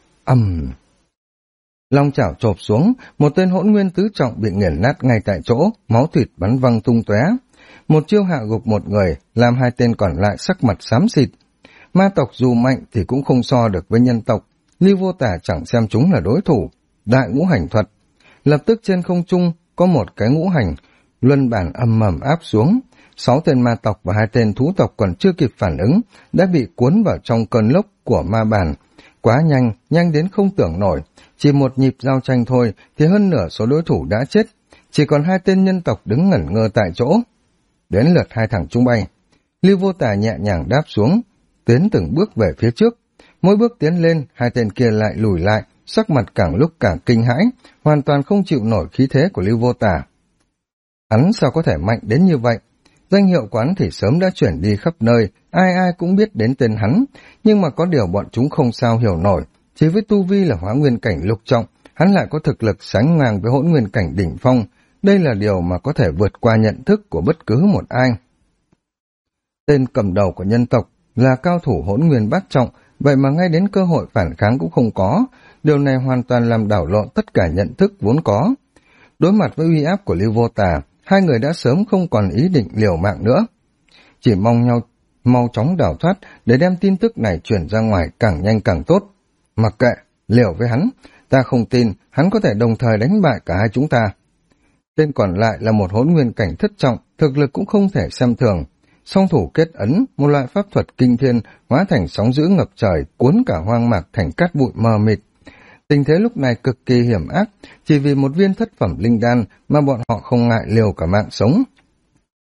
Long chảo chộp xuống, một tên Hỗn Nguyên tứ trọng bị nghiền nát ngay tại chỗ, máu thịt bắn văng tung tóe. Một chiêu hạ gục một người, làm 2 tên còn lại sắc mặt xám xịt. Ma tộc dù mạnh thì cũng không so được với nhân tộc. Lưu Vô Tả chẳng xem chúng là đối thủ. Đại ngũ hành thuật. Lập tức trên không trung có một cái ngũ hành luân bản âm mầm áp xuống. 6 tên ma tộc và 2 tên thú tộc còn chưa kịp phản ứng đã bị cuốn vào trong cơn lốc của ma bản. Quá nhanh, nhanh đến không tưởng nổi. Chỉ một nhịp giao tranh thôi thì hơn nửa số đối thủ đã chết. Chỉ còn 2 tên nhân tộc đứng ngẩn ngơ tại chỗ. Đến lượt 2 thằng chúng bay. Lưu Vô Tả nhẹ nhàng đáp xuống, tiến từng bước về phía trước. Mỗi bước tiến lên, 2 tên kia lại lùi lại, sắc mặt càng lúc càng kinh hãi, hoàn toàn không chịu nổi khí thế của Lưu Vô Tả. Hắn sao có thể mạnh đến như vậy? Danh hiệu quán thì sớm đã chuyển đi khắp nơi, ai ai cũng biết đến tên hắn, nhưng mà có điều bọn chúng không sao hiểu nổi. Chỉ với tu vi là Hóa Nguyên cảnh lục trọng, hắn lại có thực lực sánh ngang với Hỗn Nguyên cảnh đỉnh phong. Đây là điều mà có thể vượt qua nhận thức của bất cứ một ai. Tên cầm đầu của nhân tộc là cao thủ Hỗn Nguyên bát trọng, vậy mà ngay đến cơ hội phản kháng cũng không có. Điều này hoàn toàn làm đảo lộn tất cả nhận thức vốn có. Đối mặt với uy áp của Lưu Vô Tả, 2 người đã sớm không còn ý định liều mạng nữa. Chỉ mong nhau mau chóng đào thoát để đem tin tức này truyền ra ngoài càng nhanh càng tốt. Mặc kệ, liều với hắn, ta không tin hắn có thể đồng thời đánh bại cả hai chúng ta. Tên còn lại là một Hỗn Nguyên cảnh thất trọng, thực lực cũng không thể xem thường. Song thủ kết ấn, một loại pháp thuật kinh thiên hóa thành sóng dữ ngập trời, cuốn cả hoang mạc thành cát bụi mờ mịt. Tình thế lúc này cực kỳ hiểm ác, chỉ vì một viên thất phẩm linh đan mà bọn họ không ngại liều cả mạng sống.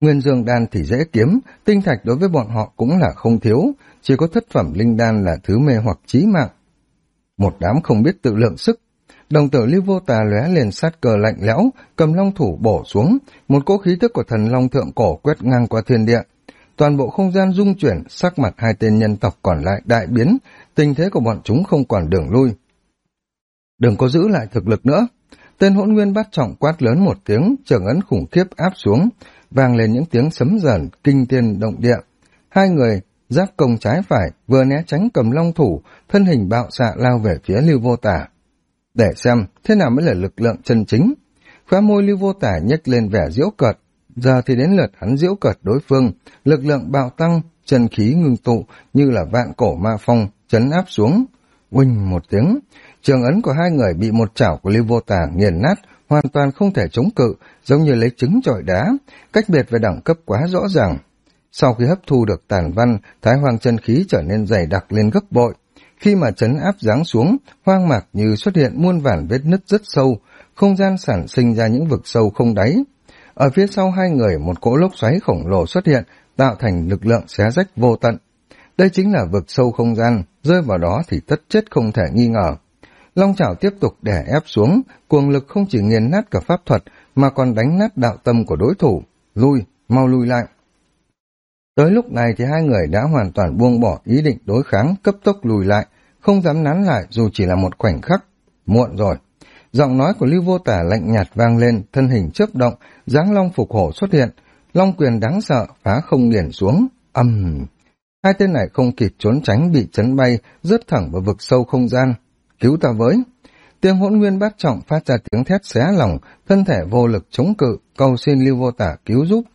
Nguyên dương đan thì dễ kiếm, tinh thạch đối với bọn họ cũng là không thiếu, chỉ có thất phẩm linh đan là thứ mê hoặc chí mạng. Một đám không biết tự lượng sức. Đồng tử Lưu Vô Tà lóe lên sát cơ lạnh lẽo, cầm long thủ bổ xuống, một cỗ khí tức của thần long thượng cổ quét ngang qua thiên địa. Toàn bộ không gian rung chuyển, sắc mặt hai tên nhân tộc còn lại đại biến, tình thế của bọn chúng không còn đường lui. Đừng có giữ lại thực lực nữa. Tên Hỗn Nguyên Bát Trọng quát lớn một tiếng, trường ấn khủng khiếp áp xuống, vang lên những tiếng sấm dần kinh thiên động địa. Hai người giáp công trái phải, vừa né tránh cầm long thủ, thân hình bạo xạ lao về phía Lưu Vô Tà. Để xem thế nào mới là lực lượng chân chính. Khóe môi Lưu Vô Tà nhếch lên vẻ giễu cợt, giờ thì đến lượt hắn giễu cợt đối phương, lực lượng bạo tăng, chân khí ngưng tụ như là vạn cổ ma phong chấn áp xuống. Uỳnh một tiếng, trường ấn của hai người bị một chảo của Lưu Vô Tà nghiền nát, hoàn toàn không thể chống cự, giống như lấy trứng chọi đá, cách biệt về đẳng cấp quá rõ ràng. Sau khi hấp thu được tàn văn, Thái Hoang chân khí trở nên dày đặc lên gấp bội. Khi mà chấn áp giáng xuống, hoang mạc như xuất hiện muôn vàn vết nứt rất sâu, không gian sản sinh ra những vực sâu không đáy. Ở phía sau hai người một cỗ lốc xoáy khổng lồ xuất hiện, tạo thành lực lượng xé rách vô tận. Đây chính là vực sâu không gian, rơi vào đó thì tất chết không thể nghi ngờ. Long chảo tiếp tục đè ép xuống, cuồng lực không chỉ nghiền nát cả pháp thuật, mà còn đánh nát đạo tâm của đối thủ. Lui, mau lui lại. Tới lúc này thì hai người đã hoàn toàn buông bỏ ý định đối kháng, cấp tốc lùi lại, không dám nán lại dù chỉ là một khoảnh khắc. Muộn rồi. Giọng nói của Lưu Vô Tà lạnh nhạt vang lên, thân hình chớp động, dáng long phục hổ xuất hiện, long quyền đáng sợ phá không nghiền xuống. Hai tên này không kịp trốn tránh bị chấn bay, rớt thẳng vào vực sâu không gian. Cứu ta với! Tiếng Hỗn Nguyên Bát Trọng phát ra tiếng thét xé lòng, thân thể vô lực chống cự, cầu xin Lưu Vô Tà cứu giúp.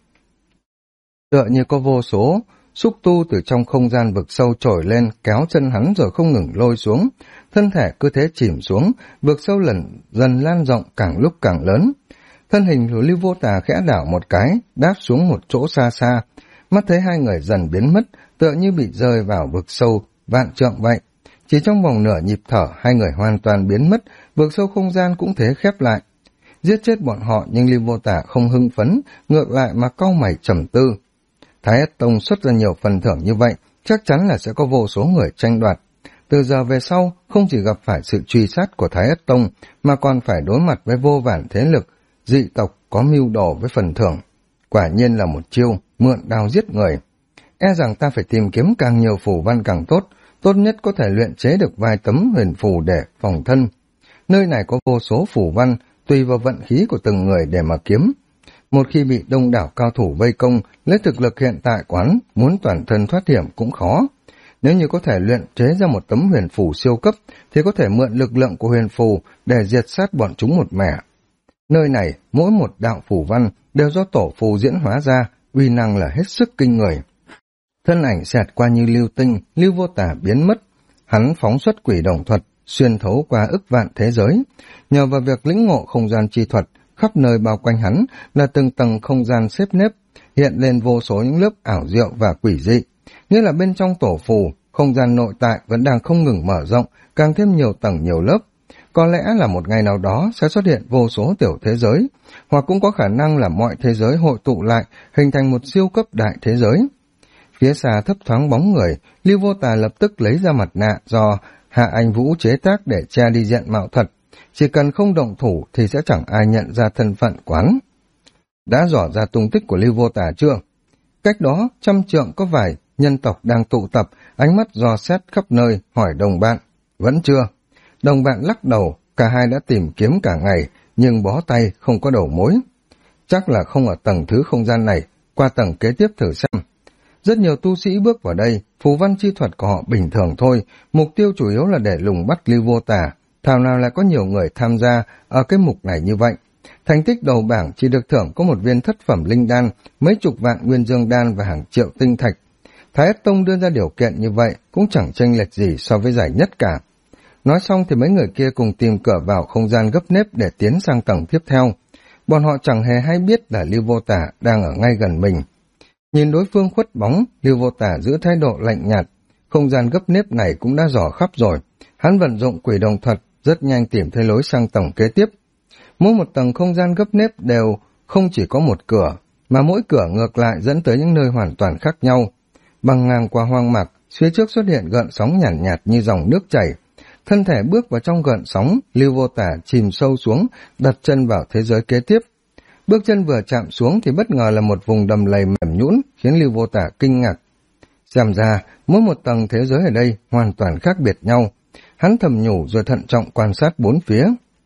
Tựa như có vô số xúc tu từ trong không gian vực sâu trồi lên, kéo chân hắn rồi không ngừng lôi xuống, thân thể cứ thế chìm xuống, vực sâu dần lan rộng càng lúc càng lớn. Thân hình của Lưu Vô Tà khẽ đảo một cái, đáp xuống một chỗ xa xa, mắt thấy hai người dần biến mất, tựa như bị rơi vào vực sâu vạn trượng vậy. Chỉ trong vòng nửa nhịp thở, hai người hoàn toàn biến mất, vực sâu không gian cũng thế khép lại. Giết chết bọn họ nhưng Lưu Vô Tà không hưng phấn, ngược lại mà cau mày trầm tư. Thái Ất Tông xuất ra nhiều phần thưởng như vậy, chắc chắn là sẽ có vô số người tranh đoạt. Từ giờ về sau, không chỉ gặp phải sự truy sát của Thái Ất Tông, mà còn phải đối mặt với vô vàn thế lực, dị tộc có mưu đồ với phần thưởng. Quả nhiên là một chiêu, mượn đao giết người. E rằng ta phải tìm kiếm càng nhiều phù văn càng tốt, tốt nhất có thể luyện chế được vài tấm huyền phù để phòng thân. Nơi này có vô số phù văn, tùy vào vận khí của từng người để mà kiếm. Một khi bị đông đảo cao thủ vây công, lấy thực lực hiện tại quán, muốn toàn thân thoát hiểm cũng khó. Nếu như có thể luyện chế ra một tấm huyền phù siêu cấp, thì có thể mượn lực lượng của huyền phù để diệt sát bọn chúng một mẻ. Nơi này, mỗi một đạo phù văn đều do tổ phù diễn hóa ra, uy năng là hết sức kinh người. Thân ảnh xẹt qua như lưu tinh, Lưu Vô Tà biến mất. Hắn phóng xuất quỷ đồng thuật, xuyên thấu qua ức vạn thế giới. Nhờ vào việc lĩnh ngộ không gian chi thuật, khắp nơi bao quanh hắn là từng tầng không gian xếp nếp, hiện lên vô số những lớp ảo diệu và quỷ dị. Nghĩa là bên trong tổ phù, không gian nội tại vẫn đang không ngừng mở rộng, càng thêm nhiều tầng nhiều lớp. Có lẽ là một ngày nào đó sẽ xuất hiện vô số tiểu thế giới, hoặc cũng có khả năng là mọi thế giới hội tụ lại, hình thành một siêu cấp đại thế giới. Phía xa thấp thoáng bóng người, Lưu Vô Tà lập tức lấy ra mặt nạ do Hạ Anh Vũ chế tác để che đi diện mạo thật. Chỉ cần không động thủ thì sẽ chẳng ai nhận ra thân phận quán. Đã dò ra tung tích của Lưu Vô Tà chưa? Cách đó, 100 trượng có vài nhân tộc đang tụ tập, ánh mắt dò xét khắp nơi, hỏi đồng bạn. Vẫn chưa. Đồng bạn lắc đầu, cả hai đã tìm kiếm cả ngày, nhưng bó tay không có đầu mối. Chắc là không ở tầng thứ không gian này, qua tầng kế tiếp thử xem. Rất nhiều tu sĩ bước vào đây, phù văn chi thuật của họ bình thường thôi, mục tiêu chủ yếu là để lùng bắt Lưu Vô Tà. Thảo nào lại có nhiều người tham gia ở cái mục này như vậy. Thành tích đầu bảng chỉ được thưởng có một viên thất phẩm linh đan, mấy chục vạn nguyên dương đan và hàng triệu tinh thạch. Thái Ất Tông đưa ra điều kiện như vậy cũng chẳng chênh lệch gì so với giải nhất cả. Nói xong thì mấy người kia cùng tìm cửa vào không gian gấp nếp để tiến sang tầng tiếp theo. Bọn họ chẳng hề hay biết là Lưu Vô Tà đang ở ngay gần mình. Nhìn đối phương khuất bóng, Lưu Vô Tà giữ thái độ lạnh nhạt. Không gian gấp nếp này cũng đã dò khắp rồi. Hắn vận dụng quỷ đồng thuật, rất nhanh tìm thấy lối sang tầng kế tiếp. Mỗi một tầng không gian gấp nếp đều không chỉ có một cửa, mà mỗi cửa ngược lại dẫn tới những nơi hoàn toàn khác nhau. Băng ngang qua hoang mạc, phía trước xuất hiện gợn sóng nhàn nhạt như dòng nước chảy. Thân thể bước vào trong gợn sóng, Lưu Vô Tả chìm sâu xuống, đặt chân vào thế giới kế tiếp. Bước chân vừa chạm xuống thì bất ngờ là một vùng đầm lầy mềm nhũn, khiến Lưu Vô Tả kinh ngạc. Xem ra, mỗi một tầng thế giới ở đây hoàn toàn khác biệt nhau. Hắn thầm nhủ rồi thận trọng quan sát bốn phía.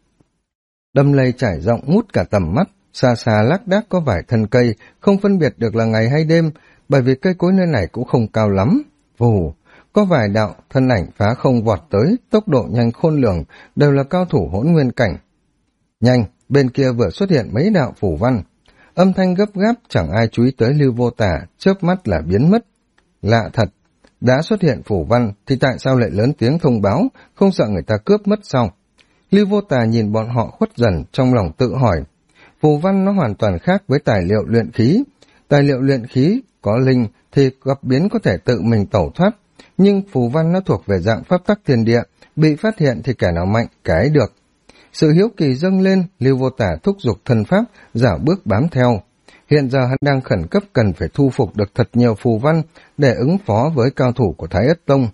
Đầm lầy trải rộng ngút cả tầm mắt, xa xa lác đác có vài thân cây, không phân biệt được là ngày hay đêm, bởi vì cây cối nơi này cũng không cao lắm. Vù, có vài đạo thân ảnh phá không vọt tới, tốc độ nhanh khôn lường, đều là cao thủ hỗn nguyên cảnh. Nhanh, bên kia vừa xuất hiện mấy đạo phủ văn. Âm thanh gấp gáp chẳng ai chú ý tới Lưu Vô Tả, chớp mắt là biến mất. Lạ thật, đã xuất hiện phủ văn thì tại sao lại lớn tiếng thông báo, không sợ người ta cướp mất sao? Lưu Vô Tả nhìn bọn họ khuất dần, trong lòng tự hỏi. Phù văn nó hoàn toàn khác với tài liệu luyện khí. Tài liệu luyện khí có linh thì gặp biến có thể tự mình tẩu thoát, nhưng phù văn nó thuộc về dạng pháp tắc thiên địa, bị phát hiện thì kẻ nào mạnh kẻ ấy được. Sự hiếu kỳ dâng lên, Lưu Vô Tả thúc giục thân pháp, dạo bước bám theo. Hiện giờ hắn đang khẩn cấp cần phải thu phục được thật nhiều phù văn để ứng phó với cao thủ của Thái Ất Tông.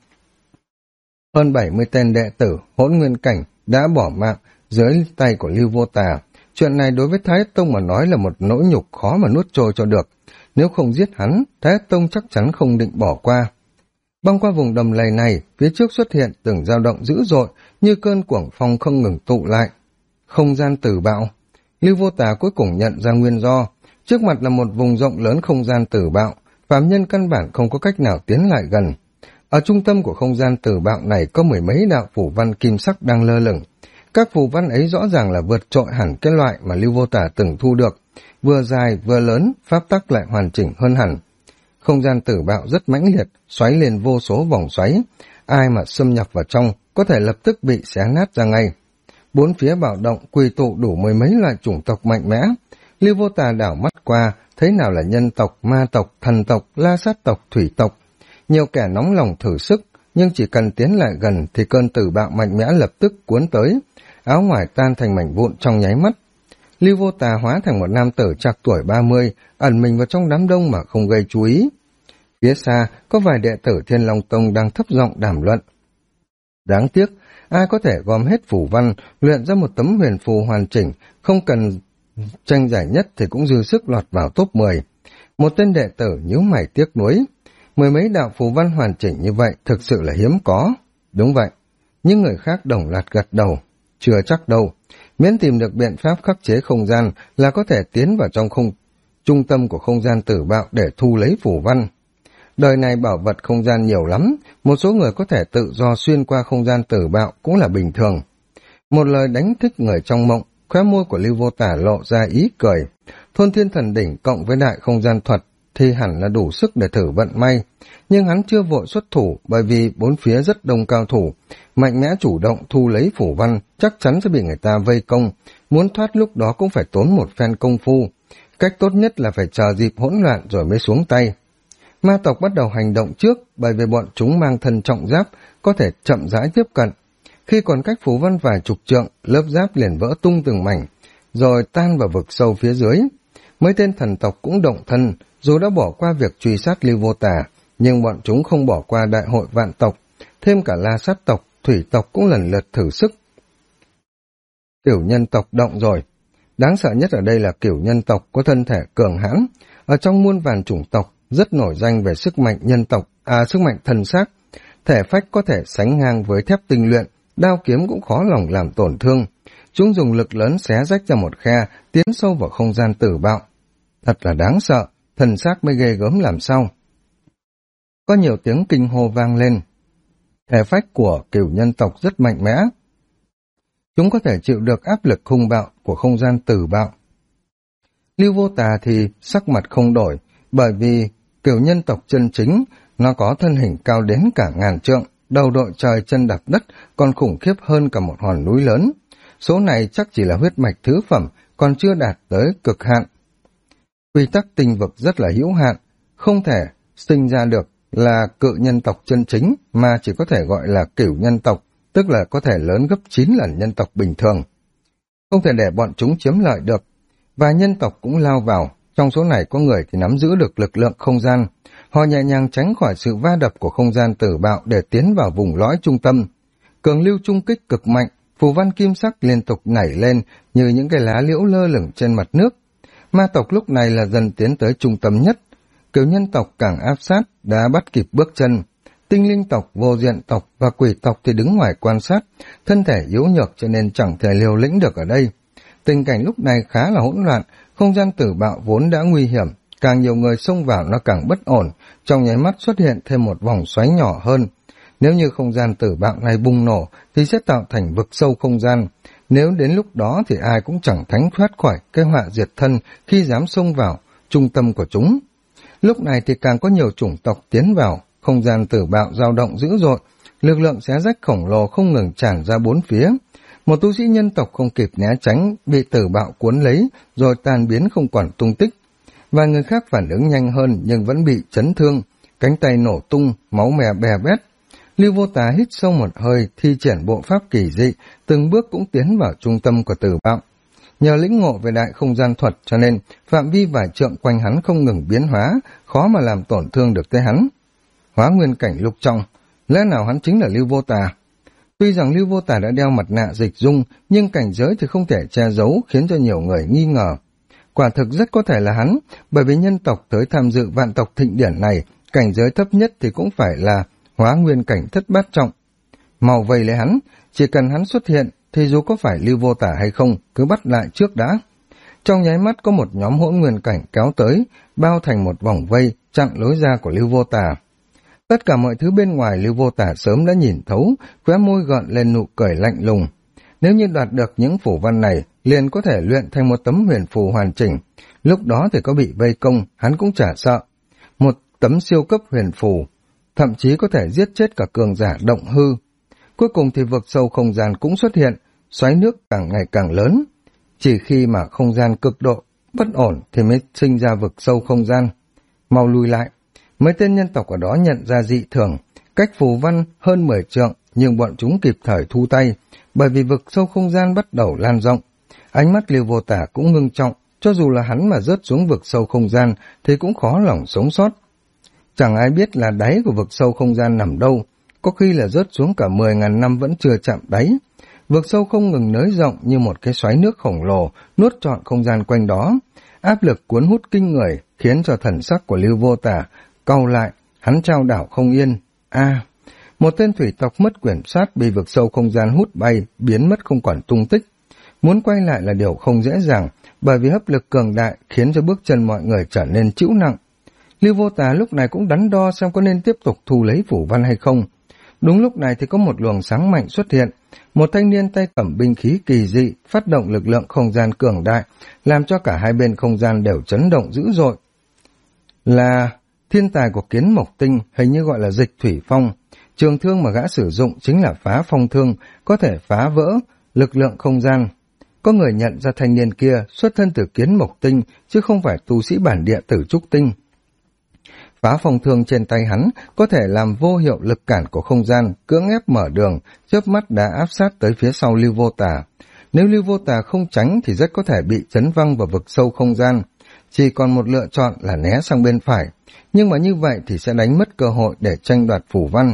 Hơn 70 tên đệ tử hỗn nguyên cảnh đã bỏ mạng dưới tay của Lưu Vô Tả. Chuyện này đối với Thái Ất Tông mà nói là một nỗi nhục khó mà nuốt trôi cho được. Nếu không giết hắn, Thái Ất Tông chắc chắn không định bỏ qua. Băng qua vùng đầm lầy này, phía trước xuất hiện từng dao động dữ dội, như cơn cuồng phong không ngừng tụ lại. Không gian tử bạo. Lưu Vô Tả cuối cùng nhận ra nguyên do. Trước mặt là một vùng rộng lớn không gian tử bạo, phàm nhân căn bản không có cách nào tiến lại gần. Ở trung tâm của không gian tử bạo này có mười mấy đạo phù văn kim sắc đang lơ lửng. Các phù văn ấy rõ ràng là vượt trội hẳn cái loại mà Lưu Vô Tả từng thu được. Vừa dài vừa lớn, pháp tắc lại hoàn chỉnh hơn hẳn. Không gian tử bạo rất mãnh liệt, xoáy lên vô số vòng xoáy. Ai mà xâm nhập vào trong có thể lập tức bị xé nát ra ngay. Bốn phía bạo động quy tụ đủ mười mấy loại chủng tộc mạnh mẽ. Lưu Vô Tả đảo mắt qua, thấy nào là nhân tộc, ma tộc, thần tộc, la sát tộc, thủy tộc. Nhiều kẻ nóng lòng thử sức, nhưng chỉ cần tiến lại gần thì cơn tử bạo mạnh mẽ lập tức cuốn tới. Áo ngoài tan thành mảnh vụn trong nháy mắt. Lưu Vô Tả hóa thành một nam tử trạc tuổi 30, ẩn mình vào trong đám đông mà không gây chú ý. Phía xa, có vài đệ tử Thiên Long Tông đang thấp giọng đàm luận. Đáng tiếc, ai có thể gom hết phù văn, luyện ra một tấm huyền phù hoàn chỉnh, không cần tranh giải nhất thì cũng dư sức lọt vào top 10. Một tên đệ tử nhíu mày tiếc nuối. Mười mấy đạo phù văn hoàn chỉnh như vậy thực sự là hiếm có. Đúng vậy, những người khác đồng loạt gật đầu. Chưa chắc đâu, miễn tìm được biện pháp khắc chế không gian là có thể tiến vào trong trung tâm của không gian tử bạo để thu lấy phù văn. Đời này bảo vật không gian nhiều lắm, một số người có thể tự do xuyên qua không gian tử bạo cũng là bình thường. Một lời đánh thức người trong mộng, khóe môi của Lưu Vô Tả lộ ra ý cười. Thôn Thiên Thần Đỉnh cộng với đại không gian thuật thì hẳn là đủ sức để thử vận may, nhưng hắn chưa vội xuất thủ bởi vì bốn phía rất đông cao thủ, mạnh mẽ chủ động thu lấy phù văn chắc chắn sẽ bị người ta vây công, muốn thoát lúc đó cũng phải tốn một phen công phu. Cách tốt nhất là phải chờ dịp hỗn loạn rồi mới xuống tay. Ma tộc bắt đầu hành động trước bởi vì bọn chúng mang thân trọng giáp, có thể chậm rãi tiếp cận. Khi còn cách phù văn vài chục trượng, lớp giáp liền vỡ tung từng mảnh, rồi tan vào vực sâu phía dưới. Mấy tên thần tộc cũng động thân, dù đã bỏ qua việc truy sát Lưu Vô Tả, nhưng bọn chúng không bỏ qua đại hội vạn tộc, thêm cả la sát tộc, thủy tộc cũng lần lượt thử sức. Cửu nhân tộc động rồi. Đáng sợ nhất ở đây là cửu nhân tộc có thân thể cường hãn, ở trong muôn vàn chủng tộc rất nổi danh về sức mạnh nhân tộc, sức mạnh thần xác, thể phách có thể sánh ngang với thép tinh luyện, đao kiếm cũng khó lòng làm tổn thương. Chúng dùng lực lớn xé rách ra một khe, tiến sâu vào không gian tử bạo. Thật là đáng sợ, thần xác mới ghê gớm làm sao. Có nhiều tiếng kinh hô vang lên. Thể phách của cửu nhân tộc rất mạnh mẽ. Chúng có thể chịu được áp lực hung bạo của không gian tử bạo. Lưu Vô Tả thì sắc mặt không đổi, bởi vì cửu nhân tộc chân chính, nó có thân hình cao đến cả ngàn trượng, đầu đội trời chân đạp đất, còn khủng khiếp hơn cả một hòn núi lớn. Số này chắc chỉ là huyết mạch thứ phẩm, còn chưa đạt tới cực hạn. Quy tắc tinh vực rất là hữu hạn, không thể sinh ra được là cự nhân tộc chân chính, mà chỉ có thể gọi là cửu nhân tộc, tức là có thể lớn gấp 9 lần nhân tộc bình thường. Không thể để bọn chúng chiếm lợi được, và nhân tộc cũng lao vào, trong số này có người thì nắm giữ được lực lượng không gian. Họ nhẹ nhàng tránh khỏi sự va đập của không gian tử bạo để tiến vào vùng lõi trung tâm. Cường lưu trung kích cực mạnh, phù văn kim sắc liên tục nảy lên như những cái lá liễu lơ lửng trên mặt nước. Ma tộc lúc này là dần tiến tới trung tâm nhất. Kiểu nhân tộc càng áp sát đã bắt kịp bước chân. Tinh linh tộc, vô diện tộc và quỷ tộc thì đứng ngoài quan sát, thân thể yếu nhược cho nên chẳng thể liều lĩnh được ở đây. Tình cảnh lúc này khá là hỗn loạn, không gian tử bạo vốn đã nguy hiểm, càng nhiều người xông vào nó càng bất ổn, trong nháy mắt xuất hiện thêm một vòng xoáy nhỏ hơn. Nếu như không gian tử bạo này bùng nổ thì sẽ tạo thành vực sâu không gian. Nếu đến lúc đó thì ai cũng chẳng thánh thoát khỏi cái họa diệt thân khi dám xông vào trung tâm của chúng. Lúc này thì càng có nhiều chủng tộc tiến vào, không gian tử bạo dao động dữ dội, lực lượng xé rách khổng lồ không ngừng tràn ra bốn phía. Một tu sĩ nhân tộc không kịp né tránh, bị tử bạo cuốn lấy, rồi tan biến không còn tung tích. Và người khác phản ứng nhanh hơn nhưng vẫn bị chấn thương, cánh tay nổ tung, máu me bè bét. Lưu Vô Tà hít sâu một hơi, thi triển bộ pháp kỳ dị, từng bước cũng tiến vào trung tâm của tử bạo. Nhờ lĩnh ngộ về đại không gian thuật cho nên phạm vi vài trượng quanh hắn không ngừng biến hóa, khó mà làm tổn thương được tới hắn. Hóa nguyên cảnh lục trọng, lẽ nào hắn chính là Lưu Vô Tà? Tuy rằng Lưu Vô Tà đã đeo mặt nạ dịch dung, nhưng cảnh giới thì không thể che giấu, khiến cho nhiều người nghi ngờ. Quả thực rất có thể là hắn, bởi vì nhân tộc tới tham dự vạn tộc thịnh điển này, cảnh giới thấp nhất thì cũng phải là hóa nguyên cảnh thất bát trọng. Mau vây lấy hắn, chỉ cần hắn xuất hiện, thì dù có phải Lưu Vô Tà hay không, cứ bắt lại trước đã. Trong nháy mắt có một nhóm hỗn nguyên cảnh kéo tới, bao thành một vòng vây, chặn lối ra của Lưu Vô Tà. Tất cả mọi thứ bên ngoài Lưu Vô Tà sớm đã nhìn thấu, khóe môi gợn lên nụ cười lạnh lùng. Nếu như đoạt được những phù văn này, liền có thể luyện thành một tấm huyền phù hoàn chỉnh. Lúc đó thì có bị vây công, hắn cũng chả sợ. Một tấm siêu cấp huyền phù, thậm chí có thể giết chết cả cường giả động hư. Cuối cùng thì vực sâu không gian cũng xuất hiện, xoáy nước càng ngày càng lớn. Chỉ khi mà không gian cực độ bất ổn thì mới sinh ra vực sâu không gian. Mau lùi lại. Mấy tên nhân tộc ở đó nhận ra dị thường, cách phù văn hơn 10 trượng, nhưng bọn chúng kịp thời thu tay, bởi vì vực sâu không gian bắt đầu lan rộng. Ánh mắt Lưu Vô Tà cũng ngưng trọng, cho dù là hắn mà rớt xuống vực sâu không gian thì cũng khó lòng sống sót. Chẳng ai biết là đáy của vực sâu không gian nằm đâu, có khi là rớt xuống cả 10.000 năm vẫn chưa chạm đáy. Vực sâu không ngừng nới rộng như một cái xoáy nước khổng lồ, nuốt trọn không gian quanh đó. Áp lực cuốn hút kinh người khiến cho thần sắc của Lưu Vô Tà cau lại, hắn trao đảo không yên. Một tên thủy tộc mất kiểm soát bị vực sâu không gian hút bay, biến mất không còn tung tích. Muốn quay lại là điều không dễ dàng, bởi vì hấp lực cường đại khiến cho bước chân mọi người trở nên trĩu nặng. Lưu Vô Tà lúc này cũng đắn đo xem có nên tiếp tục thu lấy phủ văn hay không. Đúng lúc này thì có một luồng sáng mạnh xuất hiện, một thanh niên tay cầm binh khí kỳ dị, phát động lực lượng không gian cường đại, làm cho cả hai bên không gian đều chấn động dữ dội. Là thiên tài của Kiến Mộc Tinh, hình như gọi là Dịch Thủy Phong. Trường thương mà gã sử dụng chính là Phá Phong Thương, có thể phá vỡ lực lượng không gian. Có người nhận ra thanh niên kia xuất thân từ Kiến Mộc Tinh, chứ không phải tu sĩ bản địa Tử Trúc Tinh. Phá Phong Thương trên tay hắn có thể làm vô hiệu lực cản của không gian, cưỡng ép mở đường, chớp mắt đã áp sát tới phía sau Lưu Vô Tà. Nếu Lưu Vô Tà không tránh thì rất có thể bị chấn văng vào vực sâu không gian. Chỉ còn một lựa chọn là né sang bên phải, nhưng mà như vậy thì sẽ đánh mất cơ hội để tranh đoạt phủ văn.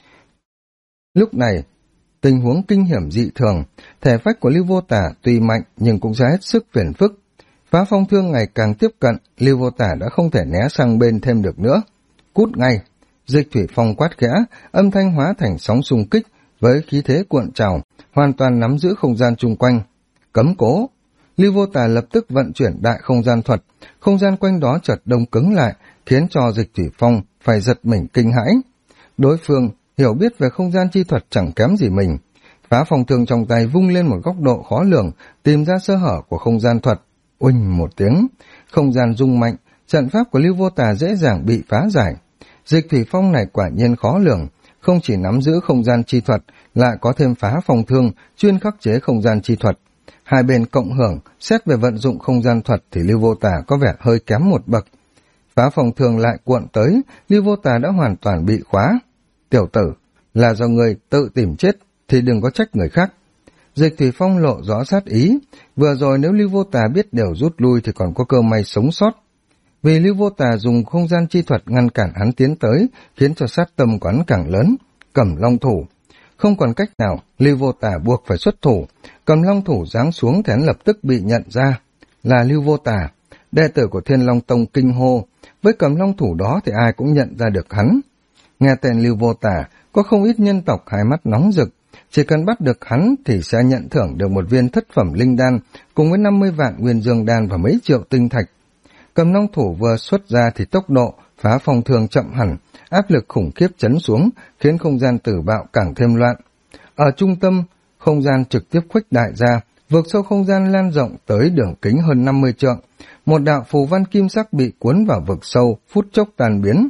Lúc này, tình huống kinh hiểm dị thường, thể phách của Lưu Vô Tà tuy mạnh nhưng cũng ra hết sức phiền phức. Phá Phong Thương ngày càng tiếp cận, Lưu Vô Tà đã không thể né sang bên thêm được nữa. Cút ngay! Dịch Thủy Phong quát khẽ, âm thanh hóa thành sóng xung kích với khí thế cuộn trào, hoàn toàn nắm giữ không gian chung quanh. Cấm cố! Lưu Vô Tà lập tức vận chuyển đại không gian thuật, không gian quanh đó chợt đông cứng lại, khiến cho Dịch Thủy Phong phải giật mình kinh hãi. Đối phương hiểu biết về không gian chi thuật chẳng kém gì mình. Phá Phong Thương trong tay vung lên một góc độ khó lường, tìm ra sơ hở của không gian thuật. Uỳnh một tiếng, không gian rung mạnh, trận pháp của Lưu Vô Tà dễ dàng bị phá giải. Dịch Thủy Phong này quả nhiên khó lường, không chỉ nắm giữ không gian chi thuật, lại có thêm Phá Phong Thương chuyên khắc chế không gian chi thuật. Hai bên cộng hưởng, xét về vận dụng không gian thuật thì Lưu Vô Tà có vẻ hơi kém một bậc. Phá Phong Thương lại cuộn tới, Lưu Vô Tà đã hoàn toàn bị khóa. Tiểu tử, là do người tự tìm chết thì đừng có trách người khác. Dịch Thủy Phong lộ rõ sát ý, vừa rồi nếu Lưu Vô Tà biết đều rút lui thì còn có cơ may sống sót, vì Lưu Vô Tà dùng không gian chi thuật ngăn cản hắn tiến tới, khiến cho sát tâm của hắn càng lớn. Cầm long thủ. Không còn cách nào, Lưu Vô Tà buộc phải xuất thủ. Cầm long thủ giáng xuống thì hắn lập tức bị nhận ra. Là Lưu Vô Tà, đệ tử của Thiên Long Tông kinh hô. Với cầm long thủ đó thì ai cũng nhận ra được hắn. Nghe tên Lưu Vô Tà, có không ít nhân tộc hai mắt nóng rực. Chỉ cần bắt được hắn thì sẽ nhận thưởng được một viên thất phẩm linh đan, cùng với 50 vạn nguyên dương đan và mấy triệu tinh thạch. Cầm long thủ vừa xuất ra thì tốc độ, phá phong thường chậm hẳn, áp lực khủng khiếp chấn xuống, khiến không gian tử bạo càng thêm loạn. Ở trung tâm, không gian trực tiếp khuếch đại ra, vượt sâu không gian lan rộng tới đường kính hơn 50 trượng. Một đạo phù văn kim sắc bị cuốn vào vực sâu, phút chốc tan biến.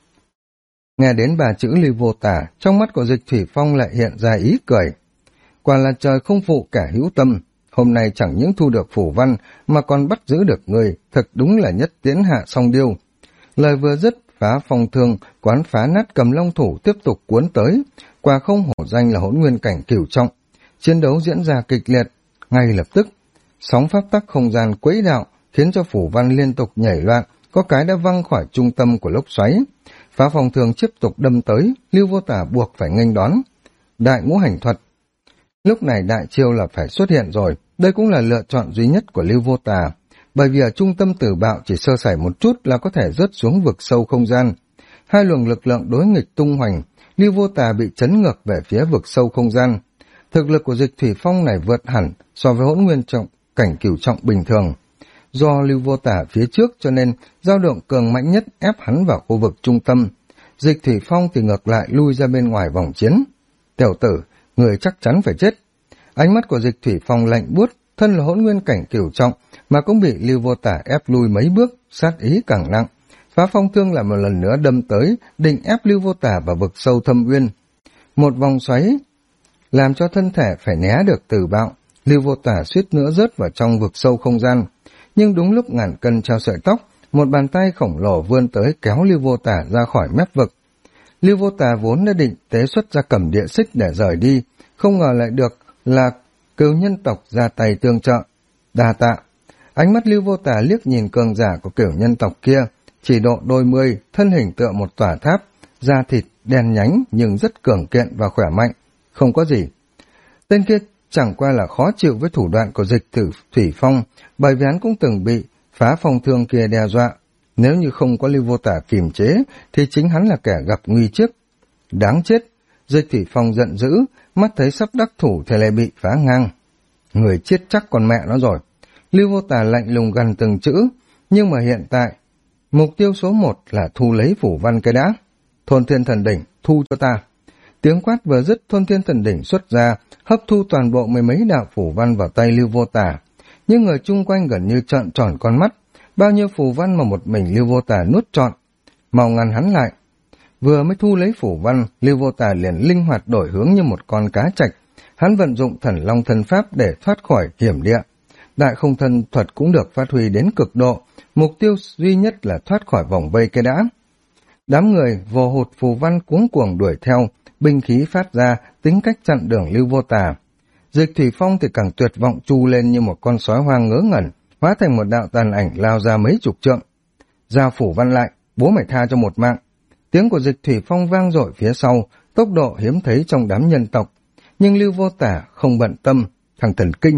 Nghe đến bà chữ Lưu Vô Tà, trong mắt của Dịch Thủy Phong lại hiện ra ý cười. Quả là trời không phụ kẻ hữu tâm, hôm nay chẳng những thu được phù văn mà còn bắt giữ được người, thật đúng là nhất tiến hạ song điêu. Lời vừa dứt, phá phong thương, quán phá nát cầm long thủ tiếp tục cuốn tới, quả không hổ danh là hỗn nguyên cảnh cửu trọng. Chiến đấu diễn ra kịch liệt, ngay lập tức, sóng pháp tắc không gian quấy đạo khiến cho phù văn liên tục nhảy loạn, có cái đã văng khỏi trung tâm của lốc xoáy. Phá phong thương tiếp tục đâm tới, Lưu Vô Tà buộc phải nghênh đón. Đại ngũ hành thuật. Lúc này đại chiêu là phải xuất hiện rồi, đây cũng là lựa chọn duy nhất của Lưu Vô Tà, bởi vì ở trung tâm tử bạo chỉ sơ sẩy một chút là có thể rớt xuống vực sâu không gian. Hai luồng lực lượng đối nghịch tung hoành, Lưu Vô Tà bị chấn ngược về phía vực sâu không gian. Thực lực của Dịch Thủy Phong này vượt hẳn so với hỗn nguyên trọng cảnh cửu trọng bình thường. Do Lưu Vô Tà phía trước cho nên dao động cường mạnh nhất ép hắn vào khu vực trung tâm. Dịch Thủy Phong thì ngược lại lui ra bên ngoài vòng chiến. Tiểu tử, người chắc chắn phải chết. Ánh mắt của Dịch Thủy Phong lạnh buốt, thân là hỗn nguyên cảnh cửu trọng mà cũng bị Lưu Vô Tà ép lui mấy bước, sát ý càng nặng. Phá phong thương lại một lần nữa đâm tới, định ép Lưu Vô Tà vào vực sâu thâm uyên. Một vòng xoáy làm cho thân thể phải né được tử bạo. Lưu Vô Tà suýt nữa rớt vào trong vực sâu không gian. Nhưng đúng lúc ngàn cân treo sợi tóc, một bàn tay khổng lồ vươn tới kéo Lưu Vô Tà ra khỏi mép vực. Lưu Vô Tà vốn đã định tế xuất ra cầm địa xích để rời đi, không ngờ lại được là cừu nhân tộc ra tay tương trợ. Đa tạ. Ánh mắt Lưu Vô Tà liếc nhìn cường giả của cửu nhân tộc kia, chỉ độ đôi mươi, thân hình tựa một tòa tháp, da thịt đen nhánh nhưng rất cường kiện và khỏe mạnh. Không có gì. Tên kia chẳng qua là khó chịu với thủ đoạn của Dịch Thủy Phong, bởi vì hắn cũng từng bị phá phong thương kia đe dọa. Nếu như không có Lưu Vô Tà kiềm chế, thì chính hắn là kẻ gặp nguy trước. Đáng chết! Dịch Thủy Phong giận dữ, mắt thấy sắp đắc thủ thì lại bị phá ngang. Người chết chắc con mẹ nó rồi. Lưu Vô Tà lạnh lùng gần từng chữ, nhưng mà hiện tại, mục tiêu số 1 là thu lấy phủ văn cái đã. Thôn Thiên Thần Đỉnh, thu cho ta. Tiếng quát vừa dứt, Thôn Thiên Thần Đỉnh xuất ra, hấp thu toàn bộ mười mấy đạo phủ văn vào tay Lưu Vô Tà. Nhưng người chung quanh gần như trợn tròn con mắt, bao nhiêu phủ văn mà một mình Lưu Vô Tà nuốt trọn. Mau ngăn hắn lại. Vừa mới thu lấy phủ văn, Lưu Vô Tà liền linh hoạt đổi hướng như một con cá trạch. Hắn vận dụng Thần Long thân pháp để thoát khỏi hiểm địa. Đại không thân thuật cũng được phát huy đến cực độ, mục tiêu duy nhất là thoát khỏi vòng vây cái đã. Đám người vồ hụt phù văn cuống cuồng đuổi theo, binh khí phát ra, tính cách chặn đường Lưu Vô Tà. Dịch Thủy Phong thì càng tuyệt vọng chu lên như một con sói hoang ngớ ngẩn, hóa thành một đạo tàn ảnh lao ra mấy chục trượng. Giao phủ văn lại, bố mày tha cho một mạng. Tiếng của Dịch Thủy Phong vang dội phía sau, tốc độ hiếm thấy trong đám nhân tộc. Nhưng Lưu Vô Tà không bận tâm, thằng thần kinh.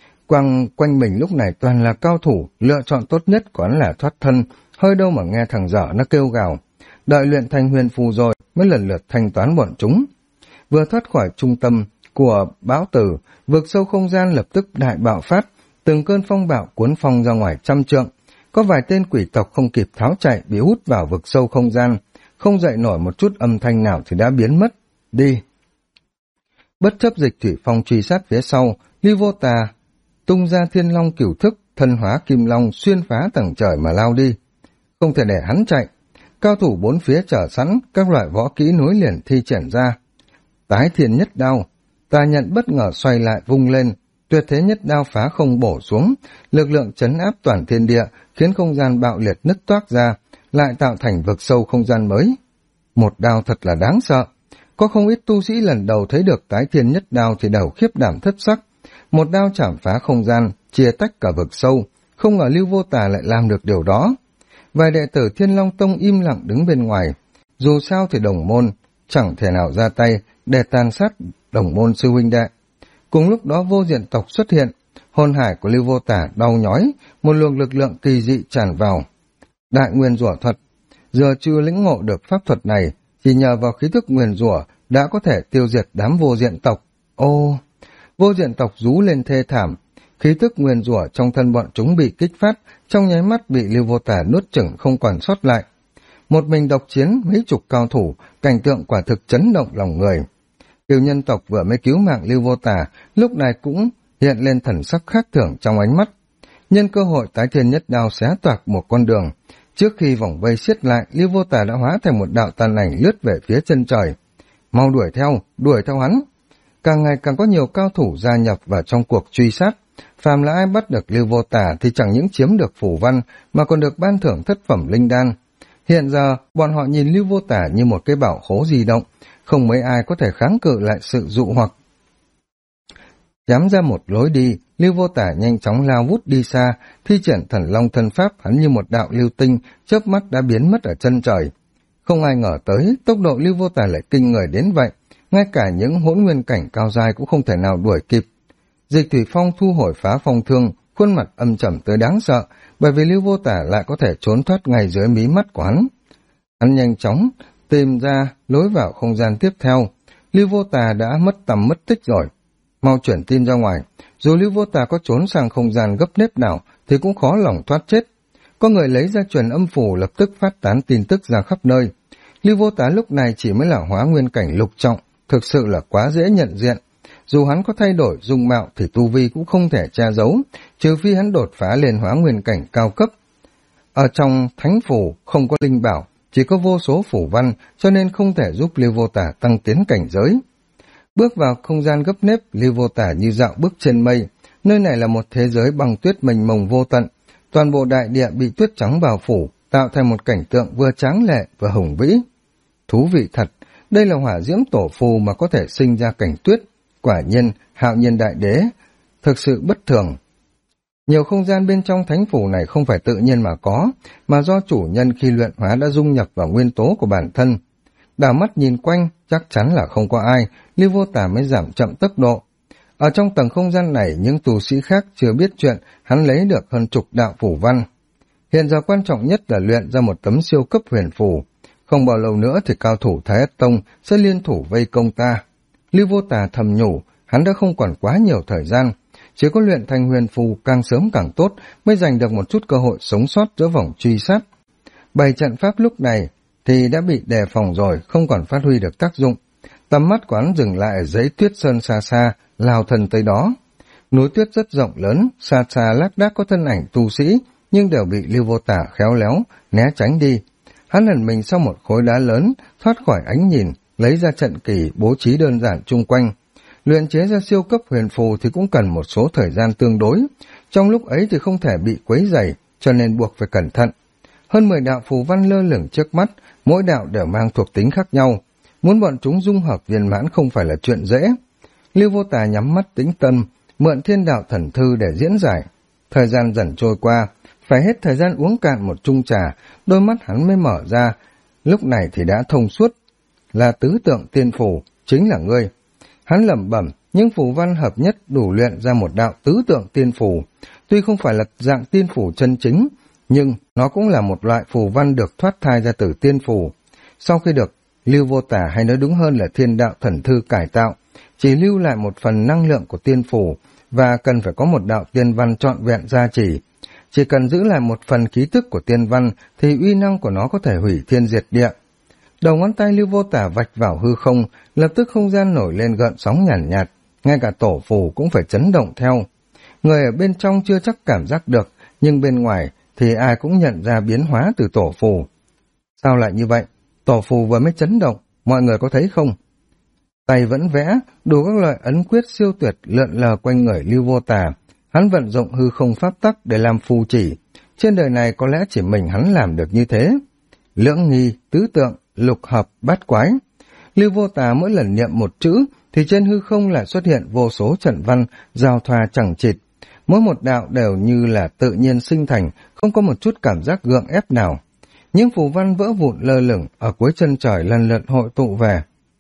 Quanh mình lúc này toàn là cao thủ, lựa chọn tốt nhất của hắn là thoát thân, hơi đâu mà nghe thằng dở nó kêu gào. Đợi luyện thành huyền phù rồi mới lần lượt thanh toán bọn chúng. Vừa thoát khỏi trung tâm của bão tử, vực sâu không gian lập tức đại bạo phát, từng cơn phong bạo cuốn phong ra ngoài trăm trượng. Có vài tên quỷ tộc không kịp tháo chạy bị hút vào vực sâu không gian, không dậy nổi một chút âm thanh nào thì đã biến mất. Đi! Bất chấp Dịch Thủy Phong truy sát phía sau, Lưu Vô Tà tung ra Thiên Long Cửu Thức, thân hóa kim long xuyên phá tầng trời mà lao đi. Không thể để hắn chạy. Cao thủ bốn phía chờ sẵn, các loại võ kỹ nối liền thi triển ra. Tái thiên nhất đao, Tà Nhận bất ngờ xoay lại vung lên, tuyệt thế nhất đao phá không bổ xuống, lực lượng trấn áp toàn thiên địa, khiến không gian bạo liệt nứt toác ra, lại tạo thành vực sâu không gian mới. Một đao thật là đáng sợ. Có không ít tu sĩ lần đầu thấy được tái thiên nhất đao thì đầu khiếp đảm thất sắc. Một đao chảm phá không gian, chia tách cả vực sâu, không ngờ Lưu Vô Tà lại làm được điều đó. Vài đệ tử Thiên Long Tông im lặng đứng bên ngoài. Dù sao thì đồng môn chẳng thể nào ra tay để tàn sát đồng môn sư huynh đệ. Cùng lúc đó vô diện tộc xuất hiện, hồn hải của Lưu Vô Tả đau nhói, một luồng lực lượng kỳ dị tràn vào. Đại nguyên rủa thuật, giờ chưa lĩnh ngộ được pháp thuật này, chỉ nhờ vào khí thức nguyền rủa đã có thể tiêu diệt đám vô diện tộc. Ô, vô diện tộc rú lên thê thảm, khí thức nguyền rủa trong thân bọn chúng bị kích phát, trong nháy mắt bị Lưu Vô Tả nuốt chửng không còn sót lại. Một mình độc chiến mấy chục cao thủ, cảnh tượng quả thực chấn động lòng người. Kiều nhân tộc vừa mới cứu mạng Lưu Vô Tả, lúc này cũng hiện lên thần sắc khác thường trong ánh mắt. Nhân cơ hội tái thiên nhất đao xé toạc một con đường. Trước khi vòng vây siết lại, Lưu Vô Tả đã hóa thành một đạo tàn ảnh lướt về phía chân trời. Mau đuổi theo hắn. Càng ngày càng có nhiều cao thủ gia nhập vào trong cuộc truy sát. Phàm là ai bắt được Lưu Vô Tả thì chẳng những chiếm được phù văn mà còn được ban thưởng thất phẩm linh đan. Hiện giờ, bọn họ nhìn Lưu Vô Tả như một cái bảo khố di động, không mấy ai có thể kháng cự lại sự dụ hoặc. Nhắm ra một lối đi, Lưu Vô Tả nhanh chóng lao vút đi xa, thi triển thần long thân pháp hắn như một đạo lưu tinh, chớp mắt đã biến mất ở chân trời. Không ai ngờ tới, tốc độ Lưu Vô Tả lại kinh người đến vậy, ngay cả những hỗn nguyên cảnh cao dài cũng không thể nào đuổi kịp. Dịch Thủy Phong thu hồi phá phong thương, khuôn mặt âm trầm tới đáng sợ, bởi vì Lưu Vô Tả lại có thể trốn thoát ngay dưới mí mắt của hắn. Hắn nhanh chóng tìm ra lối vào không gian tiếp theo. Lưu Vô Tả đã mất tầm mất tích rồi. Mau chuyển tin ra ngoài, dù Lưu Vô Tả có trốn sang không gian gấp nếp nào thì cũng khó lòng thoát chết. Có người lấy ra truyền âm phù lập tức phát tán tin tức ra khắp nơi. Lưu Vô Tả lúc này chỉ mới là hóa nguyên cảnh lục trọng, thực sự là quá dễ nhận diện. Dù hắn có thay đổi dung mạo thì tu vi cũng không thể che giấu, trừ phi hắn đột phá lên hóa nguyên cảnh cao cấp. Ở trong thánh phủ không có linh bảo, chỉ có vô số phủ văn, cho nên không thể giúp Lưu Vô Tả tăng tiến cảnh giới. Bước vào không gian gấp nếp, Lưu Vô Tả như dạo bước trên mây. Nơi này là một thế giới băng tuyết mênh mông vô tận. Toàn bộ đại địa bị tuyết trắng bao phủ, tạo thành một cảnh tượng vừa tráng lệ vừa hùng vĩ. Thú vị thật, đây là hỏa diễm tổ phù mà có thể sinh ra cảnh tuyết. Quả nhiên, hạo nhiên đại đế, thực sự bất thường. Nhiều không gian bên trong thánh phủ này không phải tự nhiên mà có, mà do chủ nhân khi luyện hóa đã dung nhập vào nguyên tố của bản thân. Đảo mắt nhìn quanh, chắc chắn là không có ai, Lưu Vô Tả mới giảm chậm tốc độ. Ở trong tầng không gian này, những tu sĩ khác chưa biết chuyện, hắn lấy được hơn chục đạo phủ văn. Hiện giờ quan trọng nhất là luyện ra một tấm siêu cấp huyền phù. Không bao lâu nữa thì cao thủ Thái Ất Tông sẽ liên thủ vây công ta. Lưu Vô Tả thầm nhủ, hắn đã không còn quá nhiều thời gian. Chỉ có luyện thành huyền phù càng sớm càng tốt mới giành được một chút cơ hội sống sót giữa vòng truy sát. Bày trận pháp lúc này thì đã bị đề phòng rồi, không còn phát huy được tác dụng. Tầm mắt của hắn dừng lại ở dãy tuyết sơn xa xa, lao thần tới đó. Núi tuyết rất rộng lớn, xa xa lác đác có thân ảnh tu sĩ, nhưng đều bị Lưu Vô Tả khéo léo né tránh đi. Hắn ẩn mình sau một khối đá lớn, thoát khỏi ánh nhìn, lấy ra trận kỳ bố trí đơn giản chung quanh. Luyện chế ra siêu cấp huyền phù thì cũng cần một số thời gian tương đối. Trong lúc ấy thì không thể bị quấy rầy, cho nên buộc phải cẩn thận. Hơn 10 đạo phù văn lơ lửng trước mắt, mỗi đạo đều mang thuộc tính khác nhau. Muốn bọn chúng dung hợp viên mãn không phải là chuyện dễ. Lưu Vô Tả nhắm mắt tĩnh tâm, mượn thiên đạo thần thư để diễn giải. Thời gian dần trôi qua, phải hết thời gian uống cạn một chung trà, đôi mắt hắn mới mở ra. Lúc này thì đã thông suốt, là tứ tượng tiên phù, chính là ngươi. Hắn lẩm bẩm, những phù văn hợp nhất đủ luyện ra một đạo tứ tượng tiên phù. Tuy không phải là dạng tiên phù chân chính, nhưng nó cũng là một loại phù văn được thoát thai ra từ tiên phù. Sau khi được Lưu Vô Tả, hay nói đúng hơn là thiên đạo thần thư cải tạo, chỉ lưu lại một phần năng lượng của tiên phù và cần phải có một đạo tiên văn trọn vẹn gia trì. Chỉ cần giữ lại một phần khí tức của tiên văn thì uy năng của nó có thể hủy thiên diệt địa. Đầu ngón tay Lưu Vô Tả vạch vào hư không, lập tức không gian nổi lên gợn sóng nhàn nhạt, ngay cả tổ phù cũng phải chấn động theo. Người ở bên trong chưa chắc cảm giác được, nhưng bên ngoài thì ai cũng nhận ra biến hóa từ tổ phù. Sao lại như vậy? Tổ phù vừa mới chấn động, mọi người có thấy không? Tay vẫn vẽ, đủ các loại ấn quyết siêu tuyệt lượn lờ quanh người Lưu Vô Tả. Hắn vận dụng hư không pháp tắc để làm phù chỉ. Trên đời này có lẽ chỉ mình hắn làm được như thế. Lưỡng nghi, tứ tượng, lục hợp, bát quái. Lưu Vô Tả mỗi lần niệm một chữ thì trên hư không lại xuất hiện vô số trận văn giao thoa chẳng chịt. Mỗi một đạo đều như là tự nhiên sinh thành, không có một chút cảm giác gượng ép nào. Những phù văn vỡ vụn lơ lửng ở cuối chân trời lần lượt hội tụ về.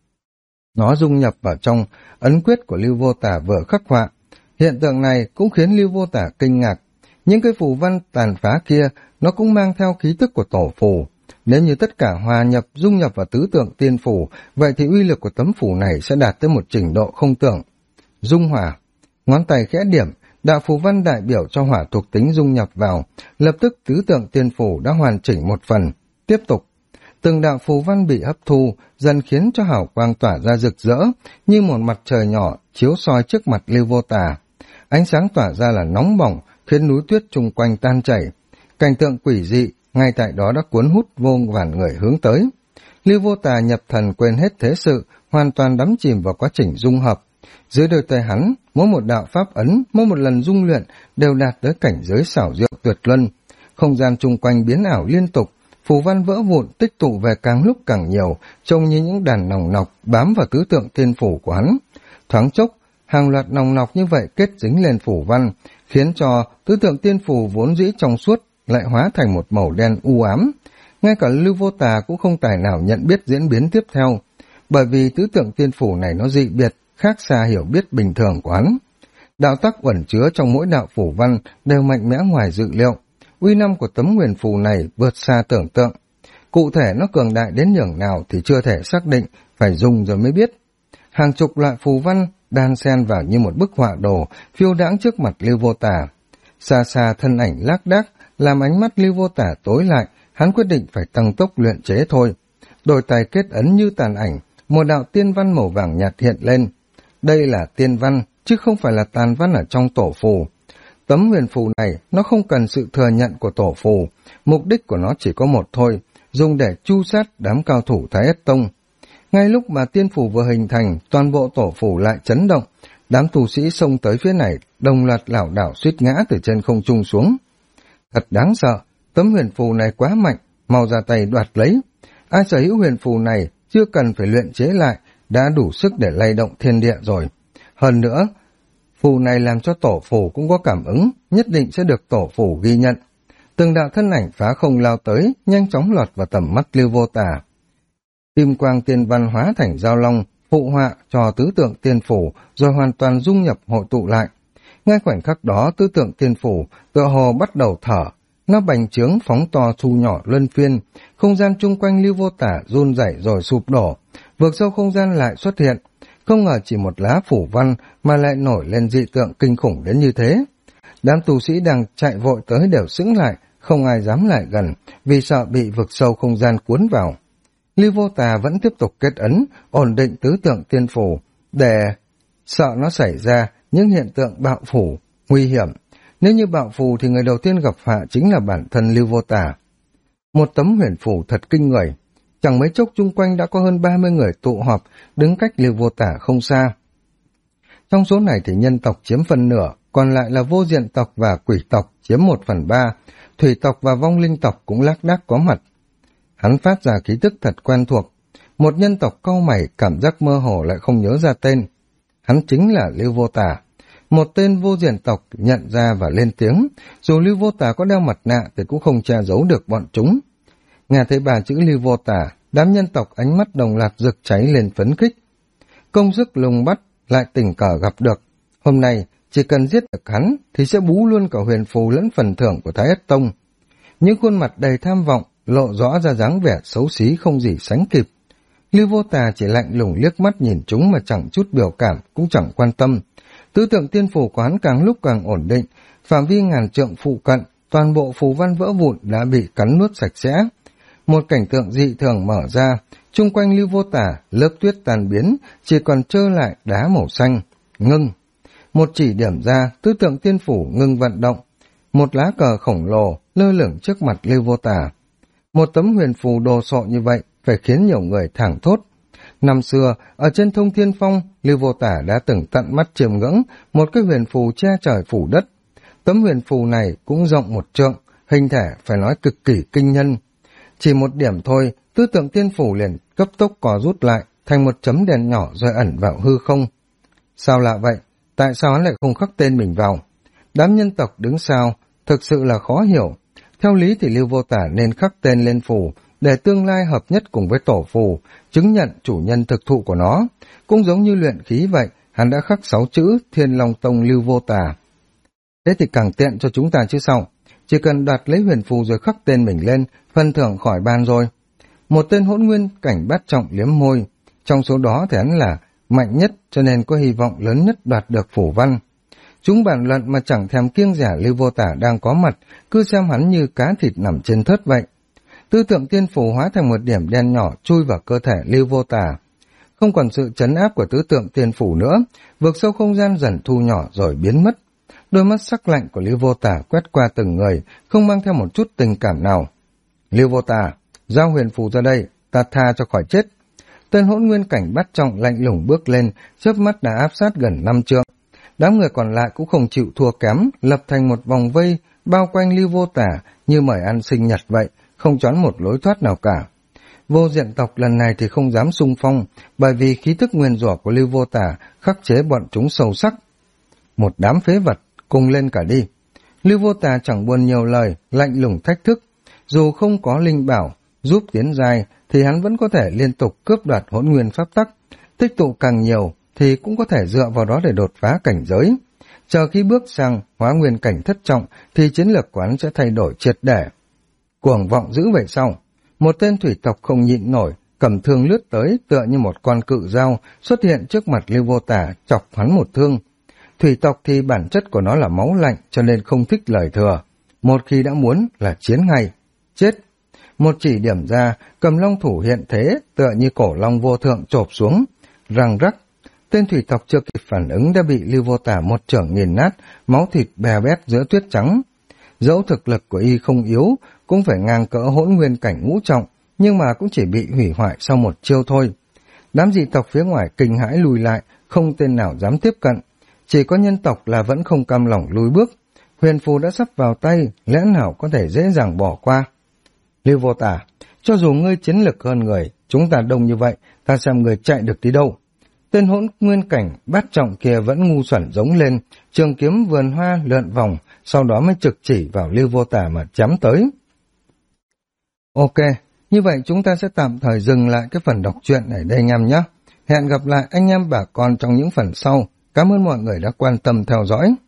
Nó dung nhập vào trong ấn quyết của Lưu Vô Tả vừa khắc họa. Hiện tượng này cũng khiến Lưu Vô Tả kinh ngạc. Những cái phù văn tàn phá kia, nó cũng mang theo khí tức của tổ phù. Nếu như tất cả hòa nhập, dung nhập vào tứ tượng tiên phù, vậy thì uy lực của tấm phù này sẽ đạt tới một trình độ không tưởng. Dung hỏa. Ngón tay khẽ điểm, đạo phù văn đại biểu cho hỏa thuộc tính dung nhập vào, lập tức tứ tượng tiên phù đã hoàn chỉnh một phần. Tiếp tục, từng đạo phù văn bị hấp thu, dần khiến cho hào quang tỏa ra rực rỡ, như một mặt trời nhỏ chiếu soi trước mặt Lưu Vô Tả. Ánh sáng tỏa ra là nóng bỏng, khiến núi tuyết chung quanh tan chảy. Cảnh tượng quỷ dị ngay tại đó đã cuốn hút vô vàn người hướng tới. Lưu Vô Tả nhập thần quên hết thế sự, hoàn toàn đắm chìm vào quá trình dung hợp. Dưới đôi tay hắn, mỗi một đạo pháp ấn, mỗi một lần dung luyện đều đạt tới cảnh giới xảo diệu tuyệt luân. Không gian chung quanh biến ảo liên tục, phù văn vỡ vụn tích tụ về càng lúc càng nhiều, trông như những đàn nòng nọc bám vào tứ tượng tiên phủ của hắn. Thoáng chốc, hàng loạt nòng nọc như vậy kết dính lên phù văn, khiến cho tứ tượng tiên phù vốn dĩ trong suốt lại hóa thành một màu đen u ám. Ngay cả Lưu Vô Tà cũng không tài nào nhận biết diễn biến tiếp theo, bởi vì tứ tượng tiên phủ này nó dị biệt, khác xa hiểu biết bình thường của hắn. Đạo tắc ẩn chứa trong mỗi đạo phủ văn đều mạnh mẽ ngoài dự liệu. Uy năng của tấm nguyền phù này vượt xa tưởng tượng. Cụ thể nó cường đại đến nhường nào thì chưa thể xác định, phải dùng rồi mới biết. Hàng chục loại phù văn đan xen vào như một bức họa đồ, phiêu đãng trước mặt Lưu Vô Tả. Xa xa thân ảnh lác đác, làm ánh mắt Lưu Vô Tả tối lại, hắn quyết định phải tăng tốc luyện chế thôi. Đôi tay kết ấn như tàn ảnh, một đạo tiên văn màu vàng nhạt hiện lên. Đây là tiên văn, chứ không phải là tàn văn ở trong tổ phù. Tấm huyền phù này, nó không cần sự thừa nhận của tổ phù, mục đích của nó chỉ có một thôi, dùng để chu sát đám cao thủ Thái Ất Tông. Ngay lúc mà tiên phù vừa hình thành, toàn bộ tổ phù lại chấn động, đám tù sĩ xông tới phía này, đồng loạt lảo đảo suýt ngã từ trên không trung xuống. Thật đáng sợ, tấm huyền phù này quá mạnh, mau ra tay đoạt lấy. Ai sở hữu huyền phù này, chưa cần phải luyện chế lại, đã đủ sức để lay động thiên địa rồi. Hơn nữa, phù này làm cho tổ phù cũng có cảm ứng, nhất định sẽ được tổ phù ghi nhận. Từng đạo thân ảnh phá không lao tới, nhanh chóng lọt vào tầm mắt Lưu Vô Tả. Kim quang tiên văn hóa thành giao long, phụ họa cho tứ tượng tiên phủ, rồi hoàn toàn dung nhập hội tụ lại. Ngay khoảnh khắc đó, tứ tượng tiên phủ tựa hồ bắt đầu thở, nó bành trướng phóng to thu nhỏ luân phiên, không gian chung quanh Lưu Vô Tả run rẩy rồi sụp đổ, vượt sâu không gian lại xuất hiện. Không ngờ chỉ một lá phủ văn mà lại nổi lên dị tượng kinh khủng đến như thế. Đám tù sĩ đang chạy vội tới đều sững lại, không ai dám lại gần, vì sợ bị vực sâu không gian cuốn vào. Lưu Vô Tà vẫn tiếp tục kết ấn, ổn định tứ tượng tiên phủ, để sợ nó xảy ra những hiện tượng bạo phủ, nguy hiểm. Nếu như bạo phù thì người đầu tiên gặp họa chính là bản thân Lưu Vô Tà. Một tấm huyền phủ thật kinh người. Chẳng mấy chốc chung quanh đã có hơn 30 người tụ họp, đứng cách Lưu Vô Tả không xa. Trong số này thì nhân tộc chiếm phần nửa, còn lại là vô diện tộc và quỷ tộc chiếm 1/3, thủy tộc và vong linh tộc cũng lác đác có mặt. Hắn phát ra khí tức thật quen thuộc. Một nhân tộc cau mày, cảm giác mơ hồ lại không nhớ ra tên. Hắn chính là Lưu Vô Tả. Một tên vô diện tộc nhận ra và lên tiếng, dù Lưu Vô Tả có đeo mặt nạ thì cũng không che giấu được bọn chúng. Nghe thấy bà chữ Lưu Vô Tả, đám nhân tộc ánh mắt đồng loạt rực cháy lên phấn khích. Công sức lùng bắt lại tình cờ gặp được. Hôm nay, chỉ cần giết được hắn thì sẽ bú luôn cả huyền phù lẫn phần thưởng của Thái Ất Tông. Những khuôn mặt đầy tham vọng lộ rõ ra dáng vẻ xấu xí không gì sánh kịp. Lưu Vô Tà chỉ lạnh lùng liếc mắt nhìn chúng mà chẳng chút biểu cảm, cũng chẳng quan tâm. Tứ tượng tiên phù của hắn càng lúc càng ổn định, phạm vi ngàn trượng phụ cận, toàn bộ phù văn vỡ vụn đã bị cắn nuốt sạch sẽ. Một cảnh tượng dị thường mở ra, chung quanh Lưu Vô Tả, lớp tuyết tan biến, chỉ còn trơ lại đá màu xanh. Ngưng. Một chỉ điểm ra, tứ tượng tiên phủ ngưng vận động. Một lá cờ khổng lồ lơ lửng trước mặt Lưu Vô Tả. Một tấm huyền phù đồ sộ như vậy phải khiến nhiều người thảng thốt. Năm xưa, ở trên Thông Thiên Phong, Lưu Vô Tả đã từng tận mắt chiêm ngưỡng một cái huyền phù che trời phủ đất. Tấm huyền phù này cũng rộng 1 trượng, hình thể phải nói cực kỳ kinh nhân. Chỉ một điểm thôi, tứ tượng tiên phủ liền cấp tốc co rút lại, thành một chấm đèn nhỏ rồi ẩn vào hư không. Sao lạ vậy? Tại sao hắn lại không khắc tên mình vào? Đám nhân tộc đứng sau, thực sự là khó hiểu. Theo lý thì Lưu Vô Tả nên khắc tên lên phù, để tương lai hợp nhất cùng với tổ phù, chứng nhận chủ nhân thực thụ của nó. Cũng giống như luyện khí vậy, hắn đã khắc 6 chữ Thiên Long Tông Lưu Vô Tả. Thế thì càng tiện cho chúng ta chứ sao? Chỉ cần đoạt lấy huyền phù rồi khắc tên mình lên, phần thưởng khỏi bàn rồi. Một tên hỗn nguyên cảnh bát trọng liếm môi, trong số đó thì hắn là mạnh nhất, cho nên có hy vọng lớn nhất đoạt được phủ văn. Chúng bàn luận mà chẳng thèm kiêng dè Lưu Vô Tả đang có mặt, cứ xem hắn như cá thịt nằm trên thớt vậy. Tư tượng tiên phù hóa thành một điểm đen nhỏ chui vào cơ thể Lưu Vô Tả. Không còn sự trấn áp của tứ tượng tiên phủ nữa, vực sâu không gian dần thu nhỏ rồi biến mất. Đôi mắt sắc lạnh của Lưu Vô Tả quét qua từng người, không mang theo một chút tình cảm nào. Lưu Vô Tả, giao huyền phù ra đây, ta tha cho khỏi chết. Tên hỗn nguyên cảnh bắt trọng lạnh lùng bước lên, chớp mắt đã áp sát gần 5 trượng. Đám người còn lại cũng không chịu thua kém, lập thành một vòng vây, bao quanh Lưu Vô Tả như mời ăn sinh nhật vậy, không choán một lối thoát nào cả. Vô Diện tộc lần này thì không dám xung phong, bởi vì khí thức nguyên rủa của Lưu Vô Tả khắc chế bọn chúng sâu sắc. Một đám phế vật, cùng lên cả đi. Lưu Vô Tả chẳng buồn nhiều lời, lạnh lùng thách thức. Dù không có linh bảo giúp tiến giai, thì hắn vẫn có thể liên tục cướp đoạt hỗn nguyên pháp tắc. Tích tụ càng nhiều thì cũng có thể dựa vào đó để đột phá cảnh giới. Chờ khi bước sang hóa nguyên cảnh thất trọng thì chiến lược của hắn sẽ thay đổi triệt để. Cuồng vọng dữ vậy sao? Một tên thủy tộc không nhịn nổi, cầm thương lướt tới tựa như một con cự dao xuất hiện trước mặt Lưu Vô Tả, chọc hắn một thương. Thủy tộc thì bản chất của nó là máu lạnh cho nên không thích lời thừa. Một khi đã muốn là chiến ngay. Chết! Một chỉ điểm ra, cầm long thủ hiện thế tựa như cổ long vô thượng chộp xuống. Răng rắc! Tên thủy tộc chưa kịp phản ứng đã bị Lưu Vô Tả một chưởng nghiền nát, máu thịt bè bét giữa tuyết trắng. Dẫu thực lực của y không yếu, cũng phải ngang cỡ hỗn nguyên cảnh ngũ trọng, nhưng mà cũng chỉ bị hủy hoại sau một chiêu thôi. Đám dị tộc phía ngoài kinh hãi lùi lại, không tên nào dám tiếp cận. Chỉ có nhân tộc là vẫn không cam lòng lùi bước. Huyền phù đã sắp vào tay, lẽ nào có thể dễ dàng bỏ qua. Lưu Vô Tả, cho dù ngươi chiến lực hơn người, chúng ta đông như vậy, ta xem người chạy được đi đâu. Tên hỗn nguyên cảnh bát trọng kia vẫn ngu xuẩn giống lên, trường kiếm vườn hoa lượn vòng, sau đó mới trực chỉ vào Lưu Vô Tả mà chém tới. Ok, như vậy chúng ta sẽ tạm thời dừng lại cái phần đọc truyện ở đây anh em nhé. Hẹn gặp lại anh em bà con trong những phần sau. Cảm ơn mọi người đã quan tâm theo dõi.